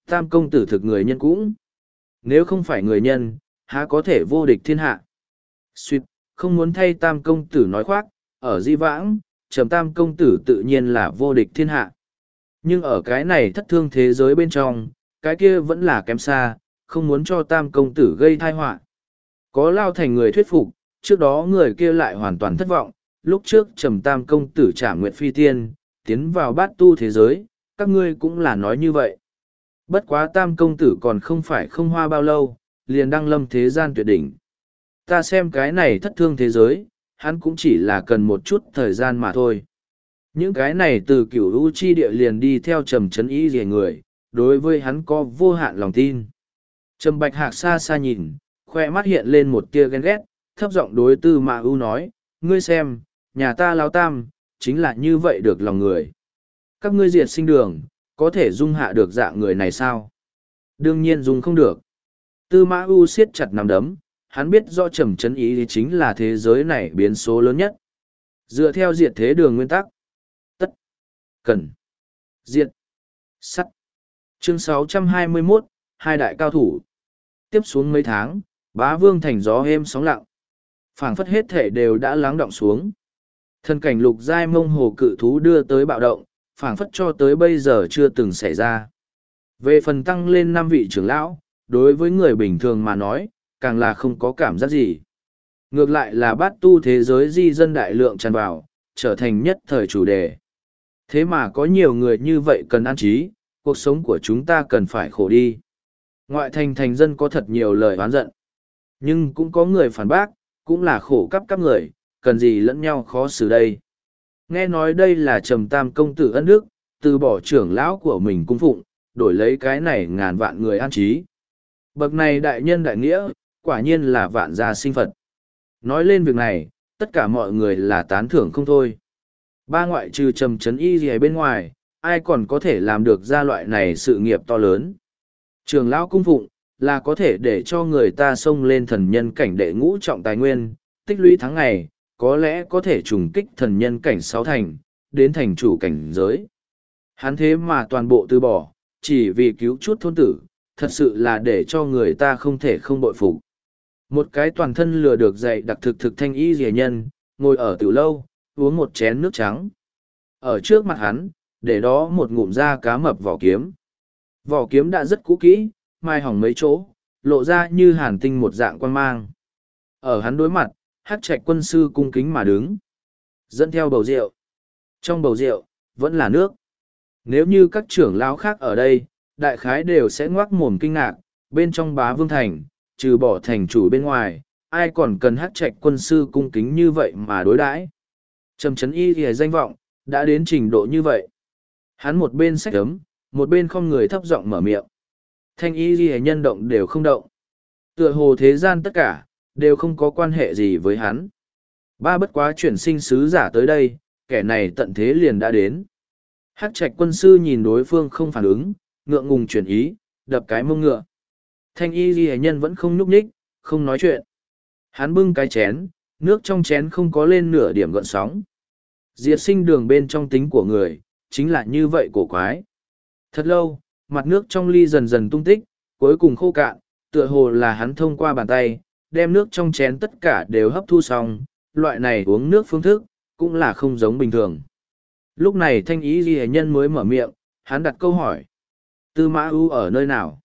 Tam công tử thực người nhân cũng. Nếu không phải người nhân, há có thể vô địch thiên hạ. Xuyệt, không muốn thay tam công tử nói khoác, ở di vãng, trầm tam công tử tự nhiên là vô địch thiên hạ. Nhưng ở cái này thất thương thế giới bên trong, cái kia vẫn là kém xa, không muốn cho tam công tử gây tai họa. Có Lao Thành người thuyết phục, trước đó người kia lại hoàn toàn thất vọng, lúc trước trầm tam công tử trả nguyện phi tiên, tiến vào bát tu thế giới, các ngươi cũng là nói như vậy. Bất quá tam công tử còn không phải không hoa bao lâu, liền đăng lâm thế gian tuyệt đỉnh. Ta xem cái này thất thương thế giới, hắn cũng chỉ là cần một chút thời gian mà thôi. Những cái này từ cửu u chi địa liền đi theo trầm chấn ý rìa người, đối với hắn có vô hạn lòng tin. Trầm Bạch Hạc xa xa nhìn, khoe mắt hiện lên một tia ghen ghét, thấp giọng đối Tư Mã Ưu nói, ngươi xem, nhà ta Lão Tam, chính là như vậy được lòng người. Các ngươi diệt sinh đường, có thể dung hạ được dạng người này sao? Đương nhiên dung không được. Tư Mã Ưu siết chặt nắm đấm, hắn biết rõ trầm chấn ý thì chính là thế giới này biến số lớn nhất. Dựa theo diệt thế đường nguyên tắc, tất, cần, diệt, sắt. Chương 621, hai đại cao thủ. Tiếp xuống mấy tháng, Bá Vương thành gió êm sóng lặng. Phảng phất hết thể đều đã lắng đọng xuống. Thân cảnh lục giai mông hồ cự thú đưa tới bạo động, phảng phất cho tới bây giờ chưa từng xảy ra. Về phần tăng lên 5 vị trưởng lão, đối với người bình thường mà nói, càng là không có cảm giác gì. Ngược lại là bát tu thế giới di dân đại lượng tràn vào, trở thành nhất thời chủ đề. Thế mà có nhiều người như vậy cần an trí, cuộc sống của chúng ta cần phải khổ đi. Ngoại thành thành dân có thật nhiều lời oán giận. Nhưng cũng có người phản bác, cũng là khổ cấp người, cần gì lẫn nhau khó xử đây. Nghe nói đây là trầm tam công tử ân đức, từ bỏ trưởng lão của mình cung phụng, đổi lấy cái này ngàn vạn người an trí. Bậc này đại nhân đại nghĩa, quả nhiên là vạn gia sinh Phật. Nói lên việc này, tất cả mọi người là tán thưởng không thôi. Ba ngoại trừ trầm chấn y gì bên ngoài, ai còn có thể làm được ra loại này sự nghiệp to lớn. Trường lão cung phụng, là có thể để cho người ta xông lên thần nhân cảnh đệ ngũ trọng tài nguyên, tích lũy tháng ngày, có lẽ có thể trùng kích thần nhân cảnh sáu thành, đến thành chủ cảnh giới. Hắn thế mà toàn bộ từ bỏ, chỉ vì cứu chút thôn tử, thật sự là để cho người ta không thể không bội phục. Một cái toàn thân lừa được dạy đặc thực thanh y rìa nhân, ngồi ở tiểu lâu, uống một chén nước trắng. Ở trước mặt hắn, để đó một ngụm da cá mập vỏ kiếm. Vỏ kiếm đã rất cũ kỹ, mai hỏng mấy chỗ, lộ ra như hàn tinh một dạng quan mang. Ở hắn đối mặt, Hắc Trạch quân sư cung kính mà đứng. Dẫn theo bầu rượu. Trong bầu rượu, vẫn là nước. Nếu như các trưởng lão khác ở đây, đại khái đều sẽ ngoác mồm kinh ngạc, bên trong Bá Vương thành, trừ bỏ thành chủ bên ngoài, ai còn cần Hắc Trạch quân sư cung kính như vậy mà đối đãi. Trầm chấn y thì danh vọng, đã đến trình độ như vậy. Hắn một bên xách ấm, một bên không người thấp giọng mở miệng. Thanh y ghi nhân động đều không động. Tựa hồ thế gian tất cả, đều không có quan hệ gì với hắn. Ba bất quá chuyển sinh sứ giả tới đây, kẻ này tận thế liền đã đến. Hắc Trạch quân sư nhìn đối phương không phản ứng, ngượng ngùng chuyển ý, đập cái mông ngựa. Thanh y ghi nhân vẫn không nhúc nhích, không nói chuyện. Hắn bưng cái chén, nước trong chén không có lên nửa điểm gợn sóng. Diệt sinh đường bên trong tính của người, chính là như vậy cổ quái. Thật lâu, mặt nước trong ly dần dần tung tích, cuối cùng khô cạn, tựa hồ là hắn thông qua bàn tay, đem nước trong chén tất cả đều hấp thu xong, loại này uống nước phương thức, cũng là không giống bình thường. Lúc này thanh ý ghi nhân mới mở miệng, hắn đặt câu hỏi. Tư Mã Ưu ở nơi nào?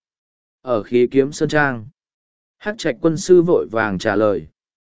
Ở Khí Kiếm Sơn Trang. Hắc Trạch quân sư vội vàng trả lời.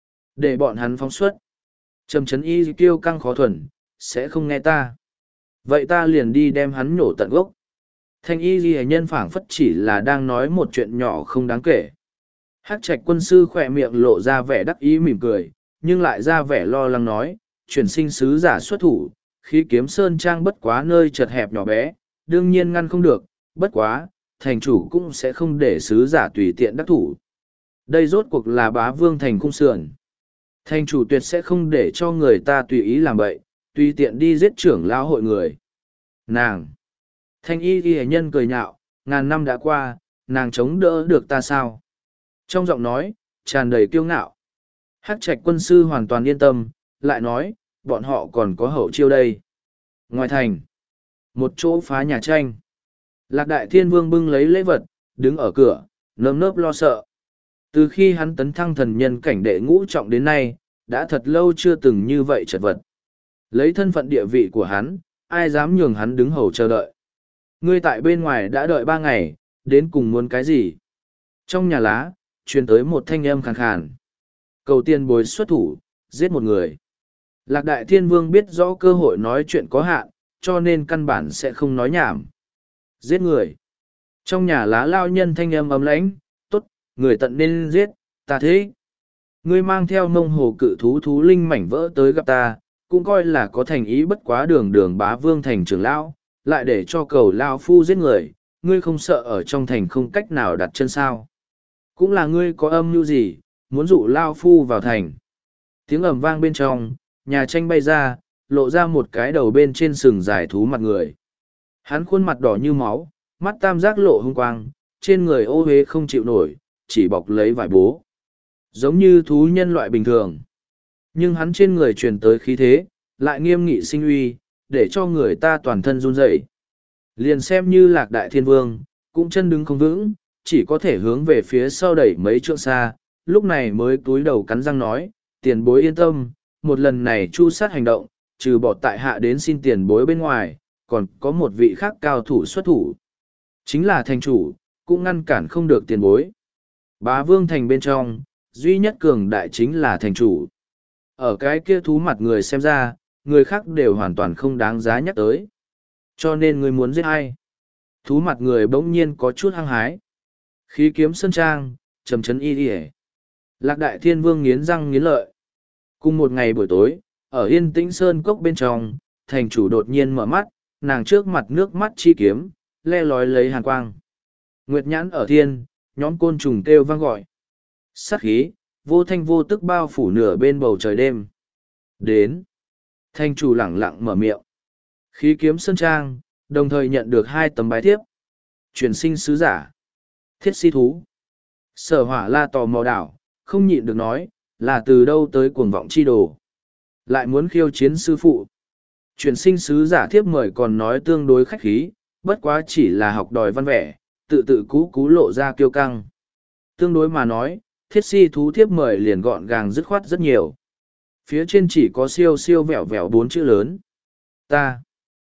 Để bọn hắn phóng xuất. Trầm chấn y kiêu căng khó thuần, sẽ không nghe ta. Vậy ta liền đi đem hắn nhổ tận gốc. Thanh y ghi nhân phảng phất chỉ là đang nói một chuyện nhỏ không đáng kể. Hắc Trạch quân sư khỏe miệng lộ ra vẻ đắc ý mỉm cười, nhưng lại ra vẻ lo lắng nói, chuyển sinh sứ giả xuất thủ, Khí Kiếm Sơn Trang bất quá nơi chật hẹp nhỏ bé, đương nhiên ngăn không được, bất quá, thành chủ cũng sẽ không để sứ giả tùy tiện đắc thủ. Đây rốt cuộc là Bá Vương thành cung sườn. Thành chủ tuyệt sẽ không để cho người ta tùy ý làm bậy, tùy tiện đi giết trưởng lão hội người. Nàng! Thanh y ghi nhân cười nhạo, ngàn năm đã qua, nàng chống đỡ được ta sao? Trong giọng nói, tràn đầy kiêu ngạo. Hắc Trạch quân sư hoàn toàn yên tâm, lại nói, bọn họ còn có hậu chiêu đây. Ngoài thành, một chỗ phá nhà tranh. Lạc Đại Thiên Vương bưng lấy lễ vật, đứng ở cửa, nơm nớp lo sợ. Từ khi hắn tấn thăng thần nhân cảnh đệ ngũ trọng đến nay, đã thật lâu chưa từng như vậy chật vật. Lấy thân phận địa vị của hắn, ai dám nhường hắn đứng hầu chờ đợi. Ngươi tại bên ngoài đã đợi 3 ngày, đến cùng muốn cái gì? Trong nhà lá, truyền tới một thanh âm khàn khàn. Cầu tiền bối xuất thủ, giết một người. Lạc Đại Thiên Vương biết rõ cơ hội nói chuyện có hạn, cho nên căn bản sẽ không nói nhảm. Giết người. Trong nhà lá lao nhân thanh âm ấm lãnh, tốt, người tận nên giết, ta thế. Ngươi mang theo mông hồ cự thú thú linh mảnh vỡ tới gặp ta, cũng coi là có thành ý, bất quá đường đường Bá Vương thành trưởng lão, lại để cho cầu lao phu giết người, ngươi không sợ ở trong thành không cách nào đặt chân sao. Cũng là ngươi có âm mưu gì, muốn dụ lao phu vào thành. Tiếng ầm vang bên trong, nhà tranh bay ra, lộ ra một cái đầu bên trên sừng dài thú mặt người. Hắn khuôn mặt đỏ như máu, mắt tam giác lộ hung quang, trên người ô huế không chịu nổi, chỉ bọc lấy vải bố. Giống như thú nhân loại bình thường. Nhưng hắn trên người truyền tới khí thế, lại nghiêm nghị sinh uy, để cho người ta toàn thân run rẩy. Liền xem như Lạc Đại Thiên Vương, cũng chân đứng không vững, chỉ có thể hướng về phía sau đẩy mấy trượng xa, lúc này mới cúi đầu cắn răng nói, tiền bối yên tâm, một lần này chu sát hành động, trừ bỏ tại hạ đến xin tiền bối bên ngoài, còn có một vị khác cao thủ xuất thủ. Chính là thành chủ, cũng ngăn cản không được tiền bối. Bá Vương thành bên trong, duy nhất cường đại chính là thành chủ. Ở cái kia thú mặt người xem ra, người khác đều hoàn toàn không đáng giá nhắc tới. Cho nên người muốn giết ai? Thú mặt người bỗng nhiên có chút hăng hái. Khí kiếm sơn trang, trầm chấn y đi. Lạc Đại Thiên Vương nghiến răng nghiến lợi. Cùng một ngày buổi tối, ở Yên Tĩnh Sơn cốc bên trong, thành chủ đột nhiên mở mắt, nàng trước mặt nước mắt chi kiếm, le lói lấy hàn quang. Nguyệt nhãn ở thiên, nhóm côn trùng kêu vang gọi. Sát khí, vô thanh vô tức bao phủ nửa bên bầu trời đêm. Đến. Thành chủ lẳng lặng mở miệng. Khí kiếm sơn trang, đồng thời nhận được 2 tấm bái thiếp. Truyền sinh sứ giả. Thiết si thú. Sở Hỏa La tò mò đảo, không nhịn được nói, là từ đâu tới cuồng vọng chi đồ. Lại muốn khiêu chiến sư phụ. Truyền sinh sứ giả thiếp mời còn nói tương đối khách khí, bất quá chỉ là học đòi văn vẻ, tự tự cú cú lộ ra kiêu căng. Tương đối mà nói, thiết si thú thiếp mời liền gọn gàng dứt khoát rất nhiều. Phía trên chỉ có siêu siêu vẹo vẹo 4 chữ lớn. Ta.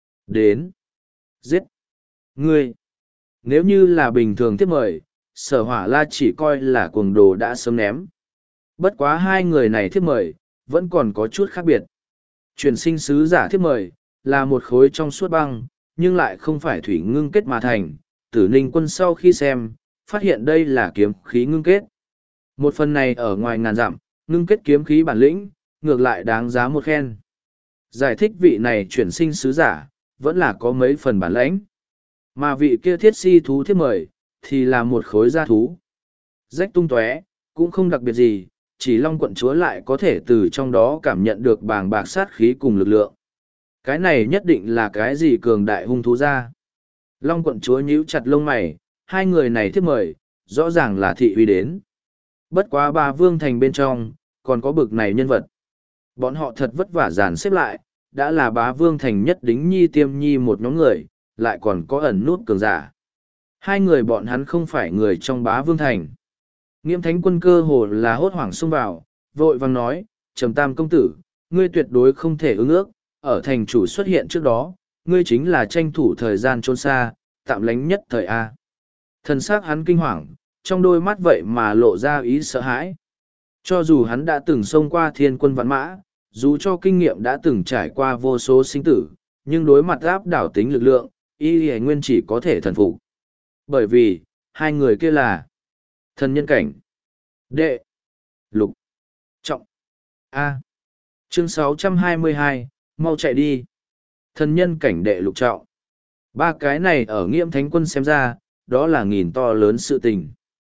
Đến. Giết. Ngươi. Nếu như là bình thường thiếp mời, Sở Hỏa La chỉ coi là cuồng đồ đã sớm ném. Bất quá 2 người này thiếp mời, vẫn còn có chút khác biệt. Truyền sinh sứ giả thiếp mời, là một khối trong suốt băng, nhưng lại không phải thủy ngưng kết mà thành. Tử Ninh Quân sau khi xem, phát hiện đây là kiếm khí ngưng kết. Một phần này ở ngoài ngàn dặm, ngưng kết kiếm khí bản lĩnh, ngược lại đáng giá một khen. Giải thích vị này chuyển sinh sứ giả, vẫn là có mấy phần bản lãnh. Mà vị kia thiết si thú thiếp mời, thì là một khối da thú. Rách tung tóe, cũng không đặc biệt gì, chỉ Long quận chúa lại có thể từ trong đó cảm nhận được bàng bạc sát khí cùng lực lượng. Cái này nhất định là cái gì cường đại hung thú ra. Long quận chúa nhíu chặt lông mày, 2 người này thiếp mời, rõ ràng là thị uy đến. Bất quá Bá Vương thành bên trong, còn có bực này nhân vật. Bọn họ thật vất vả dàn xếp lại, đã là Bá Vương thành nhất đính nhi tiêm nhi một nhóm người, lại còn có ẩn nút cường giả. 2 người bọn hắn không phải người trong Bá Vương thành. Nghiêm Thánh Quân cơ hồ là hốt hoảng xông vào, vội vàng nói, Trầm Tam công tử, ngươi tuyệt đối không thể ứng ước, ở thành chủ xuất hiện trước đó, ngươi chính là tranh thủ thời gian trốn xa, tạm lánh nhất thời A. Thần xác hắn kinh hoàng, trong đôi mắt vậy mà lộ ra ý sợ hãi. Cho dù hắn đã từng xông qua thiên quân vạn mã, dù cho kinh nghiệm đã từng trải qua vô số sinh tử, nhưng đối mặt áp đảo tính lực lượng, y nguyên chỉ có thể thần phục. Bởi vì, 2 người kia là thần nhân cảnh, đệ, lục, trọng, A. Chương 622, mau chạy đi. Thần nhân cảnh đệ lục trọng. 3 cái này ở Nghiễm Thánh Quân xem ra, đó là nghìn to lớn sự tình.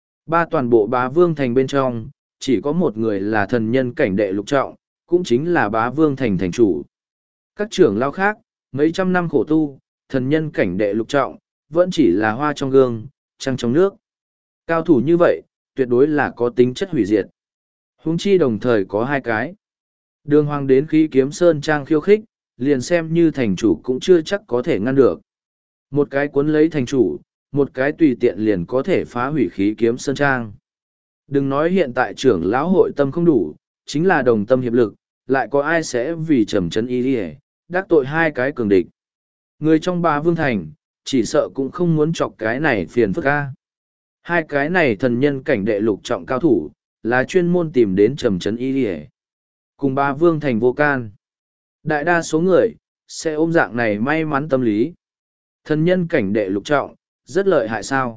3 toàn bộ Bá Vương thành bên trong, chỉ có một người là thần nhân cảnh đệ lục trọng, cũng chính là Bá Vương thành thành chủ. Các trưởng lao khác, mấy trăm năm khổ tu, thần nhân cảnh đệ lục trọng, vẫn chỉ là hoa trong gương, trăng trong nước. Cao thủ như vậy, tuyệt đối là có tính chất hủy diệt. Huống chi đồng thời có 2 cái. Đường Hoàng đến Khí Kiếm Sơn trang khiêu khích, liền xem như thành chủ cũng chưa chắc có thể ngăn được. Một cái cuốn lấy thành chủ, một cái tùy tiện liền có thể phá hủy khí kiếm sơn trang. Đừng nói hiện tại trưởng lão hội tâm không đủ, chính là đồng tâm hiệp lực, lại có ai sẽ vì trầm trấn y đi đắc tội hai cái cường địch. Người trong Bá Vương Thành, chỉ sợ cũng không muốn chọc cái này phiền phức ca. Hai cái này thần nhân cảnh đệ lục trọng cao thủ, là chuyên môn tìm đến trầm trấn y đi cùng Bá Vương Thành vô can. Đại đa số người, sẽ ôm dạng này may mắn tâm lý. Thần nhân cảnh đệ lục trọng, rất lợi hại sao.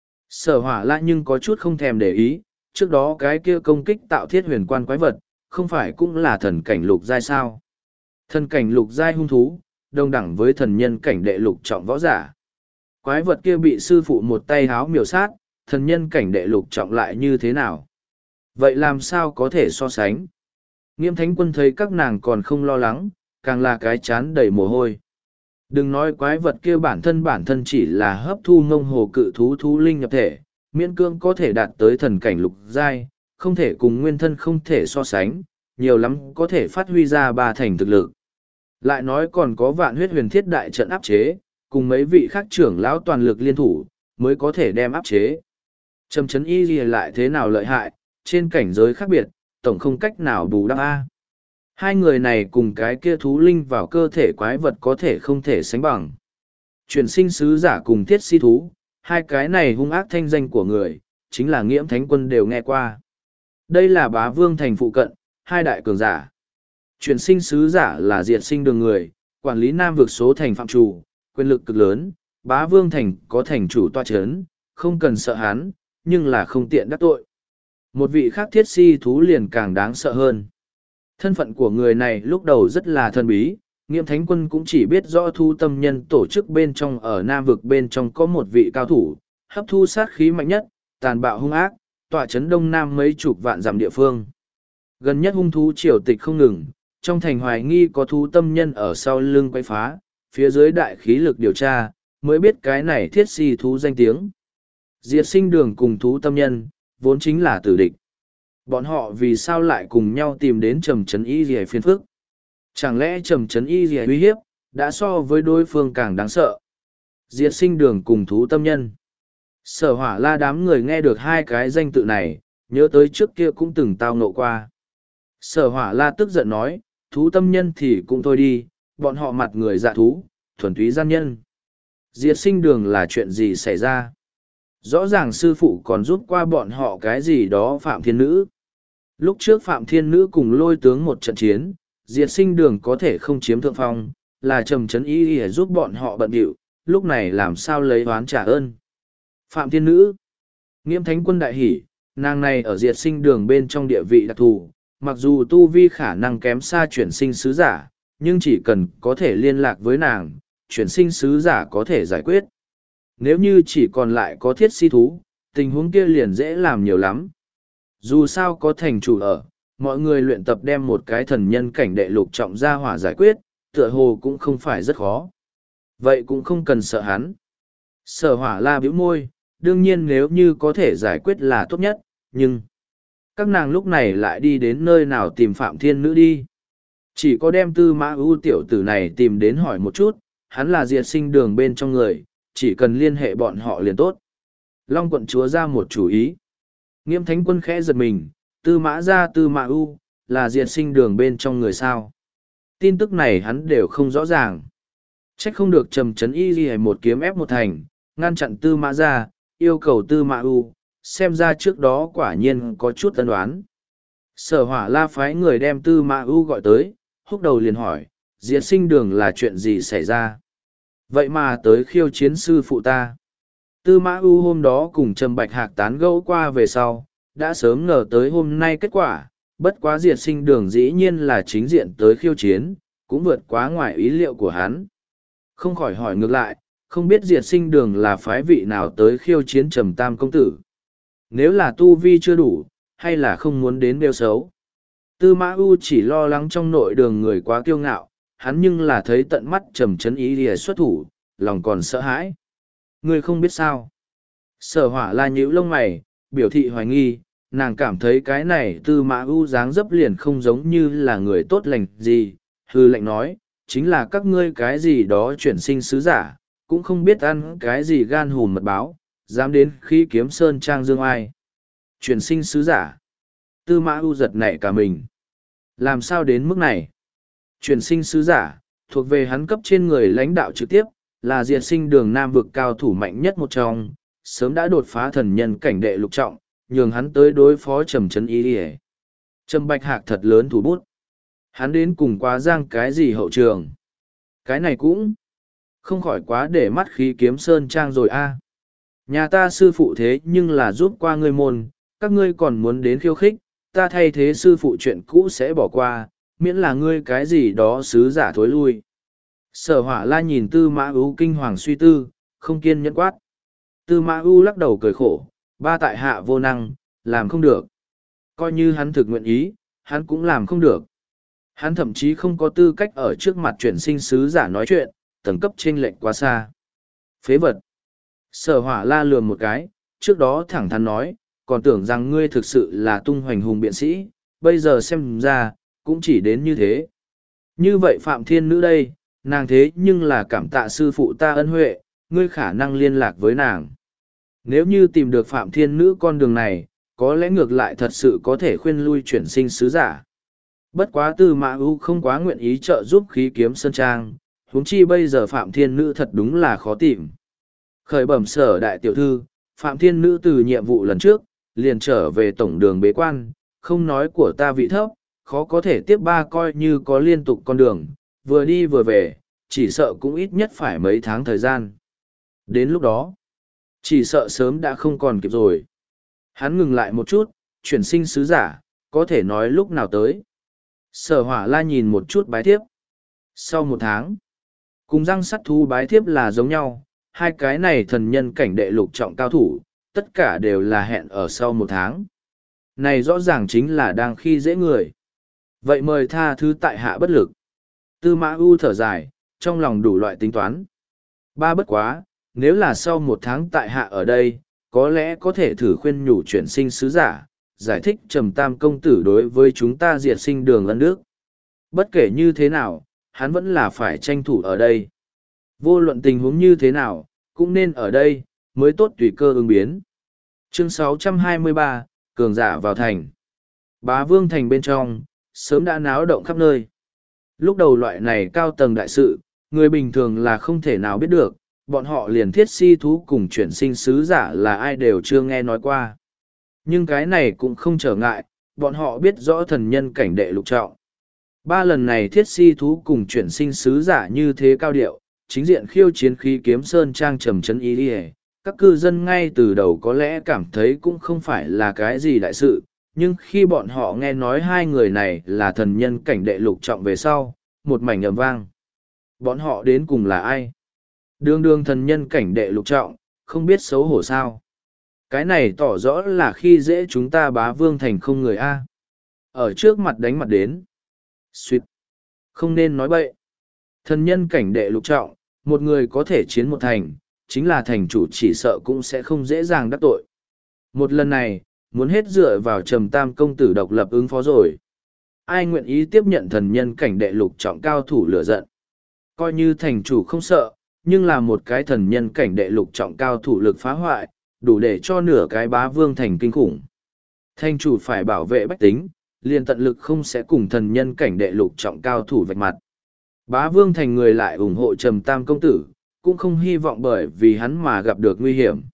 Sở Hỏa La nhưng có chút không thèm để ý, trước đó cái kia công kích tạo thiết huyền quan quái vật, không phải cũng là thần cảnh lục giai sao. Thần cảnh lục giai hung thú, đồng đẳng với thần nhân cảnh đệ lục trọng võ giả. Quái vật kia bị sư phụ một tay háo miểu sát, thần nhân cảnh đệ lục trọng lại như thế nào? Vậy làm sao có thể so sánh? Nghiêm Thánh Quân thấy các nàng còn không lo lắng, càng là cái chán đầy mồ hôi. Đừng nói quái vật kia bản thân chỉ là hấp thu ngông hồ cự thú thú linh nhập thể, miễn cương có thể đạt tới thần cảnh lục giai, không thể cùng nguyên thân không thể so sánh, nhiều lắm có thể phát huy ra ba thành thực lực. Lại nói còn có vạn huyết huyền thiết đại trận áp chế, cùng mấy vị khác trưởng lão toàn lực liên thủ, mới có thể đem áp chế. Trầm trấn y gì lại thế nào lợi hại, trên cảnh giới khác biệt, tổng không cách nào bù đắp A. Hai người này cùng cái kia thú linh vào cơ thể quái vật có thể không thể sánh bằng. Chuyển sinh sứ giả cùng thiết si thú, hai cái này hung ác thanh danh của người, chính là Nghiễm Thánh Quân đều nghe qua. Đây là Bá Vương Thành phụ cận, hai đại cường giả. Chuyển sinh sứ giả là diệt sinh đường người, quản lý Nam vực số thành phạm chủ, quyền lực cực lớn, Bá Vương Thành có thành chủ tọa chấn, không cần sợ hắn, nhưng là không tiện đắc tội. Một vị khác thiết si thú liền càng đáng sợ hơn. Thân phận của người này lúc đầu rất là thần bí, Nghiễm Thánh Quân cũng chỉ biết rõ thu tâm nhân tổ chức bên trong ở Nam vực bên trong có một vị cao thủ, hấp thu sát khí mạnh nhất, tàn bạo hung ác, tọa chấn Đông Nam mấy chục vạn dặm địa phương. Gần nhất hung thú triều tịch không ngừng, trong thành hoài nghi có thú tâm nhân ở sau lưng quay phá, phía dưới đại khí lực điều tra, mới biết cái này thiết si thú danh tiếng. Diệt sinh đường cùng thú tâm nhân, vốn chính là tử địch. Bọn họ vì sao lại cùng nhau tìm đến trầm trấn y rìa phiên phức? Chẳng lẽ trầm trấn y rìa uy hiếp, đã so với đối phương càng đáng sợ? Diệt sinh đường cùng thú tâm nhân. Sở Hỏa La đám người nghe được hai cái danh tự này, nhớ tới trước kia cũng từng tao ngộ qua. Sở Hỏa La tức giận nói, thú tâm nhân thì cũng thôi đi, bọn họ mặt người dạ thú, thuần túy gian nhân. Diệt sinh đường là chuyện gì xảy ra? Rõ ràng sư phụ còn giúp qua bọn họ cái gì đó Phạm Thiên Nữ. Lúc trước Phạm Thiên Nữ cùng lôi tướng một trận chiến, diệt sinh đường có thể không chiếm thượng phong, là trầm trấn y để giúp bọn họ bận điệu, lúc này làm sao lấy oán trả ơn. Phạm Thiên Nữ, Nghiễm Thánh Quân đại hỉ, nàng này ở diệt sinh đường bên trong địa vị đặc thù, mặc dù tu vi khả năng kém xa chuyển sinh sứ giả, nhưng chỉ cần có thể liên lạc với nàng, chuyển sinh sứ giả có thể giải quyết. Nếu như chỉ còn lại có thiết si thú, tình huống kia liền dễ làm nhiều lắm. Dù sao có thành chủ ở, mọi người luyện tập đem một cái thần nhân cảnh đệ lục trọng ra hỏa giải quyết, tựa hồ cũng không phải rất khó. Vậy cũng không cần sợ hắn. Sở Hỏa La bĩu môi, đương nhiên nếu như có thể giải quyết là tốt nhất, nhưng các nàng lúc này lại đi đến nơi nào tìm Phạm Thiên Nữ đi. Chỉ có đem Tư Mã ưu tiểu tử này tìm đến hỏi một chút, hắn là diệt sinh đường bên trong người, chỉ cần liên hệ bọn họ liền tốt. Long quận chúa ra một chủ ý. Nghiễm Thánh Quân khẽ giật mình, Tư Mã ra Tư Mã ưu là diệt sinh đường bên trong người sao. Tin tức này hắn đều không rõ ràng. Trách không được trầm trấn y ghi một kiếm ép một thành, ngăn chặn Tư Mã ra, yêu cầu Tư Mã ưu, xem ra trước đó quả nhiên có chút tân đoán. Sở Hỏa La phái người đem Tư Mã ưu gọi tới, húc đầu liền hỏi, diệt sinh đường là chuyện gì xảy ra? Vậy mà tới khiêu chiến sư phụ ta. Tư Mã ưu hôm đó cùng Trầm Bạch Hạc tán gẫu qua về sau, đã sớm ngờ tới hôm nay kết quả, bất quá diệt sinh đường dĩ nhiên là chính diện tới khiêu chiến, cũng vượt quá ngoài ý liệu của hắn. Không khỏi hỏi ngược lại, không biết diệt sinh đường là phái vị nào tới khiêu chiến Trầm Tam công tử. Nếu là tu vi chưa đủ, hay là không muốn đến bêu xấu. Tư Mã ưu chỉ lo lắng trong nội đường người quá kiêu ngạo, hắn nhưng là thấy tận mắt trầm trấn ý lìa xuất thủ, lòng còn sợ hãi. Ngươi không biết sao. Sở Hỏa La nhíu lông mày, biểu thị hoài nghi, nàng cảm thấy cái này Tư Mã ưu dáng dấp liền không giống như là người tốt lành gì, hư lệnh nói, chính là các ngươi cái gì đó chuyển sinh sứ giả, cũng không biết ăn cái gì gan hùm mật báo, dám đến khí kiếm sơn trang dương ai. Chuyển sinh sứ giả. Tư Mã U giật nảy cả mình. Làm sao đến mức này? Chuyển sinh sứ giả, thuộc về hắn cấp trên người lãnh đạo trực tiếp, là diệt sinh đường Nam vực cao thủ mạnh nhất một trong, sớm đã đột phá thần nhân cảnh đệ lục trọng, nhường hắn tới đối phó Trầm Trấn Y Điề. Trầm Bạch Hạc thật lớn thủ bút. Hắn đến cùng quá giang cái gì hậu trường? Cái này cũng không khỏi quá để mắt khí kiếm sơn trang rồi a. Nhà ta sư phụ thế nhưng là giúp qua ngươi môn, các ngươi còn muốn đến khiêu khích, ta thay thế sư phụ chuyện cũ sẽ bỏ qua, miễn là ngươi cái gì đó sứ giả thối lui. Sở Hỏa La nhìn Tư Mã Ưu kinh hoàng suy tư, không kiên nhẫn quát. Tư Mã Ưu lắc đầu cười khổ, ba tại hạ vô năng, làm không được. Coi như hắn thực nguyện ý, hắn cũng làm không được. Hắn thậm chí không có tư cách ở trước mặt chuyển sinh sứ giả nói chuyện, tầng cấp chênh lệch quá xa. Phế vật. Sở Hỏa La lườm một cái, trước đó thẳng thắn nói, còn tưởng rằng ngươi thực sự là tung hoành hùng biện sĩ, bây giờ xem ra, cũng chỉ đến như thế. Như vậy Phạm Thiên Nữ đây, nàng thế nhưng là cảm tạ sư phụ ta ân huệ, ngươi khả năng liên lạc với nàng. Nếu như tìm được Phạm Thiên Nữ con đường này, có lẽ ngược lại thật sự có thể khuyên lui chuyển sinh sứ giả. Bất quá Tư Mã Ưu không quá nguyện ý trợ giúp khí kiếm sơn trang, huống chi bây giờ Phạm Thiên Nữ thật đúng là khó tìm. Khởi bẩm Sở đại tiểu thư, Phạm Thiên Nữ từ nhiệm vụ lần trước, liền trở về tổng đường bế quan, không nói của ta vị thấp, khó có thể tiếp ba coi như có liên tục con đường, vừa đi vừa về, chỉ sợ cũng ít nhất phải mấy tháng thời gian. Đến lúc đó, chỉ sợ sớm đã không còn kịp rồi. Hắn ngừng lại một chút, chuyển sinh sứ giả, có thể nói lúc nào tới. Sở Hỏa La nhìn một chút bái thiếp. Sau một tháng, cùng răng sắt thú bái thiếp là giống nhau, hai cái này thần nhân cảnh đệ lục trọng cao thủ, tất cả đều là hẹn ở sau một tháng. Này rõ ràng chính là đang khi dễ người. Vậy mời tha thứ tại hạ bất lực. Tư Mã Ưu thở dài, trong lòng đủ loại tính toán. Ba bất quá, nếu là sau một tháng tại hạ ở đây, có lẽ có thể thử khuyên nhủ chuyển sinh sứ giả, giải thích Trầm Tam công tử đối với chúng ta diệt sinh đường ân đức. Bất kể như thế nào, hắn vẫn là phải tranh thủ ở đây. Vô luận tình huống như thế nào, cũng nên ở đây, mới tốt tùy cơ ứng biến. Chương 623, Cường giả vào thành. Bá Vương thành bên trong, sớm đã náo động khắp nơi. Lúc đầu loại này cao tầng đại sự, người bình thường là không thể nào biết được, bọn họ liền thiết si thú cùng chuyển sinh sứ giả là ai đều chưa nghe nói qua. Nhưng cái này cũng không trở ngại, bọn họ biết rõ thần nhân cảnh đệ lục trọng. Ba lần này thiết si thú cùng chuyển sinh sứ giả như thế cao điệu, chính diện khiêu chiến khí kiếm sơn trang Trầm Trấn Y Điề. Các cư dân ngay từ đầu có lẽ cảm thấy cũng không phải là cái gì đại sự, nhưng khi bọn họ nghe nói hai người này là thần nhân cảnh đệ lục trọng về sau, một mảnh ầm vang. Bọn họ đến cùng là ai? Đường đường thần nhân cảnh đệ lục trọng, không biết xấu hổ sao. Cái này tỏ rõ là khi dễ chúng ta Bá Vương thành không người A. Ở trước mặt đánh mặt đến. Xuyệt. Không nên nói bậy. Thần nhân cảnh đệ lục trọng, một người có thể chiến một thành, chính là thành chủ chỉ sợ cũng sẽ không dễ dàng đắc tội. Một lần này, muốn hết dựa vào Trầm Tam công tử độc lập ứng phó rồi. Ai nguyện ý tiếp nhận thần nhân cảnh đệ lục trọng cao thủ lửa giận. Coi như thành chủ không sợ, nhưng là một cái thần nhân cảnh đệ lục trọng cao thủ lực phá hoại, đủ để cho nửa cái Bá Vương thành kinh khủng. Thành chủ phải bảo vệ bách tính, liền tận lực không sẽ cùng thần nhân cảnh đệ lục trọng cao thủ vạch mặt. Bá Vương thành người lại ủng hộ Trầm Tam công tử, cũng không hy vọng bởi vì hắn mà gặp được nguy hiểm.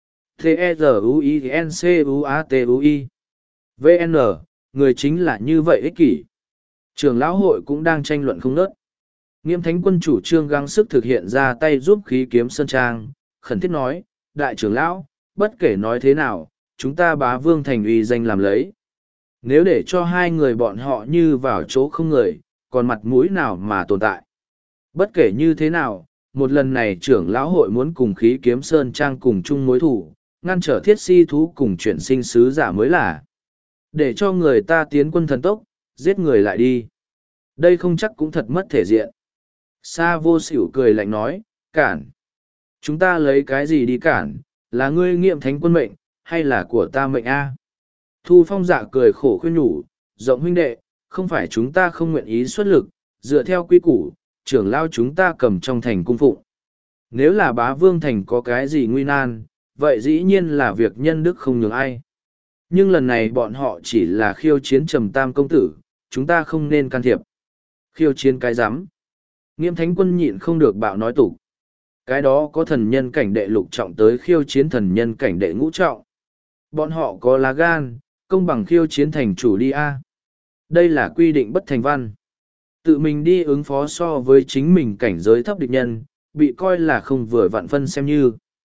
T-E-Z-U-I-N-C-U-A-T-U-I VN, người chính là như vậy ích kỷ. Trường lão hội cũng đang tranh luận không nớt. Nghiêm Thánh Quân chủ trương gắng sức thực hiện ra tay giúp khí kiếm sơn trang, khẩn thiết nói, đại trưởng lão, bất kể nói thế nào, chúng ta Bá Vương thành uy danh làm lấy. Nếu để cho hai người bọn họ như vào chỗ không người, còn mặt mũi nào mà tồn tại. Bất kể như thế nào, một lần này trưởng lão hội muốn cùng khí kiếm sơn trang cùng chung mối thủ, ngăn trở thiết si thú cùng chuyển sinh sứ giả mới là. Để cho người ta tiến quân thần tốc, giết người lại đi. Đây không chắc cũng thật mất thể diện. Sa vô xỉu cười lạnh nói, cản. Chúng ta lấy cái gì đi cản, là ngươi nghiệm thánh quân mệnh, hay là của ta mệnh a? Thu Phong dạ cười khổ khuyên nhủ, rộng huynh đệ, không phải chúng ta không nguyện ý xuất lực, dựa theo quy củ, trưởng lao chúng ta cầm trong thành cung phụng. Nếu là bá vương thành có cái gì nguy nan, vậy dĩ nhiên là việc nhân đức không nhường ai. Nhưng lần này bọn họ chỉ là khiêu chiến Trầm Tam công tử, chúng ta không nên can thiệp. Khiêu chiến cái rắm. Nghiêm Thánh Quân nhịn không được bạo nói tục. Cái đó có thần nhân cảnh đệ lục trọng tới khiêu chiến thần nhân cảnh đệ ngũ trọng. Bọn họ có lá gan, công bằng khiêu chiến thành chủ đi a. Đây là quy định bất thành văn. Tự mình đi ứng phó so với chính mình cảnh giới thấp địch nhân, bị coi là không vừa vặn phân xem như.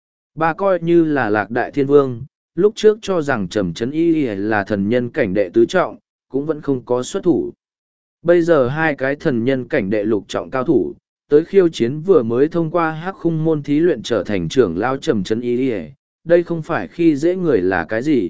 Ba coi như là Lạc Đại Thiên Vương, lúc trước cho rằng Trầm Trấn Y là thần nhân cảnh đệ tứ trọng, cũng vẫn không có xuất thủ. Bây giờ hai cái thần nhân cảnh đệ lục trọng cao thủ, tới khiêu chiến vừa mới thông qua hắc khung môn thí luyện trở thành trưởng lao Trầm Trấn Y, đây không phải khi dễ người là cái gì.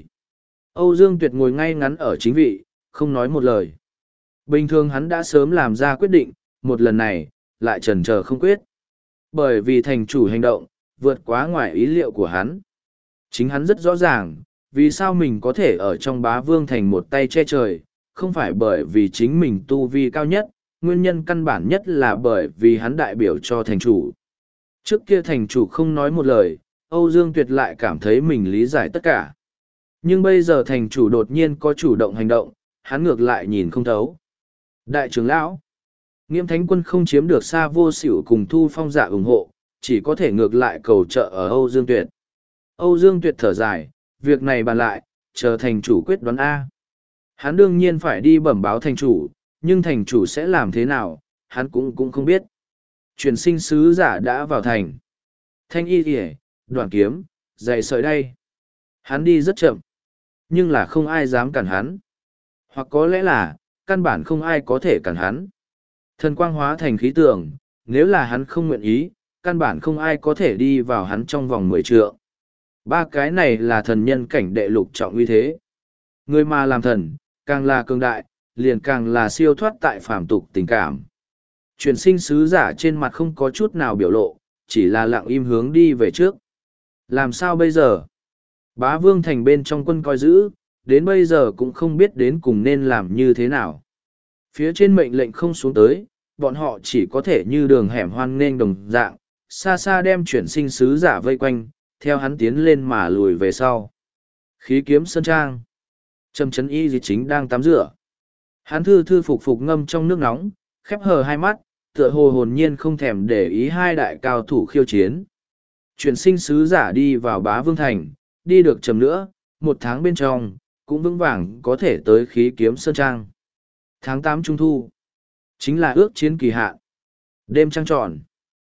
Âu Dương Tuyệt ngồi ngay ngắn ở chính vị, không nói một lời. Bình thường hắn đã sớm làm ra quyết định, một lần này, lại chần chờ không quyết. Bởi vì thành chủ hành động, vượt quá ngoài ý liệu của hắn. Chính hắn rất rõ ràng, vì sao mình có thể ở trong bá vương thành một tay che trời, không phải bởi vì chính mình tu vi cao nhất, nguyên nhân căn bản nhất là bởi vì hắn đại biểu cho thành chủ. Trước kia thành chủ không nói một lời, Âu Dương Tuyệt lại cảm thấy mình lý giải tất cả. Nhưng bây giờ thành chủ đột nhiên có chủ động hành động, hắn ngược lại nhìn không thấu. Đại trưởng lão, Nghiêm Thánh Quân không chiếm được Sa Vô Xỉu cùng Thu Phong Dạ ủng hộ, chỉ có thể ngược lại cầu trợ ở Âu Dương Tuyệt. Âu Dương Tuyệt thở dài, việc này bàn lại, chờ thành chủ quyết đoán A. Hắn đương nhiên phải đi bẩm báo thành chủ, nhưng thành chủ sẽ làm thế nào, hắn cũng không biết. Truyền sinh sứ giả đã vào thành. Thanh y kìa, đoạn kiếm, dày sợi đay. Hắn đi rất chậm, nhưng là không ai dám cản hắn. Hoặc có lẽ là, căn bản không ai có thể cản hắn. Thần quang hóa thành khí tượng, nếu là hắn không nguyện ý, căn bản không ai có thể đi vào hắn trong vòng 10 trượng. Ba cái này là thần nhân cảnh đệ lục trọng uy thế. Người mà làm thần, càng là cường đại, liền càng là siêu thoát tại phàm tục tình cảm. Truyền sinh sứ giả trên mặt không có chút nào biểu lộ, chỉ là lặng im hướng đi về trước. Làm sao bây giờ? Bá vương thành bên trong quân coi giữ, đến bây giờ cũng không biết đến cùng nên làm như thế nào. Phía trên mệnh lệnh không xuống tới, bọn họ chỉ có thể như đường hẻm hoan nghênh đồng dạng, xa xa đem chuyển sinh sứ giả vây quanh, theo hắn tiến lên mà lùi về sau. Khí kiếm sơn trang. Trầm Trấn Y gì chính đang tắm rửa. Hắn thư thư phục phục ngâm trong nước nóng, khép hờ hai mắt, tựa hồ hồn nhiên không thèm để ý hai đại cao thủ khiêu chiến. Chuyển sinh sứ giả đi vào Bá Vương Thành, đi được chầm nữa, 1 tháng bên trong, cũng vững vàng có thể tới khí kiếm sơn trang. Tháng 8 Trung Thu, chính là ước chiến kỳ hạn. Đêm trăng tròn.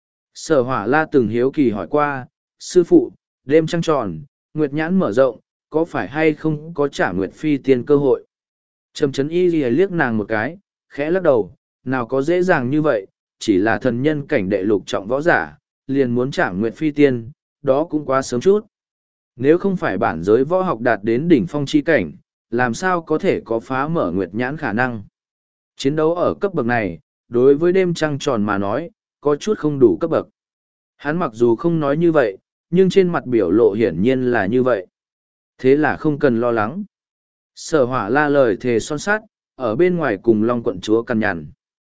Sở Hỏa La từng hiếu kỳ hỏi qua, sư phụ, đêm trăng tròn, nguyệt nhãn mở rộng, có phải hay không có trả nguyệt phi tiên cơ hội? Trầm Trấn Y liếc nàng một cái, khẽ lắc đầu, nào có dễ dàng như vậy, chỉ là thần nhân cảnh đệ lục trọng võ giả, liền muốn trả nguyệt phi tiên, đó cũng quá sớm chút. Nếu không phải bản giới võ học đạt đến đỉnh phong chi cảnh, làm sao có thể có phá mở nguyệt nhãn khả năng? Chiến đấu ở cấp bậc này, đối với đêm trăng tròn mà nói, có chút không đủ cấp bậc. Hắn mặc dù không nói như vậy, nhưng trên mặt biểu lộ hiển nhiên là như vậy. Thế là không cần lo lắng. Sở Hỏa La lời thề son sát, ở bên ngoài cùng Long quận chúa căn nhằn.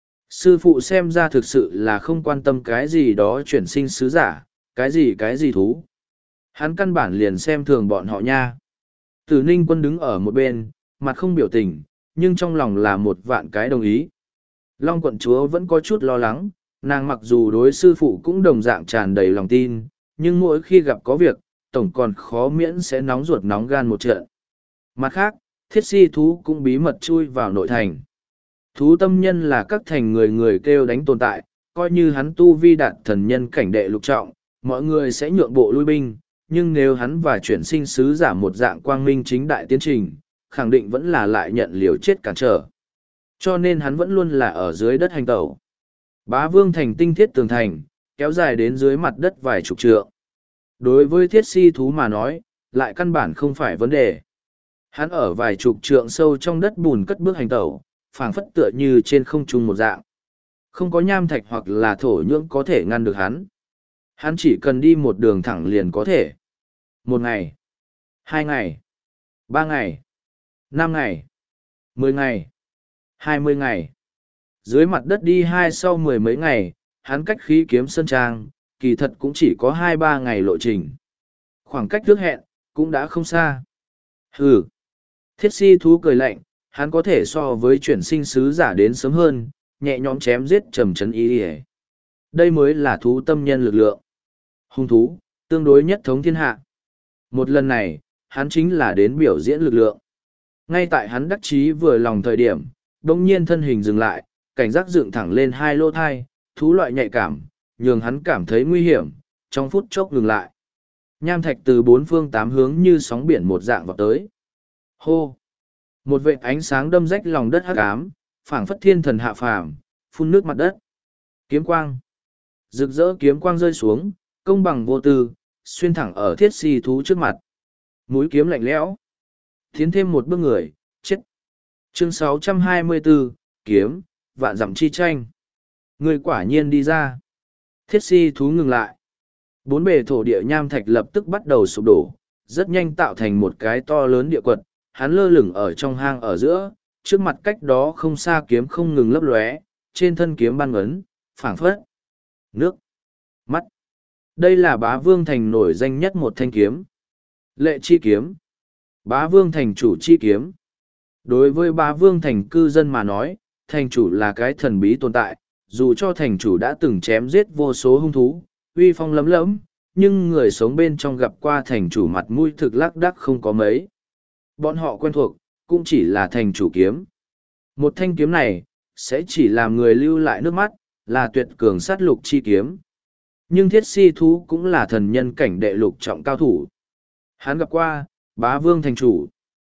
Sư phụ xem ra thực sự là không quan tâm cái gì đó chuyển sinh sứ giả, cái gì thú. Hắn căn bản liền xem thường bọn họ nha. Tử Ninh Quân đứng ở một bên, mặt không biểu tình, nhưng trong lòng là 1.000.000 cái đồng ý. Long quận chúa vẫn có chút lo lắng, nàng mặc dù đối sư phụ cũng đồng dạng tràn đầy lòng tin, nhưng mỗi khi gặp có việc, tổng còn khó miễn sẽ nóng ruột nóng gan một trận. Mặt khác, thiết si thú cũng bí mật chui vào nội thành. Thú tâm nhân là các thành người người kêu đánh tồn tại, coi như hắn tu vi đạt thần nhân cảnh đệ lục trọng, mọi người sẽ nhượng bộ lui binh, nhưng nếu hắn và chuyển sinh sứ giả một dạng quang minh chính đại tiến trình, khẳng định vẫn là lại nhận liều chết cản trở. Cho nên hắn vẫn luôn là ở dưới đất hành tẩu. Bá Vương Thành tinh thiết tường thành, kéo dài đến dưới mặt đất vài chục trượng. Đối với thiết si thú mà nói, lại căn bản không phải vấn đề. Hắn ở vài chục trượng sâu trong đất bùn cất bước hành tẩu, phảng phất tựa như trên không trung một dạng. Không có nham thạch hoặc là thổ nhưỡng có thể ngăn được hắn. Hắn chỉ cần đi một đường thẳng liền có thể. 1 ngày, 2 ngày, 3 ngày, 5 ngày, 10 ngày, 20 ngày. Dưới mặt đất đi sau 10 mấy ngày, hắn cách khí kiếm sơn trang, kỳ thật cũng chỉ có 2-3 ngày lộ trình. Khoảng cách ước hẹn, cũng đã không xa. Hừ. Thiết si thú cười lạnh, hắn có thể so với chuyển sinh sứ giả đến sớm hơn, nhẹ nhõm chém giết trầm trấn ý ỉa. Đây mới là thú tâm nhân lực lượng. Hung thú, tương đối nhất thống thiên hạ. Một lần này, hắn chính là đến biểu diễn lực lượng. Ngay tại hắn đắc chí vừa lòng thời điểm, đông nhiên thân hình dừng lại, cảnh giác dựng thẳng lên hai lô thai, thú loại nhạy cảm, nhường hắn cảm thấy nguy hiểm, trong phút chốc ngừng lại. Nham thạch từ bốn phương tám hướng như sóng biển một dạng vào tới. Hô! Một vệt ánh sáng đâm rách lòng đất hắc ám, phảng phất thiên thần hạ phàm, phun nước mặt đất. Kiếm quang! Rực rỡ kiếm quang rơi xuống, công bằng vô tư, xuyên thẳng ở thiết si thú trước mặt. Mũi kiếm lạnh lẽo. Tiến thêm một bước người, chết. Chương 624, kiếm, vạn dặm chi tranh. Người quả nhiên đi ra. Thiết si thú ngừng lại. Bốn bề thổ địa nham thạch lập tức bắt đầu sụp đổ, rất nhanh tạo thành một cái to lớn địa quật. Hắn lơ lửng ở trong hang ở giữa, trước mặt cách đó không xa kiếm không ngừng lấp lóe, trên thân kiếm ban ấn, phảng phất. Nước. Mắt. Đây là Bá Vương Thành nổi danh nhất một thanh kiếm. Lệ chi kiếm. Bá Vương Thành chủ chi kiếm. Đối với Bá Vương Thành cư dân mà nói, thành chủ là cái thần bí tồn tại, dù cho thành chủ đã từng chém giết vô số hung thú, uy phong lấm lẫm, nhưng người sống bên trong gặp qua thành chủ mặt mũi thực lác đác không có mấy. Bọn họ quen thuộc, cũng chỉ là thành chủ kiếm. Một thanh kiếm này, sẽ chỉ làm người lưu lại nước mắt, là tuyệt cường sát lục chi kiếm. Nhưng thiết si thú cũng là thần nhân cảnh đệ lục trọng cao thủ. Hắn gặp qua, Bá Vương thành chủ.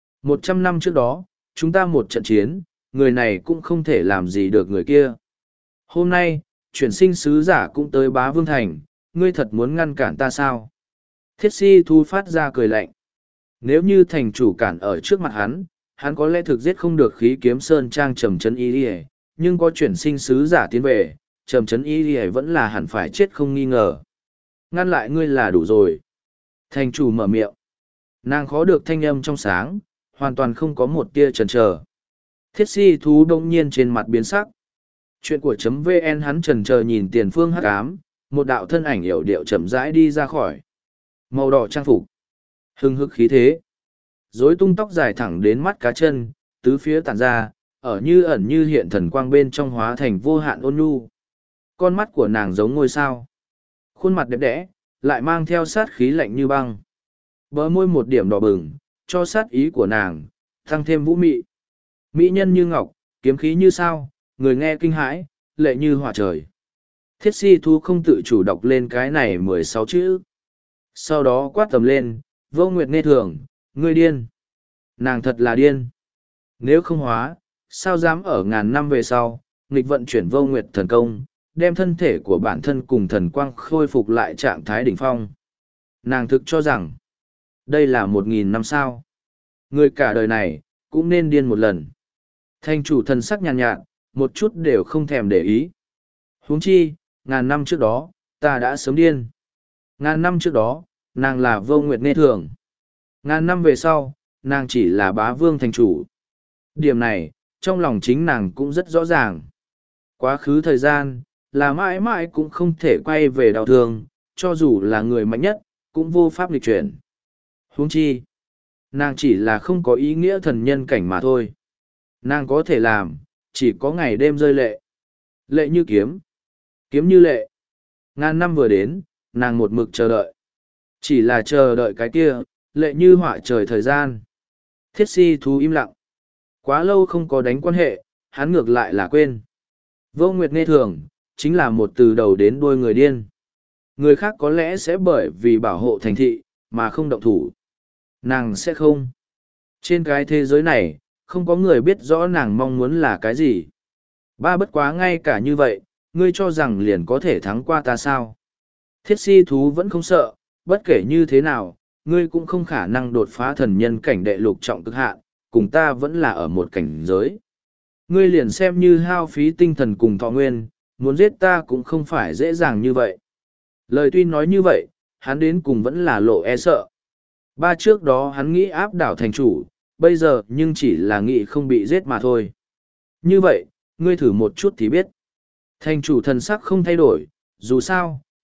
100 năm trước đó, chúng ta một trận chiến, người này cũng không thể làm gì được người kia. Hôm nay, chuyển sinh sứ giả cũng tới Bá Vương Thành, ngươi thật muốn ngăn cản ta sao? Thiết si thú phát ra cười lạnh. Nếu như thành chủ cản ở trước mặt hắn có lẽ thực giết không được khí kiếm sơn trang trầm trấn y đi, nhưng có chuyển sinh sứ giả tiến về, trầm trấn y đi vẫn là hẳn phải chết không nghi ngờ. Ngăn lại ngươi là đủ rồi. Thành chủ mở miệng. Nàng khó được thanh âm trong sáng, hoàn toàn không có một tia chần chờ. Thiết si thú đông nhiên trên mặt biến sắc. Chuyện của .vn hắn chần chờ nhìn tiền phương hắc ám, một đạo thân ảnh yểu điệu chậm rãi đi ra khỏi. Màu đỏ trang phục. Hưng hực khí thế. Rối tung tóc dài thẳng đến mắt cá chân, tứ phía tản ra, ở như ẩn như hiện thần quang bên trong hóa thành vô hạn ôn nhu. Con mắt của nàng giống ngôi sao. Khuôn mặt đẹp đẽ, lại mang theo sát khí lạnh như băng. Bờ môi một điểm đỏ bừng, cho sát ý của nàng, tăng thêm vũ mị. Mỹ nhân như ngọc, kiếm khí như sao, người nghe kinh hãi, lệ như hỏa trời. Thiết si thu không tự chủ đọc lên cái này 16 chữ. Sau đó quát tầm lên, vô nguyệt nghe thường, ngươi điên. Nàng thật là điên. Nếu không hóa, sao dám ở ngàn năm về sau, nghịch vận chuyển vô nguyệt thần công, đem thân thể của bản thân cùng thần quang khôi phục lại trạng thái đỉnh phong. Nàng thực cho rằng, đây là 1.000 năm sao. Người cả đời này, cũng nên điên một lần. Thành chủ thần sắc nhàn nhạt, một chút đều không thèm để ý. Huống chi, ngàn năm trước đó, ta đã sớm điên. Ngàn năm trước đó, nàng là vô nguyệt nghe thường. Ngàn năm về sau, nàng chỉ là bá vương thành chủ. Điểm này, trong lòng chính nàng cũng rất rõ ràng. Quá khứ thời gian, là mãi mãi cũng không thể quay về đau thương, cho dù là người mạnh nhất, cũng vô pháp nghịch chuyển. Huống chi, nàng chỉ là không có ý nghĩa thần nhân cảnh mà thôi. Nàng có thể làm, chỉ có ngày đêm rơi lệ. Lệ như kiếm, kiếm như lệ. Ngàn năm vừa đến, nàng một mực chờ đợi. Chỉ là chờ đợi cái kia, lệ như họa trời thời gian. Thiết si thú im lặng. Quá lâu không có đánh quan hệ, hắn ngược lại là quên. Vô nguyệt nghe thường, chính là một từ đầu đến đuôi người điên. Người khác có lẽ sẽ bởi vì bảo hộ thành thị, mà không động thủ. Nàng sẽ không. Trên cái thế giới này, không có người biết rõ nàng mong muốn là cái gì. Ba bất quá ngay cả như vậy, ngươi cho rằng liền có thể thắng qua ta sao. Thiết si thú vẫn không sợ, bất kể như thế nào, ngươi cũng không khả năng đột phá thần nhân cảnh đệ lục trọng cực hạn, cùng ta vẫn là ở một cảnh giới. Ngươi liền xem như hao phí tinh thần cùng thọ nguyên, muốn giết ta cũng không phải dễ dàng như vậy. Lời tuy nói như vậy, hắn đến cùng vẫn là lộ e sợ. Ba trước đó hắn nghĩ áp đảo thành chủ, bây giờ nhưng chỉ là nghĩ không bị giết mà thôi. Như vậy, ngươi thử một chút thì biết. Thành chủ thần sắc không thay đổi, dù sao,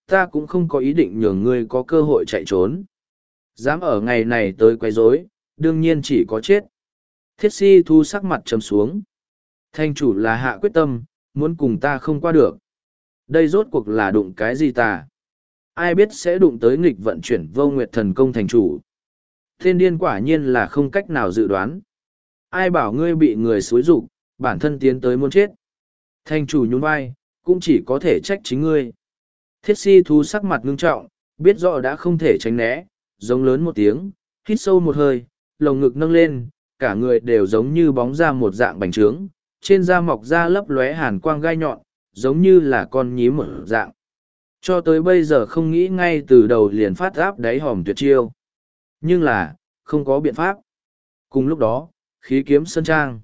ta cũng không có ý định nhường ngươi có cơ hội chạy trốn. Dám ở ngày này tới quấy rối, đương nhiên chỉ có chết. Thiết si thu sắc mặt trầm xuống. Thành chủ là hạ quyết tâm, muốn cùng ta không qua được. Đây rốt cuộc là đụng cái gì ta? Ai biết sẽ đụng tới nghịch vận chuyển vô nguyệt thần công thành chủ. Tên điên quả nhiên là không cách nào dự đoán. Ai bảo ngươi bị người xúi rục, bản thân tiến tới muốn chết. Thành chủ nhún vai, cũng chỉ có thể trách chính ngươi. Thiết si thú sắc mặt ngưng trọng, biết rõ đã không thể tránh né, giống lớn một tiếng, hít sâu một hơi, lồng ngực nâng lên, cả người đều giống như bóng ra một dạng bành trướng, trên da mọc ra lấp lóe hàn quang gai nhọn, giống như là con nhím một dạng. Cho tới bây giờ không nghĩ ngay từ đầu liền phát áp đáy hòm tuyệt chiêu. Nhưng là, không có biện pháp. Cùng lúc đó, khí kiếm sơn trang.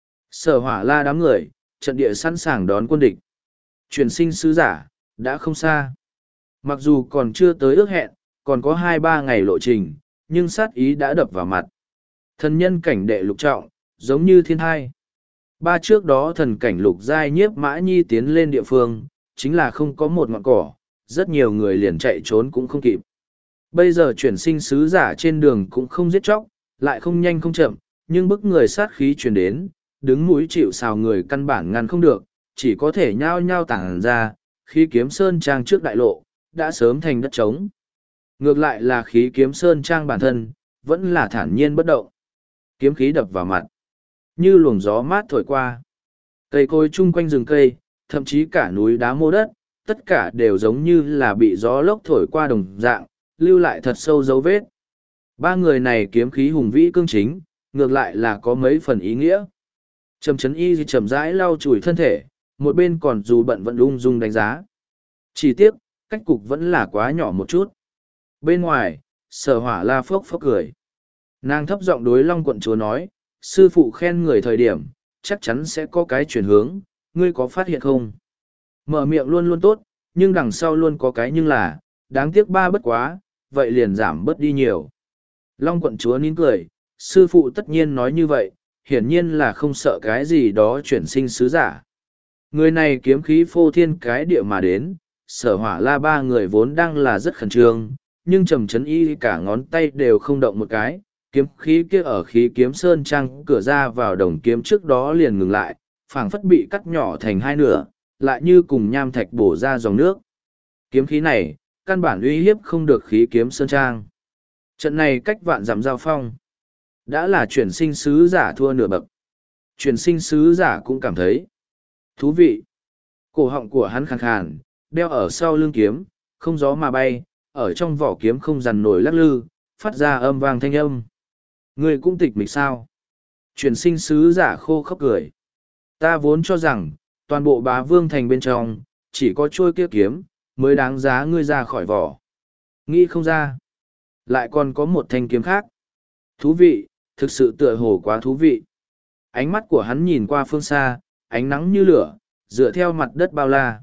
Sở hỏa la đám người, trận địa sẵn sàng đón quân địch. Truyền sinh sứ giả, đã không xa. Mặc dù còn chưa tới ước hẹn, còn có 2-3 ngày lộ trình, nhưng sát ý đã đập vào mặt. Thần nhân cảnh đệ lục trọng, giống như thiên thai. Trước đó thần cảnh lục giai nhiếp mã nhi tiến lên địa phương, chính là không có một ngọn cỏ, rất nhiều người liền chạy trốn cũng không kịp. Bây giờ chuyển sinh sứ giả trên đường cũng không giết chóc, lại không nhanh không chậm, nhưng bức người sát khí truyền đến, đứng mũi chịu sào người căn bản ngăn không được, chỉ có thể nhao nhao tản ra, khí kiếm sơn trang trước đại lộ, đã sớm thành đất trống. Ngược lại là khí kiếm sơn trang bản thân, vẫn là thản nhiên bất động. Kiếm khí đập vào mặt, như luồng gió mát thổi qua. Cây cối chung quanh rừng cây, thậm chí cả núi đá mô đất, tất cả đều giống như là bị gió lốc thổi qua đồng dạng, lưu lại thật sâu dấu vết. Ba người này kiếm khí hùng vĩ cương chính, ngược lại là có mấy phần ý nghĩa. Trầm chấn y chậm rãi lau chùi thân thể, một bên còn dù bận vẫn ung dung đánh giá. Chỉ tiếc, cách cục vẫn là quá nhỏ một chút. Bên ngoài, sở hỏa la phốc phốc cười. Nàng thấp giọng đối Long quận chúa nói, sư phụ khen người thời điểm, chắc chắn sẽ có cái chuyển hướng, ngươi có phát hiện không? Mở miệng luôn luôn tốt, nhưng đằng sau luôn có cái nhưng là, đáng tiếc ba bất quá, vậy liền giảm bớt đi nhiều. Long quận chúa nín cười, sư phụ tất nhiên nói như vậy, hiển nhiên là không sợ cái gì đó chuyển sinh sứ giả. Người này kiếm khí phô thiên cái địa mà đến, sở hỏa la ba người vốn đang là rất khẩn trương, nhưng trầm chấn y cả ngón tay đều không động một cái, kiếm khí kia ở khí kiếm sơn trang cửa ra vào đồng kiếm trước đó liền ngừng lại, phảng phất bị cắt nhỏ thành hai nửa, lại như cùng nham thạch bổ ra dòng nước. Kiếm khí này, căn bản uy hiếp không được khí kiếm sơn trang. Trận này cách vạn dặm giao phong, đã là chuyển sinh sứ giả thua nửa bậc. Chuyển sinh sứ giả cũng cảm thấy thú vị. Cổ họng của hắn khàn khàn, đeo ở sau lưng kiếm, không gió mà bay, ở trong vỏ kiếm không dằn nổi lắc lư, phát ra âm vang thanh âm. Người cũng tịch mịch sao? Chuyển sinh sứ giả khô khốc cười. Ta vốn cho rằng, toàn bộ bá vương thành bên trong, chỉ có trôi kia kiếm, mới đáng giá ngươi ra khỏi vỏ. Nghĩ không ra. Lại còn có một thanh kiếm khác. Thú vị, thực sự tựa hồ quá thú vị. Ánh mắt của hắn nhìn qua phương xa, ánh nắng như lửa, dựa theo mặt đất bao la.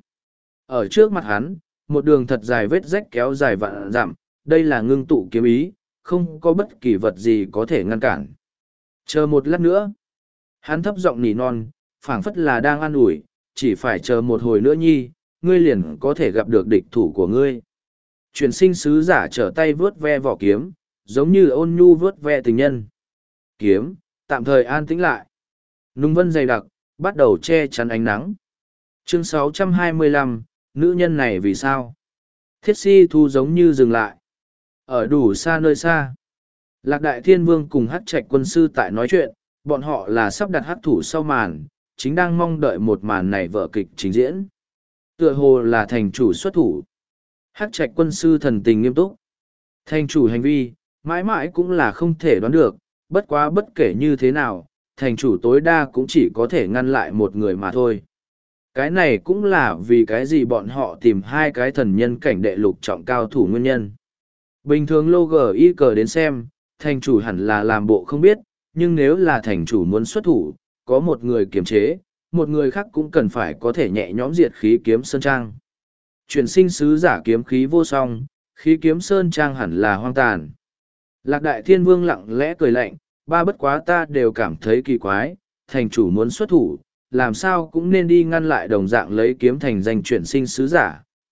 Ở trước mặt hắn, một đường thật dài vết rách kéo dài vạn dặm, đây là ngưng tụ kiếm ý, không có bất kỳ vật gì có thể ngăn cản. Chờ một lát nữa. Hắn thấp giọng nỉ non, phảng phất là đang an ủi, chỉ phải chờ một hồi nữa nhi, ngươi liền có thể gặp được địch thủ của ngươi. Chuyển sinh sứ giả trở tay vướt ve vỏ kiếm, giống như ôn nhu vướt ve tình nhân. Kiếm, tạm thời an tĩnh lại. Nung vân dày đặc, bắt đầu che chắn ánh nắng. Chương 625, nữ nhân này vì sao? Thiết si thu giống như dừng lại. Ở đủ xa nơi xa. Lạc Đại Thiên Vương cùng Hắc Trạch quân sư tại nói chuyện, bọn họ là sắp đặt hắc thủ sau màn, chính đang mong đợi một màn này vở kịch trình diễn. Tựa hồ là thành chủ xuất thủ. Hắc Trạch quân sư thần tình nghiêm túc. Thành chủ hành vi, mãi mãi cũng là không thể đoán được, bất quá bất kể như thế nào, thành chủ tối đa cũng chỉ có thể ngăn lại một người mà thôi. Cái này cũng là vì cái gì bọn họ tìm hai cái thần nhân cảnh đệ lục trọng cao thủ nguyên nhân. Bình thường lô gờ y cờ đến xem, thành chủ hẳn là làm bộ không biết, nhưng nếu là thành chủ muốn xuất thủ, có một người kiềm chế, một người khác cũng cần phải có thể nhẹ nhõm diệt khí kiếm sơn trang. Chuyển sinh sứ giả kiếm khí vô song, khí kiếm sơn trang hẳn là hoang tàn. Lạc Đại Thiên Vương lặng lẽ cười lạnh, ba bất quá ta đều cảm thấy kỳ quái, thành chủ muốn xuất thủ, làm sao cũng nên đi ngăn lại đồng dạng lấy kiếm thành danh chuyển sinh sứ giả,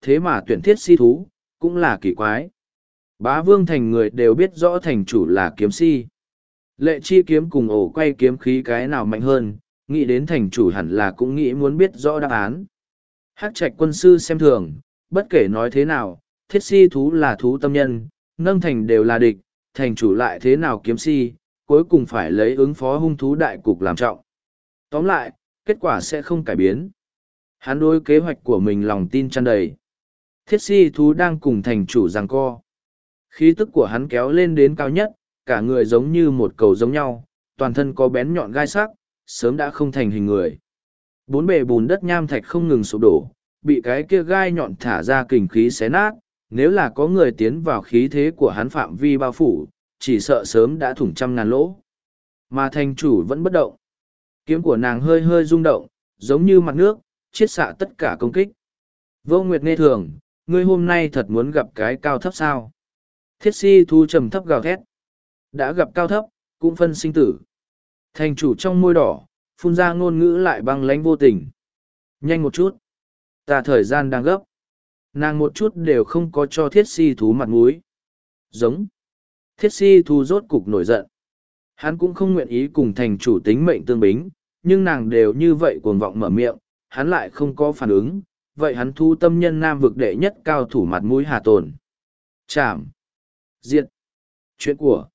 thế mà tuyển thiết si thú, cũng là kỳ quái. Bá vương thành người đều biết rõ thành chủ là kiếm si. Lệ chi kiếm cùng ổ quay kiếm khí cái nào mạnh hơn, nghĩ đến thành chủ hẳn là cũng nghĩ muốn biết rõ đáp án. Hắc trạch quân sư xem thường, bất kể nói thế nào, thiết si thú là thú tâm nhân, nâng thành đều là địch, thành chủ lại thế nào kiếm si, cuối cùng phải lấy ứng phó hung thú đại cục làm trọng. Tóm lại, kết quả sẽ không cải biến. Hắn đối kế hoạch của mình lòng tin tràn đầy. Thiết si thú đang cùng thành chủ giằng co. Khí tức của hắn kéo lên đến cao nhất, cả người giống như một cầu giống nhau, toàn thân có bén nhọn gai sắc, sớm đã không thành hình người. Bốn bề bùn đất nham thạch không ngừng sụp đổ, bị cái kia gai nhọn thả ra kình khí xé nát, nếu là có người tiến vào khí thế của hắn phạm vi bao phủ, chỉ sợ sớm đã thủng trăm ngàn lỗ. Mà thành chủ vẫn bất động. Kiếm của nàng hơi hơi rung động, giống như mặt nước, chiết xạ tất cả công kích. Vô Nguyệt nghe thường, ngươi hôm nay thật muốn gặp cái cao thấp sao? Thiết si thu trầm thấp gào thét. Đã gặp cao thấp, cũng phân sinh tử. Thành chủ trong môi đỏ, phun ra ngôn ngữ lại băng lánh vô tình. Nhanh một chút. Ta thời gian đang gấp. Nàng một chút đều không có cho thiết si thú mặt mũi. Giống. Thiết si thú rốt cục nổi giận. Hắn cũng không nguyện ý cùng thành chủ tính mệnh tương bính, nhưng nàng đều như vậy cuồng vọng mở miệng, hắn lại không có phản ứng. Vậy hắn thu tâm nhân nam vực đệ nhất cao thủ mặt mũi hà tồn. Chạm. Diệt. Chuyện của.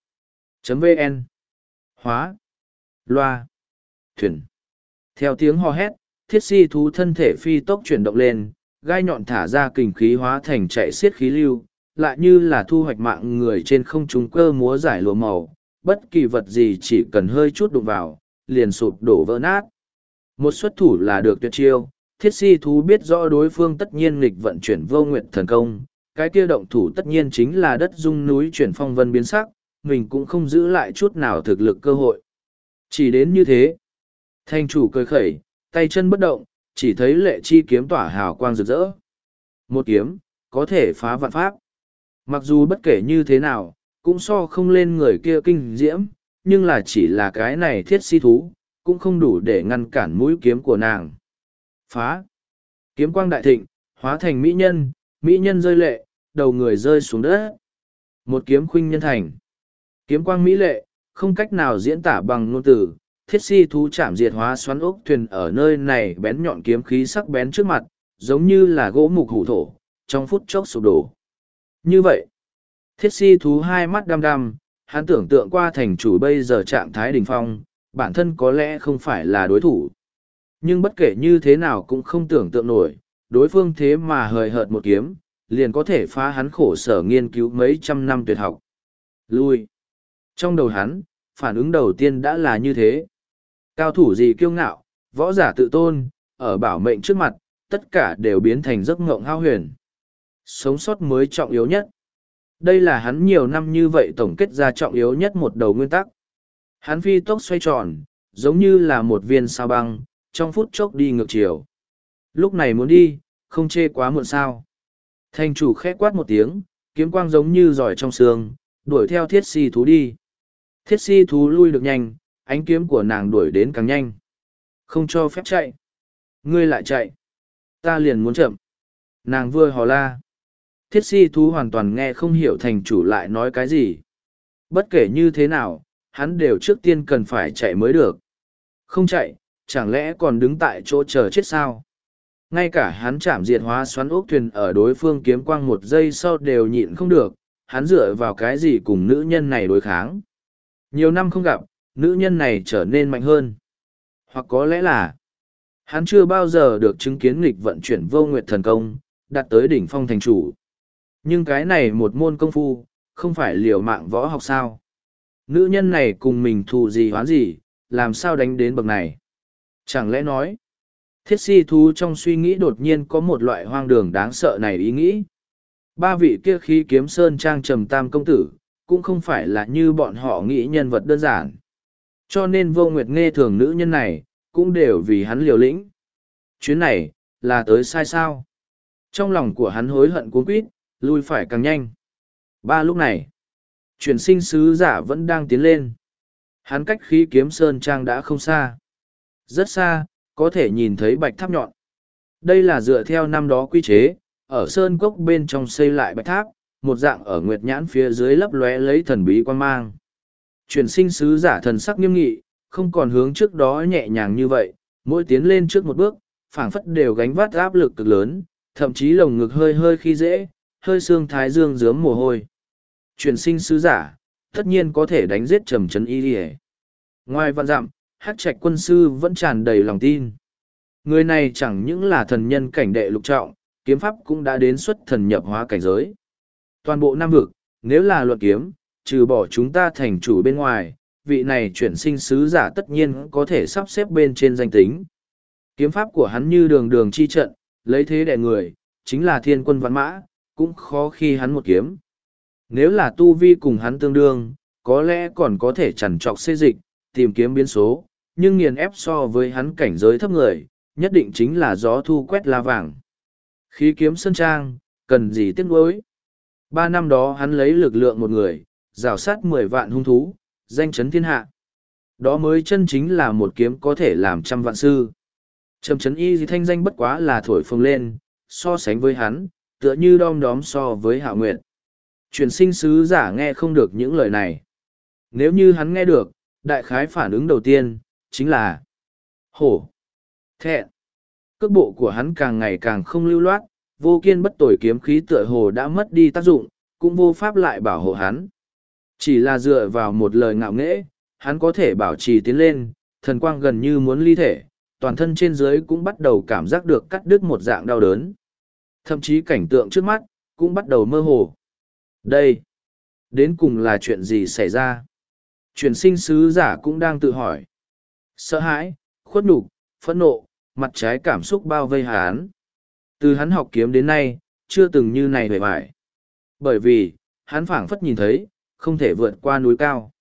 .vn. Hóa. Loa. Thuyền. Theo tiếng hò hét, thiết si thú thân thể phi tốc chuyển động lên, gai nhọn thả ra kình khí hóa thành chạy xiết khí lưu, lại như là thu hoạch mạng người trên không trung cơ múa giải lụa màu, bất kỳ vật gì chỉ cần hơi chút đụng vào, liền sụp đổ vỡ nát. Một xuất thủ là được tuyệt chiêu, thiết si thú biết rõ đối phương tất nhiên nghịch vận chuyển vô nguyện thần công, cái kia động thủ tất nhiên chính là đất rung núi chuyển phong vân biến sắc, mình cũng không giữ lại chút nào thực lực cơ hội. Chỉ đến như thế, thành chủ cười khẩy, tay chân bất động, chỉ thấy lệ chi kiếm tỏa hào quang rực rỡ. Một kiếm, có thể phá vạn pháp. Mặc dù bất kể như thế nào, cũng so không lên người kia kinh diễm, nhưng là chỉ là cái này thiết si thú, cũng không đủ để ngăn cản mũi kiếm của nàng. Phá. Kiếm quang đại thịnh, hóa thành mỹ nhân rơi lệ, đầu người rơi xuống đất. Một kiếm khuynh nhân thành. Kiếm quang mỹ lệ, không cách nào diễn tả bằng ngôn từ, thiết si thú chạm diệt hóa xoắn ốc thuyền ở nơi này bén nhọn kiếm khí sắc bén trước mặt, giống như là gỗ mục hủ thổ, trong phút chốc sụp đổ. Như vậy, thiết si thú hai mắt đăm đăm, hắn tưởng tượng qua thành chủ bây giờ trạng thái đỉnh phong, bản thân có lẽ không phải là đối thủ. Nhưng bất kể như thế nào cũng không tưởng tượng nổi, đối phương thế mà hời hợt một kiếm, liền có thể phá hắn khổ sở nghiên cứu mấy trăm năm tuyệt học. Lui. Trong đầu hắn, phản ứng đầu tiên đã là như thế. Cao thủ gì kiêu ngạo, võ giả tự tôn, ở bảo mệnh trước mặt, tất cả đều biến thành giấc ngộng hao huyền. Sống sót mới trọng yếu nhất. Đây là hắn nhiều năm như vậy tổng kết ra trọng yếu nhất một đầu nguyên tắc. Hắn phi tốc xoay tròn, giống như là một viên sao băng, trong phút chốc đi ngược chiều. Lúc này muốn đi, không chê quá muộn sao. Thành chủ khẽ quát một tiếng, kiếm quang giống như giỏi trong xương, đuổi theo thiết si thú đi. Thiết si thú lui được nhanh, ánh kiếm của nàng đuổi đến càng nhanh. Không cho phép chạy. Ngươi lại chạy. Ta liền muốn chậm. Nàng vừa hò la. Thiết si thú hoàn toàn nghe không hiểu thành chủ lại nói cái gì. Bất kể như thế nào, hắn đều trước tiên cần phải chạy mới được. Không chạy, chẳng lẽ còn đứng tại chỗ chờ chết sao? Ngay cả hắn chạm diệt hóa xoắn ốc thuyền ở đối phương kiếm quang một giây sau đều nhịn không được, hắn dựa vào cái gì cùng nữ nhân này đối kháng. Nhiều năm không gặp, nữ nhân này trở nên mạnh hơn. Hoặc có lẽ là, hắn chưa bao giờ được chứng kiến nghịch vận chuyển vô nguyệt thần công, đạt tới đỉnh phong thành chủ. Nhưng cái này một môn công phu, không phải liều mạng võ học sao. Nữ nhân này cùng mình thù gì hoán gì, làm sao đánh đến bậc này. Chẳng lẽ nói, thiết si thú trong suy nghĩ đột nhiên có một loại hoang đường đáng sợ này ý nghĩ. Ba vị kia khí kiếm sơn trang trầm tam công tử, cũng không phải là như bọn họ nghĩ nhân vật đơn giản. Cho nên vô nguyệt nghe thường nữ nhân này, cũng đều vì hắn liều lĩnh. Chuyến này, là tới sai sao. Trong lòng của hắn hối hận cuống quýt, lui phải càng nhanh. Ba lúc này, chuyển sinh sứ giả vẫn đang tiến lên. Hắn cách khí kiếm sơn trang đã không xa. Rất xa, có thể nhìn thấy bạch tháp nhọn. Đây là dựa theo năm đó quy chế, ở sơn cốc bên trong xây lại bạch tháp, một dạng ở nguyệt nhãn phía dưới lấp lóe lấy thần bí quan mang. Chuyển sinh sứ giả thần sắc nghiêm nghị, không còn hướng trước đó nhẹ nhàng như vậy, mỗi tiến lên trước một bước, phảng phất đều gánh vác áp lực cực lớn, thậm chí lồng ngực hơi hơi khi dễ, hơi xương thái dương rướm mồ hôi. Chuyển sinh sứ giả, tất nhiên có thể đánh giết trầm trấn y đi. Ngoài vạn dặm, Hắc Trạch quân sư vẫn tràn đầy lòng tin. Người này chẳng những là thần nhân cảnh đệ lục trọng, kiếm pháp cũng đã đến xuất thần nhập hóa cảnh giới. Toàn bộ Nam vực, nếu là luận kiếm, trừ bỏ chúng ta thành chủ bên ngoài, vị này chuyển sinh sứ giả tất nhiên có thể sắp xếp bên trên danh tính. Kiếm pháp của hắn như đường đường chi trận, lấy thế đè người, chính là thiên quân văn mã, cũng khó khi hắn một kiếm. Nếu là tu vi cùng hắn tương đương, có lẽ còn có thể chằn trọc xê dịch, tìm kiếm biến số, nhưng nghiền ép so với hắn cảnh giới thấp người, nhất định chính là gió thu quét la vàng. Khí kiếm sơn trang, cần gì tiếc nuối. 3 năm đó hắn lấy lực lượng một người, rào sát 10 vạn hung thú, danh chấn thiên hạ. Đó mới chân chính là một kiếm có thể làm trăm vạn sư. Trầm chấn y gì thanh danh bất quá là thổi phồng lên, so sánh với hắn, tựa như đom đóm so với Hạo Nguyệt. Chuyển sinh sứ giả nghe không được những lời này. Nếu như hắn nghe được, đại khái phản ứng đầu tiên, chính là hổ, thẹn. Cước bộ của hắn càng ngày càng không lưu loát, vô kiên bất tồi kiếm khí tựa hồ đã mất đi tác dụng, cũng vô pháp lại bảo hộ hắn. Chỉ là dựa vào một lời ngạo nghễ, hắn có thể bảo trì tiến lên, thần quang gần như muốn ly thể, toàn thân trên dưới cũng bắt đầu cảm giác được cắt đứt một dạng đau đớn. Thậm chí cảnh tượng trước mắt, cũng bắt đầu mơ hồ. Đây, đến cùng là chuyện gì xảy ra? Chuyển sinh sứ giả cũng đang tự hỏi. Sợ hãi, khuất nhục, phẫn nộ, mặt trái cảm xúc bao vây hắn. Từ hắn học kiếm đến nay, chưa từng như này bề bại. Bởi vì, hắn phảng phất nhìn thấy, không thể vượt qua núi cao.